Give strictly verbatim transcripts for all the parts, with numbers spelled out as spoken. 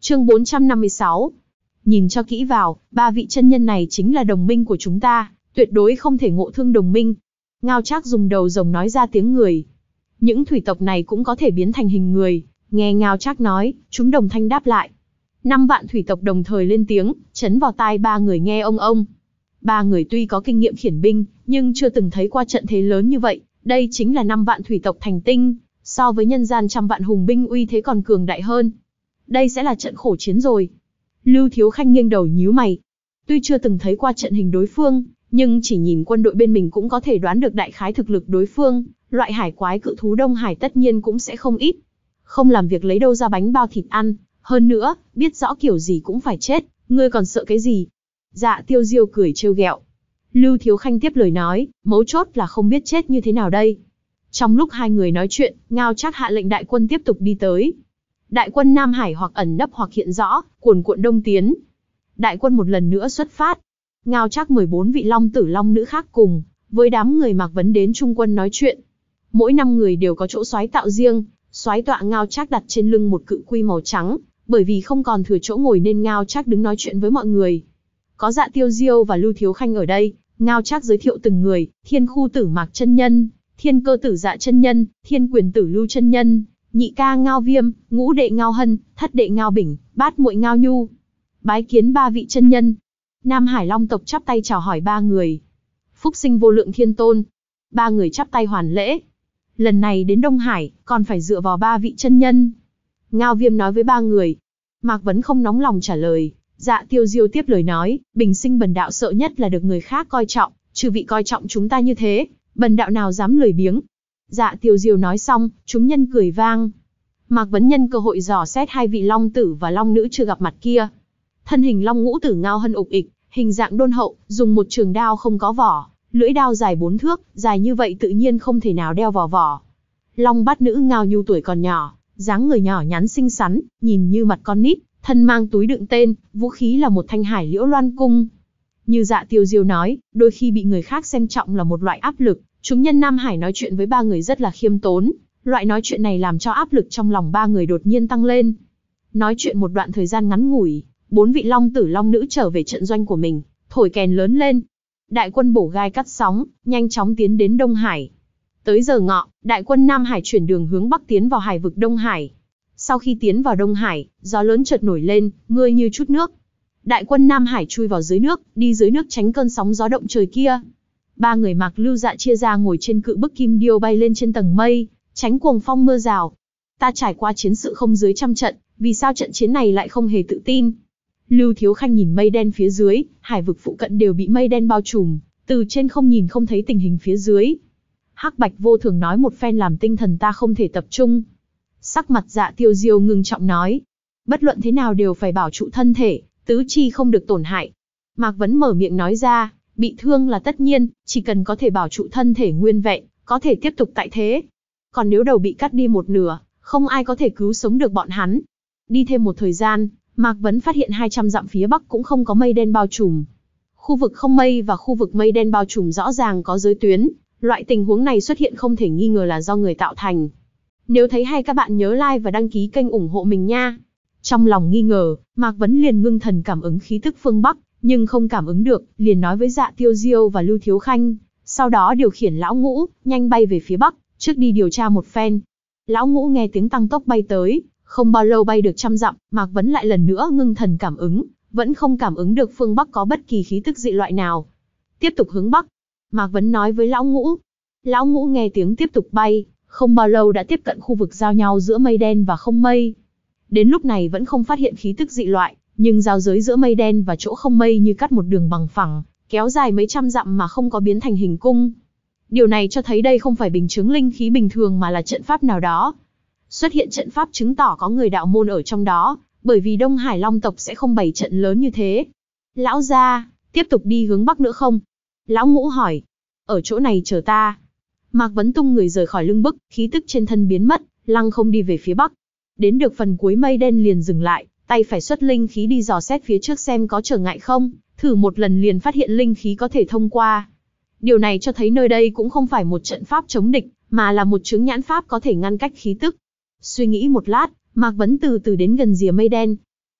Chương bốn trăm năm mươi sáu. Nhìn cho kỹ vào, ba vị chân nhân này chính là đồng minh của chúng ta, tuyệt đối không thể ngộ thương đồng minh. Ngao Trác dùng đầu rồng nói ra tiếng người. Những thủy tộc này cũng có thể biến thành hình người, nghe Ngao Trác nói, chúng đồng thanh đáp lại. Năm vạn thủy tộc đồng thời lên tiếng, chấn vào tai ba người nghe ông ông. Ba người tuy có kinh nghiệm khiển binh, nhưng chưa từng thấy qua trận thế lớn như vậy, đây chính là năm vạn thủy tộc thành tinh, so với nhân gian trăm vạn hùng binh uy thế còn cường đại hơn. Đây sẽ là trận khổ chiến rồi. Lưu Thiếu Khanh nghiêng đầu nhíu mày. Tuy chưa từng thấy qua trận hình đối phương, nhưng chỉ nhìn quân đội bên mình cũng có thể đoán được đại khái thực lực đối phương, loại hải quái cự thú Đông Hải tất nhiên cũng sẽ không ít. Không làm việc lấy đâu ra bánh bao thịt ăn, hơn nữa, biết rõ kiểu gì cũng phải chết, ngươi còn sợ cái gì? Dạ Tiêu Diêu cười trêu ghẹo. Lưu Thiếu Khanh tiếp lời nói, mấu chốt là không biết chết như thế nào đây. Trong lúc hai người nói chuyện, Ngao Trác hạ lệnh đại quân tiếp tục đi tới. Đại quân Nam Hải hoặc ẩn nấp hoặc hiện rõ, cuồn cuộn đông tiến. Đại quân một lần nữa xuất phát. Ngao Trác mười bốn vị long tử long nữ khác cùng, với đám người Mạc Vấn đến trung quân nói chuyện. Mỗi năm người đều có chỗ soái tạo riêng, soái tọa Ngao Trác đặt trên lưng một cự quy màu trắng, bởi vì không còn thừa chỗ ngồi nên Ngao Trác đứng nói chuyện với mọi người. Có Dạ Tiêu Diêu và Lưu Thiếu Khanh ở đây, Ngao Trác giới thiệu từng người, Thiên Khu Tử Mạc chân nhân, Thiên Cơ Tử Dạ chân nhân, Thiên Quyền Tử Lưu chân nhân, nhị ca Ngao Viêm, ngũ đệ Ngao Hân, thất đệ Ngao Bỉnh, bát muội Ngao Nhu. Bái kiến ba vị chân nhân. Nam Hải Long tộc chắp tay chào hỏi ba người. Phúc sinh vô lượng thiên tôn. Ba người chắp tay hoàn lễ. Lần này đến Đông Hải, còn phải dựa vào ba vị chân nhân. Ngao Viêm nói với ba người. Mạc Vấn không nóng lòng trả lời. Dạ Tiêu Diêu tiếp lời nói, bình sinh bần đạo sợ nhất là được người khác coi trọng, trừ vị coi trọng chúng ta như thế, bần đạo nào dám lười biếng. Dạ Tiêu Diêu nói xong, chúng nhân cười vang. Mạc Vấn nhân cơ hội dò xét hai vị long tử và long nữ chưa gặp mặt kia. Thân hình long ngũ tử Ngao Hân ục ịch, hình dạng đôn hậu, dùng một trường đao không có vỏ, lưỡi đao dài bốn thước, dài như vậy tự nhiên không thể nào đeo vào vỏ. Long bát nữ Ngao Nhu tuổi còn nhỏ, dáng người nhỏ nhắn xinh xắn, nhìn như mặt con nít, thân mang túi đựng tên, vũ khí là một thanh hải liễu loan cung. Như Dạ Tiêu Diêu nói, đôi khi bị người khác xem trọng là một loại áp lực, chúng nhân Nam Hải nói chuyện với ba người rất là khiêm tốn, loại nói chuyện này làm cho áp lực trong lòng ba người đột nhiên tăng lên. Nói chuyện một đoạn thời gian ngắn ngủi, bốn vị long tử long nữ trở về trận doanh của mình, thổi kèn lớn lên. Đại quân bổ gai cắt sóng, nhanh chóng tiến đến Đông Hải. Tới giờ ngọ, đại quân Nam Hải chuyển đường hướng bắc tiến vào hải vực Đông Hải. Sau khi tiến vào Đông Hải, gió lớn chợt nổi lên, mưa như chút nước. Đại quân Nam Hải chui vào dưới nước, đi dưới nước tránh cơn sóng gió động trời kia. Ba người Mạc Lưu Dạ chia ra ngồi trên cự bức kim điêu bay lên trên tầng mây, tránh cuồng phong mưa rào. Ta trải qua chiến sự không dưới trăm trận, vì sao trận chiến này lại không hề tự tin? Lưu Thiếu Khanh nhìn mây đen phía dưới, hải vực phụ cận đều bị mây đen bao trùm, từ trên không nhìn không thấy tình hình phía dưới. Hắc Bạch Vô Thường nói một phen làm tinh thần ta không thể tập trung. Sắc mặt Dạ Tiêu Diêu ngưng trọng nói, bất luận thế nào đều phải bảo trụ thân thể, tứ chi không được tổn hại. Mạc Vấn mở miệng nói ra, bị thương là tất nhiên, chỉ cần có thể bảo trụ thân thể nguyên vẹn, có thể tiếp tục tại thế. Còn nếu đầu bị cắt đi một nửa, không ai có thể cứu sống được bọn hắn. Đi thêm một thời gian, Mạc Vấn phát hiện hai trăm dặm phía bắc cũng không có mây đen bao trùm. Khu vực không mây và khu vực mây đen bao trùm rõ ràng có giới tuyến, loại tình huống này xuất hiện không thể nghi ngờ là do người tạo thành. Nếu thấy hay các bạn nhớ like và đăng ký kênh ủng hộ mình nha. Trong lòng nghi ngờ, Mạc Vấn liền ngưng thần cảm ứng khí tức phương Bắc, nhưng không cảm ứng được, liền nói với Dạ Tiêu Diêu và Lưu Thiếu Khanh, sau đó điều khiển Lão Ngũ, nhanh bay về phía Bắc, trước đi điều tra một phen. Lão Ngũ nghe tiếng tăng tốc bay tới, không bao lâu bay được trăm dặm, Mạc Vấn lại lần nữa ngưng thần cảm ứng, vẫn không cảm ứng được phương Bắc có bất kỳ khí tức dị loại nào. Tiếp tục hướng Bắc, Mạc Vấn nói với Lão Ngũ. Lão Ngũ nghe tiếng tiếp tục bay, không bao lâu đã tiếp cận khu vực giao nhau giữa mây đen và không mây. Đến lúc này vẫn không phát hiện khí tức dị loại, nhưng giao giới giữa mây đen và chỗ không mây như cắt một đường bằng phẳng, kéo dài mấy trăm dặm mà không có biến thành hình cung. Điều này cho thấy đây không phải bình chứng linh khí bình thường mà là trận pháp nào đó. Xuất hiện trận pháp chứng tỏ có người đạo môn ở trong đó, bởi vì Đông Hải Long tộc sẽ không bày trận lớn như thế. Lão gia, tiếp tục đi hướng Bắc nữa không? Lão Ngũ hỏi. Ở chỗ này chờ ta. Mạc Vấn tung người rời khỏi lưng bức, khí tức trên thân biến mất, lăng không đi về phía Bắc. Đến được phần cuối mây đen liền dừng lại, tay phải xuất linh khí đi dò xét phía trước xem có trở ngại không, thử một lần liền phát hiện linh khí có thể thông qua. Điều này cho thấy nơi đây cũng không phải một trận pháp chống địch, mà là một chướng nhãn pháp có thể ngăn cách khí tức. Suy nghĩ một lát, Mạc Vấn từ từ đến gần rìa mây đen.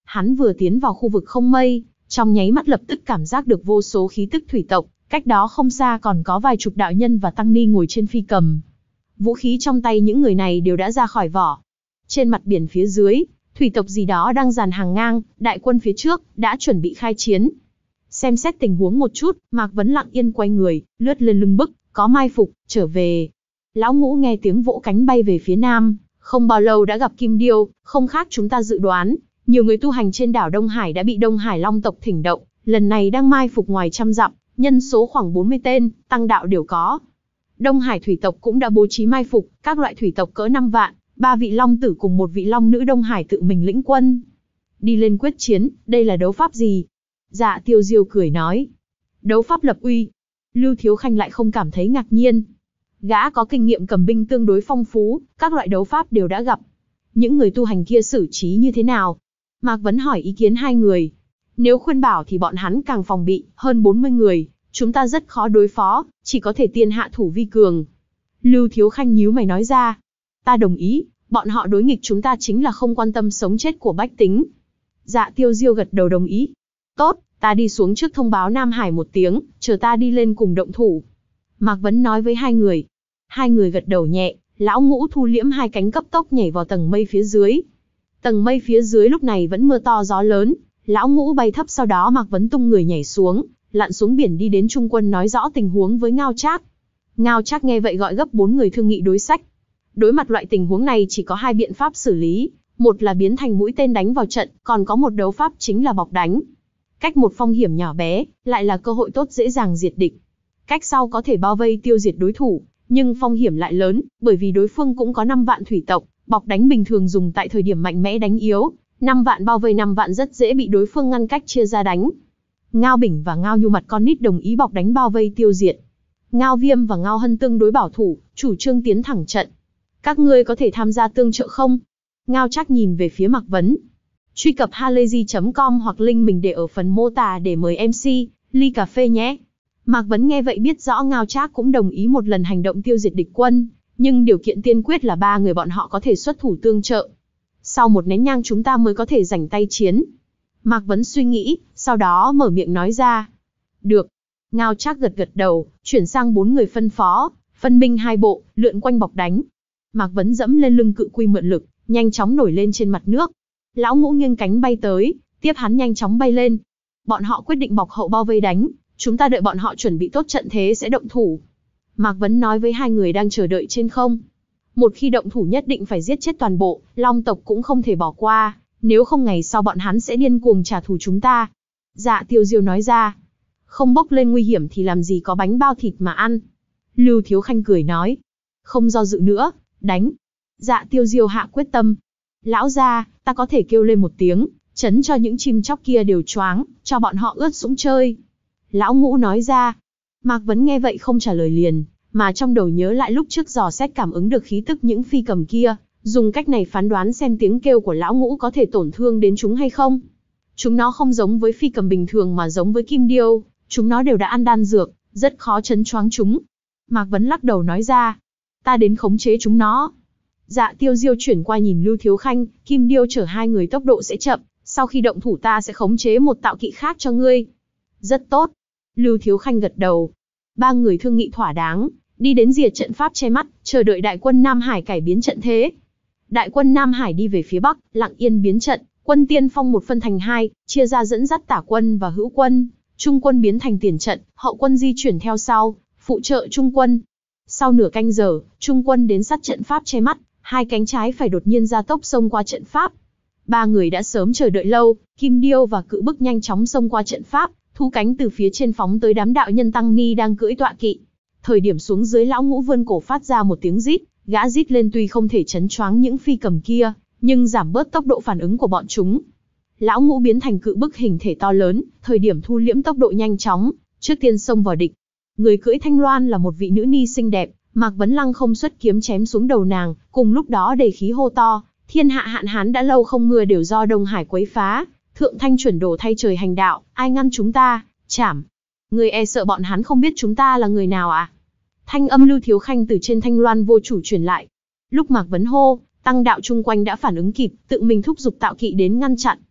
Hắn vừa tiến vào khu vực không mây, trong nháy mắt lập tức cảm giác được vô số khí tức thủy tộc, cách đó không xa còn có vài chục đạo nhân và tăng ni ngồi trên phi cầm. Vũ khí trong tay những người này đều đã ra khỏi vỏ. Trên mặt biển phía dưới, thủy tộc gì đó đang dàn hàng ngang, đại quân phía trước đã chuẩn bị khai chiến. Xem xét tình huống một chút, Mạc Vấn lặng yên quay người, lướt lên lưng bức, có mai phục, trở về. Lão Ngũ nghe tiếng vỗ cánh bay về phía nam, không bao lâu đã gặp Kim Điêu, không khác chúng ta dự đoán. Nhiều người tu hành trên đảo Đông Hải đã bị Đông Hải Long tộc thỉnh động, lần này đang mai phục ngoài trăm dặm, nhân số khoảng bốn mươi tên, tăng đạo đều có. Đông Hải thủy tộc cũng đã bố trí mai phục, các loại thủy tộc cỡ năm vạn, ba vị long tử cùng một vị long nữ Đông Hải tự mình lĩnh quân. Đi lên quyết chiến, đây là đấu pháp gì? Dạ Tiêu Diêu cười nói. Đấu pháp lập uy. Lưu Thiếu Khanh lại không cảm thấy ngạc nhiên. Gã có kinh nghiệm cầm binh tương đối phong phú, các loại đấu pháp đều đã gặp. Những người tu hành kia xử trí như thế nào? Mạc Vấn hỏi ý kiến hai người. Nếu khuyên bảo thì bọn hắn càng phòng bị, hơn bốn mươi người, chúng ta rất khó đối phó, chỉ có thể tiên hạ thủ vi cường. Lưu Thiếu Khanh nhíu mày nói ra. Ta đồng ý, bọn họ đối nghịch chúng ta chính là không quan tâm sống chết của bách tính. Dạ Tiêu Diêu gật đầu đồng ý. Tốt, ta đi xuống trước thông báo Nam Hải một tiếng, chờ ta đi lên cùng động thủ. Mạc Vấn nói với hai người. Hai người gật đầu nhẹ, Lão Ngũ thu liễm hai cánh cấp tốc nhảy vào tầng mây phía dưới. Tầng mây phía dưới lúc này vẫn mưa to gió lớn, Lão Ngũ bay thấp, sau đó Mạc Vấn tung người nhảy xuống, lặn xuống biển đi đến trung quân nói rõ tình huống với Ngao Trác. Ngao Trác nghe vậy gọi gấp bốn người thương nghị đối sách. Đối mặt loại tình huống này chỉ có hai biện pháp xử lý, một là biến thành mũi tên đánh vào trận, còn có một đấu pháp chính là bọc đánh. Cách một phong hiểm nhỏ bé, lại là cơ hội tốt dễ dàng diệt địch. Cách sau có thể bao vây tiêu diệt đối thủ, nhưng phong hiểm lại lớn, bởi vì đối phương cũng có năm vạn thủy tộc, bọc đánh bình thường dùng tại thời điểm mạnh mẽ đánh yếu, năm vạn bao vây năm vạn rất dễ bị đối phương ngăn cách chia ra đánh. Ngao Bình và Ngao Nhu mặt con nít đồng ý bọc đánh bao vây tiêu diệt. Ngao Viêm và Ngao Hân tương đối bảo thủ, chủ trương tiến thẳng trận. Các ngươi có thể tham gia tương trợ không? Ngao Trác nhìn về phía Mạc Vấn. Truy cập halayzi chấm com hoặc link mình để ở phần mô tả để mời em xê, ly cà phê nhé. Mạc Vấn nghe vậy biết rõ Ngao Trác cũng đồng ý một lần hành động tiêu diệt địch quân, nhưng điều kiện tiên quyết là ba người bọn họ có thể xuất thủ tương trợ. Sau một nén nhang chúng ta mới có thể giành tay chiến. Mạc Vấn suy nghĩ, sau đó mở miệng nói ra. Được. Ngao Trác gật gật đầu, chuyển sang bốn người phân phó, phân binh hai bộ, lượn quanh bọc đánh. Mạc Vấn dẫm lên lưng cự quy mượn lực, nhanh chóng nổi lên trên mặt nước. Lão Ngũ nghiêng cánh bay tới, tiếp hắn nhanh chóng bay lên. Bọn họ quyết định bọc hậu bao vây đánh, chúng ta đợi bọn họ chuẩn bị tốt trận thế sẽ động thủ. Mạc Vấn nói với hai người đang chờ đợi trên không. Một khi động thủ nhất định phải giết chết toàn bộ, Long tộc cũng không thể bỏ qua, nếu không ngày sau bọn hắn sẽ điên cuồng trả thù chúng ta. Dạ Tiêu Diêu nói ra. Không bốc lên nguy hiểm thì làm gì có bánh bao thịt mà ăn. Lưu Thiếu Khanh cười nói. Không do dự nữa, đánh. Dạ Tiêu Diêu hạ quyết tâm. Lão gia, ta có thể kêu lên một tiếng, chấn cho những chim chóc kia đều choáng, cho bọn họ ướt sũng chơi. Lão Ngũ nói ra. Mạc Vấn nghe vậy không trả lời liền, mà trong đầu nhớ lại lúc trước dò xét cảm ứng được khí tức những phi cầm kia, dùng cách này phán đoán xem tiếng kêu của Lão Ngũ có thể tổn thương đến chúng hay không. Chúng nó không giống với phi cầm bình thường mà giống với kim điêu, chúng nó đều đã ăn đan dược, rất khó chấn choáng chúng. Mạc Vấn lắc đầu nói ra. Ta đến khống chế chúng nó. Dạ Tiêu Diêu chuyển qua nhìn Lưu Thiếu Khanh, kim điêu chở hai người tốc độ sẽ chậm, sau khi động thủ ta sẽ khống chế một tạo kỵ khác cho ngươi. Rất tốt. Lưu Thiếu Khanh gật đầu. Ba người thương nghị thỏa đáng, đi đến rìa trận pháp che mắt, chờ đợi đại quân Nam Hải cải biến trận thế. Đại quân Nam Hải đi về phía bắc, lặng yên biến trận, quân tiên phong một phân thành hai, chia ra dẫn dắt tả quân và hữu quân, trung quân biến thành tiền trận, hậu quân di chuyển theo sau, phụ trợ trung quân. Sau nửa canh giờ, trung quân đến sát trận pháp che mắt, hai cánh trái phải đột nhiên ra tốc xông qua trận pháp. Ba người đã sớm chờ đợi lâu, Kim Điêu và Cự Bức nhanh chóng xông qua trận pháp, thu cánh từ phía trên phóng tới đám đạo nhân tăng ni đang cưỡi tọa kỵ. Thời điểm xuống dưới, Lão Ngũ vươn cổ phát ra một tiếng rít, gã rít lên tuy không thể chấn choáng những phi cầm kia, nhưng giảm bớt tốc độ phản ứng của bọn chúng. Lão Ngũ biến thành Cự Bức hình thể to lớn, thời điểm thu liễm tốc độ nhanh chóng, trước tiên xông vào địch. Người cưỡi Thanh Loan là một vị nữ ni xinh đẹp, Mạc Vấn lăng không xuất kiếm chém xuống đầu nàng, cùng lúc đó đầy khí hô to, thiên hạ hạn hán đã lâu không mưa đều do Đông Hải quấy phá, thượng thanh chuẩn đổ thay trời hành đạo, ai ngăn chúng ta, chảm. Người e sợ bọn hắn không biết chúng ta là người nào à? Thanh âm Lưu Thiếu Khanh từ trên Thanh Loan vô chủ truyền lại. Lúc Mạc Vấn hô, tăng đạo chung quanh đã phản ứng kịp, tự mình thúc giục tạo kỵ đến ngăn chặn.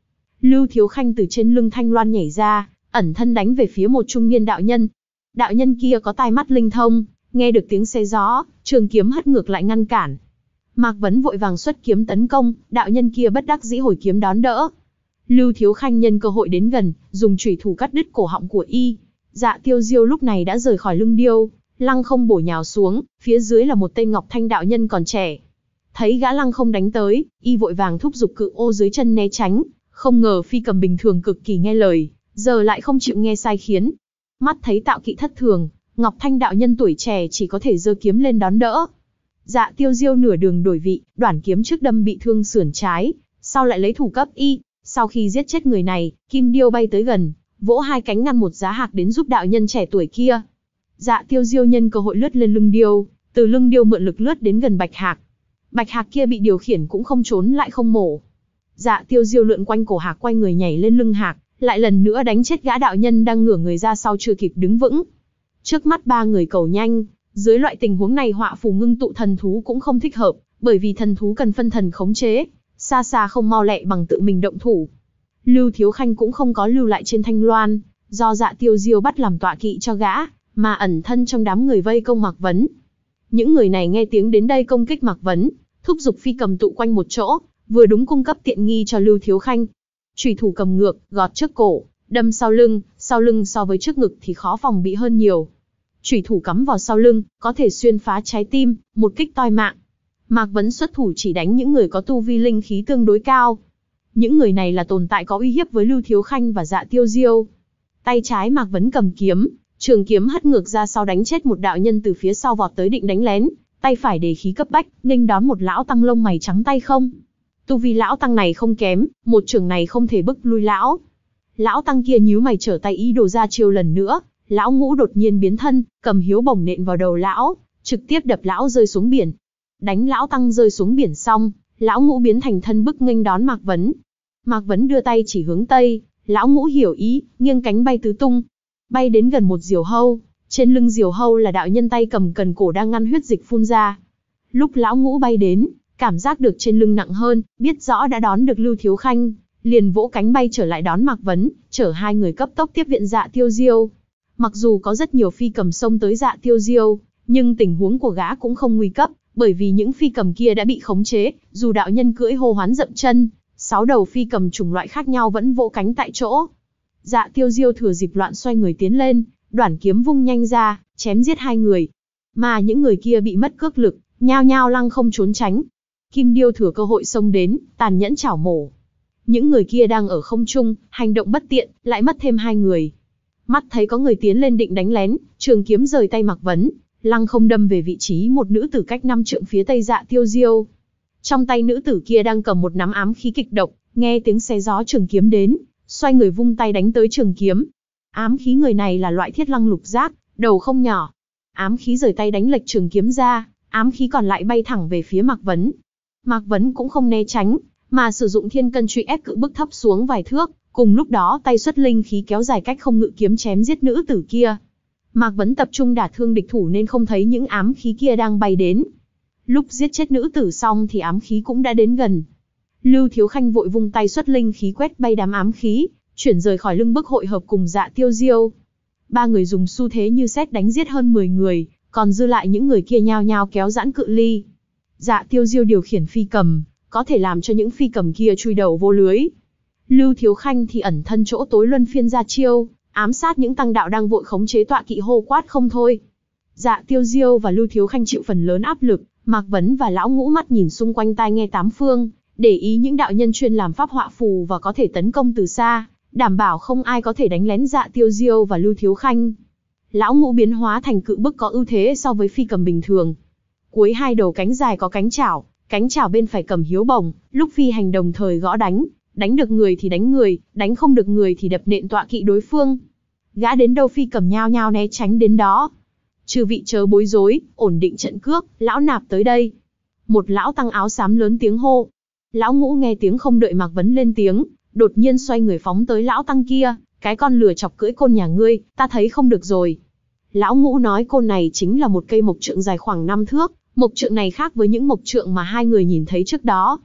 Lưu Thiếu Khanh từ trên lưng thanh loan nhảy ra, ẩn thân đánh về phía một trung niên đạo nhân. Đạo nhân kia có tai mắt linh thông, nghe được tiếng xe gió, trường kiếm hất ngược lại ngăn cản. Mạc Vấn vội vàng xuất kiếm tấn công, đạo nhân kia bất đắc dĩ hồi kiếm đón đỡ. Lưu Thiếu Khanh nhân cơ hội đến gần, dùng chủy thủ cắt đứt cổ họng của y. Dạ Tiêu Diêu lúc này đã rời khỏi lưng điêu, lăng không bổ nhào xuống, phía dưới là một tên Ngọc Thanh đạo nhân còn trẻ. Thấy gã lăng không đánh tới, y vội vàng thúc giục cự ô dưới chân né tránh, không ngờ phi cầm bình thường cực kỳ nghe lời, giờ lại không chịu nghe sai khiến. Mắt thấy tạo kỵ thất thường, Ngọc Thanh đạo nhân tuổi trẻ chỉ có thể giơ kiếm lên đón đỡ. Dạ Tiêu Diêu nửa đường đổi vị, đoản kiếm trước đâm bị thương sườn trái, sau lại lấy thủ cấp y. Sau khi giết chết người này, Kim Điêu bay tới gần, vỗ hai cánh ngăn một giá hạc đến giúp đạo nhân trẻ tuổi kia. Dạ Tiêu Diêu nhân cơ hội lướt lên lưng điêu, từ lưng điêu mượn lực lướt đến gần Bạch Hạc. Bạch Hạc kia bị điều khiển cũng không trốn lại không mổ. Dạ Tiêu Diêu lượn quanh cổ hạc quay người nhảy lên lưng hạc, lại lần nữa đánh chết gã đạo nhân đang ngửa người ra sau chưa kịp đứng vững. Trước mắt ba người cầu nhanh, dưới loại tình huống này họa phù ngưng tụ thần thú cũng không thích hợp, bởi vì thần thú cần phân thần khống chế, xa xa không mau lẹ bằng tự mình động thủ. Lưu Thiếu Khanh cũng không có lưu lại trên thanh loan, do Dạ Tiêu Diêu bắt làm tọa kỵ cho gã, mà ẩn thân trong đám người vây công Mạc Vấn. Những người này nghe tiếng đến đây công kích Mạc Vấn, thúc giục phi cầm tụ quanh một chỗ, vừa đúng cung cấp tiện nghi cho Lưu Thiếu Khanh. Chủy thủ cầm ngược, gọt trước cổ, đâm sau lưng, sau lưng so với trước ngực thì khó phòng bị hơn nhiều. Chủy thủ cắm vào sau lưng, có thể xuyên phá trái tim, một kích toi mạng. Mạc Vấn xuất thủ chỉ đánh những người có tu vi linh khí tương đối cao. Những người này là tồn tại có uy hiếp với Lưu Thiếu Khanh và Dạ Tiêu Diêu. Tay trái Mạc Vấn cầm kiếm, trường kiếm hất ngược ra sau đánh chết một đạo nhân từ phía sau vọt tới định đánh lén. Tay phải đề khí cấp bách, nghênh đón một lão tăng lông mày trắng tay không. Tu vi lão tăng này không kém, một trường này không thể bức lui lão. Lão tăng kia nhíu mày trở tay ý đồ ra chiêu lần nữa. Lão Ngũ đột nhiên biến thân, cầm hiếu bổng nện vào đầu lão, trực tiếp đập lão rơi xuống biển. Đánh lão tăng rơi xuống biển xong, lão Ngũ biến thành thân bức nghênh đón Mạc Vấn. Mạc Vấn đưa tay chỉ hướng tây, lão Ngũ hiểu ý, nghiêng cánh bay tứ tung, bay đến gần một diều hâu. Trên lưng diều hâu là đạo nhân tay cầm cần cổ đang ngăn huyết dịch phun ra. Lúc lão Ngũ bay đến, cảm giác được trên lưng nặng hơn, biết rõ đã đón được Lưu Thiếu Khanh, liền vỗ cánh bay trở lại đón Mạc Vấn, chở hai người cấp tốc tiếp viện Dạ Tiêu Diêu. Mặc dù có rất nhiều phi cầm xông tới Dạ Tiêu Diêu, nhưng tình huống của gã cũng không nguy cấp, bởi vì những phi cầm kia đã bị khống chế, dù đạo nhân cưỡi hô hoán dậm chân, sáu đầu phi cầm chủng loại khác nhau vẫn vỗ cánh tại chỗ. Dạ Tiêu Diêu thừa dịp loạn xoay người tiến lên, đoản kiếm vung nhanh ra, chém giết hai người. Mà những người kia bị mất cước lực, nhao nhao lăng không trốn tránh. Kim Điêu thừa cơ hội xông đến, tàn nhẫn chảo mổ. Những người kia đang ở không trung, hành động bất tiện, lại mất thêm hai người. Mắt thấy có người tiến lên định đánh lén, trường kiếm rời tay Mạc Vấn, lăng không đâm về vị trí một nữ tử cách năm trượng phía tây Dạ Tiêu Diêu. Trong tay nữ tử kia đang cầm một nắm ám khí kịch độc, nghe tiếng xé gió trường kiếm đến, xoay người vung tay đánh tới trường kiếm. Ám khí người này là loại thiết lăng lục giác, đầu không nhỏ. Ám khí rời tay đánh lệch trường kiếm ra, ám khí còn lại bay thẳng về phía Mạc Vấn. Mạc Vấn cũng không né tránh, mà sử dụng thiên cân truy ép cự bức thấp xuống vài thước, cùng lúc đó tay xuất linh khí kéo dài cách không ngự kiếm chém giết nữ tử kia. Mạc Vấn tập trung đả thương địch thủ nên không thấy những ám khí kia đang bay đến. Lúc giết chết nữ tử xong thì ám khí cũng đã đến gần. Lưu Thiếu Khanh vội vung tay xuất linh khí quét bay đám ám khí, chuyển rời khỏi lưng bức hội hợp cùng Dạ Tiêu Diêu. Ba người dùng xu thế như sét đánh giết hơn mười người, còn dư lại những người kia nhao nhao kéo giãn cự ly. Dạ Tiêu Diêu điều khiển phi cầm, có thể làm cho những phi cầm kia chui đầu vô lưới. Lưu Thiếu Khanh thì ẩn thân chỗ tối luân phiên ra chiêu, ám sát những tăng đạo đang vội khống chế tọa kỵ hô quát không thôi. Dạ Tiêu Diêu và Lưu Thiếu Khanh chịu phần lớn áp lực, Mạc Vấn và lão Ngũ mắt nhìn xung quanh tai nghe tám phương, để ý những đạo nhân chuyên làm pháp họa phù và có thể tấn công từ xa, đảm bảo không ai có thể đánh lén Dạ Tiêu Diêu và Lưu Thiếu Khanh. Lão Ngũ biến hóa thành cự bức có ưu thế so với phi cầm bình thường. Cuối hai đầu cánh dài có cánh chảo, cánh chảo bên phải cầm hiếu bổng, lúc phi hành đồng thời gõ đánh, đánh được người thì đánh người, đánh không được người thì đập nện tọa kỵ đối phương. Gã đến đâu phi cầm nhao nhao né tránh đến đó. Chư vị chớ bối rối, ổn định trận cước, lão nạp tới đây. Một lão tăng áo xám lớn tiếng hô. Lão Ngũ nghe tiếng không đợi Mạc Vấn lên tiếng, đột nhiên xoay người phóng tới lão tăng kia, cái con lừa chọc cưỡi côn nhà ngươi, ta thấy không được rồi. Lão Ngũ nói côn này chính là một cây mộc trượng dài khoảng năm thước, mộc trượng này khác với những mộc trượng mà hai người nhìn thấy trước đó.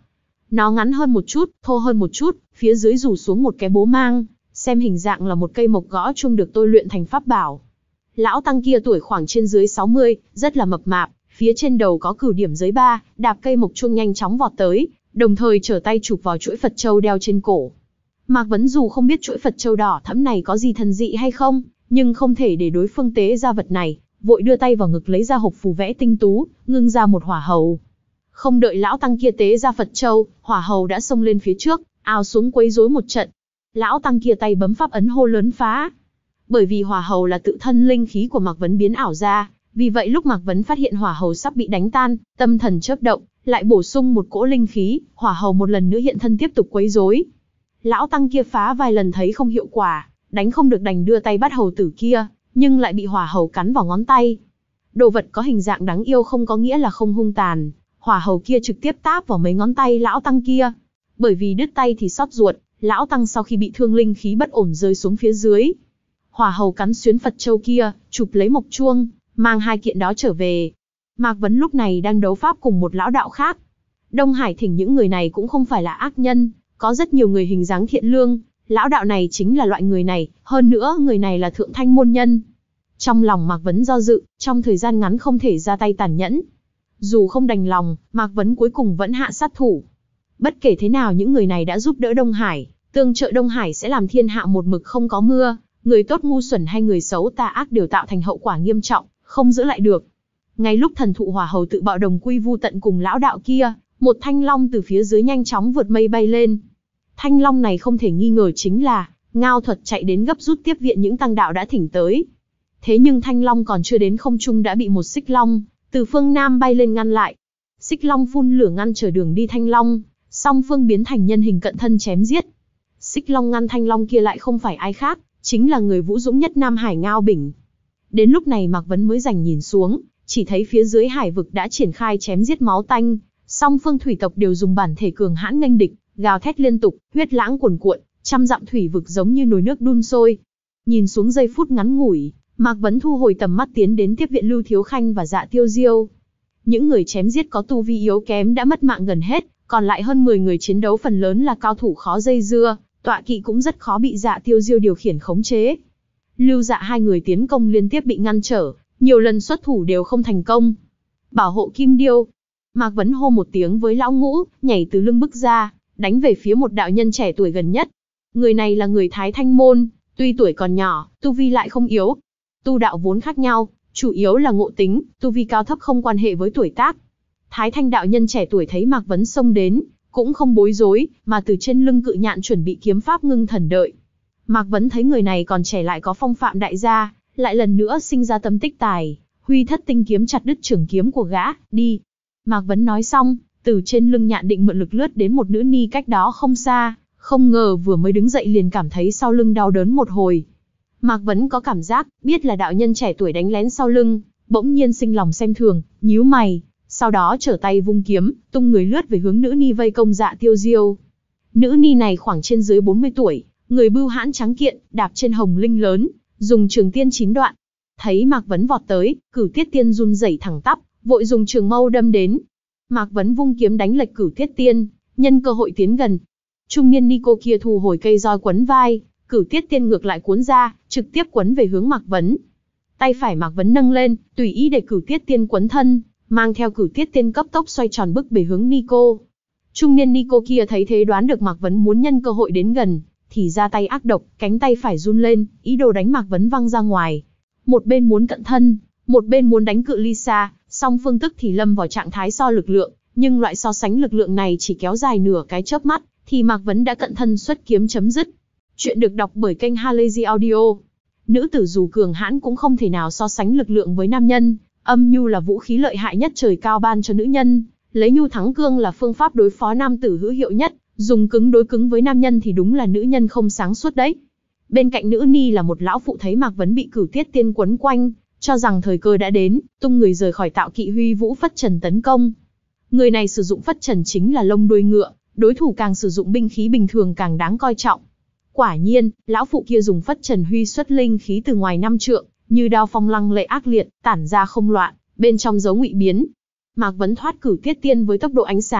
Nó ngắn hơn một chút, thô hơn một chút, phía dưới rủ xuống một cái bố mang, xem hình dạng là một cây mộc gõ chuông được tôi luyện thành pháp bảo. Lão tăng kia tuổi khoảng trên dưới sáu mươi, rất là mập mạp, phía trên đầu có cửu điểm giới ba, đạp cây mộc chuông nhanh chóng vọt tới, đồng thời trở tay chụp vào chuỗi Phật châu đeo trên cổ. Mạc Vấn dù không biết chuỗi Phật châu đỏ thẫm này có gì thần dị hay không, nhưng không thể để đối phương tế ra vật này, vội đưa tay vào ngực lấy ra hộp phù vẽ tinh tú, ngưng ra một hỏa hầu. Không đợi lão tăng kia tế ra Phật châu, hỏa hầu đã xông lên phía trước, ào xuống quấy rối một trận. Lão tăng kia tay bấm pháp ấn hô lớn phá. Bởi vì hỏa hầu là tự thân linh khí của Mạc Vấn biến ảo ra, vì vậy lúc Mạc Vấn phát hiện hỏa hầu sắp bị đánh tan, tâm thần chớp động, lại bổ sung một cỗ linh khí, hỏa hầu một lần nữa hiện thân tiếp tục quấy rối. Lão tăng kia phá vài lần thấy không hiệu quả, đánh không được đành đưa tay bắt hầu tử kia, nhưng lại bị hỏa hầu cắn vào ngón tay. Đồ vật có hình dạng đáng yêu không có nghĩa là không hung tàn, hỏa hầu kia trực tiếp táp vào mấy ngón tay lão tăng kia. Bởi vì đứt tay thì xót ruột, lão tăng sau khi bị thương linh khí bất ổn rơi xuống phía dưới. Hỏa hầu cắn xuyến Phật châu kia, chụp lấy mộc chuông, mang hai kiện đó trở về. Mạc Vấn lúc này đang đấu pháp cùng một lão đạo khác. Đông Hải thỉnh những người này cũng không phải là ác nhân, có rất nhiều người hình dáng thiện lương, lão đạo này chính là loại người này, hơn nữa người này là thượng thanh môn nhân. Trong lòng Mạc Vấn do dự, trong thời gian ngắn không thể ra tay tàn nhẫn. Dù không đành lòng, Mạc Vấn cuối cùng vẫn hạ sát thủ. Bất kể thế nào những người này đã giúp đỡ Đông Hải, tương trợ Đông Hải sẽ làm thiên hạ một mực không có mưa, người tốt ngu xuẩn hay người xấu tà ác đều tạo thành hậu quả nghiêm trọng, không giữ lại được. Ngay lúc thần thụ hỏa hầu tự bạo đồng quy vu tận cùng lão đạo kia, một thanh long từ phía dưới nhanh chóng vượt mây bay lên. Thanh long này không thể nghi ngờ chính là Ngao Thuật chạy đến gấp rút tiếp viện những tăng đạo đã thỉnh tới. Thế nhưng thanh long còn chưa đến không trung đã bị một xích long từ phương Nam bay lên ngăn lại. Xích long phun lửa ngăn trở đường đi thanh long, song phương biến thành nhân hình cận thân chém giết. Xích long ngăn thanh long kia lại không phải ai khác, chính là người vũ dũng nhất Nam Hải Ngao Bỉnh. Đến lúc này Mạc Vấn mới rảnh nhìn xuống, chỉ thấy phía dưới hải vực đã triển khai chém giết máu tanh, song phương thủy tộc đều dùng bản thể cường hãn nghênh địch, gào thét liên tục, huyết lãng cuồn cuộn, trăm dặm thủy vực giống như nồi nước đun sôi. Nhìn xuống giây phút ngắn ngủi, Mạc Vấn thu hồi tầm mắt tiến đến tiếp viện Lưu Thiếu Khanh và Dạ Tiêu Diêu. Những người chém giết có tu vi yếu kém đã mất mạng gần hết, còn lại hơn mười người chiến đấu phần lớn là cao thủ khó dây dưa, tọa kỵ cũng rất khó bị Dạ Tiêu Diêu điều khiển khống chế. Lưu Dạ hai người tiến công liên tiếp bị ngăn trở, nhiều lần xuất thủ đều không thành công. Bảo hộ Kim Điêu. Mạc Vấn hô một tiếng với lão ngũ, nhảy từ lưng bước ra, đánh về phía một đạo nhân trẻ tuổi gần nhất. Người này là người Thái Thanh Môn, tuy tuổi còn nhỏ, tu vi lại không yếu. Tu đạo vốn khác nhau, chủ yếu là ngộ tính, tu vi cao thấp không quan hệ với tuổi tác. Thái Thanh đạo nhân trẻ tuổi thấy Mạc Vấn xông đến, cũng không bối rối, mà từ trên lưng cự nhạn chuẩn bị kiếm pháp ngưng thần đợi. Mạc Vấn thấy người này còn trẻ lại có phong phạm đại gia, lại lần nữa sinh ra tâm tích tài, huy thất tinh kiếm chặt đứt trường kiếm của gã, đi. Mạc Vấn nói xong, từ trên lưng nhạn định mượn lực lướt đến một nữ ni cách đó không xa, không ngờ vừa mới đứng dậy liền cảm thấy sau lưng đau đớn một hồi. Mạc Vấn có cảm giác, biết là đạo nhân trẻ tuổi đánh lén sau lưng, bỗng nhiên sinh lòng xem thường, nhíu mày, sau đó trở tay vung kiếm, tung người lướt về hướng nữ ni vây công Dạ Tiêu Diêu. Nữ ni này khoảng trên dưới bốn mươi tuổi, người bưu hãn trắng kiện, đạp trên hồng linh lớn, dùng trường tiên chín đoạn. Thấy Mạc Vấn vọt tới, Cửu Tiết Tiên run rẩy thẳng tắp, vội dùng trường mâu đâm đến. Mạc Vấn vung kiếm đánh lệch Cửu Tiết Tiên, nhân cơ hội tiến gần. Trung niên ni cô kia thu hồi cây roi quấn vai, Cửu Tiết Tiên ngược lại cuốn ra, trực tiếp quấn về hướng Mạc Vấn. Tay phải Mạc Vấn nâng lên, tùy ý để Cửu Tiết Tiên quấn thân, mang theo Cửu Tiết Tiên cấp tốc xoay tròn bức về hướng ni cô. Trung niên ni cô kia thấy thế đoán được Mạc Vấn muốn nhân cơ hội đến gần, thì ra tay ác độc, cánh tay phải run lên, ý đồ đánh Mạc Vấn văng ra ngoài. Một bên muốn cận thân, một bên muốn đánh cự ly xa, song phương tức thì lâm vào trạng thái so lực lượng, nhưng loại so sánh lực lượng này chỉ kéo dài nửa cái chớp mắt, thì Mạc Vấn đã cận thân xuất kiếm chấm dứt. Chuyện được đọc bởi kênh Halazy Audio. Nữ tử dù cường hãn cũng không thể nào so sánh lực lượng với nam nhân, âm nhu là vũ khí lợi hại nhất trời cao ban cho nữ nhân, lấy nhu thắng cương là phương pháp đối phó nam tử hữu hiệu nhất, dùng cứng đối cứng với nam nhân thì đúng là nữ nhân không sáng suốt đấy. Bên cạnh nữ ni là một lão phụ thấy Mạc Vấn bị Cửu Tiết Tiên quấn quanh, cho rằng thời cơ đã đến, tung người rời khỏi tạo kỵ huy vũ phất trần tấn công. Người này sử dụng phất trần chính là lông đuôi ngựa, đối thủ càng sử dụng binh khí bình thường càng đáng coi trọng. Quả nhiên, lão phụ kia dùng phất trần huy xuất linh khí từ ngoài năm trượng, như đao phong lăng lệ ác liệt, tản ra không loạn, bên trong dấu ngụy biến. Mạc Vấn thoát Cửu Tiết Tiên với tốc độ ánh sáng,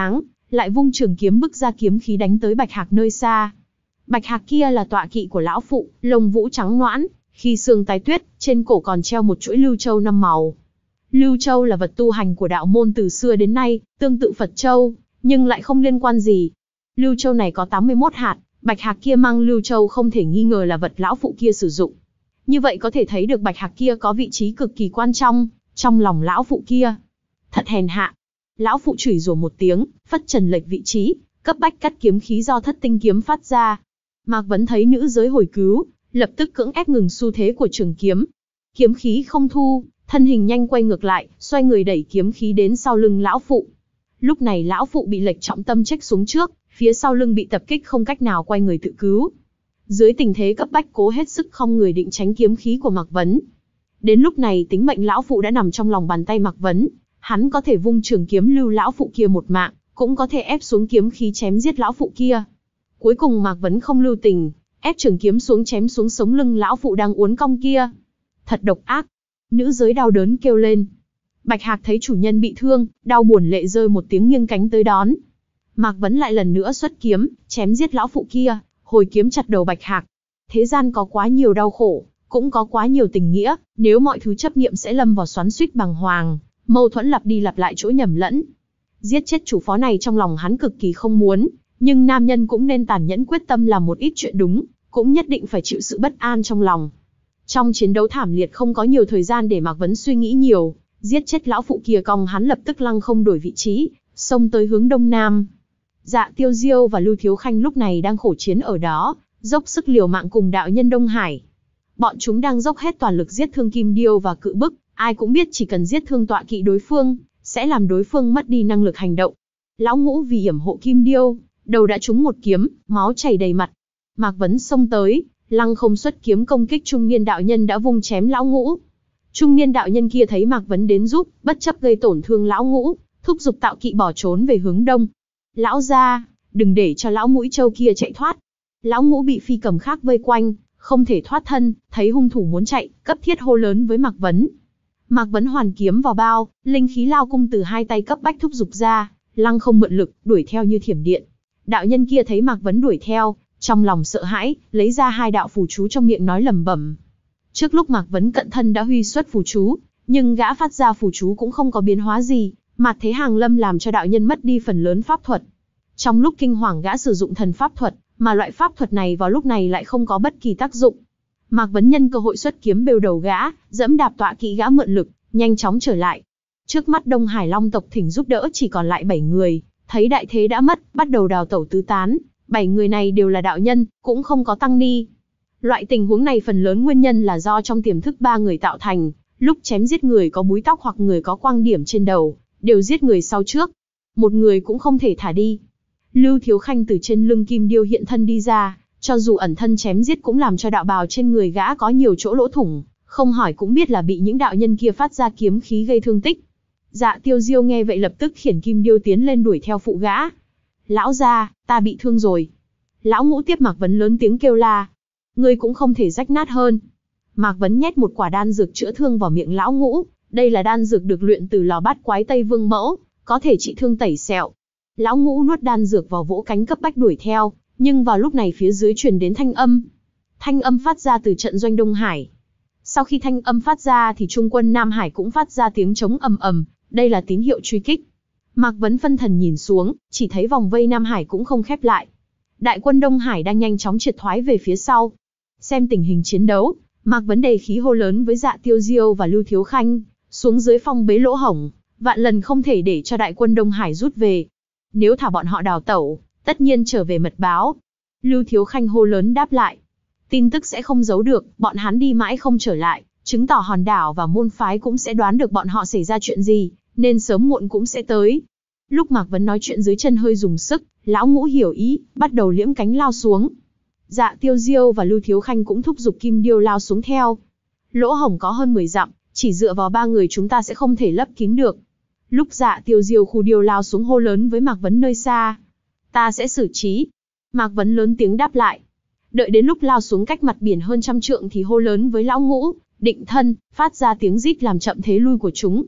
lại vung trường kiếm bức ra kiếm khí đánh tới Bạch Hạc nơi xa. Bạch Hạc kia là tọa kỵ của lão phụ, lông vũ trắng nõn, khi xương tái tuyết, trên cổ còn treo một chuỗi lưu châu năm màu. Lưu châu là vật tu hành của đạo môn từ xưa đến nay, tương tự Phật châu, nhưng lại không liên quan gì. Lưu châu này có tám mươi mốt hạt, Bạch Hạc kia mang lưu châu không thể nghi ngờ là vật lão phụ kia sử dụng. Như vậy có thể thấy được Bạch Hạc kia có vị trí cực kỳ quan trọng trong lòng lão phụ kia. Thật hèn hạ. Lão phụ chửi rủa một tiếng, phất trần lệch vị trí, cấp bách cắt kiếm khí do thất tinh kiếm phát ra. Mạc Vấn thấy nữ giới hồi cứu, lập tức cưỡng ép ngừng xu thế của trường kiếm. Kiếm khí không thu, thân hình nhanh quay ngược lại, xoay người đẩy kiếm khí đến sau lưng lão phụ. Lúc này lão phụ bị lệch trọng tâm chếch xuống trước, phía sau lưng bị tập kích không cách nào quay người tự cứu. Dưới tình thế cấp bách cố hết sức không người định tránh kiếm khí của Mạc Vấn. Đến lúc này tính mệnh lão phụ đã nằm trong lòng bàn tay Mạc Vấn, hắn có thể vung trường kiếm lưu lão phụ kia một mạng, cũng có thể ép xuống kiếm khí chém giết lão phụ kia. Cuối cùng Mạc Vấn không lưu tình, ép trường kiếm xuống chém xuống sống lưng lão phụ đang uốn cong kia. Thật độc ác. Nữ giới đau đớn kêu lên. Bạch Hạc thấy chủ nhân bị thương, đau buồn lệ rơi một tiếng nghiêng cánh tới đón. Mạc Vấn lại lần nữa xuất kiếm, chém giết lão phụ kia, hồi kiếm chặt đầu Bạch Hạc. Thế gian có quá nhiều đau khổ, cũng có quá nhiều tình nghĩa, nếu mọi thứ chấp niệm sẽ lâm vào xoắn xuýt bàng hoàng, mâu thuẫn lặp đi lặp lại chỗ nhầm lẫn. Giết chết chủ phó này trong lòng hắn cực kỳ không muốn, nhưng nam nhân cũng nên tàn nhẫn quyết tâm làm một ít chuyện đúng, cũng nhất định phải chịu sự bất an trong lòng. Trong chiến đấu thảm liệt không có nhiều thời gian để Mạc Vấn suy nghĩ nhiều, giết chết lão phụ kia cong hắn lập tức lăng không đổi vị trí, xông tới hướng đông nam. Dạ Tiêu Diêu và Lưu Thiếu Khanh lúc này đang khổ chiến ở đó, dốc sức liều mạng cùng đạo nhân Đông Hải. Bọn chúng đang dốc hết toàn lực giết thương Kim Điêu và Cự Bức, ai cũng biết chỉ cần giết thương tọa kỵ đối phương, sẽ làm đối phương mất đi năng lực hành động. Lão Ngũ vì yểm hộ Kim Điêu, đầu đã trúng một kiếm, máu chảy đầy mặt. Mạc Vấn xông tới, lăng không xuất kiếm công kích trung niên đạo nhân đã vung chém lão Ngũ. Trung niên đạo nhân kia thấy Mạc Vấn đến giúp, bất chấp gây tổn thương lão Ngũ, thúc giục tạo kỵ bỏ trốn về hướng đông. Lão gia, đừng để cho lão mũi trâu kia chạy thoát. Lão Ngũ bị phi cầm khác vây quanh, không thể thoát thân, thấy hung thủ muốn chạy, cấp thiết hô lớn với Mạc Vấn. Mạc Vấn hoàn kiếm vào bao, linh khí lao cung từ hai tay cấp bách thúc giục ra, lăng không mượn lực, đuổi theo như thiểm điện. Đạo nhân kia thấy Mạc Vấn đuổi theo, trong lòng sợ hãi, lấy ra hai đạo phù chú trong miệng nói lẩm bẩm. Trước lúc Mạc Vấn cận thân đã huy xuất phù chú, nhưng gã phát ra phù chú cũng không có biến hóa gì, Mạt Thế Hàng Lâm làm cho đạo nhân mất đi phần lớn pháp thuật. Trong lúc kinh hoàng gã sử dụng thần pháp thuật, mà loại pháp thuật này vào lúc này lại không có bất kỳ tác dụng. Mạc Vấn nhân cơ hội xuất kiếm bêu đầu gã, dẫm đạp tọa kỵ gã mượn lực, nhanh chóng trở lại. Trước mắt Đông Hải Long tộc thỉnh giúp đỡ chỉ còn lại bảy người, thấy đại thế đã mất, bắt đầu đào tẩu tứ tán. Bảy người này đều là đạo nhân, cũng không có tăng ni. Loại tình huống này phần lớn nguyên nhân là do trong tiềm thức ba người tạo thành, lúc chém giết người có búi tóc hoặc người có quang điểm trên đầu, đều giết người sau trước. Một người cũng không thể thả đi. Lưu Thiếu Khanh từ trên lưng Kim Điêu hiện thân đi ra, cho dù ẩn thân chém giết cũng làm cho đạo bào trên người gã có nhiều chỗ lỗ thủng, không hỏi cũng biết là bị những đạo nhân kia phát ra kiếm khí gây thương tích. Dạ Tiêu Diêu nghe vậy lập tức khiển Kim Điêu tiến lên đuổi theo phụ gã. Lão gia, ta bị thương rồi. Lão Ngũ tiếp Mạc Vấn lớn tiếng kêu la. Ngươi cũng không thể rách nát hơn. Mạc Vấn nhét một quả đan dược chữa thương vào miệng Lão Ngũ. Đây là đan dược được luyện từ lò bát quái Tây Vương Mẫu, có thể trị thương tẩy sẹo. Lão Ngũ nuốt đan dược vào vỗ cánh cấp bách đuổi theo, nhưng vào lúc này phía dưới truyền đến thanh âm. Thanh âm phát ra từ trận doanh Đông Hải. Sau khi thanh âm phát ra thì trung quân Nam Hải cũng phát ra tiếng trống ầm ầm, đây là tín hiệu truy kích. Mạc Vấn phân thần nhìn xuống, chỉ thấy vòng vây Nam Hải cũng không khép lại. Đại quân Đông Hải đang nhanh chóng triệt thoái về phía sau. Xem tình hình chiến đấu, Mạc Vấn đề khí hô lớn với Dạ Tiêu Diêu và Lưu Thiếu Khanh, xuống dưới phong bế lỗ hổng, vạn lần không thể để cho đại quân Đông Hải rút về. Nếu thả bọn họ đào tẩu, tất nhiên trở về mật báo. Lưu Thiếu Khanh hô lớn đáp lại. Tin tức sẽ không giấu được, bọn hắn đi mãi không trở lại, chứng tỏ hòn đảo và môn phái cũng sẽ đoán được bọn họ xảy ra chuyện gì, nên sớm muộn cũng sẽ tới. Lúc Mạc Vấn nói chuyện dưới chân hơi dùng sức, Lão Ngũ hiểu ý, bắt đầu liễm cánh lao xuống. Dạ Tiêu Diêu và Lưu Thiếu Khanh cũng thúc giục Kim Điêu lao xuống theo. Lỗ hổng có hơn mười dặm, chỉ dựa vào ba người chúng ta sẽ không thể lấp kín được. Lúc Dạ Tiêu Diêu khu điêu lao xuống hô lớn với Mạc Vấn nơi xa. Ta sẽ xử trí. Mạc Vấn lớn tiếng đáp lại. Đợi đến lúc lao xuống cách mặt biển hơn trăm trượng thì hô lớn với Lão Ngũ, định thân, phát ra tiếng rít làm chậm thế lui của chúng.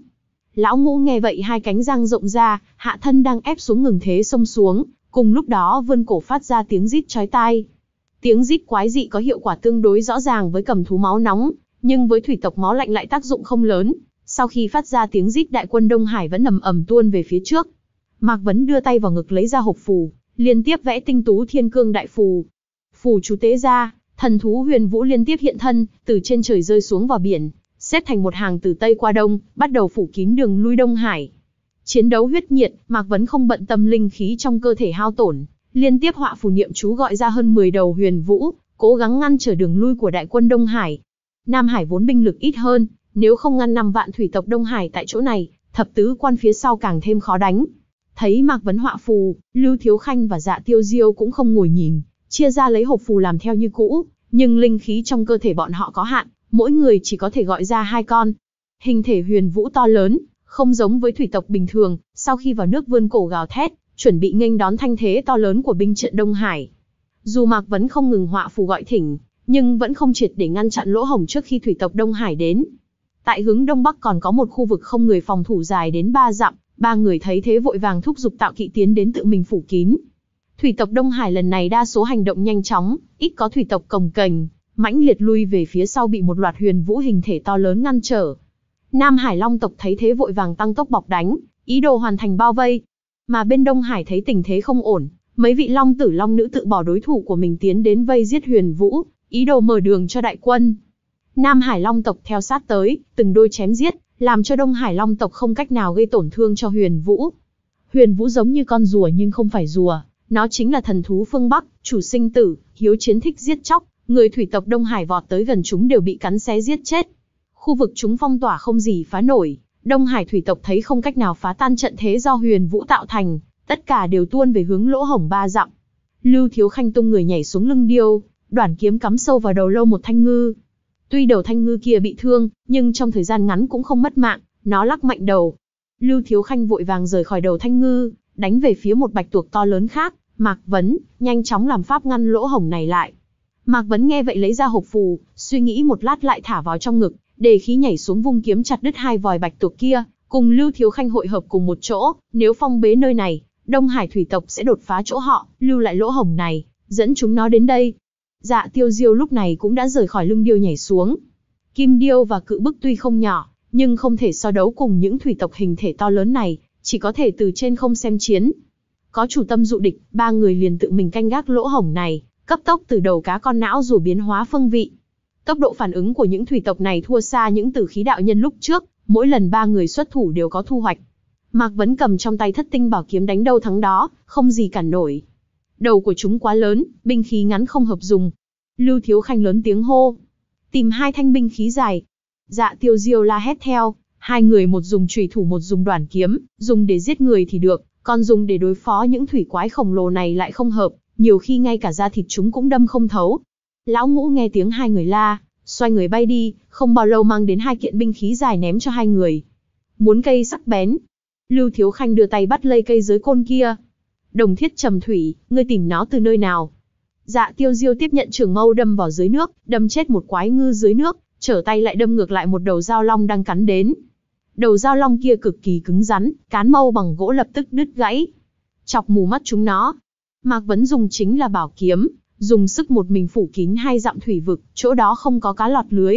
Lão Ngũ nghe vậy hai cánh răng rộng ra, hạ thân đang ép xuống ngừng thế xông xuống, cùng lúc đó vươn cổ phát ra tiếng rít chói tai. Tiếng rít quái dị có hiệu quả tương đối rõ ràng với cầm thú máu nóng, nhưng với thủy tộc máu lạnh lại tác dụng không lớn. Sau khi phát ra tiếng rít, đại quân Đông Hải vẫn ầm ầm tuôn về phía trước. Mạc Vấn đưa tay vào ngực lấy ra hộp phù, liên tiếp vẽ tinh tú thiên cương đại phù. Phù chú tế ra, thần thú Huyền Vũ liên tiếp hiện thân, từ trên trời rơi xuống vào biển, xếp thành một hàng từ Tây qua Đông, bắt đầu phủ kín đường lui Đông Hải. Chiến đấu huyết nhiệt, Mạc Vấn không bận tâm linh khí trong cơ thể hao tổn, liên tiếp họa phù niệm chú gọi ra hơn mười đầu Huyền Vũ, cố gắng ngăn trở đường lui của đại quân Đông Hải. Nam Hải vốn binh lực ít hơn, nếu không ngăn năm vạn thủy tộc Đông Hải tại chỗ này, thập tứ quan phía sau càng thêm khó đánh. Thấy Mạc Vấn họa phù, Lưu Thiếu Khanh và Dạ Tiêu Diêu cũng không ngồi nhìn, chia ra lấy hộp phù làm theo như cũ, nhưng linh khí trong cơ thể bọn họ có hạn, mỗi người chỉ có thể gọi ra hai con. Hình thể Huyền Vũ to lớn, không giống với thủy tộc bình thường, sau khi vào nước vươn cổ gào thét, chuẩn bị nghênh đón thanh thế to lớn của binh trận Đông Hải. Dù Mạc Vấn không ngừng họa phù gọi thỉnh, nhưng vẫn không triệt để ngăn chặn lỗ hổng trước khi thủy tộc Đông Hải đến. Tại hướng đông bắc còn có một khu vực không người phòng thủ dài đến ba dặm, ba người thấy thế vội vàng thúc giục Tạo Kỵ tiến đến tự mình phủ kín. Thủy tộc Đông Hải lần này đa số hành động nhanh chóng, ít có thủy tộc cồng kềnh, mãnh liệt lui về phía sau bị một loạt Huyền Vũ hình thể to lớn ngăn trở. Nam Hải Long tộc thấy thế vội vàng tăng tốc bọc đánh, ý đồ hoàn thành bao vây. Mà bên Đông Hải thấy tình thế không ổn, mấy vị Long tử Long nữ tự bỏ đối thủ của mình tiến đến vây giết Huyền Vũ, ý đồ mở đường cho đại quân. Nam Hải Long tộc theo sát tới, từng đôi chém giết, làm cho Đông Hải Long tộc không cách nào gây tổn thương cho Huyền Vũ. Huyền Vũ giống như con rùa nhưng không phải rùa, nó chính là thần thú phương Bắc, chủ sinh tử, hiếu chiến thích giết chóc, người thủy tộc Đông Hải vọt tới gần chúng đều bị cắn xé giết chết. Khu vực chúng phong tỏa không gì phá nổi, Đông Hải thủy tộc thấy không cách nào phá tan trận thế do Huyền Vũ tạo thành, tất cả đều tuôn về hướng lỗ hổng ba dặm. Lưu Thiếu Khanh tung người nhảy xuống lưng điêu, đoản kiếm cắm sâu vào đầu lâu một thanh ngư. Tuy đầu thanh ngư kia bị thương, nhưng trong thời gian ngắn cũng không mất mạng, nó lắc mạnh đầu. Lưu Thiếu Khanh vội vàng rời khỏi đầu thanh ngư, đánh về phía một bạch tuộc to lớn khác. Mạc Vấn nhanh chóng làm pháp ngăn lỗ hổng này lại. Mạc Vấn nghe vậy lấy ra hộp phù, suy nghĩ một lát lại thả vào trong ngực, đề khí nhảy xuống vung kiếm chặt đứt hai vòi bạch tuộc kia, cùng Lưu Thiếu Khanh hội hợp cùng một chỗ. Nếu phong bế nơi này, Đông Hải thủy tộc sẽ đột phá chỗ họ, lưu lại lỗ hổng này, dẫn chúng nó đến đây. Dạ Tiêu Diêu lúc này cũng đã rời khỏi lưng điêu nhảy xuống. Kim điêu và cự bức tuy không nhỏ, nhưng không thể so đấu cùng những thủy tộc hình thể to lớn này, chỉ có thể từ trên không xem chiến. Có chủ tâm dụ địch, ba người liền tự mình canh gác lỗ hổng này, cấp tốc từ đầu cá con não rùa biến hóa phương vị. Tốc độ phản ứng của những thủy tộc này thua xa những tử khí đạo nhân lúc trước, mỗi lần ba người xuất thủ đều có thu hoạch. Mạc Vấn cầm trong tay thất tinh bảo kiếm đánh đâu thắng đó, không gì cản nổi. Đầu của chúng quá lớn, binh khí ngắn không hợp dùng. Lưu Thiếu Khanh lớn tiếng hô, tìm hai thanh binh khí dài. Dạ Tiêu Diêu la hét theo, hai người một dùng chùy thủ một dùng đoản kiếm, dùng để giết người thì được, còn dùng để đối phó những thủy quái khổng lồ này lại không hợp, nhiều khi ngay cả da thịt chúng cũng đâm không thấu. Lão Ngũ nghe tiếng hai người la, xoay người bay đi, không bao lâu mang đến hai kiện binh khí dài ném cho hai người. Muốn cây sắc bén. Lưu Thiếu Khanh đưa tay bắt lấy cây giới côn kia. Đồng thiết trầm thủy, ngươi tìm nó từ nơi nào? Dạ Tiêu Diêu tiếp nhận trường mâu đâm vào dưới nước, đâm chết một quái ngư dưới nước, trở tay lại đâm ngược lại một đầu dao long đang cắn đến. Đầu dao long kia cực kỳ cứng rắn, cán mâu bằng gỗ lập tức đứt gãy, chọc mù mắt chúng nó. Mạc Vấn dùng chính là bảo kiếm, dùng sức một mình phủ kín hai dặm thủy vực, chỗ đó không có cá lọt lưới.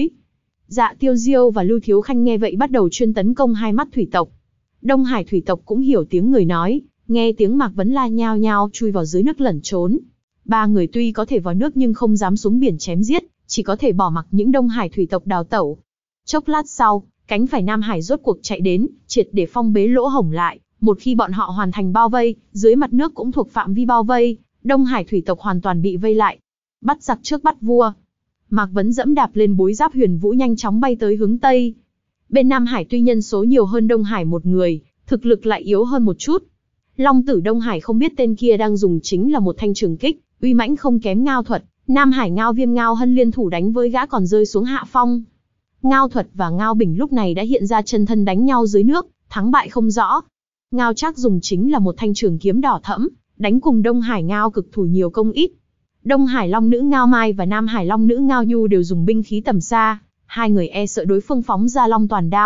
Dạ Tiêu Diêu và Lưu Thiếu Khanh nghe vậy bắt đầu chuyên tấn công hai mắt thủy tộc. Đông Hải thủy tộc cũng hiểu tiếng người nói, nghe tiếng Mạc Vấn la nhao nhao chui vào dưới nước lẩn trốn. Ba người tuy có thể vào nước nhưng không dám xuống biển chém giết, chỉ có thể bỏ mặc những Đông Hải thủy tộc đào tẩu. Chốc lát sau, cánh phải Nam Hải rốt cuộc chạy đến, triệt để phong bế lỗ hổng lại. Một khi bọn họ hoàn thành bao vây, dưới mặt nước cũng thuộc phạm vi bao vây, Đông Hải thủy tộc hoàn toàn bị vây lại. Bắt giặc trước bắt vua. Mạc Vấn dẫm đạp lên bối giáp Huyền Vũ nhanh chóng bay tới hướng Tây. Bên Nam Hải tuy nhân số nhiều hơn Đông Hải một người, thực lực lại yếu hơn một chút. Long tử Đông Hải không biết tên kia đang dùng chính là một thanh trường kích, uy mãnh không kém Ngao Thuật. Nam Hải Ngao Viêm Ngao Hân liên thủ đánh với gã còn rơi xuống hạ phong. Ngao Thuật và Ngao Bình lúc này đã hiện ra chân thân đánh nhau dưới nước, thắng bại không rõ. Ngao Trác dùng chính là một thanh trường kiếm đỏ thẫm, đánh cùng Đông Hải Ngao Cực thủ nhiều công ít. Đông Hải Long nữ Ngao Mai và Nam Hải Long nữ Ngao Nhu đều dùng binh khí tầm xa, hai người e sợ đối phương phóng ra Long Toàn Đao,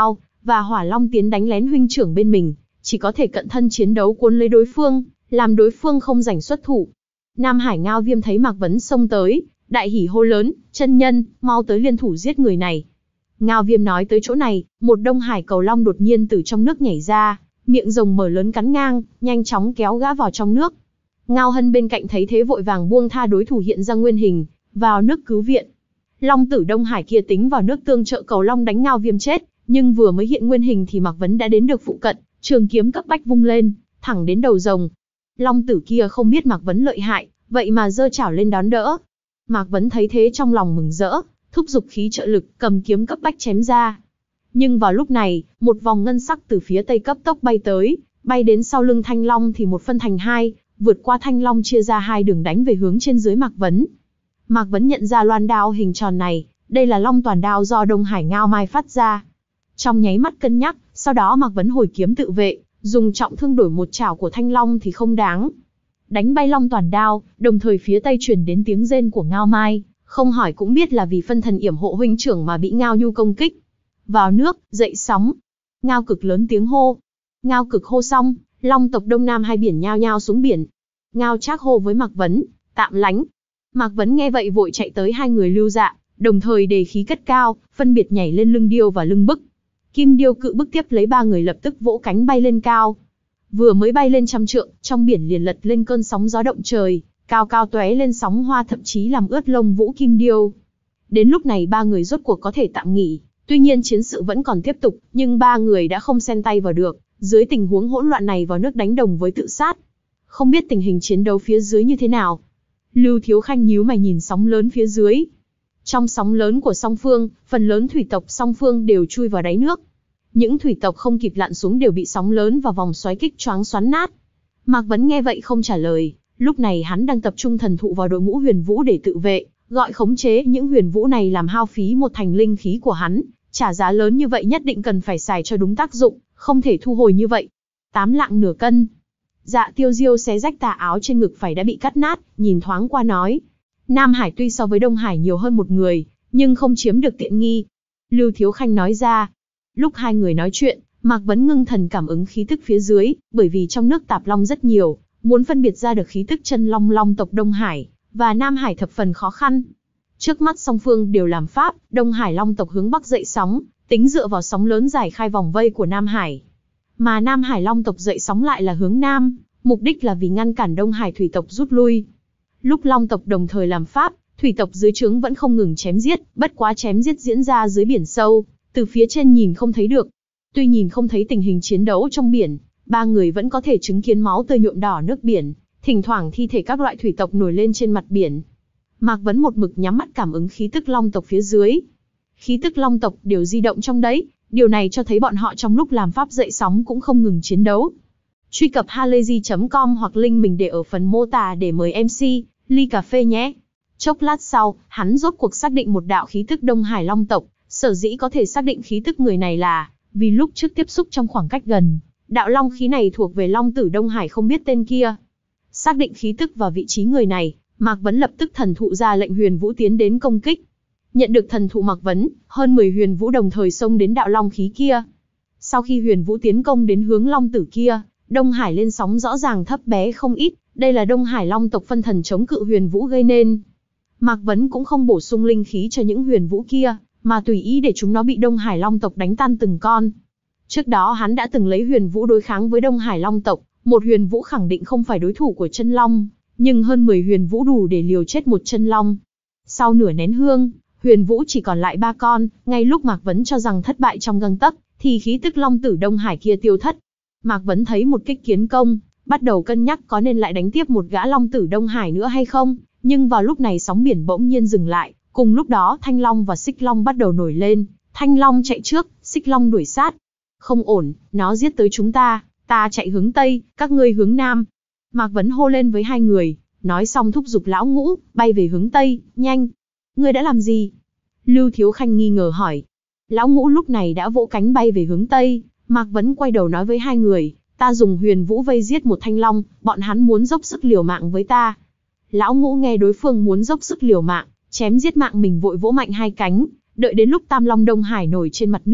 và Hỏa Long tiến đánh lén huynh trưởng bên mình, chỉ có thể cận thân chiến đấu cuốn lấy đối phương, làm đối phương không rảnh xuất thủ. Nam Hải Ngao Viêm thấy Mạc Vấn xông tới, đại hỉ hô lớn, chân nhân, mau tới liên thủ giết người này. Ngao Viêm nói tới chỗ này, một Đông Hải cầu long đột nhiên từ trong nước nhảy ra, miệng rồng mở lớn cắn ngang, nhanh chóng kéo gã vào trong nước. Ngao Hân bên cạnh thấy thế vội vàng buông tha đối thủ hiện ra nguyên hình, vào nước cứu viện. Long tử Đông Hải kia tính vào nước tương trợ cầu long đánh Ngao Viêm chết, nhưng vừa mới hiện nguyên hình thì Mạc Vấn đã đến được phụ cận, trường kiếm cấp bách vung lên, thẳng đến đầu rồng. Long tử kia không biết Mạc Vấn lợi hại, vậy mà giơ chảo lên đón đỡ. Mạc Vấn thấy thế trong lòng mừng rỡ, thúc giục khí trợ lực, cầm kiếm cấp bách chém ra. Nhưng vào lúc này, một vòng ngân sắc từ phía tây cấp tốc bay tới, bay đến sau lưng Thanh Long thì một phân thành hai, vượt qua Thanh Long chia ra hai đường đánh về hướng trên dưới Mạc Vấn. Mạc Vấn nhận ra loan đao hình tròn này, đây là Long Toàn Đao do Đông Hải Ngao Mai phát ra. Trong nháy mắt cân nhắc, sau đó Mạc Vấn hồi kiếm tự vệ, dùng trọng thương đổi một chảo của Thanh Long thì không đáng. Đánh bay Long Toàn Đao, đồng thời phía tây truyền đến tiếng rên của Ngao Mai, không hỏi cũng biết là vì phân thần yểm hộ huynh trưởng mà bị Ngao Nhu công kích. Vào nước, dậy sóng. Ngao Cực lớn tiếng hô. Ngao Cực hô xong, Long tộc Đông Nam hai biển nhao nhao xuống biển. Ngao Trác hô với Mạc Vấn, tạm lánh. Mạc Vấn nghe vậy vội chạy tới hai người Lưu Dạ, đồng thời đề khí cất cao, phân biệt nhảy lên lưng điêu và lưng bức. Kim điêu cự bức tiếp lấy ba người lập tức vỗ cánh bay lên cao. Vừa mới bay lên trăm trượng, trong biển liền lật lên cơn sóng gió động trời, cao cao tóe lên sóng hoa thậm chí làm ướt lông vũ kim điêu. Đến lúc này ba người rốt cuộc có thể tạm nghỉ, tuy nhiên chiến sự vẫn còn tiếp tục, nhưng ba người đã không xen tay vào được, dưới tình huống hỗn loạn này vào nước đánh đồng với tự sát. Không biết tình hình chiến đấu phía dưới như thế nào. Lưu Thiếu Khanh nhíu mày nhìn sóng lớn phía dưới. Trong sóng lớn của song phương, phần lớn thủy tộc song phương đều chui vào đáy nước. Những thủy tộc không kịp lặn xuống đều bị sóng lớn và vòng xoáy kích choáng xoắn nát. Mạc Vấn nghe vậy không trả lời, lúc này hắn đang tập trung thần thụ vào đội ngũ huyền vũ để tự vệ, gọi khống chế những huyền vũ này làm hao phí một thành linh khí của hắn, trả giá lớn như vậy nhất định cần phải xài cho đúng tác dụng, không thể thu hồi như vậy. Tám lạng nửa cân. Dạ Tiêu Diêu xé rách tà áo trên ngực phải đã bị cắt nát, nhìn thoáng qua nói. Nam Hải tuy so với Đông Hải nhiều hơn một người, nhưng không chiếm được tiện nghi. Lưu Thiếu Khanh nói ra. Lúc hai người nói chuyện, Mạc Vấn ngưng thần cảm ứng khí tức phía dưới, bởi vì trong nước tạp long rất nhiều, muốn phân biệt ra được khí tức chân long long tộc Đông Hải và Nam Hải thập phần khó khăn. Trước mắt song phương đều làm pháp, Đông Hải long tộc hướng bắc dậy sóng, tính dựa vào sóng lớn giải khai vòng vây của Nam Hải. Mà Nam Hải long tộc dậy sóng lại là hướng nam, mục đích là vì ngăn cản Đông Hải thủy tộc rút lui. Lúc long tộc đồng thời làm pháp, thủy tộc dưới trướng vẫn không ngừng chém giết, bất quá chém giết diễn ra dưới biển sâu, từ phía trên nhìn không thấy được. Tuy nhìn không thấy tình hình chiến đấu trong biển, ba người vẫn có thể chứng kiến máu tươi nhuộm đỏ nước biển, thỉnh thoảng thi thể các loại thủy tộc nổi lên trên mặt biển. Mạc Vấn một mực nhắm mắt cảm ứng khí tức long tộc phía dưới. Khí tức long tộc đều di động trong đấy, điều này cho thấy bọn họ trong lúc làm pháp dậy sóng cũng không ngừng chiến đấu. Truy cập halayzi chấm com hoặc link mình để ở phần mô tả để mời em xê, ly cà phê nhé. Chốc lát sau, hắn rốt cuộc xác định một đạo khí tức Đông Hải long tộc, sở dĩ có thể xác định khí tức người này là vì lúc trước tiếp xúc trong khoảng cách gần, đạo long khí này thuộc về long tử Đông Hải không biết tên kia. Xác định khí tức và vị trí người này, Mạc Vấn lập tức thần thụ ra lệnh huyền vũ tiến đến công kích. Nhận được thần thụ Mạc Vấn, hơn mười huyền vũ đồng thời xông đến đạo long khí kia. Sau khi huyền vũ tiến công đến hướng long tử kia, Đông Hải lên sóng rõ ràng thấp bé không ít, đây là Đông Hải long tộc phân thần chống cự huyền vũ gây nên. Mạc Vấn cũng không bổ sung linh khí cho những huyền vũ kia, mà tùy ý để chúng nó bị Đông Hải long tộc đánh tan từng con. Trước đó hắn đã từng lấy huyền vũ đối kháng với Đông Hải long tộc, một huyền vũ khẳng định không phải đối thủ của chân long, nhưng hơn mười huyền vũ đủ để liều chết một chân long. Sau nửa nén hương, huyền vũ chỉ còn lại ba con, ngay lúc Mạc Vấn cho rằng thất bại trong gang tấc, thì khí tức long tử Đông Hải kia tiêu thất. Mạc Vấn thấy một kích kiến công, bắt đầu cân nhắc có nên lại đánh tiếp một gã long tử Đông Hải nữa hay không, nhưng vào lúc này sóng biển bỗng nhiên dừng lại, cùng lúc đó Thanh Long và Xích Long bắt đầu nổi lên, Thanh Long chạy trước, Xích Long đuổi sát. Không ổn, nó giết tới chúng ta, ta chạy hướng Tây, các ngươi hướng Nam. Mạc Vấn hô lên với hai người, nói xong thúc giục Lão Ngũ, bay về hướng Tây, nhanh. Ngươi đã làm gì? Lưu Thiếu Khanh nghi ngờ hỏi. Lão Ngũ lúc này đã vỗ cánh bay về hướng Tây, Mạc Vấn quay đầu nói với hai người, ta dùng huyền vũ vây giết một Thanh Long, bọn hắn muốn dốc sức liều mạng với ta. Lão Ngũ nghe đối phương muốn dốc sức liều mạng, chém giết mạng mình vội vỗ mạnh hai cánh, đợi đến lúc Tam Long Đông Hải nổi trên mặt nước,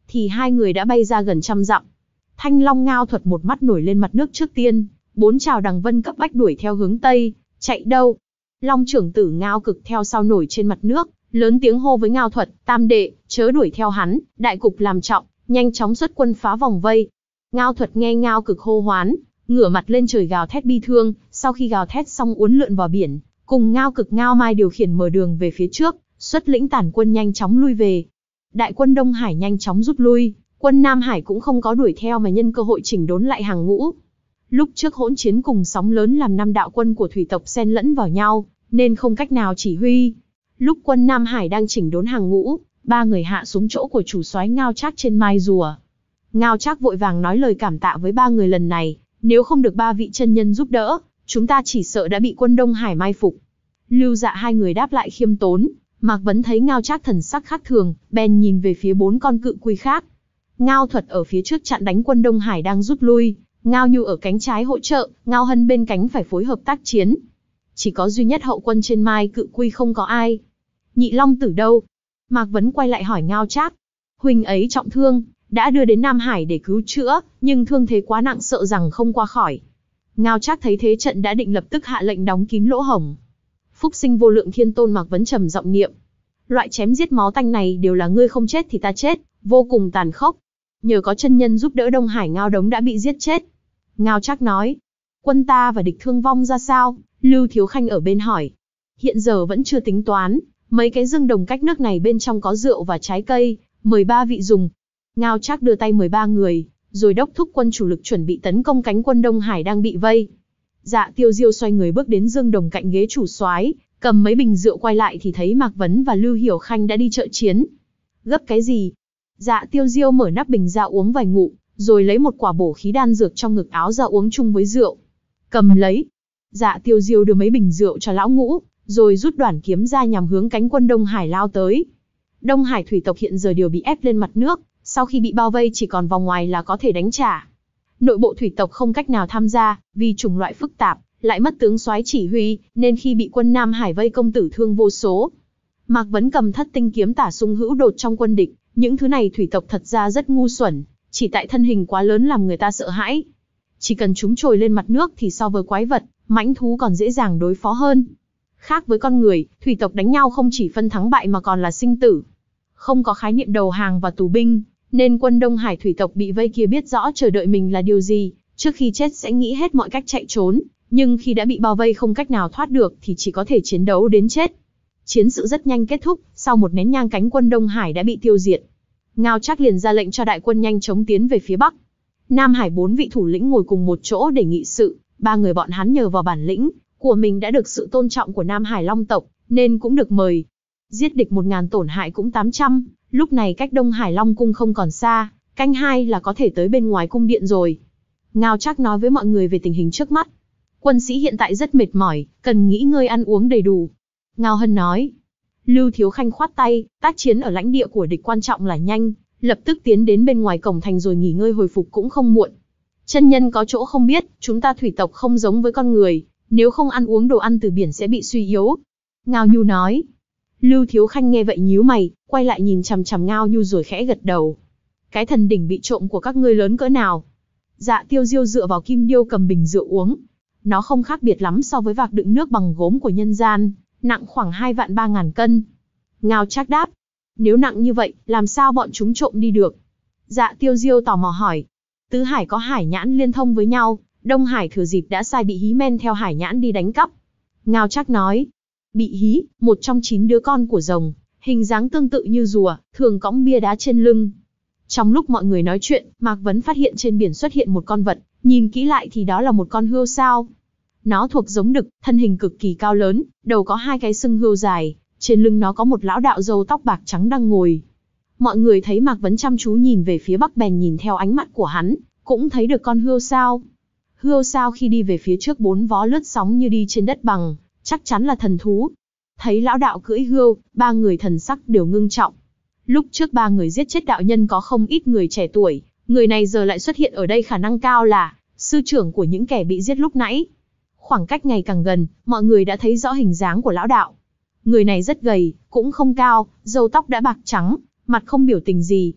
thì hai người đã bay ra gần trăm dặm. Thanh Long Ngao Thuật một mắt nổi lên mặt nước trước tiên, bốn trào đằng vân cấp bách đuổi theo hướng tây. Chạy đâu? Long trưởng tử Ngao Cực theo sau nổi trên mặt nước, lớn tiếng hô với Ngao Thuật, tam đệ, chớ đuổi theo hắn, đại cục làm trọng, nhanh chóng xuất quân phá vòng vây. Ngao Thuật nghe Ngao Cực hô hoán, ngửa mặt lên trời gào thét bi thương, sau khi gào thét xong uốn lượn vào biển, cùng Ngao Cực Ngao Mai điều khiển mở đường về phía trước, xuất lĩnh tản quân nhanh chóng lui về. Đại quân Đông Hải nhanh chóng rút lui, quân Nam Hải cũng không có đuổi theo mà nhân cơ hội chỉnh đốn lại hàng ngũ. Lúc trước hỗn chiến cùng sóng lớn làm năm đạo quân của thủy tộc xen lẫn vào nhau, nên không cách nào chỉ huy. Lúc quân Nam Hải đang chỉnh đốn hàng ngũ, ba người hạ xuống chỗ của chủ soái Ngao Trác trên mai rùa. Ngao Trác vội vàng nói lời cảm tạ với ba người lần này, nếu không được ba vị chân nhân giúp đỡ, chúng ta chỉ sợ đã bị quân Đông Hải mai phục. Lưu Dạ hai người đáp lại khiêm tốn, Mạc Vấn thấy Ngao Trác thần sắc khác thường, bèn nhìn về phía bốn con cự quy khác. Ngao Thuật ở phía trước chặn đánh quân Đông Hải đang rút lui, Ngao Nhu ở cánh trái hỗ trợ, Ngao Hân bên cánh phải phối hợp tác chiến. Chỉ có duy nhất hậu quân trên mai cự quy không có ai. Nhị Long Tử đâu? Mạc Vấn quay lại hỏi Ngao Trác. Huynh ấy trọng thương, đã đưa đến Nam Hải để cứu chữa, nhưng thương thế quá nặng sợ rằng không qua khỏi. Ngao Trác thấy thế trận đã định lập tức hạ lệnh đóng kín lỗ hổng. Phúc sinh vô lượng thiên tôn Mạc Vấn trầm giọng niệm. Loại chém giết máu tanh này đều là ngươi không chết thì ta chết, vô cùng tàn khốc. Nhờ có chân nhân giúp đỡ Đông Hải Ngao Đống đã bị giết chết. Ngao Trác nói. Quân ta và địch thương vong ra sao? Lưu Thiếu Khanh ở bên hỏi. Hiện giờ vẫn chưa tính toán, mấy cái dương đồng cách nước này bên trong có rượu và trái cây, mời ba vị dùng. Ngao Trác đưa tay mời ba người, rồi đốc thúc quân chủ lực chuẩn bị tấn công cánh quân Đông Hải đang bị vây. Dạ Tiêu Diêu xoay người bước đến dương đồng cạnh ghế chủ soái, cầm mấy bình rượu quay lại thì thấy Mạc Vấn và Lưu Hiểu Khanh đã đi trợ chiến. Gấp cái gì? Dạ Tiêu Diêu mở nắp bình ra uống vài ngụm, rồi lấy một quả bổ khí đan dược trong ngực áo ra uống chung với rượu. Cầm lấy. Dạ Tiêu Diêu đưa mấy bình rượu cho lão ngũ, rồi rút đoản kiếm ra nhằm hướng cánh quân Đông Hải lao tới. Đông Hải thủy tộc hiện giờ đều bị ép lên mặt nước, sau khi bị bao vây chỉ còn vòng ngoài là có thể đánh trả. Nội bộ thủy tộc không cách nào tham gia, vì chủng loại phức tạp, lại mất tướng soái chỉ huy, nên khi bị quân Nam Hải vây công tử thương vô số. Mạc Vấn cầm thất tinh kiếm tả sung hữu đột trong quân địch, những thứ này thủy tộc thật ra rất ngu xuẩn, chỉ tại thân hình quá lớn làm người ta sợ hãi. Chỉ cần chúng trồi lên mặt nước thì so với quái vật, mãnh thú còn dễ dàng đối phó hơn. Khác với con người, thủy tộc đánh nhau không chỉ phân thắng bại mà còn là sinh tử. Không có khái niệm đầu hàng và tù binh, nên quân Đông Hải thủy tộc bị vây kia biết rõ chờ đợi mình là điều gì, trước khi chết sẽ nghĩ hết mọi cách chạy trốn, nhưng khi đã bị bao vây không cách nào thoát được thì chỉ có thể chiến đấu đến chết. Chiến sự rất nhanh kết thúc, sau một nén nhang cánh quân Đông Hải đã bị tiêu diệt. Ngao Trác liền ra lệnh cho đại quân nhanh chóng tiến về phía bắc. Nam Hải bốn vị thủ lĩnh ngồi cùng một chỗ để nghị sự, ba người bọn hắn nhờ vào bản lĩnh của mình đã được sự tôn trọng của Nam Hải Long tộc, nên cũng được mời. Giết địch một ngàn tổn hại cũng tám trăm, lúc này cách Đông Hải Long cung không còn xa, canh hai là có thể tới bên ngoài cung điện rồi. Ngao Trác nói với mọi người về tình hình trước mắt. Quân sĩ hiện tại rất mệt mỏi, cần nghỉ ngơi ăn uống đầy đủ. Ngao Hân nói. Lưu Thiếu Khanh khoát tay, tác chiến ở lãnh địa của địch quan trọng là nhanh, lập tức tiến đến bên ngoài cổng thành rồi nghỉ ngơi hồi phục cũng không muộn. Chân nhân có chỗ không biết, chúng ta thủy tộc không giống với con người, nếu không ăn uống đồ ăn từ biển sẽ bị suy yếu. Ngao Nhu nói. Lưu Thiếu Khanh nghe vậy nhíu mày, quay lại nhìn chằm chằm Ngao Nhu rồi khẽ gật đầu. Cái thần đỉnh bị trộm của các ngươi lớn cỡ nào? Dạ Tiêu Diêu dựa vào kim điêu cầm bình rượu uống. Nó không khác biệt lắm so với vạc đựng nước bằng gốm của nhân gian, nặng khoảng hai vạn ba ngàn cân. Ngao Trác đáp. Nếu nặng như vậy, làm sao bọn chúng trộm đi được? Dạ Tiêu Diêu tò mò hỏi. Tứ Hải có hải nhãn liên thông với nhau, Đông Hải thừa dịp đã sai bị hí men theo hải nhãn đi đánh cắp. Ngao Trác nói. Bị hí, một trong chín đứa con của rồng, hình dáng tương tự như rùa, thường cõng bia đá trên lưng. Trong lúc mọi người nói chuyện, Mạc Vấn phát hiện trên biển xuất hiện một con vật, nhìn kỹ lại thì đó là một con hươu sao. Nó thuộc giống đực, thân hình cực kỳ cao lớn, đầu có hai cái sừng hươu dài, trên lưng nó có một lão đạo râu tóc bạc trắng đang ngồi. Mọi người thấy Mạc Vấn chăm chú nhìn về phía bắc bèn nhìn theo ánh mắt của hắn, cũng thấy được con hươu sao. Hươu sao khi đi về phía trước bốn vó lướt sóng như đi trên đất bằng, chắc chắn là thần thú. Thấy lão đạo cưỡi hươu, ba người thần sắc đều ngưng trọng. Lúc trước ba người giết chết đạo nhân có không ít người trẻ tuổi, người này giờ lại xuất hiện ở đây khả năng cao là sư trưởng của những kẻ bị giết lúc nãy. Khoảng cách ngày càng gần, mọi người đã thấy rõ hình dáng của lão đạo. Người này rất gầy, cũng không cao, râu tóc đã bạc trắng, mặt không biểu tình gì.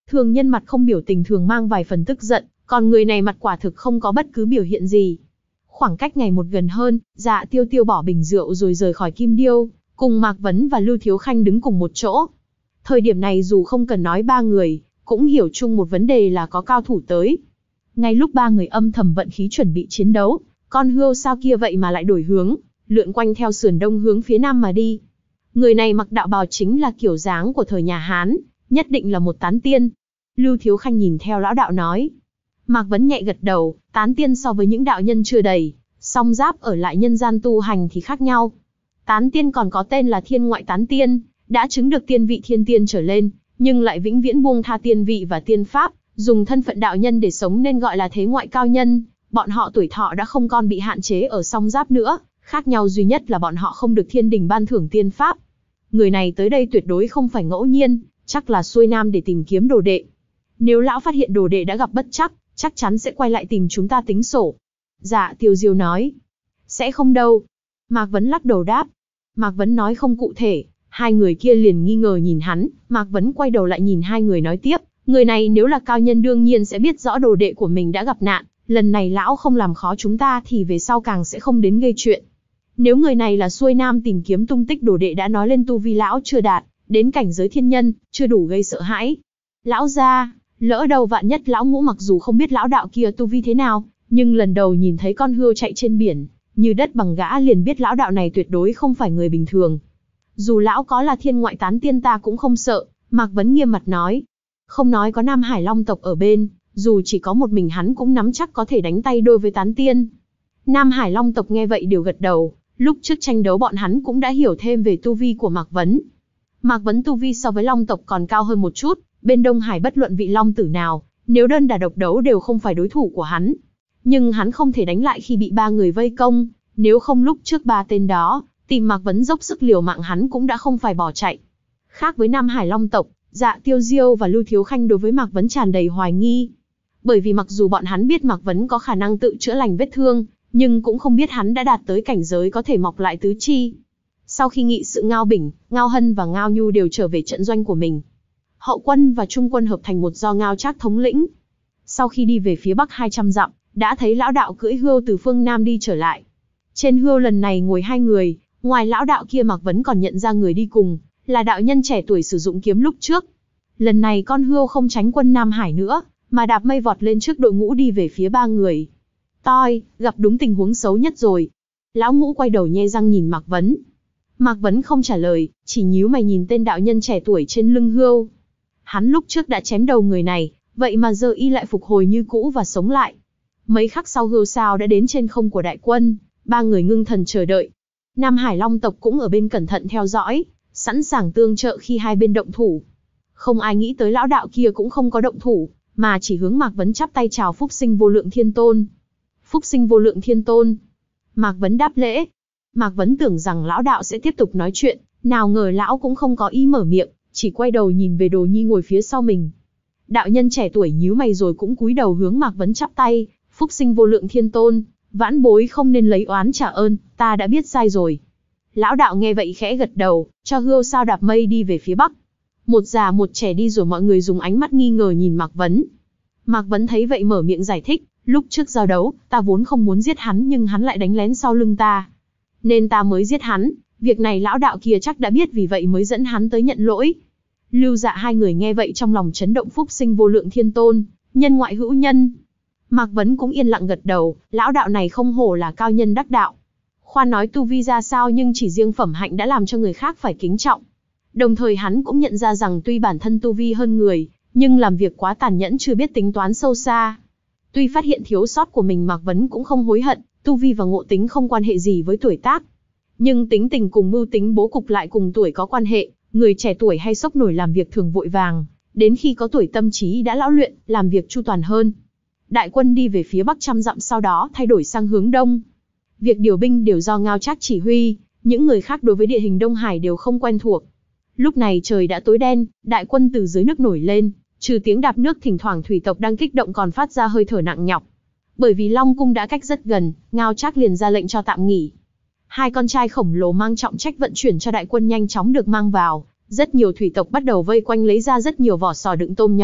Thường nhân mặt không biểu tình thường mang vài phần tức giận, còn người này mặt quả thực không có bất cứ biểu hiện gì. Khoảng cách ngày một gần hơn, Dạ Tiêu Tiêu bỏ bình rượu rồi rời khỏi Kim Điêu, cùng Mạc Vấn và Lưu Thiếu Khanh đứng cùng một chỗ. Thời điểm này dù không cần nói ba người, cũng hiểu chung một vấn đề là có cao thủ tới. Ngay lúc ba người âm thầm vận khí chuẩn bị chiến đấu, con hươu sao kia vậy mà lại đổi hướng, lượn quanh theo sườn đông hướng phía nam mà đi. Người này mặc đạo bào chính là kiểu dáng của thời nhà Hán, nhất định là một tán tiên. Lưu Thiếu Khanh nhìn theo lão đạo nói. Mạc Vấn nhẹ gật đầu, tán tiên so với những đạo nhân chưa đầy, song giáp ở lại nhân gian tu hành thì khác nhau. Tán tiên còn có tên là thiên ngoại tán tiên, đã chứng được tiên vị thiên tiên trở lên, nhưng lại vĩnh viễn buông tha tiên vị và tiên pháp, dùng thân phận đạo nhân để sống nên gọi là thế ngoại cao nhân. Bọn họ tuổi thọ đã không còn bị hạn chế ở song giáp nữa, khác nhau duy nhất là bọn họ không được thiên đình ban thưởng tiên pháp. Người này tới đây tuyệt đối không phải ngẫu nhiên, chắc là xuôi nam để tìm kiếm đồ đệ. Nếu lão phát hiện đồ đệ đã gặp bất trắc, chắc chắn sẽ quay lại tìm chúng ta tính sổ. Dạ Tiêu Diêu nói. Sẽ không đâu. Mạc Vấn lắc đầu đáp. Mạc Vấn nói không cụ thể, hai người kia liền nghi ngờ nhìn hắn, Mạc Vấn quay đầu lại nhìn hai người nói tiếp. Người này nếu là cao nhân đương nhiên sẽ biết rõ đồ đệ của mình đã gặp nạn, lần này lão không làm khó chúng ta thì về sau càng sẽ không đến gây chuyện. Nếu người này là xuôi nam tìm kiếm tung tích đồ đệ đã nói lên tu vi lão chưa đạt, đến cảnh giới thiên nhân, chưa đủ gây sợ hãi. Lão gia, lỡ đầu vạn nhất lão ngũ mặc dù không biết lão đạo kia tu vi thế nào, nhưng lần đầu nhìn thấy con hươu chạy trên biển, như đất bằng gã liền biết lão đạo này tuyệt đối không phải người bình thường. Dù lão có là thiên ngoại tán tiên ta cũng không sợ, Mạc Vấn nghiêm mặt nói. Không nói có Nam Hải Long tộc ở bên, dù chỉ có một mình hắn cũng nắm chắc có thể đánh tay đôi với tán tiên. Nam Hải Long tộc nghe vậy đều gật đầu, lúc trước tranh đấu bọn hắn cũng đã hiểu thêm về tu vi của Mạc Vấn. Mạc Vấn tu vi so với Long tộc còn cao hơn một chút, bên Đông Hải bất luận vị Long tử nào, nếu đơn đả độc đấu đều không phải đối thủ của hắn. Nhưng hắn không thể đánh lại khi bị ba người vây công, nếu không lúc trước ba tên đó, tìm Mạc Vấn dốc sức liều mạng hắn cũng đã không phải bỏ chạy. Khác với Nam Hải Long tộc, Dạ Tiêu Diêu và Lưu Thiếu Khanh đối với Mạc Vấn tràn đầy hoài nghi. Bởi vì mặc dù bọn hắn biết Mạc Vấn có khả năng tự chữa lành vết thương, nhưng cũng không biết hắn đã đạt tới cảnh giới có thể mọc lại tứ chi. Sau khi nghị sự Ngao Bỉnh, Ngao Hân và Ngao Nhu đều trở về trận doanh của mình. Hậu quân và trung quân hợp thành một do Ngao Trác thống lĩnh. Sau khi đi về phía bắc hai trăm dặm, đã thấy lão đạo cưỡi hươu từ phương Nam đi trở lại. Trên hươu lần này ngồi hai người, ngoài lão đạo kia Mạc Vấn còn nhận ra người đi cùng, là đạo nhân trẻ tuổi sử dụng kiếm lúc trước. Lần này con hươu không tránh quân Nam Hải nữa, mà đạp mây vọt lên trước đội ngũ đi về phía ba người. Toi, gặp đúng tình huống xấu nhất rồi. Lão ngũ quay đầu nhe răng nhìn Mạc Vấn. Mạc Vấn không trả lời, chỉ nhíu mày nhìn tên đạo nhân trẻ tuổi trên lưng hươu. Hắn lúc trước đã chém đầu người này, vậy mà giờ y lại phục hồi như cũ và sống lại. Mấy khắc sau hươu sao đã đến trên không của đại quân, ba người ngưng thần chờ đợi. Nam Hải Long tộc cũng ở bên cẩn thận theo dõi, sẵn sàng tương trợ khi hai bên động thủ. Không ai nghĩ tới lão đạo kia cũng không có động thủ, mà chỉ hướng Mạc Vấn chắp tay chào Phúc Sinh Vô Lượng Thiên Tôn. Phúc Sinh Vô Lượng Thiên Tôn. Mạc Vấn đáp lễ. Mạc Vấn tưởng rằng lão đạo sẽ tiếp tục nói chuyện, nào ngờ lão cũng không có ý mở miệng, chỉ quay đầu nhìn về Đồ Nhi ngồi phía sau mình. Đạo nhân trẻ tuổi nhíu mày rồi cũng cúi đầu hướng Mạc Vấn chắp tay. Phúc Sinh Vô Lượng Thiên Tôn, vãn bối không nên lấy oán trả ơn, ta đã biết sai rồi. Lão đạo nghe vậy khẽ gật đầu, cho hươu sao đạp mây đi về phía bắc. Một già một trẻ đi rồi mọi người dùng ánh mắt nghi ngờ nhìn Mạc Vấn. Mạc Vấn thấy vậy mở miệng giải thích, lúc trước giao đấu, ta vốn không muốn giết hắn nhưng hắn lại đánh lén sau lưng ta. Nên ta mới giết hắn, việc này lão đạo kia chắc đã biết vì vậy mới dẫn hắn tới nhận lỗi. Lưu Dạ hai người nghe vậy trong lòng chấn động. Phúc Sinh Vô Lượng Thiên Tôn, nhân ngoại hữu nhân. Mạc Vấn cũng yên lặng gật đầu, lão đạo này không hổ là cao nhân đắc đạo. Khoan nói tu vi ra sao nhưng chỉ riêng phẩm hạnh đã làm cho người khác phải kính trọng. Đồng thời hắn cũng nhận ra rằng tuy bản thân tu vi hơn người, nhưng làm việc quá tàn nhẫn chưa biết tính toán sâu xa. Tuy phát hiện thiếu sót của mình Mạc Vấn cũng không hối hận, tu vi và ngộ tính không quan hệ gì với tuổi tác. Nhưng tính tình cùng mưu tính bố cục lại cùng tuổi có quan hệ, người trẻ tuổi hay sốc nổi làm việc thường vội vàng, đến khi có tuổi tâm trí đã lão luyện, làm việc chu toàn hơn. Đại quân đi về phía bắc trăm dặm sau đó thay đổi sang hướng đông. Việc điều binh đều do Ngao Trác chỉ huy, những người khác đối với địa hình Đông Hải đều không quen thuộc. Lúc này trời đã tối đen, đại quân từ dưới nước nổi lên, trừ tiếng đạp nước thỉnh thoảng thủy tộc đang kích động còn phát ra hơi thở nặng nhọc. Bởi vì Long Cung đã cách rất gần, Ngao Trác liền ra lệnh cho tạm nghỉ. Hai con trai khổng lồ mang trọng trách vận chuyển cho đại quân nhanh chóng được mang vào, rất nhiều thủy tộc bắt đầu vây quanh lấy ra rất nhiều vỏ sò đựng tôm nhỏ,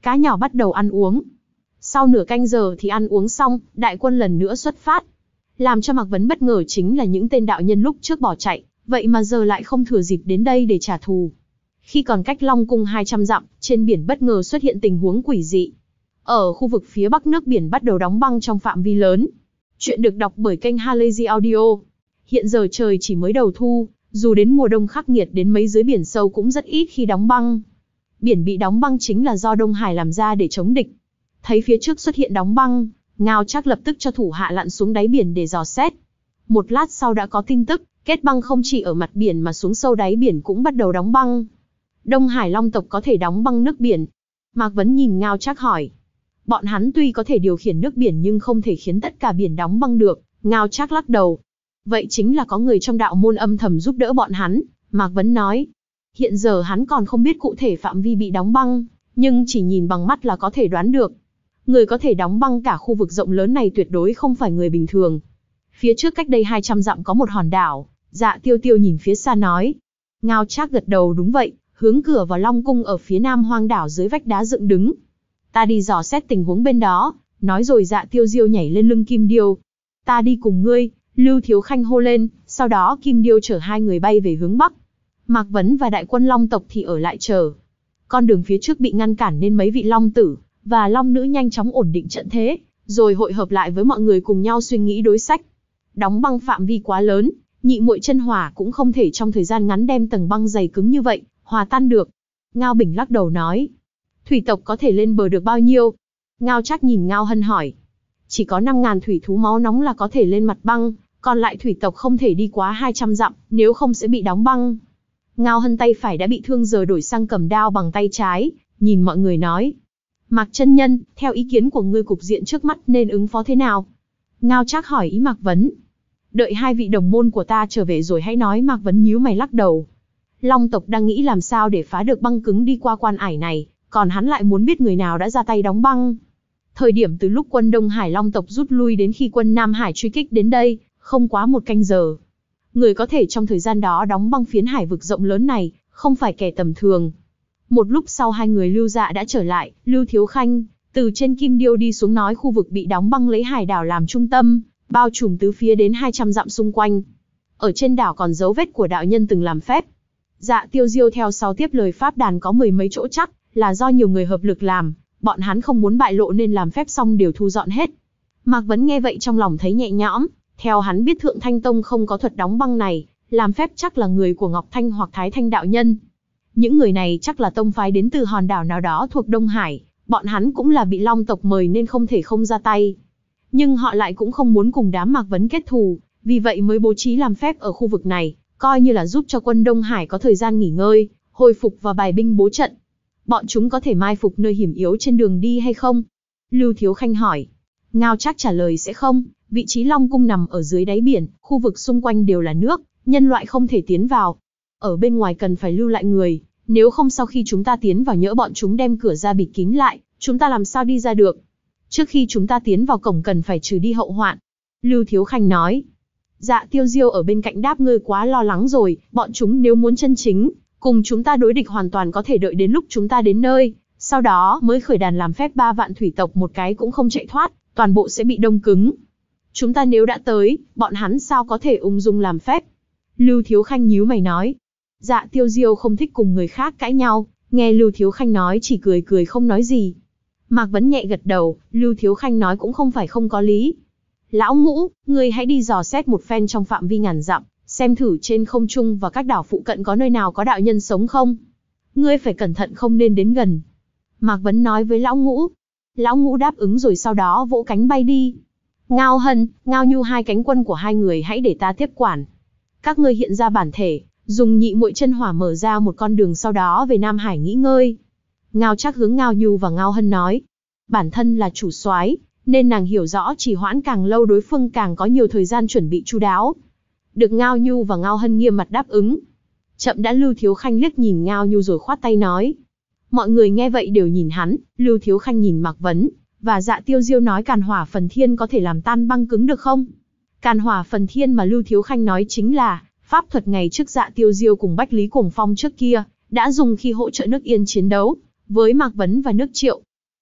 cá nhỏ bắt đầu ăn uống. Sau nửa canh giờ thì ăn uống xong, đại quân lần nữa xuất phát. Làm cho Mạc Vấn bất ngờ chính là những tên đạo nhân lúc trước bỏ chạy, vậy mà giờ lại không thừa dịp đến đây để trả thù. Khi còn cách Long Cung hai trăm dặm, trên biển bất ngờ xuất hiện tình huống quỷ dị. Ở khu vực phía bắc nước biển bắt đầu đóng băng trong phạm vi lớn. Chuyện được đọc bởi kênh Halazy Audio. Hiện giờ trời chỉ mới đầu thu, dù đến mùa đông khắc nghiệt đến mấy dưới biển sâu cũng rất ít khi đóng băng. Biển bị đóng băng chính là do Đông Hải làm ra để chống địch. Thấy phía trước xuất hiện đóng băng, Ngao Trác lập tức cho thủ hạ lặn xuống đáy biển để dò xét. Một lát sau đã có tin tức, kết băng không chỉ ở mặt biển mà xuống sâu đáy biển cũng bắt đầu đóng băng. Đông Hải Long tộc có thể đóng băng nước biển. Mạc Vấn nhìn Ngao Trác hỏi. Bọn hắn tuy có thể điều khiển nước biển nhưng không thể khiến tất cả biển đóng băng được. Ngao Trác lắc đầu. Vậy chính là có người trong đạo môn âm thầm giúp đỡ bọn hắn, Mạc Vấn nói. Hiện giờ hắn còn không biết cụ thể phạm vi bị đóng băng, nhưng chỉ nhìn bằng mắt là có thể đoán được. Người có thể đóng băng cả khu vực rộng lớn này tuyệt đối không phải người bình thường. Phía trước cách đây hai trăm dặm có một hòn đảo, Dạ Tiêu Tiêu nhìn phía xa nói. Ngao Trác gật đầu đúng vậy, hướng cửa vào Long Cung ở phía nam hoang đảo dưới vách đá dựng đứng. Ta đi dò xét tình huống bên đó, nói rồi Dạ Tiêu Diêu nhảy lên lưng Kim Điêu. Ta đi cùng ngươi, Lưu Thiếu Khanh hô lên, sau đó Kim Điêu chở hai người bay về hướng bắc. Mạc Vấn và đại quân Long tộc thì ở lại chờ. Con đường phía trước bị ngăn cản nên mấy vị Long tử và Long nữ nhanh chóng ổn định trận thế, rồi hội hợp lại với mọi người cùng nhau suy nghĩ đối sách. Đóng băng phạm vi quá lớn, nhị muội chân hỏa cũng không thể trong thời gian ngắn đem tầng băng dày cứng như vậy hòa tan được. Ngao Bình lắc đầu nói. Thủy tộc có thể lên bờ được bao nhiêu? Ngao Trác nhìn Ngao Hân hỏi. Chỉ có năm ngàn thủy thú máu nóng là có thể lên mặt băng, còn lại thủy tộc không thể đi quá hai trăm dặm, nếu không sẽ bị đóng băng. Ngao Hân tay phải đã bị thương giờ đổi sang cầm đao bằng tay trái, nhìn mọi người nói. Mạc chân nhân, theo ý kiến của ngươi cục diện trước mắt nên ứng phó thế nào? Ngao Trác hỏi ý Mạc Vấn. Đợi hai vị đồng môn của ta trở về rồi hãy nói. Mạc Vấn nhíu mày lắc đầu. Long tộc đang nghĩ làm sao để phá được băng cứng đi qua quan ải này, còn hắn lại muốn biết người nào đã ra tay đóng băng. Thời điểm từ lúc quân Đông Hải Long tộc rút lui đến khi quân Nam Hải truy kích đến đây, không quá một canh giờ. Người có thể trong thời gian đó đóng băng phiến hải vực rộng lớn này, không phải kẻ tầm thường. Một lúc sau hai người Lưu Dạ đã trở lại, Lưu Thiếu Khanh từ trên Kim Điêu đi xuống nói khu vực bị đóng băng lấy hải đảo làm trung tâm, bao trùm tứ phía đến hai trăm dặm xung quanh. Ở trên đảo còn dấu vết của đạo nhân từng làm phép. Dạ Tiêu Diêu theo sau tiếp lời pháp đàn có mười mấy chỗ chắc là do nhiều người hợp lực làm, bọn hắn không muốn bại lộ nên làm phép xong đều thu dọn hết. Mạc Vấn nghe vậy trong lòng thấy nhẹ nhõm, theo hắn biết Thượng Thanh Tông không có thuật đóng băng này, làm phép chắc là người của Ngọc Thanh hoặc Thái Thanh đạo nhân. Những người này chắc là tông phái đến từ hòn đảo nào đó thuộc Đông Hải, bọn hắn cũng là bị Long tộc mời nên không thể không ra tay. Nhưng họ lại cũng không muốn cùng đám Mạc Vấn kết thù, vì vậy mới bố trí làm phép ở khu vực này, coi như là giúp cho quân Đông Hải có thời gian nghỉ ngơi, hồi phục và bài binh bố trận. Bọn chúng có thể mai phục nơi hiểm yếu trên đường đi hay không? Lưu Thiếu Khanh hỏi. Ngao Trác trả lời sẽ không, vị trí Long Cung nằm ở dưới đáy biển, khu vực xung quanh đều là nước, nhân loại không thể tiến vào. Ở bên ngoài cần phải lưu lại người, nếu không sau khi chúng ta tiến vào nhỡ bọn chúng đem cửa ra bịt kín lại, chúng ta làm sao đi ra được? Trước khi chúng ta tiến vào cổng cần phải trừ đi hậu hoạn. Lưu Thiếu Khanh nói. Dạ Tiêu Diêu ở bên cạnh đáp ngươi quá lo lắng rồi, bọn chúng nếu muốn chân chính cùng chúng ta đối địch hoàn toàn có thể đợi đến lúc chúng ta đến nơi, sau đó mới khởi đàn làm phép ba vạn thủy tộc một cái cũng không chạy thoát, toàn bộ sẽ bị đông cứng. Chúng ta nếu đã tới, bọn hắn sao có thể ung dung làm phép? Lưu Thiếu Khanh nhíu mày nói. Dạ Tiêu Diêu không thích cùng người khác cãi nhau, nghe Lưu Thiếu Khanh nói chỉ cười cười không nói gì. Mạc Vấn nhẹ gật đầu, Lưu Thiếu Khanh nói cũng không phải không có lý. Lão Ngũ, ngươi hãy đi dò xét một phen trong phạm vi ngàn dặm, xem thử trên không trung và các đảo phụ cận có nơi nào có đạo nhân sống không. Ngươi phải cẩn thận không nên đến gần. Mạc Vấn nói với Lão Ngũ. Lão Ngũ đáp ứng rồi sau đó vỗ cánh bay đi. Ngao Hân, Ngao Nhu hai cánh quân của hai người hãy để ta tiếp quản. Các ngươi hiện ra bản thể, dùng nhị muội chân hỏa mở ra một con đường sau đó về Nam Hải nghỉ ngơi. Ngao Trác hướng Ngao Nhu và Ngao Hân nói. Bản thân là chủ soái, nên nàng hiểu rõ chỉ hoãn càng lâu đối phương càng có nhiều thời gian chuẩn bị chu đáo. Được Ngao Nhu và Ngao Hân nghiêm mặt đáp ứng. Chậm đã. Lưu Thiếu Khanh liếc nhìn Ngao Nhu rồi khoát tay nói. Mọi người nghe vậy đều nhìn hắn, Lưu Thiếu Khanh nhìn Mạc Vấn, và Dạ Tiêu Diêu nói càn hỏa phần thiên có thể làm tan băng cứng được không? Càn hỏa phần thiên mà Lưu Thiếu Khanh nói chính là pháp thuật ngày trước Dạ Tiêu Diêu cùng Bách Lý Cuồng Phong trước kia đã dùng khi hỗ trợ nước Yên chiến đấu với Mạc Vấn và nước Triệu.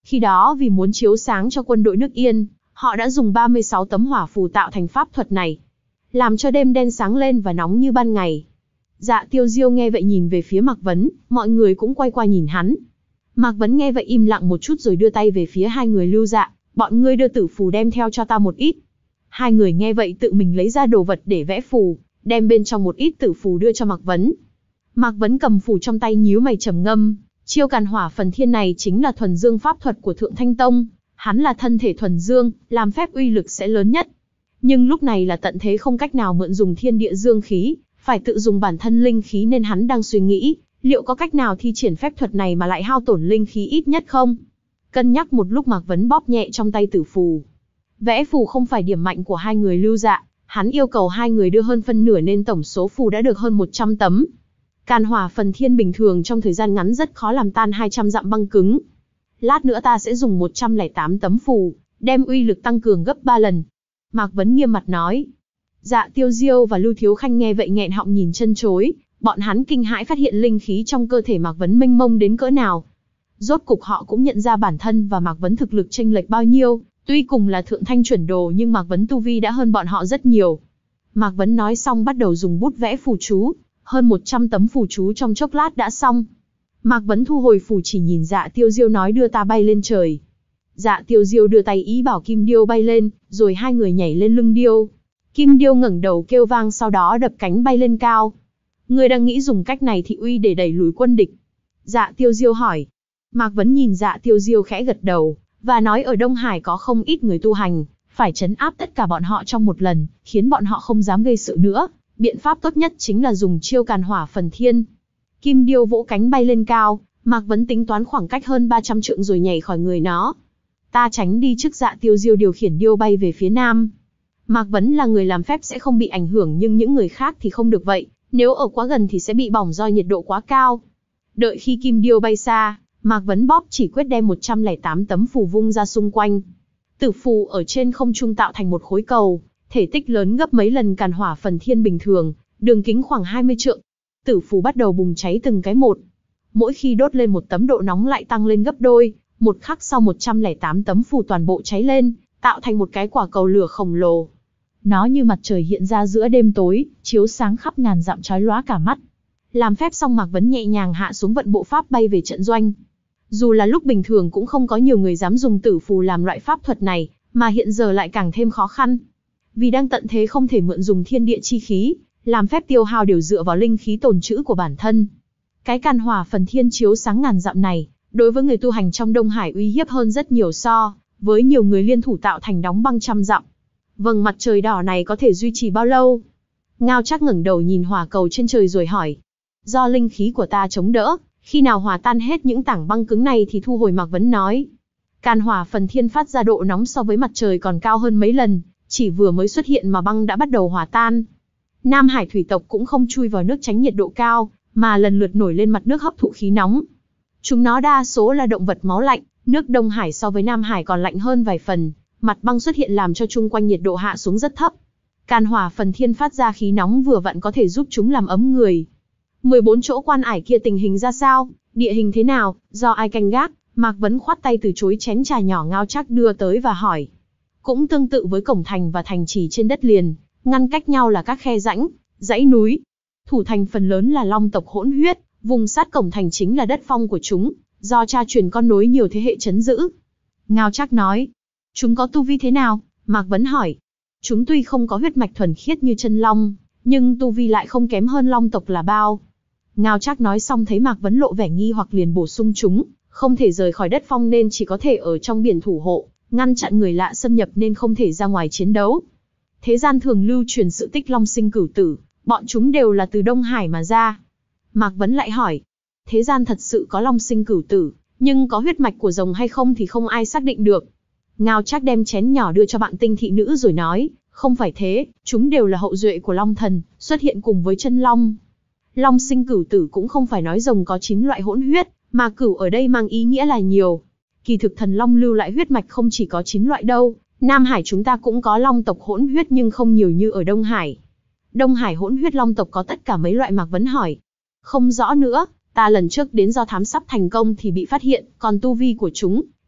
Khi đó vì muốn chiếu sáng cho quân đội nước Yên, họ đã dùng ba mươi sáu tấm hỏa phù tạo thành pháp thuật này, làm cho đêm đen sáng lên và nóng như ban ngày. Dạ Tiêu Diêu nghe vậy nhìn về phía Mạc Vấn, mọi người cũng quay qua nhìn hắn. Mạc Vấn nghe vậy im lặng một chút rồi đưa tay về phía hai người Lưu Dạ, bọn ngươi đưa tử phù đem theo cho ta một ít. Hai người nghe vậy tự mình lấy ra đồ vật để vẽ phù, đem bên trong một ít tử phù đưa cho Mạc Vấn. Mạc Vấn cầm phù trong tay nhíu mày trầm ngâm, chiêu Càn Hỏa Phần Thiên này chính là thuần dương pháp thuật của Thượng Thanh Tông, hắn là thân thể thuần dương, làm phép uy lực sẽ lớn nhất. Nhưng lúc này là tận thế không cách nào mượn dùng thiên địa dương khí, phải tự dùng bản thân linh khí nên hắn đang suy nghĩ, liệu có cách nào thi triển phép thuật này mà lại hao tổn linh khí ít nhất không? Cân nhắc một lúc Mạc Vấn bóp nhẹ trong tay tử phù. Vẽ phù không phải điểm mạnh của hai người Lưu Dạ, hắn yêu cầu hai người đưa hơn phân nửa nên tổng số phù đã được hơn một trăm tấm. Càn Hỏa Phần Thiên bình thường trong thời gian ngắn rất khó làm tan hai trăm dặm băng cứng. Lát nữa ta sẽ dùng một trăm lẻ tám tấm phù, đem uy lực tăng cường gấp ba lần. Mạc Vấn nghiêm mặt nói. Dạ Tiêu Diêu và Lưu Thiếu Khanh nghe vậy nghẹn họng nhìn chân chối, bọn hắn kinh hãi phát hiện linh khí trong cơ thể Mạc Vấn mênh mông đến cỡ nào. Rốt cục họ cũng nhận ra bản thân và Mạc Vấn thực lực chênh lệch bao nhiêu, tuy cùng là thượng thanh chuẩn đồ nhưng Mạc Vấn tu vi đã hơn bọn họ rất nhiều. Mạc Vấn nói xong bắt đầu dùng bút vẽ phù chú, hơn một trăm tấm phù chú trong chốc lát đã xong. Mạc Vấn thu hồi phù chỉ nhìn Dạ Tiêu Diêu nói đưa ta bay lên trời. Dạ Tiêu Diêu đưa tay ý bảo Kim Điêu bay lên, rồi hai người nhảy lên lưng điêu. Kim Điêu ngẩng đầu kêu vang sau đó đập cánh bay lên cao. Ngươi đang nghĩ dùng cách này thị uy để đẩy lùi quân địch? Dạ Tiêu Diêu hỏi. Mạc Vấn nhìn Dạ Tiêu Diêu khẽ gật đầu, và nói ở Đông Hải có không ít người tu hành, phải trấn áp tất cả bọn họ trong một lần, khiến bọn họ không dám gây sự nữa. Biện pháp tốt nhất chính là dùng chiêu Càn Hỏa Phần Thiên. Kim Điêu vỗ cánh bay lên cao, Mạc Vấn tính toán khoảng cách hơn ba trăm trượng rồi nhảy khỏi người nó. Ta tránh đi trước. Dạ Tiêu Diêu điều khiển điêu bay về phía nam. Mạc Vấn là người làm phép sẽ không bị ảnh hưởng nhưng những người khác thì không được vậy, nếu ở quá gần thì sẽ bị bỏng do nhiệt độ quá cao. Đợi khi Kim Điêu bay xa, Mạc Vấn bóp chỉ quyết đem một trăm lẻ tám tấm phù vung ra xung quanh. Tử phù ở trên không trung tạo thành một khối cầu, thể tích lớn gấp mấy lần Càn Hỏa Phần Thiên bình thường, đường kính khoảng hai mươi trượng. Tử phù bắt đầu bùng cháy từng cái một. Mỗi khi đốt lên một tấm độ nóng lại tăng lên gấp đôi, một khắc sau một trăm lẻ tám tấm phù toàn bộ cháy lên, tạo thành một cái quả cầu lửa khổng lồ. Nó như mặt trời hiện ra giữa đêm tối, chiếu sáng khắp ngàn dặm chói lóa cả mắt. Làm phép xong Mạc Vấn nhẹ nhàng hạ xuống vận bộ pháp bay về trận doanh. Dù là lúc bình thường cũng không có nhiều người dám dùng tử phù làm loại pháp thuật này, mà hiện giờ lại càng thêm khó khăn. Vì đang tận thế không thể mượn dùng thiên địa chi khí, làm phép tiêu hao đều dựa vào linh khí tồn trữ của bản thân. Cái Càn Hỏa Phần Thiên chiếu sáng ngàn dặm này, đối với người tu hành trong Đông Hải uy hiếp hơn rất nhiều so với nhiều người liên thủ tạo thành đóng băng trăm dặm. Vầng mặt trời đỏ này có thể duy trì bao lâu? Ngao Trác ngẩng đầu nhìn hỏa cầu trên trời rồi hỏi. Do linh khí của ta chống đỡ, khi nào hòa tan hết những tảng băng cứng này thì thu hồi. Mạc Vấn nói. Càn Hỏa Phần Thiên phát ra độ nóng so với mặt trời còn cao hơn mấy lần, chỉ vừa mới xuất hiện mà băng đã bắt đầu hòa tan. Nam Hải thủy tộc cũng không chui vào nước tránh nhiệt độ cao, mà lần lượt nổi lên mặt nước hấp thụ khí nóng. Chúng nó đa số là động vật máu lạnh, nước Đông Hải so với Nam Hải còn lạnh hơn vài phần, mặt băng xuất hiện làm cho chung quanh nhiệt độ hạ xuống rất thấp. Càn Hỏa Phần Thiên phát ra khí nóng vừa vặn có thể giúp chúng làm ấm người. mười bốn chỗ quan ải kia tình hình ra sao, địa hình thế nào, do ai canh gác? Mạc Vấn khoát tay từ chối chén trà nhỏ Ngao Trác đưa tới và hỏi. Cũng tương tự với cổng thành và thành trì trên đất liền, ngăn cách nhau là các khe rãnh, dãy núi. Thủ thành phần lớn là long tộc hỗn huyết, vùng sát cổng thành chính là đất phong của chúng, do cha truyền con nối nhiều thế hệ trấn giữ. Ngao Trác nói. Chúng có tu vi thế nào? Mạc Vấn hỏi. Chúng tuy không có huyết mạch thuần khiết như chân long, nhưng tu vi lại không kém hơn long tộc là bao. Ngao Trác nói xong thấy Mạc Vấn lộ vẻ nghi hoặc liền bổ sung chúng không thể rời khỏi đất phong nên chỉ có thể ở trong biển thủ hộ, ngăn chặn người lạ xâm nhập nên không thể ra ngoài chiến đấu. Thế gian thường lưu truyền sự tích long sinh cửu tử, bọn chúng đều là từ Đông Hải mà ra. Mạc Vấn lại hỏi. Thế gian thật sự có long sinh cửu tử, nhưng có huyết mạch của rồng hay không thì không ai xác định được. Ngao Trác đem chén nhỏ đưa cho bạn tinh thị nữ rồi nói. Không phải thế, chúng đều là hậu duệ của long thần, xuất hiện cùng với chân long. Long sinh cửu tử cũng không phải nói rồng có chín loại hỗn huyết, mà cửu ở đây mang ý nghĩa là nhiều. Kỳ thực thần long lưu lại huyết mạch không chỉ có chín loại đâu, Nam Hải chúng ta cũng có long tộc hỗn huyết nhưng không nhiều như ở Đông Hải. Đông Hải hỗn huyết long tộc có tất cả mấy loại? Mạc Vấn hỏi. Không rõ nữa, ta lần trước đến do thám sắp thành công thì bị phát hiện, còn tu vi của chúng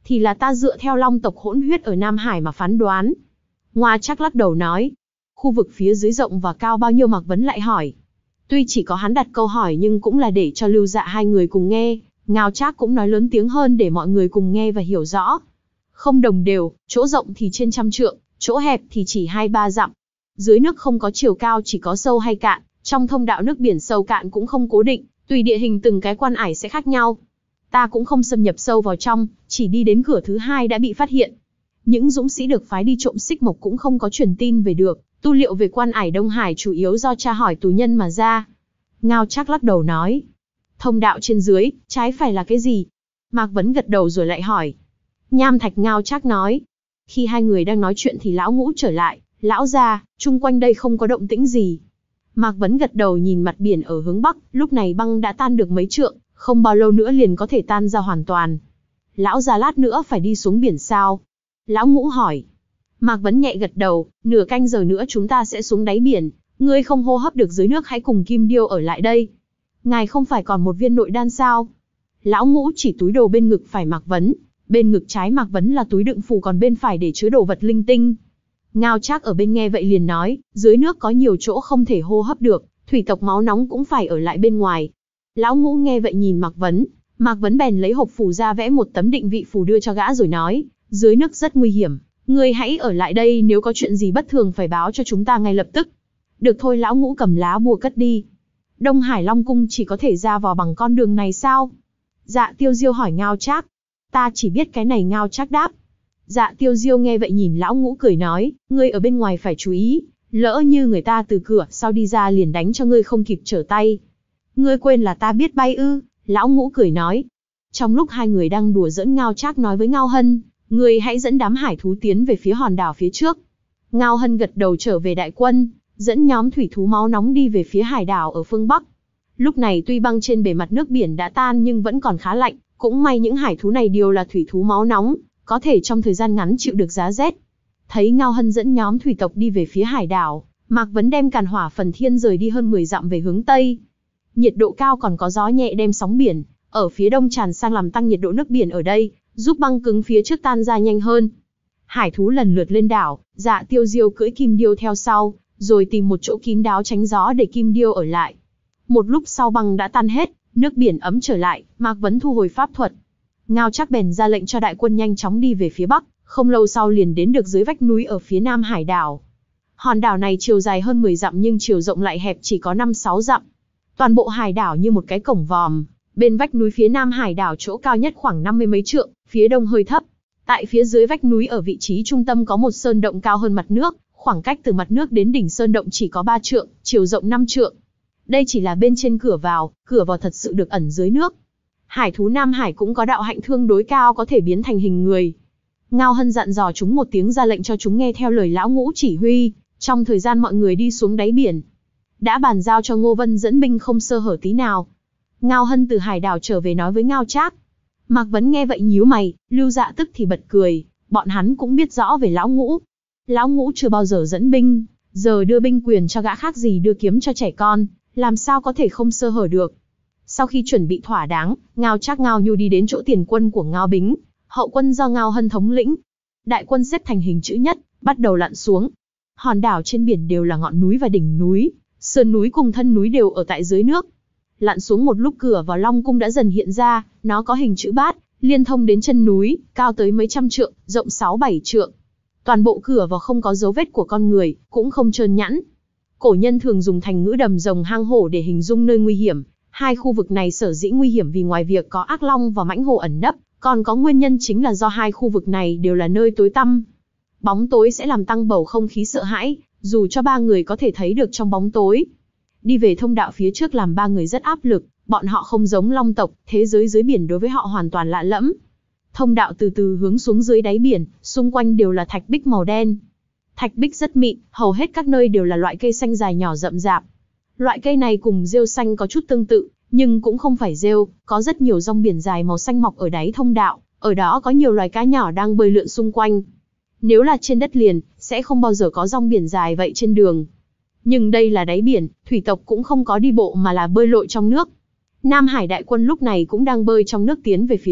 thì là ta dựa theo long tộc hỗn huyết ở Nam Hải mà phán đoán. Ngoa Trác lắc đầu nói. Khu vực phía dưới rộng và cao bao nhiêu? Mạc Vấn lại hỏi. Tuy chỉ có hắn đặt câu hỏi nhưng cũng là để cho Lưu Dạ hai người cùng nghe, Ngao Trác cũng nói lớn tiếng hơn để mọi người cùng nghe và hiểu rõ. Không đồng đều, chỗ rộng thì trên trăm trượng, chỗ hẹp thì chỉ hai ba dặm. Dưới nước không có chiều cao, chỉ có sâu hay cạn, trong thông đạo nước biển sâu cạn cũng không cố định, tùy địa hình từng cái quan ải sẽ khác nhau. Ta cũng không xâm nhập sâu vào trong, chỉ đi đến cửa thứ hai đã bị phát hiện. Những dũng sĩ được phái đi trộm xích mộc cũng không có truyền tin về được, tu liệu về quan ải Đông Hải chủ yếu do tra hỏi tù nhân mà ra. Ngao Trác lắc đầu nói. Thông đạo trên dưới, trái phải là cái gì? Mạc Vấn gật đầu rồi lại hỏi. Nham thạch. Ngao Trác nói. Khi hai người đang nói chuyện thì lão Ngũ trở lại. Lão gia, chung quanh đây không có động tĩnh gì. Mạc Vấn gật đầu nhìn mặt biển ở hướng bắc, lúc này băng đã tan được mấy trượng, không bao lâu nữa liền có thể tan ra hoàn toàn. Lão gia lát nữa phải đi xuống biển sao? Lão Ngũ hỏi. Mạc Vấn nhẹ gật đầu, nửa canh giờ nữa chúng ta sẽ xuống đáy biển, ngươi không hô hấp được dưới nước hãy cùng Kim Điêu ở lại đây. Ngài không phải còn một viên nội đan sao? Lão Ngũ chỉ túi đồ bên ngực phải Mạc Vấn, bên ngực trái Mạc Vấn là túi đựng phù, còn bên phải để chứa đồ vật linh tinh. Ngao Trác ở bên nghe vậy liền nói, dưới nước có nhiều chỗ không thể hô hấp được, thủy tộc máu nóng cũng phải ở lại bên ngoài. Lão Ngũ nghe vậy nhìn Mạc Vấn, Mạc Vấn bèn lấy hộp phù ra vẽ một tấm định vị phù đưa cho gã rồi nói, dưới nước rất nguy hiểm, ngươi hãy ở lại đây, nếu có chuyện gì bất thường phải báo cho chúng ta ngay lập tức. Được thôi. Lão Ngũ cầm lá bùa cất đi. Đông Hải Long Cung chỉ có thể ra vào bằng con đường này sao? Dạ Tiêu Diêu hỏi Ngao Trác. Ta chỉ biết cái này. Ngao Trác đáp. Dạ Tiêu Diêu nghe vậy nhìn Lão Ngũ cười nói, ngươi ở bên ngoài phải chú ý, lỡ như người ta từ cửa sau đi ra liền đánh cho ngươi không kịp trở tay. Ngươi quên là ta biết bay ư? Lão Ngũ cười nói. Trong lúc hai người đang đùa giỡn, Ngao Trác nói với Ngao Hân, ngươi hãy dẫn đám hải thú tiến về phía hòn đảo phía trước. Ngao Hân gật đầu trở về đại quân, dẫn nhóm thủy thú máu nóng đi về phía hải đảo ở phương Bắc. Lúc này tuy băng trên bề mặt nước biển đã tan nhưng vẫn còn khá lạnh, cũng may những hải thú này đều là thủy thú máu nóng, có thể trong thời gian ngắn chịu được giá rét. Thấy Ngao Hân dẫn nhóm thủy tộc đi về phía hải đảo, Mạc Vấn đem càn hỏa phần thiên rời đi hơn mười dặm về hướng Tây. Nhiệt độ cao còn có gió nhẹ đem sóng biển ở phía đông tràn sang làm tăng nhiệt độ nước biển ở đây, giúp băng cứng phía trước tan ra nhanh hơn. Hải thú lần lượt lên đảo, Dạ Tiêu Diêu cưỡi Kim Điêu theo sau, rồi tìm một chỗ kín đáo tránh gió để Kim Điêu ở lại. Một lúc sau băng đã tan hết, nước biển ấm trở lại, Mạc Vấn thu hồi pháp thuật. Ngao Trác bèn ra lệnh cho đại quân nhanh chóng đi về phía bắc, không lâu sau liền đến được dưới vách núi ở phía nam hải đảo. Hòn đảo này chiều dài hơn mười dặm nhưng chiều rộng lại hẹp chỉ có năm sáu dặm. Toàn bộ hải đảo như một cái cổng vòm, bên vách núi phía nam hải đảo chỗ cao nhất khoảng năm mươi mấy trượng, phía đông hơi thấp. Tại phía dưới vách núi ở vị trí trung tâm có một sơn động cao hơn mặt nước, khoảng cách từ mặt nước đến đỉnh sơn động chỉ có ba trượng, chiều rộng năm trượng. Đây chỉ là bên trên cửa vào, cửa vào thật sự được ẩn dưới nước. Hải thú Nam Hải cũng có đạo hạnh tương đối cao, có thể biến thành hình người. Ngao Hân dặn dò chúng một tiếng ra lệnh cho chúng nghe theo lời Lão Ngũ chỉ huy, trong thời gian mọi người đi xuống đáy biển. Đã bàn giao cho Ngô Vân dẫn binh không sơ hở tí nào. Ngao Hân từ hải đảo trở về nói với Ngao Trác. Mạc Vấn nghe vậy nhíu mày, Lưu Dạ tức thì bật cười, bọn hắn cũng biết rõ về Lão Ngũ. Lão Ngũ chưa bao giờ dẫn binh, giờ đưa binh quyền cho gã khác gì đưa kiếm cho trẻ con, làm sao có thể không sơ hở được. Sau khi chuẩn bị thỏa đáng, Ngao Trác Ngao Nhu đi đến chỗ tiền quân của Ngao Bính, hậu quân do Ngao Hân thống lĩnh. Đại quân xếp thành hình chữ nhất, bắt đầu lặn xuống. Hòn đảo trên biển đều là ngọn núi và đỉnh núi, sườn núi cùng thân núi đều ở tại dưới nước. Lặn xuống một lúc, cửa vào Long Cung đã dần hiện ra, nó có hình chữ bát, liên thông đến chân núi, cao tới mấy trăm trượng, rộng sáu bảy trượng. Toàn bộ cửa vào không có dấu vết của con người, cũng không trơn nhẵn. Cổ nhân thường dùng thành ngữ đầm rồng hang hổ để hình dung nơi nguy hiểm. Hai khu vực này sở dĩ nguy hiểm vì ngoài việc có ác long và mãnh hổ ẩn nấp, còn có nguyên nhân chính là do hai khu vực này đều là nơi tối tăm. Bóng tối sẽ làm tăng bầu không khí sợ hãi, dù cho ba người có thể thấy được trong bóng tối. Đi về thông đạo phía trước làm ba người rất áp lực, bọn họ không giống long tộc, thế giới dưới biển đối với họ hoàn toàn lạ lẫm. Thông đạo từ từ hướng xuống dưới đáy biển, xung quanh đều là thạch bích màu đen. Thạch bích rất mịn, hầu hết các nơi đều là loại cây xanh dài nhỏ rậm rạp. Loại cây này cùng rêu xanh có chút tương tự, nhưng cũng không phải rêu, có rất nhiều rong biển dài màu xanh mọc ở đáy thông đạo, ở đó có nhiều loài cá nhỏ đang bơi lượn xung quanh. Nếu là trên đất liền, sẽ không bao giờ có rong biển dài vậy trên đường. Nhưng đây là đáy biển, thủy tộc cũng không có đi bộ mà là bơi lội trong nước. Nam Hải đại quân lúc này cũng đang bơi trong nước tiến về phía trước,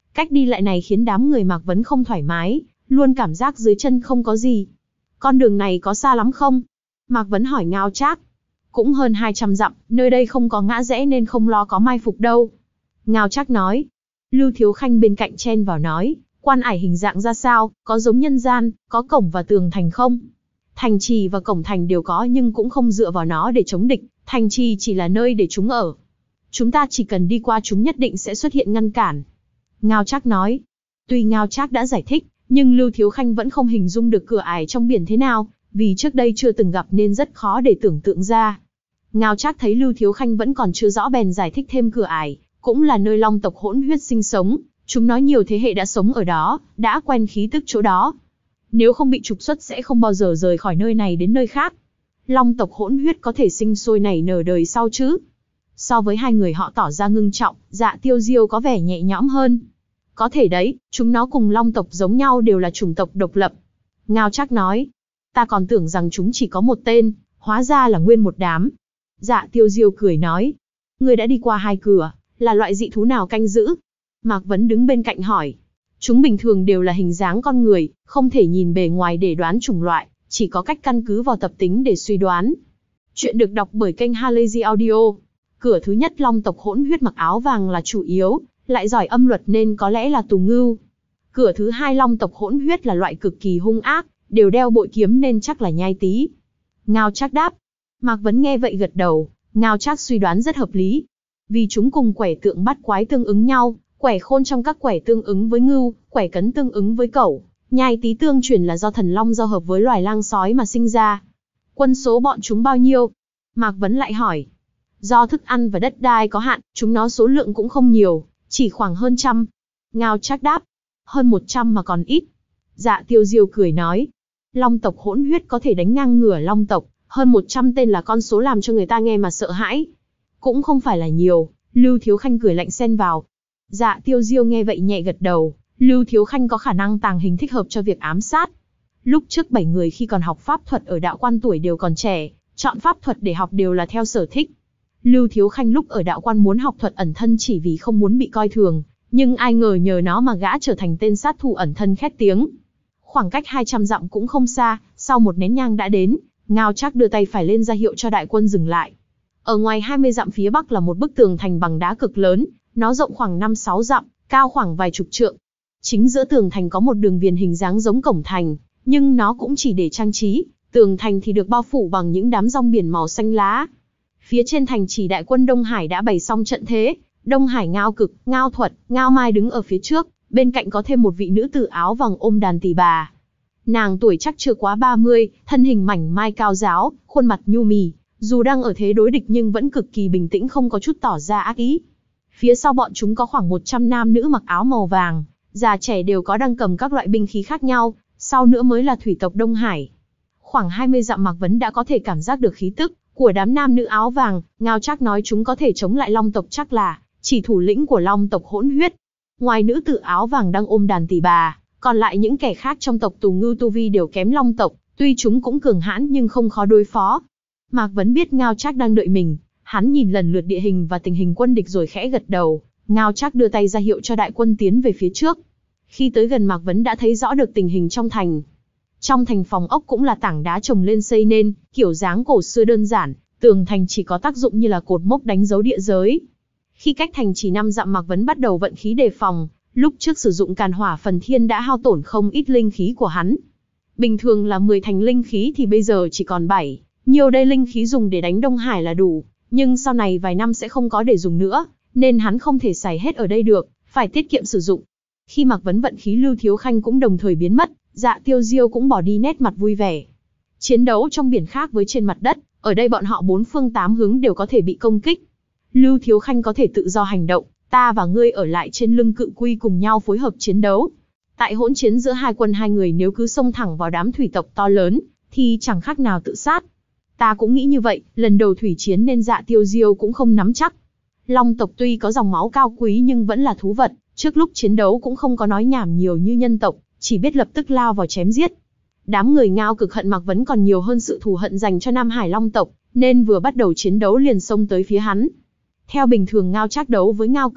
Cách đi lại này khiến đám người Mạc Vấn không thoải mái, luôn cảm giác dưới chân không có gì. Con đường này có xa lắm không? Mạc Vấn hỏi Ngao Trác. Cũng hơn hai trăm dặm, nơi đây không có ngã rẽ nên không lo có mai phục đâu. Ngao Trác nói. Lưu Thiếu Khanh bên cạnh chen vào nói, quan ải hình dạng ra sao, có giống nhân gian, có cổng và tường thành không? Thành trì và cổng thành đều có nhưng cũng không dựa vào nó để chống địch, thành trì chỉ là nơi để chúng ở. Chúng ta chỉ cần đi qua chúng nhất định sẽ xuất hiện ngăn cản. Ngao Trác nói. Tuy Ngao Trác đã giải thích, nhưng Lưu Thiếu Khanh vẫn không hình dung được cửa ải trong biển thế nào, vì trước đây chưa từng gặp nên rất khó để tưởng tượng ra. Ngao Trác thấy Lưu Thiếu Khanh vẫn còn chưa rõ bèn giải thích thêm cửa ải, cũng là nơi Long tộc Hỗn Huyết sinh sống, chúng nói nhiều thế hệ đã sống ở đó, đã quen khí tức chỗ đó. Nếu không bị trục xuất sẽ không bao giờ rời khỏi nơi này đến nơi khác. Long tộc Hỗn Huyết có thể sinh sôi nảy nở đời sau chứ? So với hai người họ tỏ ra ngưng trọng, Dạ Tiêu Diêu có vẻ nhẹ nhõm hơn. Có thể đấy, chúng nó cùng Long tộc giống nhau đều là chủng tộc độc lập. Ngao Trác nói. Ta còn tưởng rằng chúng chỉ có một tên, hóa ra là nguyên một đám. Dạ Tiêu Diêu cười nói. Ngươi đã đi qua hai cửa, là loại dị thú nào canh giữ? Mạc Vấn đứng bên cạnh hỏi. Chúng bình thường đều là hình dáng con người, không thể nhìn bề ngoài để đoán chủng loại, chỉ có cách căn cứ vào tập tính để suy đoán. Chuyện được đọc bởi kênh Halazy Audio. Cửa thứ nhất Long tộc Hỗn Huyết mặc áo vàng là chủ yếu, lại giỏi âm luật nên có lẽ là tù ngưu. Cửa thứ hai Long tộc Hỗn Huyết là loại cực kỳ hung ác, đều đeo bội kiếm nên chắc là nhai tý. Ngao Trác đáp. Mạc Vấn nghe vậy gật đầu, Ngao Trác suy đoán rất hợp lý. Vì chúng cùng quẻ tượng bắt quái tương ứng nhau, quẻ khôn trong các quẻ tương ứng với ngưu, quẻ cấn tương ứng với cẩu, nhai tý tương truyền là do thần long giao hợp với loài lang sói mà sinh ra. Quân số bọn chúng bao nhiêu? Mạc Vấn lại hỏi. Do thức ăn và đất đai có hạn, chúng nó số lượng cũng không nhiều, chỉ khoảng hơn trăm. Ngao Trác đáp. Hơn một trăm mà còn ít. Dạ Tiêu Diêu cười nói. Long tộc Hỗn Huyết có thể đánh ngang ngửa Long tộc, hơn một trăm tên là con số làm cho người ta nghe mà sợ hãi. Cũng không phải là nhiều, Lưu Thiếu Khanh cười lạnh xen vào. Dạ Tiêu Diêu nghe vậy nhẹ gật đầu, Lưu Thiếu Khanh có khả năng tàng hình thích hợp cho việc ám sát. Lúc trước bảy người khi còn học pháp thuật ở đạo quan tuổi đều còn trẻ, chọn pháp thuật để học đều là theo sở thích. Lưu Thiếu Khanh lúc ở đạo quan muốn học thuật ẩn thân chỉ vì không muốn bị coi thường, nhưng ai ngờ nhờ nó mà gã trở thành tên sát thủ ẩn thân khét tiếng. Khoảng cách hai trăm dặm cũng không xa, sau một nén nhang đã đến, Ngao Trác đưa tay phải lên ra hiệu cho đại quân dừng lại. Ở ngoài hai mươi dặm phía bắc là một bức tường thành bằng đá cực lớn, nó rộng khoảng năm sáu dặm, cao khoảng vài chục trượng. Chính giữa tường thành có một đường viền hình dáng giống cổng thành, nhưng nó cũng chỉ để trang trí, tường thành thì được bao phủ bằng những đám rong biển màu xanh lá. Phía trên thành chỉ đại quân Đông Hải đã bày xong trận thế, Đông Hải Ngao Cực, Ngao Thuật, Ngao Mai đứng ở phía trước, bên cạnh có thêm một vị nữ tử áo vàng ôm đàn tỳ bà. Nàng tuổi chắc chưa quá ba mươi, thân hình mảnh mai cao ráo, khuôn mặt nhu mì, dù đang ở thế đối địch nhưng vẫn cực kỳ bình tĩnh không có chút tỏ ra ác ý. Phía sau bọn chúng có khoảng một trăm nam nữ mặc áo màu vàng, già trẻ đều có đang cầm các loại binh khí khác nhau, sau nữa mới là thủy tộc Đông Hải. Khoảng hai mươi dặm Mạc Vấn đã có thể cảm giác được khí tức của đám nam nữ áo vàng, Ngao Trác nói chúng có thể chống lại Long tộc chắc là chỉ thủ lĩnh của Long tộc Hỗn Huyết. Ngoài nữ tử áo vàng đang ôm đàn tỳ bà, còn lại những kẻ khác trong tộc Tù Ngưu tu vi đều kém Long tộc, tuy chúng cũng cường hãn nhưng không khó đối phó. Mạc Vấn biết Ngao Trác đang đợi mình, hắn nhìn lần lượt địa hình và tình hình quân địch rồi khẽ gật đầu. Ngao Trác đưa tay ra hiệu cho đại quân tiến về phía trước. Khi tới gần Mạc Vấn đã thấy rõ được tình hình trong thành. Trong thành phòng ốc cũng là tảng đá trồng lên xây nên, kiểu dáng cổ xưa đơn giản, tường thành chỉ có tác dụng như là cột mốc đánh dấu địa giới. Khi cách thành chỉ năm dặm Mạc Vấn bắt đầu vận khí đề phòng, lúc trước sử dụng càn hỏa phần thiên đã hao tổn không ít linh khí của hắn. Bình thường là mười thành linh khí thì bây giờ chỉ còn bảy, nhiều đây linh khí dùng để đánh Đông Hải là đủ, nhưng sau này vài năm sẽ không có để dùng nữa, nên hắn không thể xài hết ở đây được, phải tiết kiệm sử dụng. Khi Mạc Vấn vận khí, Lưu Thiếu Khanh cũng đồng thời biến mất, Dạ Tiêu Diêu cũng bỏ đi nét mặt vui vẻ. Chiến đấu trong biển khác với trên mặt đất, ở đây bọn họ bốn phương tám hướng đều có thể bị công kích. Lưu Thiếu Khanh có thể tự do hành động, ta và ngươi ở lại trên lưng cự quy cùng nhau phối hợp chiến đấu. Tại hỗn chiến giữa hai quân hai người nếu cứ xông thẳng vào đám thủy tộc to lớn, thì chẳng khác nào tự sát. Ta cũng nghĩ như vậy, lần đầu thủy chiến nên Dạ Tiêu Diêu cũng không nắm chắc. Long tộc tuy có dòng máu cao quý nhưng vẫn là thú vật, trước lúc chiến đấu cũng không có nói nhảm nhiều như nhân tộc, chỉ biết lập tức lao vào chém giết. Đám người Ngao Cực hận Mạc Vấn còn nhiều hơn sự thù hận dành cho Nam Hải Long tộc, nên vừa bắt đầu chiến đấu liền xông tới phía hắn. Theo bình thường Ngao Trác đấu với Ngao Cực,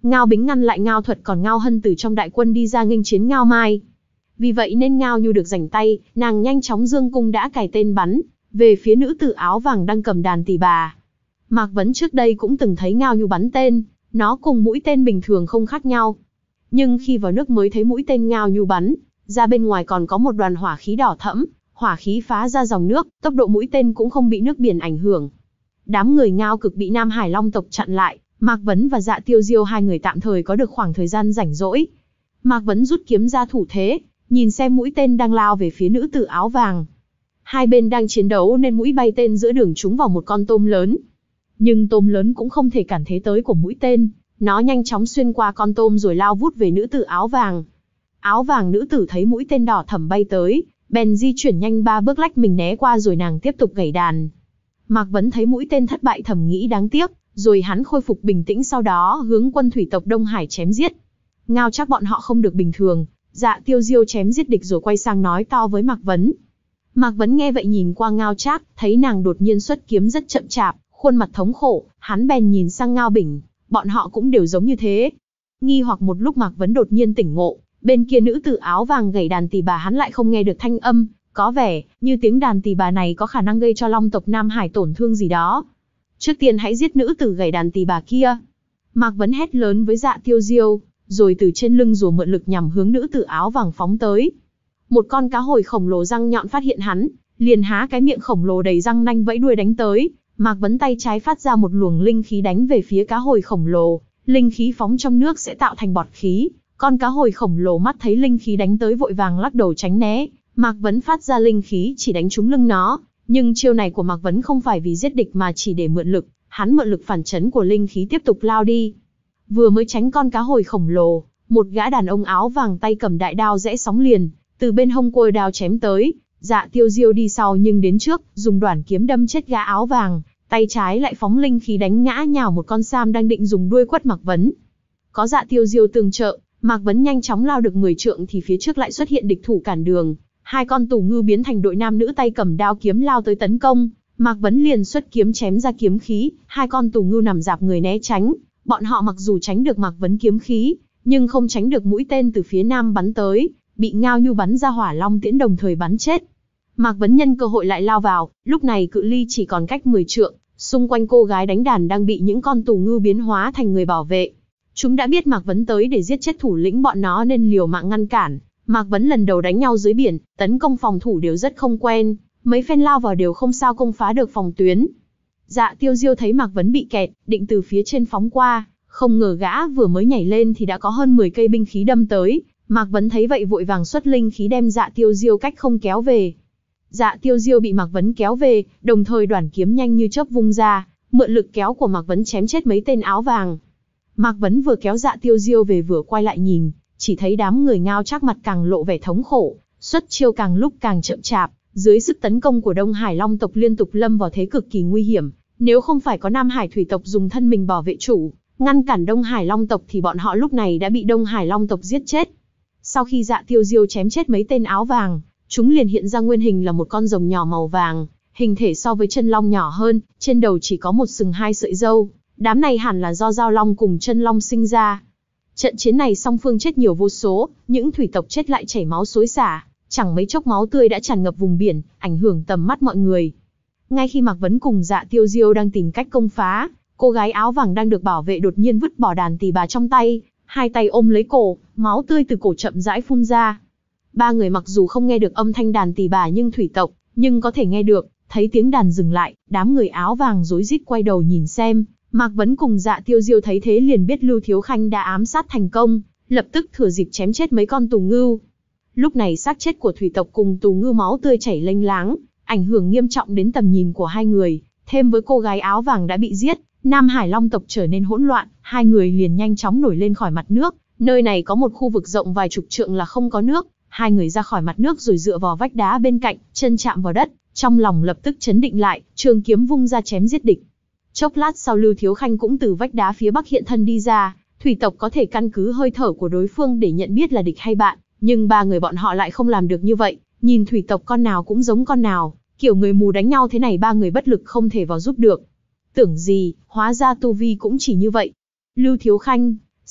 Ngao Bính ngăn lại Ngao Thuật còn Ngao Hân từ trong đại quân đi ra nghênh chiến Ngao Mai. Vì vậy nên Ngao Nhu được rảnh tay, nàng nhanh chóng dương cung đã cài tên bắn về phía nữ tử áo vàng đang cầm đàn tỳ bà. Mạc Vấn trước đây cũng từng thấy Ngao Nhu bắn tên, nó cùng mũi tên bình thường không khác nhau. Nhưng khi vào nước mới thấy mũi tên Ngao Nhu bắn ra bên ngoài còn có một đoàn hỏa khí đỏ thẫm, hỏa khí phá ra dòng nước, tốc độ mũi tên cũng không bị nước biển ảnh hưởng. Đám người Ngao Cực bị Nam Hải Long tộc chặn lại, Mạc Vấn và Dạ Tiêu Diêu hai người tạm thời có được khoảng thời gian rảnh rỗi. Mạc Vấn rút kiếm ra thủ thế, nhìn xem mũi tên đang lao về phía nữ tử áo vàng. Hai bên đang chiến đấu nên mũi bay tên giữa đường trúng vào một con tôm lớn. Nhưng tôm lớn cũng không thể cản thế tới của mũi tên, nó nhanh chóng xuyên qua con tôm rồi lao vút về nữ tử áo vàng. Áo vàng nữ tử thấy mũi tên đỏ thẫm bay tới, bèn di chuyển nhanh ba bước lách mình né qua rồi nàng tiếp tục gảy đàn. Mạc Vấn thấy mũi tên thất bại thầm nghĩ đáng tiếc, rồi hắn khôi phục bình tĩnh sau đó hướng quân thủy tộc Đông Hải chém giết. Ngao Trác bọn họ không được bình thường, Dạ Tiêu Diêu chém giết địch rồi quay sang nói to với Mạc Vấn. Mạc Vấn nghe vậy nhìn qua Ngao Trác, thấy nàng đột nhiên xuất kiếm rất chậm chạp, khuôn mặt thống khổ, hắn bèn nhìn sang Ngao Bỉnh, bọn họ cũng đều giống như thế. Nghi hoặc một lúc Mạc Vấn đột nhiên tỉnh ngộ, bên kia nữ tử áo vàng gảy đàn tỳ bà hắn lại không nghe được thanh âm, có vẻ như tiếng đàn tỳ bà này có khả năng gây cho Long tộc Nam Hải tổn thương gì đó. Trước tiên hãy giết nữ tử gảy đàn tỳ bà kia. Mạc Vấn hét lớn với Dạ Tiêu Diêu, rồi từ trên lưng rùa mượn lực nhằm hướng nữ tử áo vàng phóng tới. Một con cá hồi khổng lồ răng nhọn phát hiện hắn, liền há cái miệng khổng lồ đầy răng nanh vẫy đuôi đánh tới. Mạc Vấn tay trái phát ra một luồng linh khí đánh về phía cá hồi khổng lồ, linh khí phóng trong nước sẽ tạo thành bọt khí. Con cá hồi khổng lồ mắt thấy linh khí đánh tới vội vàng lắc đầu tránh né. Mạc Vấn phát ra linh khí chỉ đánh trúng lưng nó, nhưng chiêu này của Mạc Vấn không phải vì giết địch mà chỉ để mượn lực, hắn mượn lực phản chấn của linh khí tiếp tục lao đi. Vừa mới tránh con cá hồi khổng lồ, một gã đàn ông áo vàng tay cầm đại đao rẽ sóng liền, từ bên hông côi đao chém tới. Dạ Tiêu Diêu đi sau nhưng đến trước, dùng đoản kiếm đâm chết gã áo vàng, tay trái lại phóng linh khí đánh ngã nhào một con sam đang định dùng đuôi quất Mạc Vấn. Có Dạ Tiêu Diêu tương trợ, Mạc Vấn nhanh chóng lao được mười trượng thì phía trước lại xuất hiện địch thủ cản đường. Hai con tù ngư biến thành đội nam nữ tay cầm đao kiếm lao tới tấn công, Mạc Vấn liền xuất kiếm chém ra kiếm khí, hai con tù ngư nằm dạp người né tránh. Bọn họ mặc dù tránh được Mạc Vấn kiếm khí, nhưng không tránh được mũi tên từ phía nam bắn tới, bị Ngao Nhu bắn ra hỏa long tiễn đồng thời bắn chết. Mạc Vấn nhân cơ hội lại lao vào, lúc này cự ly chỉ còn cách mười trượng, xung quanh cô gái đánh đàn đang bị những con tù ngư biến hóa thành người bảo vệ. Chúng đã biết Mạc Vấn tới để giết chết thủ lĩnh bọn nó nên liều mạng ngăn cản. Mạc Vấn lần đầu đánh nhau dưới biển, tấn công phòng thủ đều rất không quen, mấy phen lao vào đều không sao công phá được phòng tuyến. Dạ Tiêu Diêu thấy Mạc Vấn bị kẹt, định từ phía trên phóng qua, không ngờ gã vừa mới nhảy lên thì đã có hơn mười cây binh khí đâm tới. Mạc Vấn thấy vậy vội vàng xuất linh khí đem Dạ Tiêu Diêu cách không kéo về. Dạ Tiêu Diêu bị Mạc Vấn kéo về, đồng thời đoản kiếm nhanh như chớp vung ra, mượn lực kéo của Mạc Vấn chém chết mấy tên áo vàng. Mạc Vấn vừa kéo Dạ Tiêu Diêu về vừa quay lại nhìn, chỉ thấy đám người Ngao Trác mặt càng lộ vẻ thống khổ, xuất chiêu càng lúc càng chậm chạp, dưới sức tấn công của Đông Hải Long tộc liên tục lâm vào thế cực kỳ nguy hiểm. Nếu không phải có Nam Hải thủy tộc dùng thân mình bảo vệ chủ, ngăn cản Đông Hải Long tộc thì bọn họ lúc này đã bị Đông Hải Long tộc giết chết. Sau khi Dạ Tiêu Diêu chém chết mấy tên áo vàng, chúng liền hiện ra nguyên hình là một con rồng nhỏ màu vàng, hình thể so với chân long nhỏ hơn, trên đầu chỉ có một sừng hai sợi râu. Đám này hẳn là do giao long cùng chân long sinh ra. Trận chiến này song phương chết nhiều vô số, những thủy tộc chết lại chảy máu xối xả, chẳng mấy chốc máu tươi đã tràn ngập vùng biển, ảnh hưởng tầm mắt mọi người. Ngay khi Mạc Vấn cùng Dạ Tiêu Diêu đang tìm cách công phá, cô gái áo vàng đang được bảo vệ đột nhiên vứt bỏ đàn tỳ bà trong tay, hai tay ôm lấy cổ, máu tươi từ cổ chậm rãi phun ra. Ba người mặc dù không nghe được âm thanh đàn tỳ bà nhưng thủy tộc, nhưng có thể nghe được, thấy tiếng đàn dừng lại, đám người áo vàng rối rít quay đầu nhìn xem. Mạc Vấn cùng Dạ Tiêu Diêu thấy thế liền biết Lưu Thiếu Khanh đã ám sát thành công, lập tức thừa dịp chém chết mấy con tù ngưu. Lúc này xác chết của thủy tộc cùng tù ngưu máu tươi chảy lênh láng, ảnh hưởng nghiêm trọng đến tầm nhìn của hai người, thêm với cô gái áo vàng đã bị giết, Nam Hải Long tộc trở nên hỗn loạn, hai người liền nhanh chóng nổi lên khỏi mặt nước, nơi này có một khu vực rộng vài chục trượng là không có nước, hai người ra khỏi mặt nước rồi dựa vào vách đá bên cạnh, chân chạm vào đất, trong lòng lập tức chấn định lại, trường kiếm vung ra chém giết địch. Chốc lát sau Lưu Thiếu Khanh cũng từ vách đá phía bắc hiện thân đi ra, thủy tộc có thể căn cứ hơi thở của đối phương để nhận biết là địch hay bạn, nhưng ba người bọn họ lại không làm được như vậy, nhìn thủy tộc con nào cũng giống con nào, kiểu người mù đánh nhau thế này ba người bất lực không thể vào giúp được. Tưởng gì, hóa ra tu vi cũng chỉ như vậy. Lưu Thiếu Khanh,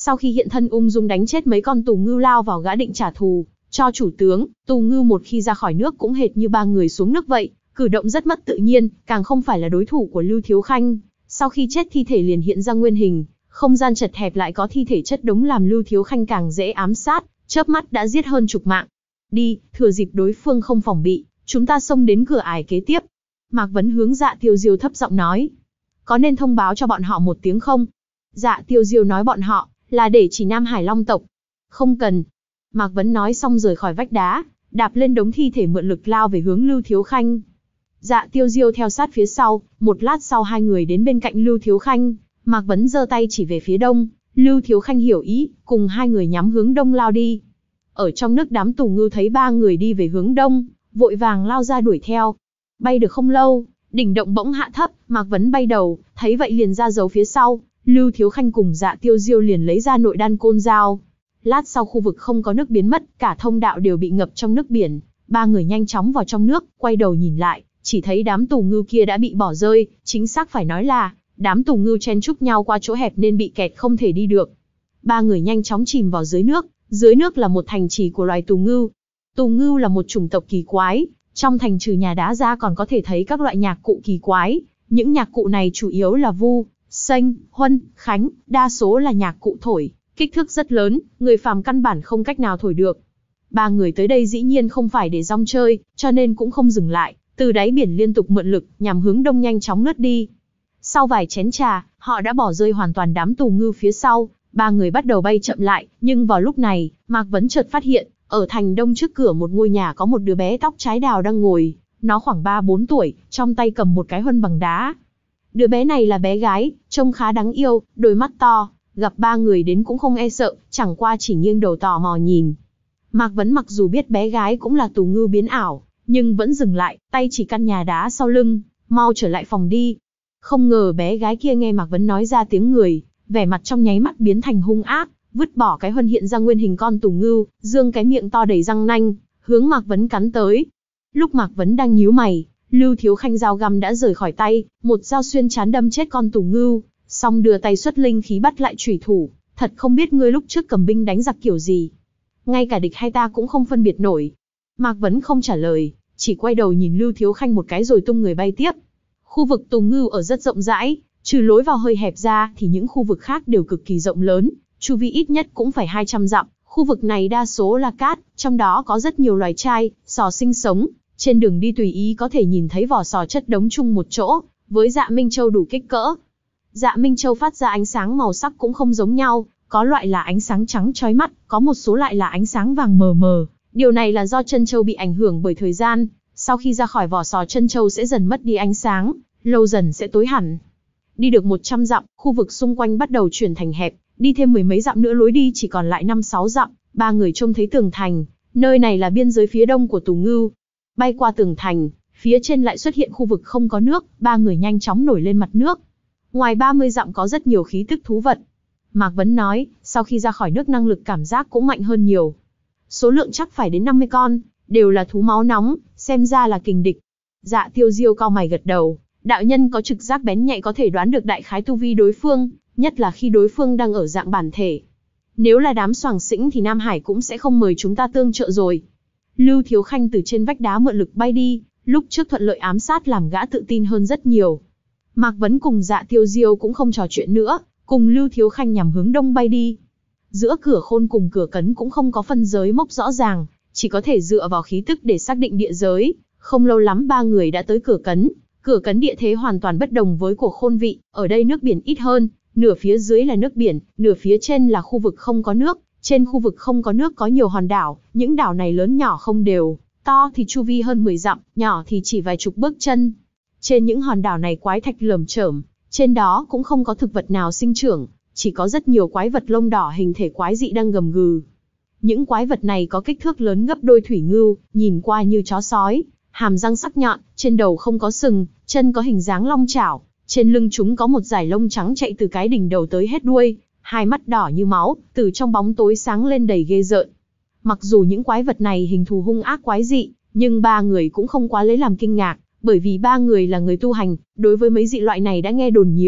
Sau khi hiện thân ung dung đánh chết mấy con tù ngưu lao vào gã định trả thù cho chủ tướng. Tù ngưu một khi ra khỏi nước cũng hệt như ba người xuống nước vậy, cử động rất mất tự nhiên, càng không phải là đối thủ của Lưu Thiếu Khanh. Sau khi chết thi thể liền hiện ra nguyên hình, không gian chật hẹp lại có thi thể chất đống làm Lưu Thiếu Khanh càng dễ ám sát, chớp mắt đã giết hơn chục mạng. Đi, thừa dịp đối phương không phòng bị, chúng ta xông đến cửa ải kế tiếp. Mạc Vấn hướng Dạ Tiêu Diêu thấp giọng nói. Có nên thông báo cho bọn họ một tiếng không? Dạ Tiêu Diêu nói bọn họ là để chỉ Nam Hải Long tộc. Không cần. Mạc Vấn nói xong rời khỏi vách đá, đạp lên đống thi thể mượn lực lao về hướng Lưu Thiếu Khanh. Dạ Tiêu Diêu theo sát phía sau, một lát sau hai người đến bên cạnh Lưu Thiếu Khanh. Mạc Vấn giơ tay chỉ về phía đông, Lưu Thiếu Khanh hiểu ý, cùng hai người nhắm hướng đông lao đi. Ở trong nước đám tù ngưu thấy ba người đi về hướng đông, vội vàng lao ra đuổi theo. Bay được không lâu, đỉnh động bỗng hạ thấp, Mạc Vấn bay đầu, thấy vậy liền ra dấu phía sau. Lưu Thiếu Khanh cùng Dạ Tiêu Diêu liền lấy ra nội đan côn dao. Lát sau khu vực không có nước biến mất, cả thông đạo đều bị ngập trong nước biển. Ba người nhanh chóng vào trong nước, quay đầu nhìn lại, chỉ thấy đám tù ngưu kia đã bị bỏ rơi, chính xác phải nói là đám tù ngưu chen chúc nhau qua chỗ hẹp nên bị kẹt không thể đi được. Ba người nhanh chóng chìm vào dưới nước, dưới nước là một thành trì của loài tù ngưu. Tù ngưu là một chủng tộc kỳ quái, trong thành trừ nhà đá ra còn có thể thấy các loại nhạc cụ kỳ quái. Những nhạc cụ này chủ yếu là vu, sênh, huân, khánh, đa số là nhạc cụ thổi, kích thước rất lớn, người phàm căn bản không cách nào thổi được. Ba người tới đây dĩ nhiên không phải để rong chơi, cho nên cũng không dừng lại, từ đáy biển liên tục mượn lực, nhằm hướng đông nhanh chóng lướt đi. Sau vài chén trà, họ đã bỏ rơi hoàn toàn đám tù ngưu phía sau, ba người bắt đầu bay chậm lại, nhưng vào lúc này, Mạc Vấn chợt phát hiện, ở thành đông trước cửa một ngôi nhà có một đứa bé tóc trái đào đang ngồi, nó khoảng ba bốn tuổi, trong tay cầm một cái huân bằng đá. Đứa bé này là bé gái, trông khá đáng yêu, đôi mắt to, gặp ba người đến cũng không e sợ, chẳng qua chỉ nghiêng đầu tò mò nhìn. Mạc Vấn mặc dù biết bé gái cũng là tù ngưu biến ảo, nhưng vẫn dừng lại, tay chỉ căn nhà đá sau lưng, mau trở lại phòng đi. Không ngờ bé gái kia nghe Mạc Vấn nói ra tiếng người, vẻ mặt trong nháy mắt biến thành hung ác, vứt bỏ cái huân hiện ra nguyên hình con tù ngưu, dương cái miệng to đầy răng nanh, hướng Mạc Vấn cắn tới. Lúc Mạc Vấn đang nhíu mày, Lưu Thiếu Khanh dao găm đã rời khỏi tay, một dao xuyên trán đâm chết con tù ngưu, xong đưa tay xuất linh khí bắt lại chủy thủ, thật không biết ngươi lúc trước cầm binh đánh giặc kiểu gì. Ngay cả địch hay ta cũng không phân biệt nổi. Mạc Vấn không trả lời, chỉ quay đầu nhìn Lưu Thiếu Khanh một cái rồi tung người bay tiếp. Khu vực tù ngưu ở rất rộng rãi, trừ lối vào hơi hẹp ra thì những khu vực khác đều cực kỳ rộng lớn, chu vi ít nhất cũng phải hai trăm dặm. Khu vực này đa số là cát, trong đó có rất nhiều loài trai, sò sinh sống. Trên đường đi tùy ý có thể nhìn thấy vỏ sò chất đống chung một chỗ, với Dạ Minh Châu đủ kích cỡ. Dạ Minh Châu phát ra ánh sáng màu sắc cũng không giống nhau, có loại là ánh sáng trắng chói mắt, có một số lại là ánh sáng vàng mờ mờ. Điều này là do chân châu bị ảnh hưởng bởi thời gian, sau khi ra khỏi vỏ sò chân châu sẽ dần mất đi ánh sáng, lâu dần sẽ tối hẳn. Đi được một trăm dặm, khu vực xung quanh bắt đầu chuyển thành hẹp, đi thêm mười mấy dặm nữa lối đi chỉ còn lại năm sáu dặm, ba người trông thấy tường thành, nơi này là biên giới phía đông của tù ngưu. Bay qua tường thành, phía trên lại xuất hiện khu vực không có nước, ba người nhanh chóng nổi lên mặt nước. Ngoài ba mươi dặm có rất nhiều khí tức thú vật. Mạc Vấn nói, sau khi ra khỏi nước năng lực cảm giác cũng mạnh hơn nhiều. Số lượng chắc phải đến năm mươi con, đều là thú máu nóng, xem ra là kình địch. Dạ Tiêu Diêu cau mày gật đầu, đạo nhân có trực giác bén nhạy có thể đoán được đại khái tu vi đối phương, nhất là khi đối phương đang ở dạng bản thể. Nếu là đám xoàng xĩnh thì Nam Hải cũng sẽ không mời chúng ta tương trợ rồi. Lưu Thiếu Khanh từ trên vách đá mượn lực bay đi, lúc trước thuận lợi ám sát làm gã tự tin hơn rất nhiều. Mạc Vấn cùng Dạ Tiêu Diêu cũng không trò chuyện nữa, cùng Lưu Thiếu Khanh nhằm hướng đông bay đi. Giữa cửa khôn cùng cửa cấn cũng không có phân giới mốc rõ ràng, chỉ có thể dựa vào khí tức để xác định địa giới. Không lâu lắm ba người đã tới cửa cấn. Cửa cấn địa thế hoàn toàn bất đồng với của khôn vị, ở đây nước biển ít hơn, nửa phía dưới là nước biển, nửa phía trên là khu vực không có nước. Trên khu vực không có nước có nhiều hòn đảo, những đảo này lớn nhỏ không đều, to thì chu vi hơn mười dặm, nhỏ thì chỉ vài chục bước chân. Trên những hòn đảo này quái thạch lởm chởm, trên đó cũng không có thực vật nào sinh trưởng, chỉ có rất nhiều quái vật lông đỏ hình thể quái dị đang gầm gừ. Những quái vật này có kích thước lớn gấp đôi thủy ngưu, nhìn qua như chó sói, hàm răng sắc nhọn, trên đầu không có sừng, chân có hình dáng long chảo, trên lưng chúng có một dải lông trắng chạy từ cái đỉnh đầu tới hết đuôi. Hai mắt đỏ như máu, từ trong bóng tối sáng lên đầy ghê rợn. Mặc dù những quái vật này hình thù hung ác quái dị, nhưng ba người cũng không quá lấy làm kinh ngạc, bởi vì ba người là người tu hành, đối với mấy dị loại này đã nghe đồn nhiều,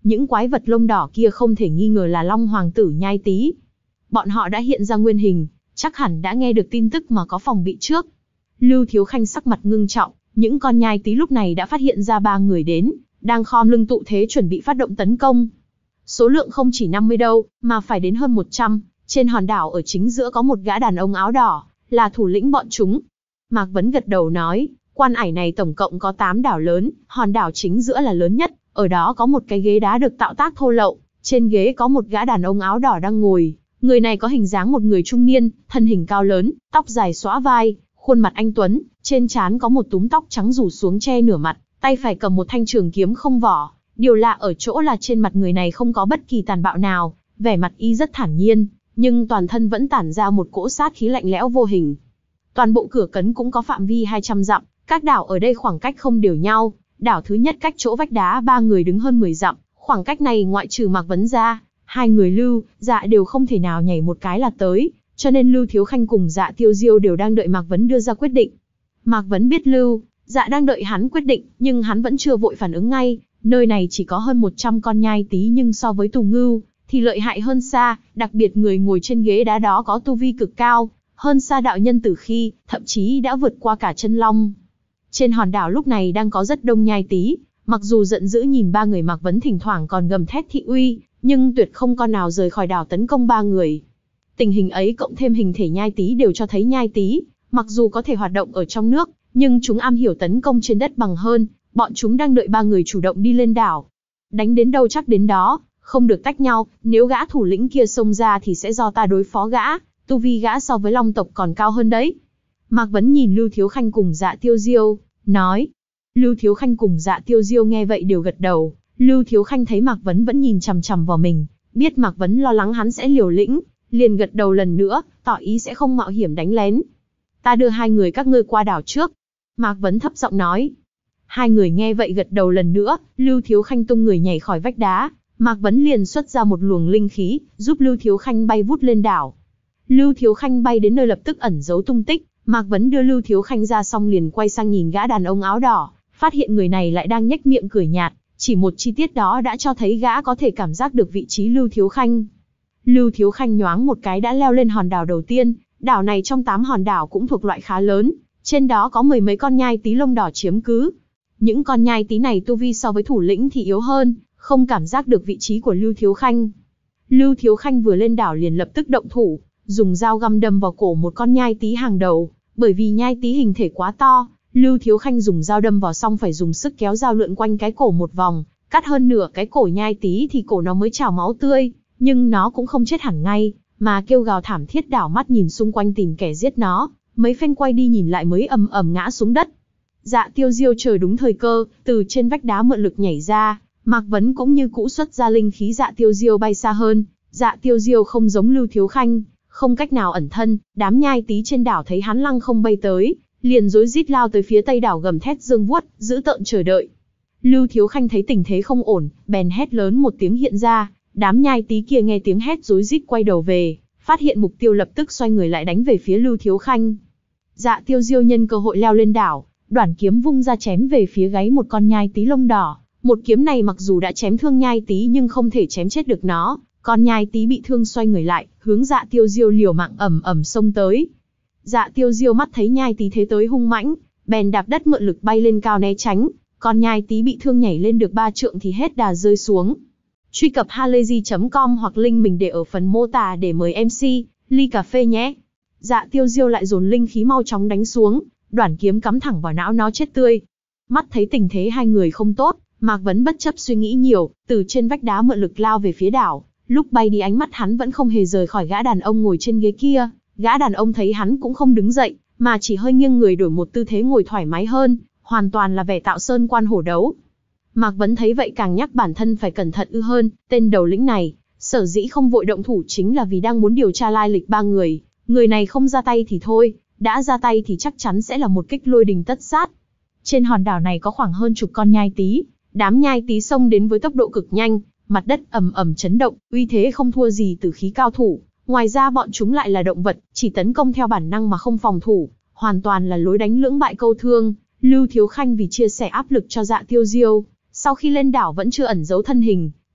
Những quái vật lông đỏ kia không thể nghi ngờ là Long Hoàng tử Nhai Tý. Bọn họ đã hiện ra nguyên hình, chắc hẳn đã nghe được tin tức mà có phòng bị trước. Lưu Thiếu Khanh sắc mặt ngưng trọng, những con Nhai Tý lúc này đã phát hiện ra ba người đến, đang khom lưng tụ thế chuẩn bị phát động tấn công. Số lượng không chỉ năm mươi đâu, mà phải đến hơn một trăm, trên hòn đảo ở chính giữa có một gã đàn ông áo đỏ, là thủ lĩnh bọn chúng. Mạc Vấn gật đầu nói, Quan Ải này tổng cộng có tám đảo lớn, hòn đảo chính giữa là lớn nhất, ở đó có một cái ghế đá được tạo tác thô lậu, trên ghế có một gã đàn ông áo đỏ đang ngồi. Người này có hình dáng một người trung niên, thân hình cao lớn, tóc dài xõa vai, khuôn mặt anh tuấn, trên trán có một túm tóc trắng rủ xuống che nửa mặt, tay phải cầm một thanh trường kiếm không vỏ. Điều lạ ở chỗ là trên mặt người này không có bất kỳ tàn bạo nào, vẻ mặt y rất thản nhiên, nhưng toàn thân vẫn tản ra một cỗ sát khí lạnh lẽo vô hình. Toàn bộ cửa cấn cũng có phạm vi hai trăm dặm, các đảo ở đây khoảng cách không đều nhau. Đảo thứ nhất cách chỗ vách đá ba người đứng hơn mười dặm, khoảng cách này ngoại trừ Mạc Vấn ra, hai người Lưu, Dạ đều không thể nào nhảy một cái là tới, cho nên Lưu Thiếu Khanh cùng Dạ Tiêu Diêu đều đang đợi Mạc Vấn đưa ra quyết định. Mạc Vấn biết Lưu, Dạ đang đợi hắn quyết định, nhưng hắn vẫn chưa vội phản ứng ngay. Nơi này chỉ có hơn một trăm con Nhai Tý nhưng so với Tù Ngưu thì lợi hại hơn xa, đặc biệt người ngồi trên ghế đá đó có tu vi cực cao, hơn xa đạo nhân Tử Khi, thậm chí đã vượt qua cả chân long. Trên hòn đảo lúc này đang có rất đông Nhai Tý, mặc dù giận dữ nhìn ba người Mạc Vấn thỉnh thoảng còn gầm thét thị uy, nhưng tuyệt không con nào rời khỏi đảo tấn công ba người. Tình hình ấy cộng thêm hình thể Nhai Tý đều cho thấy Nhai Tý, mặc dù có thể hoạt động ở trong nước, nhưng chúng am hiểu tấn công trên đất bằng hơn, bọn chúng đang đợi ba người chủ động đi lên đảo. Đánh đến đâu chắc đến đó, không được tách nhau, nếu gã thủ lĩnh kia xông ra thì sẽ do ta đối phó gã, tu vi gã so với Long tộc còn cao hơn đấy. Mạc Vấn nhìn Lưu Thiếu Khanh cùng Dạ Tiêu Diêu, nói. Lưu Thiếu Khanh cùng Dạ Tiêu Diêu nghe vậy đều gật đầu. Lưu Thiếu Khanh thấy Mạc Vấn vẫn nhìn chằm chằm vào mình, biết Mạc Vấn lo lắng hắn sẽ liều lĩnh, liền gật đầu lần nữa, tỏ ý sẽ không mạo hiểm đánh lén. Ta đưa hai người các ngươi qua đảo trước. Mạc Vấn thấp giọng nói. Hai người nghe vậy gật đầu lần nữa, Lưu Thiếu Khanh tung người nhảy khỏi vách đá, Mạc Vấn liền xuất ra một luồng linh khí, giúp Lưu Thiếu Khanh bay vút lên đảo. Lưu Thiếu Khanh bay đến nơi lập tức ẩn giấu tung tích, Mạc Vấn đưa Lưu Thiếu Khanh ra xong liền quay sang nhìn gã đàn ông áo đỏ, phát hiện người này lại đang nhếch miệng cười nhạt, chỉ một chi tiết đó đã cho thấy gã có thể cảm giác được vị trí Lưu Thiếu Khanh. Lưu Thiếu Khanh nhoáng một cái đã leo lên hòn đảo đầu tiên, đảo này trong tám hòn đảo cũng thuộc loại khá lớn, trên đó có mười mấy con Nhai Tý lông đỏ chiếm cứ. Những con Nhai Tý này tu vi so với thủ lĩnh thì yếu hơn, không cảm giác được vị trí của Lưu Thiếu Khanh. Lưu Thiếu Khanh vừa lên đảo liền lập tức động thủ, dùng dao găm đâm vào cổ một con Nhai Tý hàng đầu, bởi vì Nhai Tý hình thể quá to, Lưu Thiếu Khanh dùng dao đâm vào xong phải dùng sức kéo dao lượn quanh cái cổ một vòng, cắt hơn nửa cái cổ Nhai Tý thì cổ nó mới trào máu tươi, nhưng nó cũng không chết hẳn ngay, mà kêu gào thảm thiết đảo mắt nhìn xung quanh tìm kẻ giết nó, mấy phen quay đi nhìn lại mới ầm ầm ngã xuống đất. Dạ Tiêu Diêu chờ đúng thời cơ, từ trên vách đá mượn lực nhảy ra, Mạc Vấn cũng như cũ xuất ra linh khí Dạ Tiêu Diêu bay xa hơn. Dạ Tiêu Diêu không giống Lưu Thiếu Khanh, không cách nào ẩn thân, đám Nhai Tý trên đảo thấy hắn lăng không bay tới, liền rối rít lao tới phía tây đảo gầm thét dương vuốt, giữ tợn chờ đợi. Lưu Thiếu Khanh thấy tình thế không ổn, bèn hét lớn một tiếng hiện ra, đám Nhai Tý kia nghe tiếng hét rối rít quay đầu về, phát hiện mục tiêu lập tức xoay người lại đánh về phía Lưu Thiếu Khanh. Dạ Tiêu Diêu nhân cơ hội leo lên đảo, đoản kiếm vung ra chém về phía gáy một con Nhai Tý lông đỏ. Một kiếm này mặc dù đã chém thương Nhai Tý nhưng không thể chém chết được nó. Con Nhai Tý bị thương xoay người lại, hướng Dạ Tiêu Diêu liều mạng ầm ầm xông tới. Dạ Tiêu Diêu mắt thấy Nhai Tý thế tới hung mãnh, bèn đạp đất mượn lực bay lên cao né tránh. Con Nhai Tý bị thương nhảy lên được ba trượng thì hết đà rơi xuống. Truy cập halayzi chấm com hoặc link mình để ở phần mô tả để mời em xê ly cà phê nhé. Dạ Tiêu Diêu lại dồn linh khí mau chóng đánh xuống, đoản kiếm cắm thẳng vào não nó chết tươi. Mắt thấy tình thế hai người không tốt, Mạc Vấn bất chấp suy nghĩ nhiều, từ trên vách đá mượn lực lao về phía đảo. Lúc bay đi ánh mắt hắn vẫn không hề rời khỏi gã đàn ông ngồi trên ghế kia. Gã đàn ông thấy hắn cũng không đứng dậy, mà chỉ hơi nghiêng người đổi một tư thế ngồi thoải mái hơn, hoàn toàn là vẻ tạo sơn quan hổ đấu. Mạc Vấn thấy vậy càng nhắc bản thân phải cẩn thận ư hơn, tên đầu lĩnh này, sở dĩ không vội động thủ chính là vì đang muốn điều tra lai lịch ba người. Người này không ra tay thì thôi, đã ra tay thì chắc chắn sẽ là một kích lôi đình tất sát. Trên hòn đảo này có khoảng hơn chục con Nhai Tý, đám Nhai Tý xông đến với tốc độ cực nhanh, mặt đất ầm ầm chấn động, uy thế không thua gì tử khí cao thủ. Ngoài ra bọn chúng lại là động vật, chỉ tấn công theo bản năng mà không phòng thủ, hoàn toàn là lối đánh lưỡng bại câu thương. Lưu Thiếu Khanh vì chia sẻ áp lực cho Dạ Tiêu Diêu, sau khi lên đảo vẫn chưa ẩn giấu thân hình,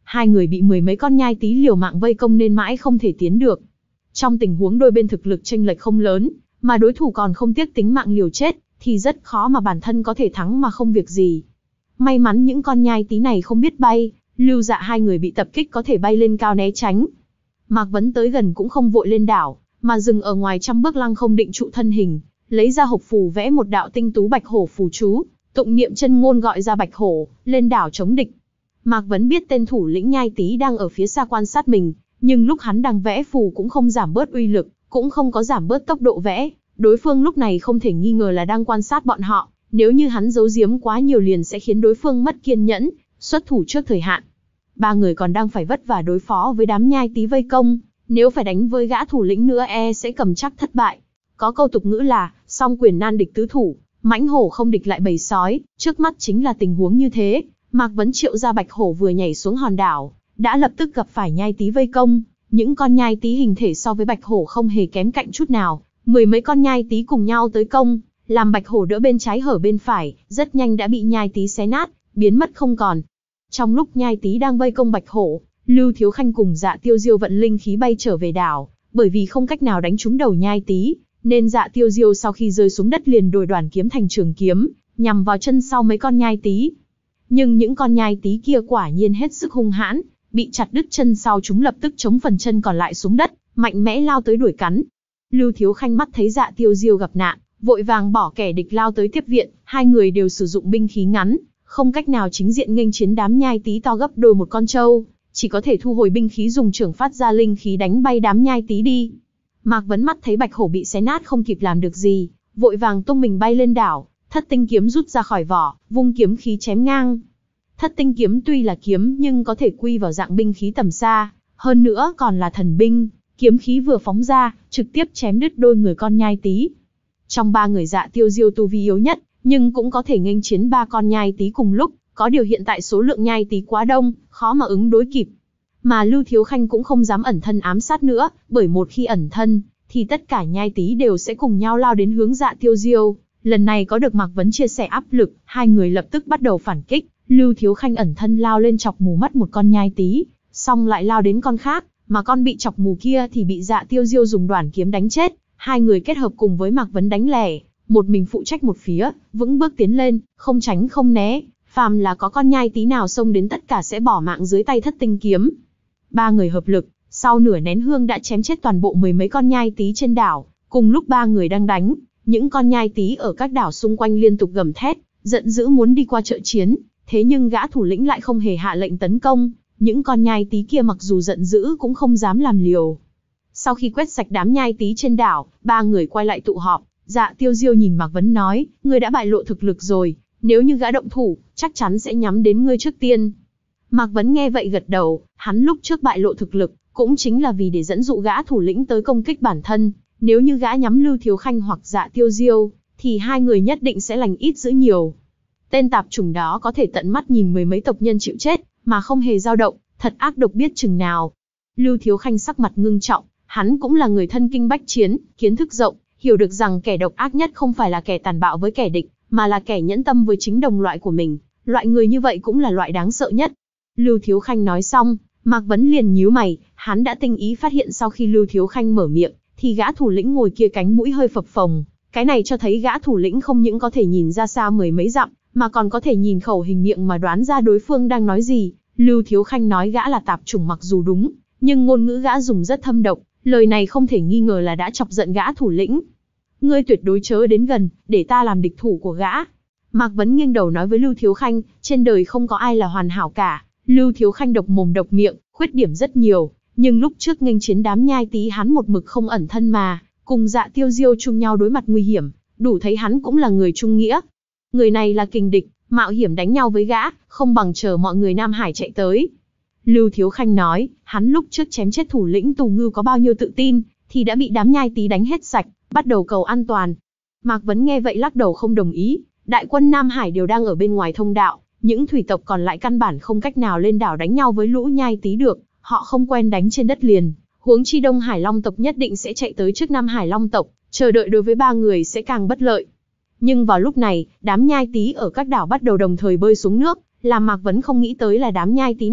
hai người bị mười mấy con nhai tí liều mạng vây công nên mãi không thể tiến được. Trong tình huống đôi bên thực lực chênh lệch không lớn, mà đối thủ còn không tiếc tính mạng liều chết, thì rất khó mà bản thân có thể thắng mà không việc gì. May mắn những con nhai tí này không biết bay, Lưu Dạ hai người bị tập kích có thể bay lên cao né tránh. Mạc Vấn tới gần cũng không vội lên đảo, mà dừng ở ngoài trăm bước lăng không định trụ thân hình, lấy ra hộp phù vẽ một đạo tinh tú bạch hổ phù chú, tụng niệm chân ngôn gọi ra bạch hổ, lên đảo chống địch. Mạc Vấn biết tên thủ lĩnh nhai tí đang ở phía xa quan sát mình, nhưng lúc hắn đang vẽ phù cũng không giảm bớt uy lực, cũng không có giảm bớt tốc độ vẽ. Đối phương lúc này không thể nghi ngờ là đang quan sát bọn họ, nếu như hắn giấu giếm quá nhiều liền sẽ khiến đối phương mất kiên nhẫn, xuất thủ trước thời hạn. Ba người còn đang phải vất vả đối phó với đám nhai tí vây công, nếu phải đánh với gã thủ lĩnh nữa e sẽ cầm chắc thất bại. Có câu tục ngữ là, song quyền nan địch tứ thủ, mãnh hổ không địch lại bầy sói, trước mắt chính là tình huống như thế. Mạc Vấn triệu ra bạch hổ vừa nhảy xuống hòn đảo, đã lập tức gặp phải nhai tí vây công. Những con nhai tí hình thể so với bạch hổ không hề kém cạnh chút nào, mười mấy con nhai tí cùng nhau tới công, làm bạch hổ đỡ bên trái hở bên phải, rất nhanh đã bị nhai tí xé nát, biến mất không còn. Trong lúc nhai tí đang vây công bạch hổ, Lưu Thiếu Khanh cùng Dạ Tiêu Diêu vận linh khí bay trở về đảo, bởi vì không cách nào đánh trúng đầu nhai tí, nên Dạ Tiêu Diêu sau khi rơi xuống đất liền đổi đoàn kiếm thành trường kiếm, nhằm vào chân sau mấy con nhai tí. Nhưng những con nhai tí kia quả nhiên hết sức hung hãn, bị chặt đứt chân sau chúng lập tức chống phần chân còn lại xuống đất, mạnh mẽ lao tới đuổi cắn. Lưu Thiếu Khanh mắt thấy Dạ Tiêu Diêu gặp nạn, vội vàng bỏ kẻ địch lao tới tiếp viện, hai người đều sử dụng binh khí ngắn, không cách nào chính diện nghênh chiến đám nhai tí to gấp đôi một con trâu, chỉ có thể thu hồi binh khí dùng chưởng phát ra linh khí đánh bay đám nhai tí đi. Mạc Vấn mắt thấy bạch hổ bị xé nát không kịp làm được gì, vội vàng tung mình bay lên đảo, thất tinh kiếm rút ra khỏi vỏ, vung kiếm khí chém ngang. Thất tinh kiếm tuy là kiếm nhưng có thể quy vào dạng binh khí tầm xa, hơn nữa còn là thần binh, kiếm khí vừa phóng ra, trực tiếp chém đứt đôi người con nhai tí. Trong ba người Dạ Tiêu Diêu tu vi yếu nhất, nhưng cũng có thể nghênh chiến ba con nhai tí cùng lúc, có điều hiện tại số lượng nhai tí quá đông, khó mà ứng đối kịp. Mà Lưu Thiếu Khanh cũng không dám ẩn thân ám sát nữa, bởi một khi ẩn thân, thì tất cả nhai tí đều sẽ cùng nhau lao đến hướng Dạ Tiêu Diêu. Lần này có được Mạc Vấn chia sẻ áp lực, hai người lập tức bắt đầu phản kích. Lưu Thiếu Khanh ẩn thân lao lên chọc mù mắt một con nhai tí, xong lại lao đến con khác, mà con bị chọc mù kia thì bị Dạ Tiêu Diêu dùng đoản kiếm đánh chết. Hai người kết hợp cùng với Mạc Vấn đánh lẻ, một mình phụ trách một phía, vững bước tiến lên, không tránh không né, phàm là có con nhai tí nào xông đến tất cả sẽ bỏ mạng dưới tay thất tinh kiếm. Ba người hợp lực, sau nửa nén hương đã chém chết toàn bộ mười mấy con nhai tí trên đảo. Cùng lúc ba người đang đánh, những con nhai tí ở các đảo xung quanh liên tục gầm thét, giận dữ muốn đi qua trợ chiến, thế nhưng gã thủ lĩnh lại không hề hạ lệnh tấn công. Những con nhai tí kia mặc dù giận dữ cũng không dám làm liều. Sau khi quét sạch đám nhai tí trên đảo, ba người quay lại tụ họp. Dạ Tiêu Diêu nhìn Mạc Vấn nói, ngươi đã bại lộ thực lực rồi, nếu như gã động thủ, chắc chắn sẽ nhắm đến ngươi trước tiên. Mạc Vấn nghe vậy gật đầu, hắn lúc trước bại lộ thực lực, cũng chính là vì để dẫn dụ gã thủ lĩnh tới công kích bản thân. Nếu như gã nhắm Lưu Thiếu Khanh hoặc Dạ Tiêu Diêu, thì hai người nhất định sẽ lành ít dữ nhiều. Tên tạp chủng đó có thể tận mắt nhìn mười mấy tộc nhân chịu chết, mà không hề dao động, thật ác độc biết chừng nào. Lưu Thiếu Khanh sắc mặt ngưng trọng, hắn cũng là người thân kinh bách chiến, kiến thức rộng, hiểu được rằng kẻ độc ác nhất không phải là kẻ tàn bạo với kẻ địch, mà là kẻ nhẫn tâm với chính đồng loại của mình. Loại người như vậy cũng là loại đáng sợ nhất. Lưu Thiếu Khanh nói xong, Mạc Vấn liền nhíu mày, hắn đã tinh ý phát hiện sau khi Lưu Thiếu Khanh mở miệng, thì gã thủ lĩnh ngồi kia cánh mũi hơi phập phồng. Cái này cho thấy gã thủ lĩnh không những có thể nhìn ra xa mười mấy dặm, mà còn có thể nhìn khẩu hình miệng mà đoán ra đối phương đang nói gì. Lưu Thiếu Khanh nói gã là tạp chủng mặc dù đúng, nhưng ngôn ngữ gã dùng rất thâm độc, lời này không thể nghi ngờ là đã chọc giận gã thủ lĩnh. Ngươi tuyệt đối chớ đến gần, để ta làm địch thủ của gã. Mạc Vấn nghiêng đầu nói với Lưu Thiếu Khanh, trên đời không có ai là hoàn hảo cả. Lưu Thiếu Khanh độc mồm độc miệng, khuyết điểm rất nhiều, nhưng lúc trước nghênh chiến đám nhai tí hắn một mực không ẩn thân mà, cùng Dạ Tiêu Diêu chung nhau đối mặt nguy hiểm, đủ thấy hắn cũng là người trung nghĩa. Người này là kình địch, mạo hiểm đánh nhau với gã, không bằng chờ mọi người Nam Hải chạy tới. Lưu Thiếu Khanh nói, hắn lúc trước chém chết thủ lĩnh Tù Ngưu có bao nhiêu tự tin, thì đã bị đám nhai tí đánh hết sạch, bắt đầu cầu an toàn. Mạc Vấn nghe vậy lắc đầu không đồng ý, đại quân Nam Hải đều đang ở bên ngoài thông đạo, những thủy tộc còn lại căn bản không cách nào lên đảo đánh nhau với lũ nhai tí được, họ không quen đánh trên đất liền, huống chi Đông Hải Long tộc nhất định sẽ chạy tới trước Nam Hải Long tộc, chờ đợi đối với ba người sẽ càng bất lợi. Nhưng vào lúc này, đám nhai tí ở các đảo bắt đầu đồng thời bơi xuống nước, làm Mạc Vấn không nghĩ tới là đám nhai tí này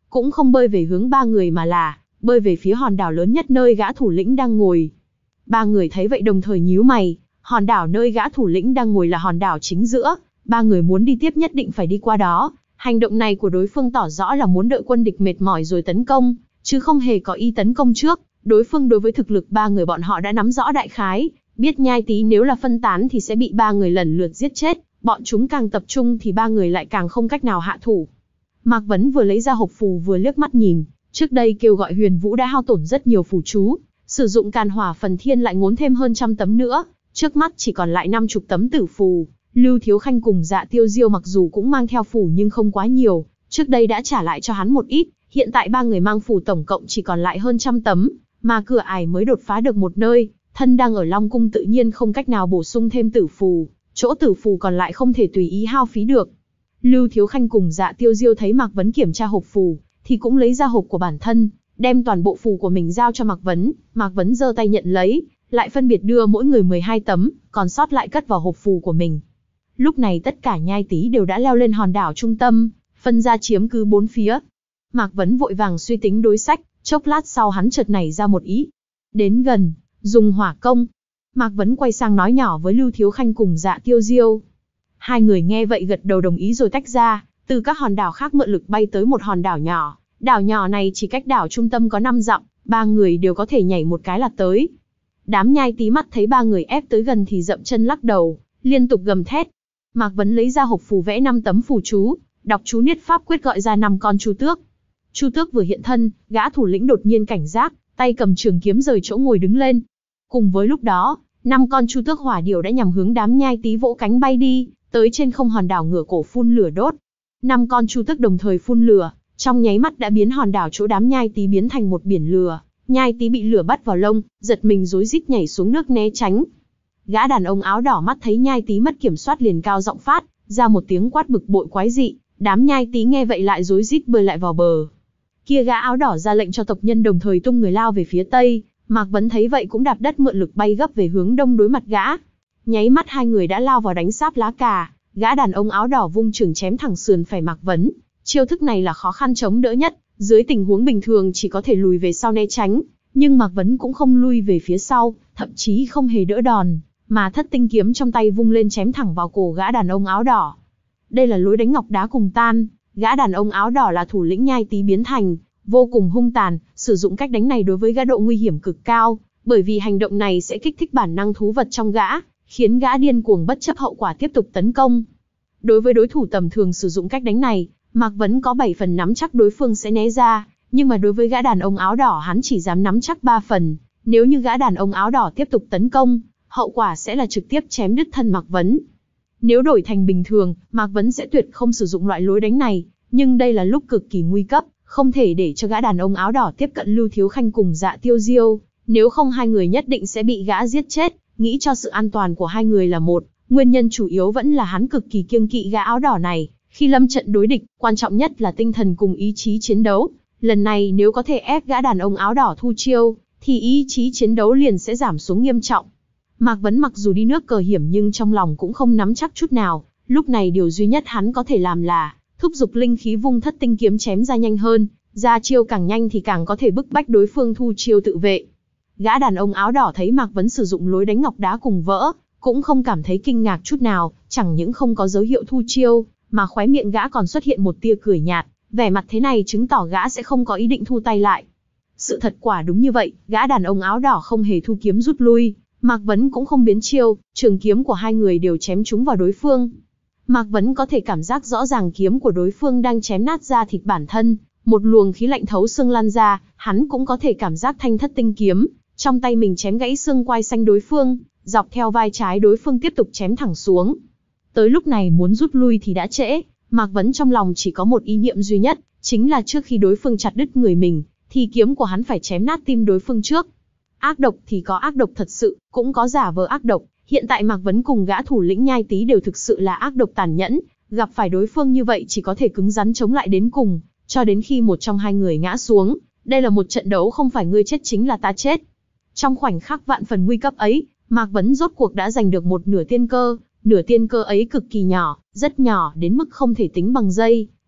cũng không bơi về hướng ba người mà là bơi về phía hòn đảo lớn nhất nơi gã thủ lĩnh đang ngồi. Ba người thấy vậy đồng thời nhíu mày, hòn đảo nơi gã thủ lĩnh đang ngồi là hòn đảo chính giữa, ba người muốn đi tiếp nhất định phải đi qua đó. Hành động này của đối phương tỏ rõ là muốn đợi quân địch mệt mỏi rồi tấn công, chứ không hề có ý tấn công trước. Đối phương đối với thực lực ba người bọn họ đã nắm rõ đại khái, biết Nhai Tý nếu là phân tán thì sẽ bị ba người lần lượt giết chết, bọn chúng càng tập trung thì ba người lại càng không cách nào hạ thủ. Mạc Vấn vừa lấy ra hộp phù vừa liếc mắt nhìn, trước đây kêu gọi Huyền Vũ đã hao tổn rất nhiều phù chú, sử dụng Càn Hỏa Phần Thiên lại ngốn thêm hơn trăm tấm nữa, trước mắt chỉ còn lại năm chục tấm tử phù. Lưu Thiếu Khanh cùng Dạ Tiêu Diêu mặc dù cũng mang theo phù nhưng không quá nhiều, trước đây đã trả lại cho hắn một ít, hiện tại ba người mang phù tổng cộng chỉ còn lại hơn trăm tấm, mà cửa ải mới đột phá được một nơi, thân đang ở Long Cung tự nhiên không cách nào bổ sung thêm tử phù, chỗ tử phù còn lại không thể tùy ý hao phí được. Lưu Thiếu Khanh cùng Dạ Tiêu Diêu thấy Mạc Vấn kiểm tra hộp phù, thì cũng lấy ra hộp của bản thân, đem toàn bộ phù của mình giao cho Mạc Vấn. Mạc Vấn giơ tay nhận lấy, lại phân biệt đưa mỗi người mười hai tấm, còn sót lại cất vào hộp phù của mình. Lúc này tất cả Nhai Tý đều đã leo lên hòn đảo trung tâm, phân ra chiếm cứ bốn phía. Mạc Vấn vội vàng suy tính đối sách, chốc lát sau hắn chợt nảy ra một ý. Đến gần, dùng hỏa công. Mạc Vấn quay sang nói nhỏ với Lưu Thiếu Khanh cùng Dạ Tiêu Diêu. Hai người nghe vậy gật đầu đồng ý rồi tách ra, từ các hòn đảo khác mượn lực bay tới một hòn đảo nhỏ. Đảo nhỏ này chỉ cách đảo trung tâm có năm dặm, ba người đều có thể nhảy một cái là tới. Đám Nhai Tý mắt thấy ba người ép tới gần thì dậm chân lắc đầu, liên tục gầm thét. Mạc Vấn lấy ra hộp phù vẽ năm tấm phù chú, đọc chú niết pháp quyết gọi ra năm con chu tước. Chu tước vừa hiện thân, gã thủ lĩnh đột nhiên cảnh giác, tay cầm trường kiếm rời chỗ ngồi đứng lên. Cùng với lúc đó, năm con chu tước hỏa điểu đã nhằm hướng đám Nhai Tý vỗ cánh bay đi, tới trên không hòn đảo ngửa cổ phun lửa đốt. Năm con chu tước đồng thời phun lửa, trong nháy mắt đã biến hòn đảo chỗ đám Nhai Tý biến thành một biển lửa. Nhai Tý bị lửa bắt vào lông, giật mình rối rít nhảy xuống nước né tránh. Gã đàn ông áo đỏ mắt thấy Nhai Tý mất kiểm soát liền cao giọng phát ra một tiếng quát bực bội quái dị. Đám Nhai Tý nghe vậy lại rối rít bơi lại vào bờ. Kia gã áo đỏ ra lệnh cho tộc nhân đồng thời tung người lao về phía tây. Mạc Vấn thấy vậy cũng đạp đất mượn lực bay gấp về hướng đông đối mặt gã. Nháy mắt hai người đã lao vào đánh sáp lá cà. Gã đàn ông áo đỏ vung chưởng chém thẳng sườn phải Mạc Vấn. Chiêu thức này là khó khăn chống đỡ nhất, dưới tình huống bình thường chỉ có thể lùi về sau né tránh, nhưng Mạc Vấn cũng không lui về phía sau, thậm chí không hề đỡ đòn, mà thất tinh kiếm trong tay vung lên chém thẳng vào cổ gã đàn ông áo đỏ. Đây là lối đánh ngọc đá cùng tan, gã đàn ông áo đỏ là thủ lĩnh Nhai Tý biến thành, vô cùng hung tàn, sử dụng cách đánh này đối với gã độ nguy hiểm cực cao, bởi vì hành động này sẽ kích thích bản năng thú vật trong gã, khiến gã điên cuồng bất chấp hậu quả tiếp tục tấn công. Đối với đối thủ tầm thường sử dụng cách đánh này, Mạc Vấn có bảy phần nắm chắc đối phương sẽ né ra, nhưng mà đối với gã đàn ông áo đỏ hắn chỉ dám nắm chắc ba phần, nếu như gã đàn ông áo đỏ tiếp tục tấn công, hậu quả sẽ là trực tiếp chém đứt thân Mạc Vấn. Nếu đổi thành bình thường, Mạc Vấn sẽ tuyệt không sử dụng loại lối đánh này, nhưng đây là lúc cực kỳ nguy cấp, không thể để cho gã đàn ông áo đỏ tiếp cận Lưu Thiếu Khanh cùng Dạ Tiêu Diêu, nếu không hai người nhất định sẽ bị gã giết chết. Nghĩ cho sự an toàn của hai người là một, nguyên nhân chủ yếu vẫn là hắn cực kỳ kiêng kỵ gã áo đỏ này. Khi lâm trận đối địch, quan trọng nhất là tinh thần cùng ý chí chiến đấu. Lần này nếu có thể ép gã đàn ông áo đỏ thu chiêu, thì ý chí chiến đấu liền sẽ giảm xuống nghiêm trọng. Mạc Vấn mặc dù đi nước cờ hiểm nhưng trong lòng cũng không nắm chắc chút nào. Lúc này điều duy nhất hắn có thể làm là thúc giục linh khí vung thất tinh kiếm chém ra nhanh hơn. Ra chiêu càng nhanh thì càng có thể bức bách đối phương thu chiêu tự vệ. Gã đàn ông áo đỏ thấy Mạc Vấn sử dụng lối đánh ngọc đá cùng vỡ, cũng không cảm thấy kinh ngạc chút nào, chẳng những không có dấu hiệu thu chiêu, mà khóe miệng gã còn xuất hiện một tia cười nhạt, vẻ mặt thế này chứng tỏ gã sẽ không có ý định thu tay lại. Sự thật quả đúng như vậy, gã đàn ông áo đỏ không hề thu kiếm rút lui, Mạc Vấn cũng không biến chiêu, trường kiếm của hai người đều chém trúng vào đối phương. Mạc Vấn có thể cảm giác rõ ràng kiếm của đối phương đang chém nát da thịt bản thân, một luồng khí lạnh thấu xương lan ra, hắn cũng có thể cảm giác thanh thất tinh kiếm trong tay mình chém gãy xương quai xanh đối phương, dọc theo vai trái đối phương tiếp tục chém thẳng xuống. Tới lúc này muốn rút lui thì đã trễ, Mạc Vấn trong lòng chỉ có một ý niệm duy nhất, chính là trước khi đối phương chặt đứt người mình, thì kiếm của hắn phải chém nát tim đối phương trước. Ác độc thì có ác độc thật sự, cũng có giả vờ ác độc, hiện tại Mạc Vấn cùng gã thủ lĩnh Nhai Tý đều thực sự là ác độc tàn nhẫn, gặp phải đối phương như vậy chỉ có thể cứng rắn chống lại đến cùng, cho đến khi một trong hai người ngã xuống. Đây là một trận đấu không phải ngươi chết chính là ta chết. Trong khoảnh khắc vạn phần nguy cấp ấy, Mạc Vấn rốt cuộc đã giành được một nửa tiên cơ, nửa tiên cơ ấy cực kỳ nhỏ, rất nhỏ đến mức không thể tính bằng giây,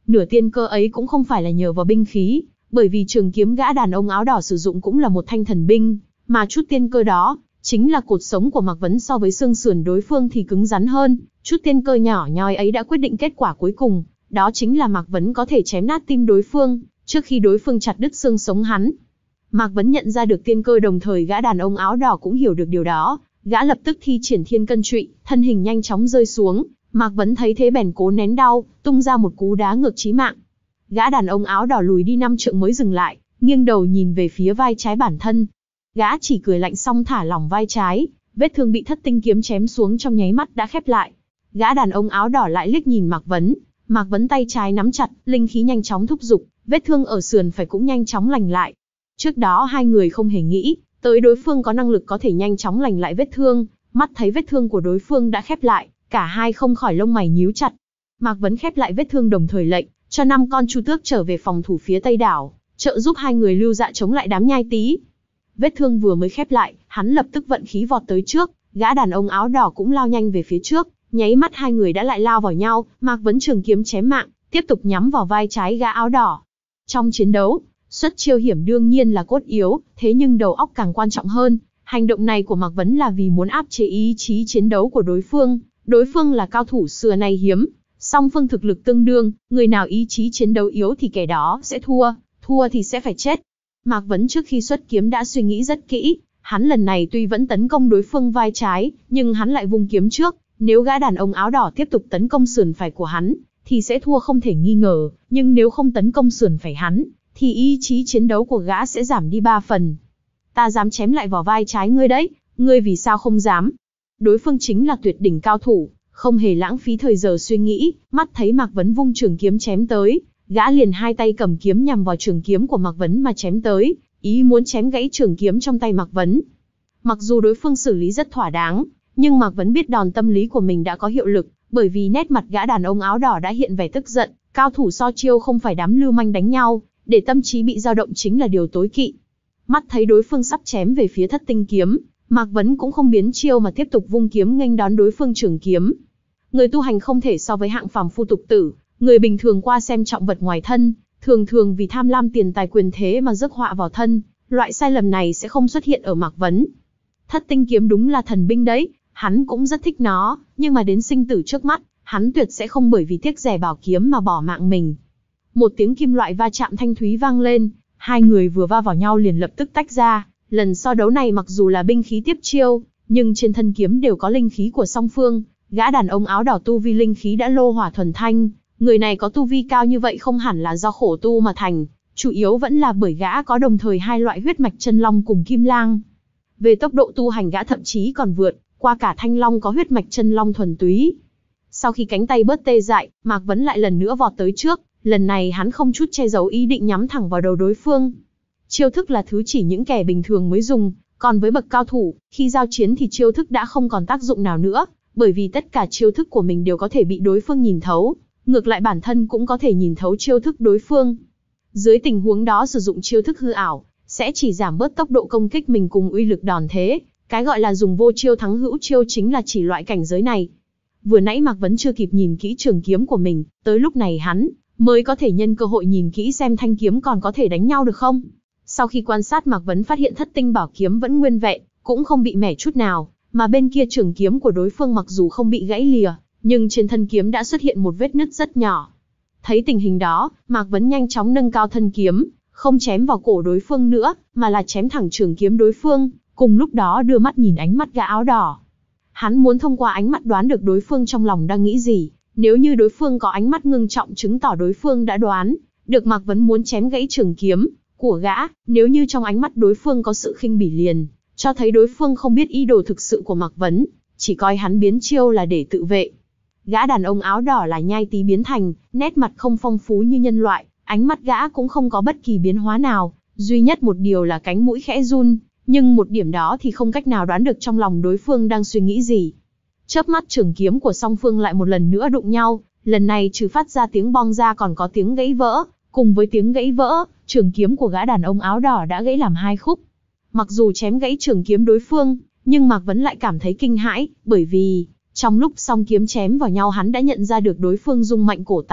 Nửa tiên cơ ấy cũng không phải là nhờ vào binh khí, bởi vì trường kiếm gã đàn ông áo đỏ sử dụng cũng là một thanh thần binh, mà chút tiên cơ đó chính là cột sống của Mạc Vấn. So với xương sườn đối phương thì cứng rắn hơn, chút tiên cơ nhỏ nhoi ấy đã quyết định kết quả cuối cùng, đó chính là Mạc Vấn có thể chém nát tim đối phương, trước khi đối phương chặt đứt xương sống hắn. Mạc Vấn nhận ra được tiên cơ, đồng thời gã đàn ông áo đỏ cũng hiểu được điều đó, gã lập tức thi triển thiên cân trụy, thân hình nhanh chóng rơi xuống. Mạc Vấn thấy thế bèn cố nén đau, tung ra một cú đá ngược chí mạng. Gã đàn ông áo đỏ lùi đi năm trượng mới dừng lại, nghiêng đầu nhìn về phía vai trái bản thân. Gã chỉ cười lạnh xong thả lỏng vai trái, vết thương bị thất tinh kiếm chém xuống trong nháy mắt đã khép lại. Gã đàn ông áo đỏ lại liếc nhìn Mạc Vấn, Mạc Vấn tay trái nắm chặt, linh khí nhanh chóng thúc giục, vết thương ở sườn phải cũng nhanh chóng lành lại. Trước đó hai người không hề nghĩ tới đối phương có năng lực có thể nhanh chóng lành lại vết thương, mắt thấy vết thương của đối phương đã khép lại, cả hai không khỏi lông mày nhíu chặt. Mạc Vấn khép lại vết thương đồng thời lệnh cho năm con chu tước trở về phòng thủ phía tây đảo, trợ giúp hai người Lưu Dạ chống lại đám nhai tí. Vết thương vừa mới khép lại, hắn lập tức vận khí vọt tới trước, gã đàn ông áo đỏ cũng lao nhanh về phía trước, nháy mắt hai người đã lại lao vào nhau. Mạc Vấn trường kiếm chém mạng, tiếp tục nhắm vào vai trái gã áo đỏ. Trong chiến đấu, xuất chiêu hiểm đương nhiên là cốt yếu, thế nhưng đầu óc càng quan trọng hơn. Hành động này của Mạc Vấn là vì muốn áp chế ý chí chiến đấu của đối phương. Đối phương là cao thủ xưa nay hiếm, song phương thực lực tương đương, người nào ý chí chiến đấu yếu thì kẻ đó sẽ thua, thua thì sẽ phải chết. Mạc Vấn trước khi xuất kiếm đã suy nghĩ rất kỹ, hắn lần này tuy vẫn tấn công đối phương vai trái, nhưng hắn lại vung kiếm trước, nếu gã đàn ông áo đỏ tiếp tục tấn công sườn phải của hắn, thì sẽ thua không thể nghi ngờ, nhưng nếu không tấn công sườn phải hắn, thì ý chí chiến đấu của gã sẽ giảm đi ba phần. Ta dám chém lại vào vai trái ngươi đấy, ngươi vì sao không dám? Đối phương chính là tuyệt đỉnh cao thủ, không hề lãng phí thời giờ suy nghĩ, mắt thấy Mạc Vấn vung trường kiếm chém tới, gã liền hai tay cầm kiếm nhằm vào trường kiếm của Mạc Vấn mà chém tới, ý muốn chém gãy trường kiếm trong tay Mạc Vấn. Mặc dù đối phương xử lý rất thỏa đáng, nhưng Mạc Vấn biết đòn tâm lý của mình đã có hiệu lực, bởi vì nét mặt gã đàn ông áo đỏ đã hiện vẻ tức giận. Cao thủ so chiêu không phải đám lưu manh đánh nhau, để tâm trí bị dao động chính là điều tối kỵ. Mắt thấy đối phương sắp chém về phía thất tinh kiếm, Mạc Vấn cũng không biến chiêu mà tiếp tục vung kiếm nghênh đón đối phương trường kiếm. Người tu hành không thể so với hạng phàm phu tục tử, người bình thường qua xem trọng vật ngoài thân, thường thường vì tham lam tiền tài quyền thế mà rước họa vào thân, loại sai lầm này sẽ không xuất hiện ở Mạc Vấn. Thất tinh kiếm đúng là thần binh đấy, hắn cũng rất thích nó, nhưng mà đến sinh tử trước mắt, hắn tuyệt sẽ không bởi vì tiếc rẻ bảo kiếm mà bỏ mạng mình. Một tiếng kim loại va chạm thanh thúy vang lên, hai người vừa va vào nhau liền lập tức tách ra. Lần so đấu này mặc dù là binh khí tiếp chiêu, nhưng trên thân kiếm đều có linh khí của song phương. Gã đàn ông áo đỏ tu vi linh khí đã lô hỏa thuần thanh, người này có tu vi cao như vậy không hẳn là do khổ tu mà thành, chủ yếu vẫn là bởi gã có đồng thời hai loại huyết mạch chân long cùng kim lang. Về tốc độ tu hành gã thậm chí còn vượt qua cả thanh long có huyết mạch chân long thuần túy. Sau khi cánh tay bớt tê dại, Mạc Vấn lại lần nữa vọt tới trước, lần này hắn không chút che giấu ý định nhắm thẳng vào đầu đối phương. Chiêu thức là thứ chỉ những kẻ bình thường mới dùng, còn với bậc cao thủ, khi giao chiến thì chiêu thức đã không còn tác dụng nào nữa, bởi vì tất cả chiêu thức của mình đều có thể bị đối phương nhìn thấu, ngược lại bản thân cũng có thể nhìn thấu chiêu thức đối phương. Dưới tình huống đó sử dụng chiêu thức hư ảo, sẽ chỉ giảm bớt tốc độ công kích mình cùng uy lực đòn thế, cái gọi là dùng vô chiêu thắng hữu chiêu chính là chỉ loại cảnh giới này. Vừa nãy Mạc Vấn chưa kịp nhìn kỹ trường kiếm của mình, tới lúc này hắn mới có thể nhân cơ hội nhìn kỹ xem thanh kiếm còn có thể đánh nhau được không. Sau khi quan sát, Mạc Vấn phát hiện thất tinh bảo kiếm vẫn nguyên vẹn, cũng không bị mẻ chút nào, mà bên kia trường kiếm của đối phương mặc dù không bị gãy lìa, nhưng trên thân kiếm đã xuất hiện một vết nứt rất nhỏ. Thấy tình hình đó, Mạc Vấn nhanh chóng nâng cao thân kiếm, không chém vào cổ đối phương nữa, mà là chém thẳng trường kiếm đối phương, cùng lúc đó đưa mắt nhìn ánh mắt gã áo đỏ. Hắn muốn thông qua ánh mắt đoán được đối phương trong lòng đang nghĩ gì, nếu như đối phương có ánh mắt ngưng trọng chứng tỏ đối phương đã đoán được Mạc Vấn muốn chém gãy trường kiếm của gã, nếu như trong ánh mắt đối phương có sự khinh bỉ liền cho thấy đối phương không biết ý đồ thực sự của Mạc Vấn, chỉ coi hắn biến chiêu là để tự vệ. Gã đàn ông áo đỏ là nhai tí biến thành, nét mặt không phong phú như nhân loại, ánh mắt gã cũng không có bất kỳ biến hóa nào, duy nhất một điều là cánh mũi khẽ run, nhưng một điểm đó thì không cách nào đoán được trong lòng đối phương đang suy nghĩ gì. Chớp mắt trường kiếm của song phương lại một lần nữa đụng nhau, lần này trừ phát ra tiếng bong ra còn có tiếng gãy vỡ, cùng với tiếng gãy vỡ, trường kiếm của gã đàn ông áo đỏ đã gãy làm hai khúc. Mặc dù chém gãy trường kiếm đối phương, nhưng Mạc Vấn lại cảm thấy kinh hãi, bởi vì trong lúc song kiếm chém vào nhau hắn đã nhận ra được đối phương rung mạnh cổ tay,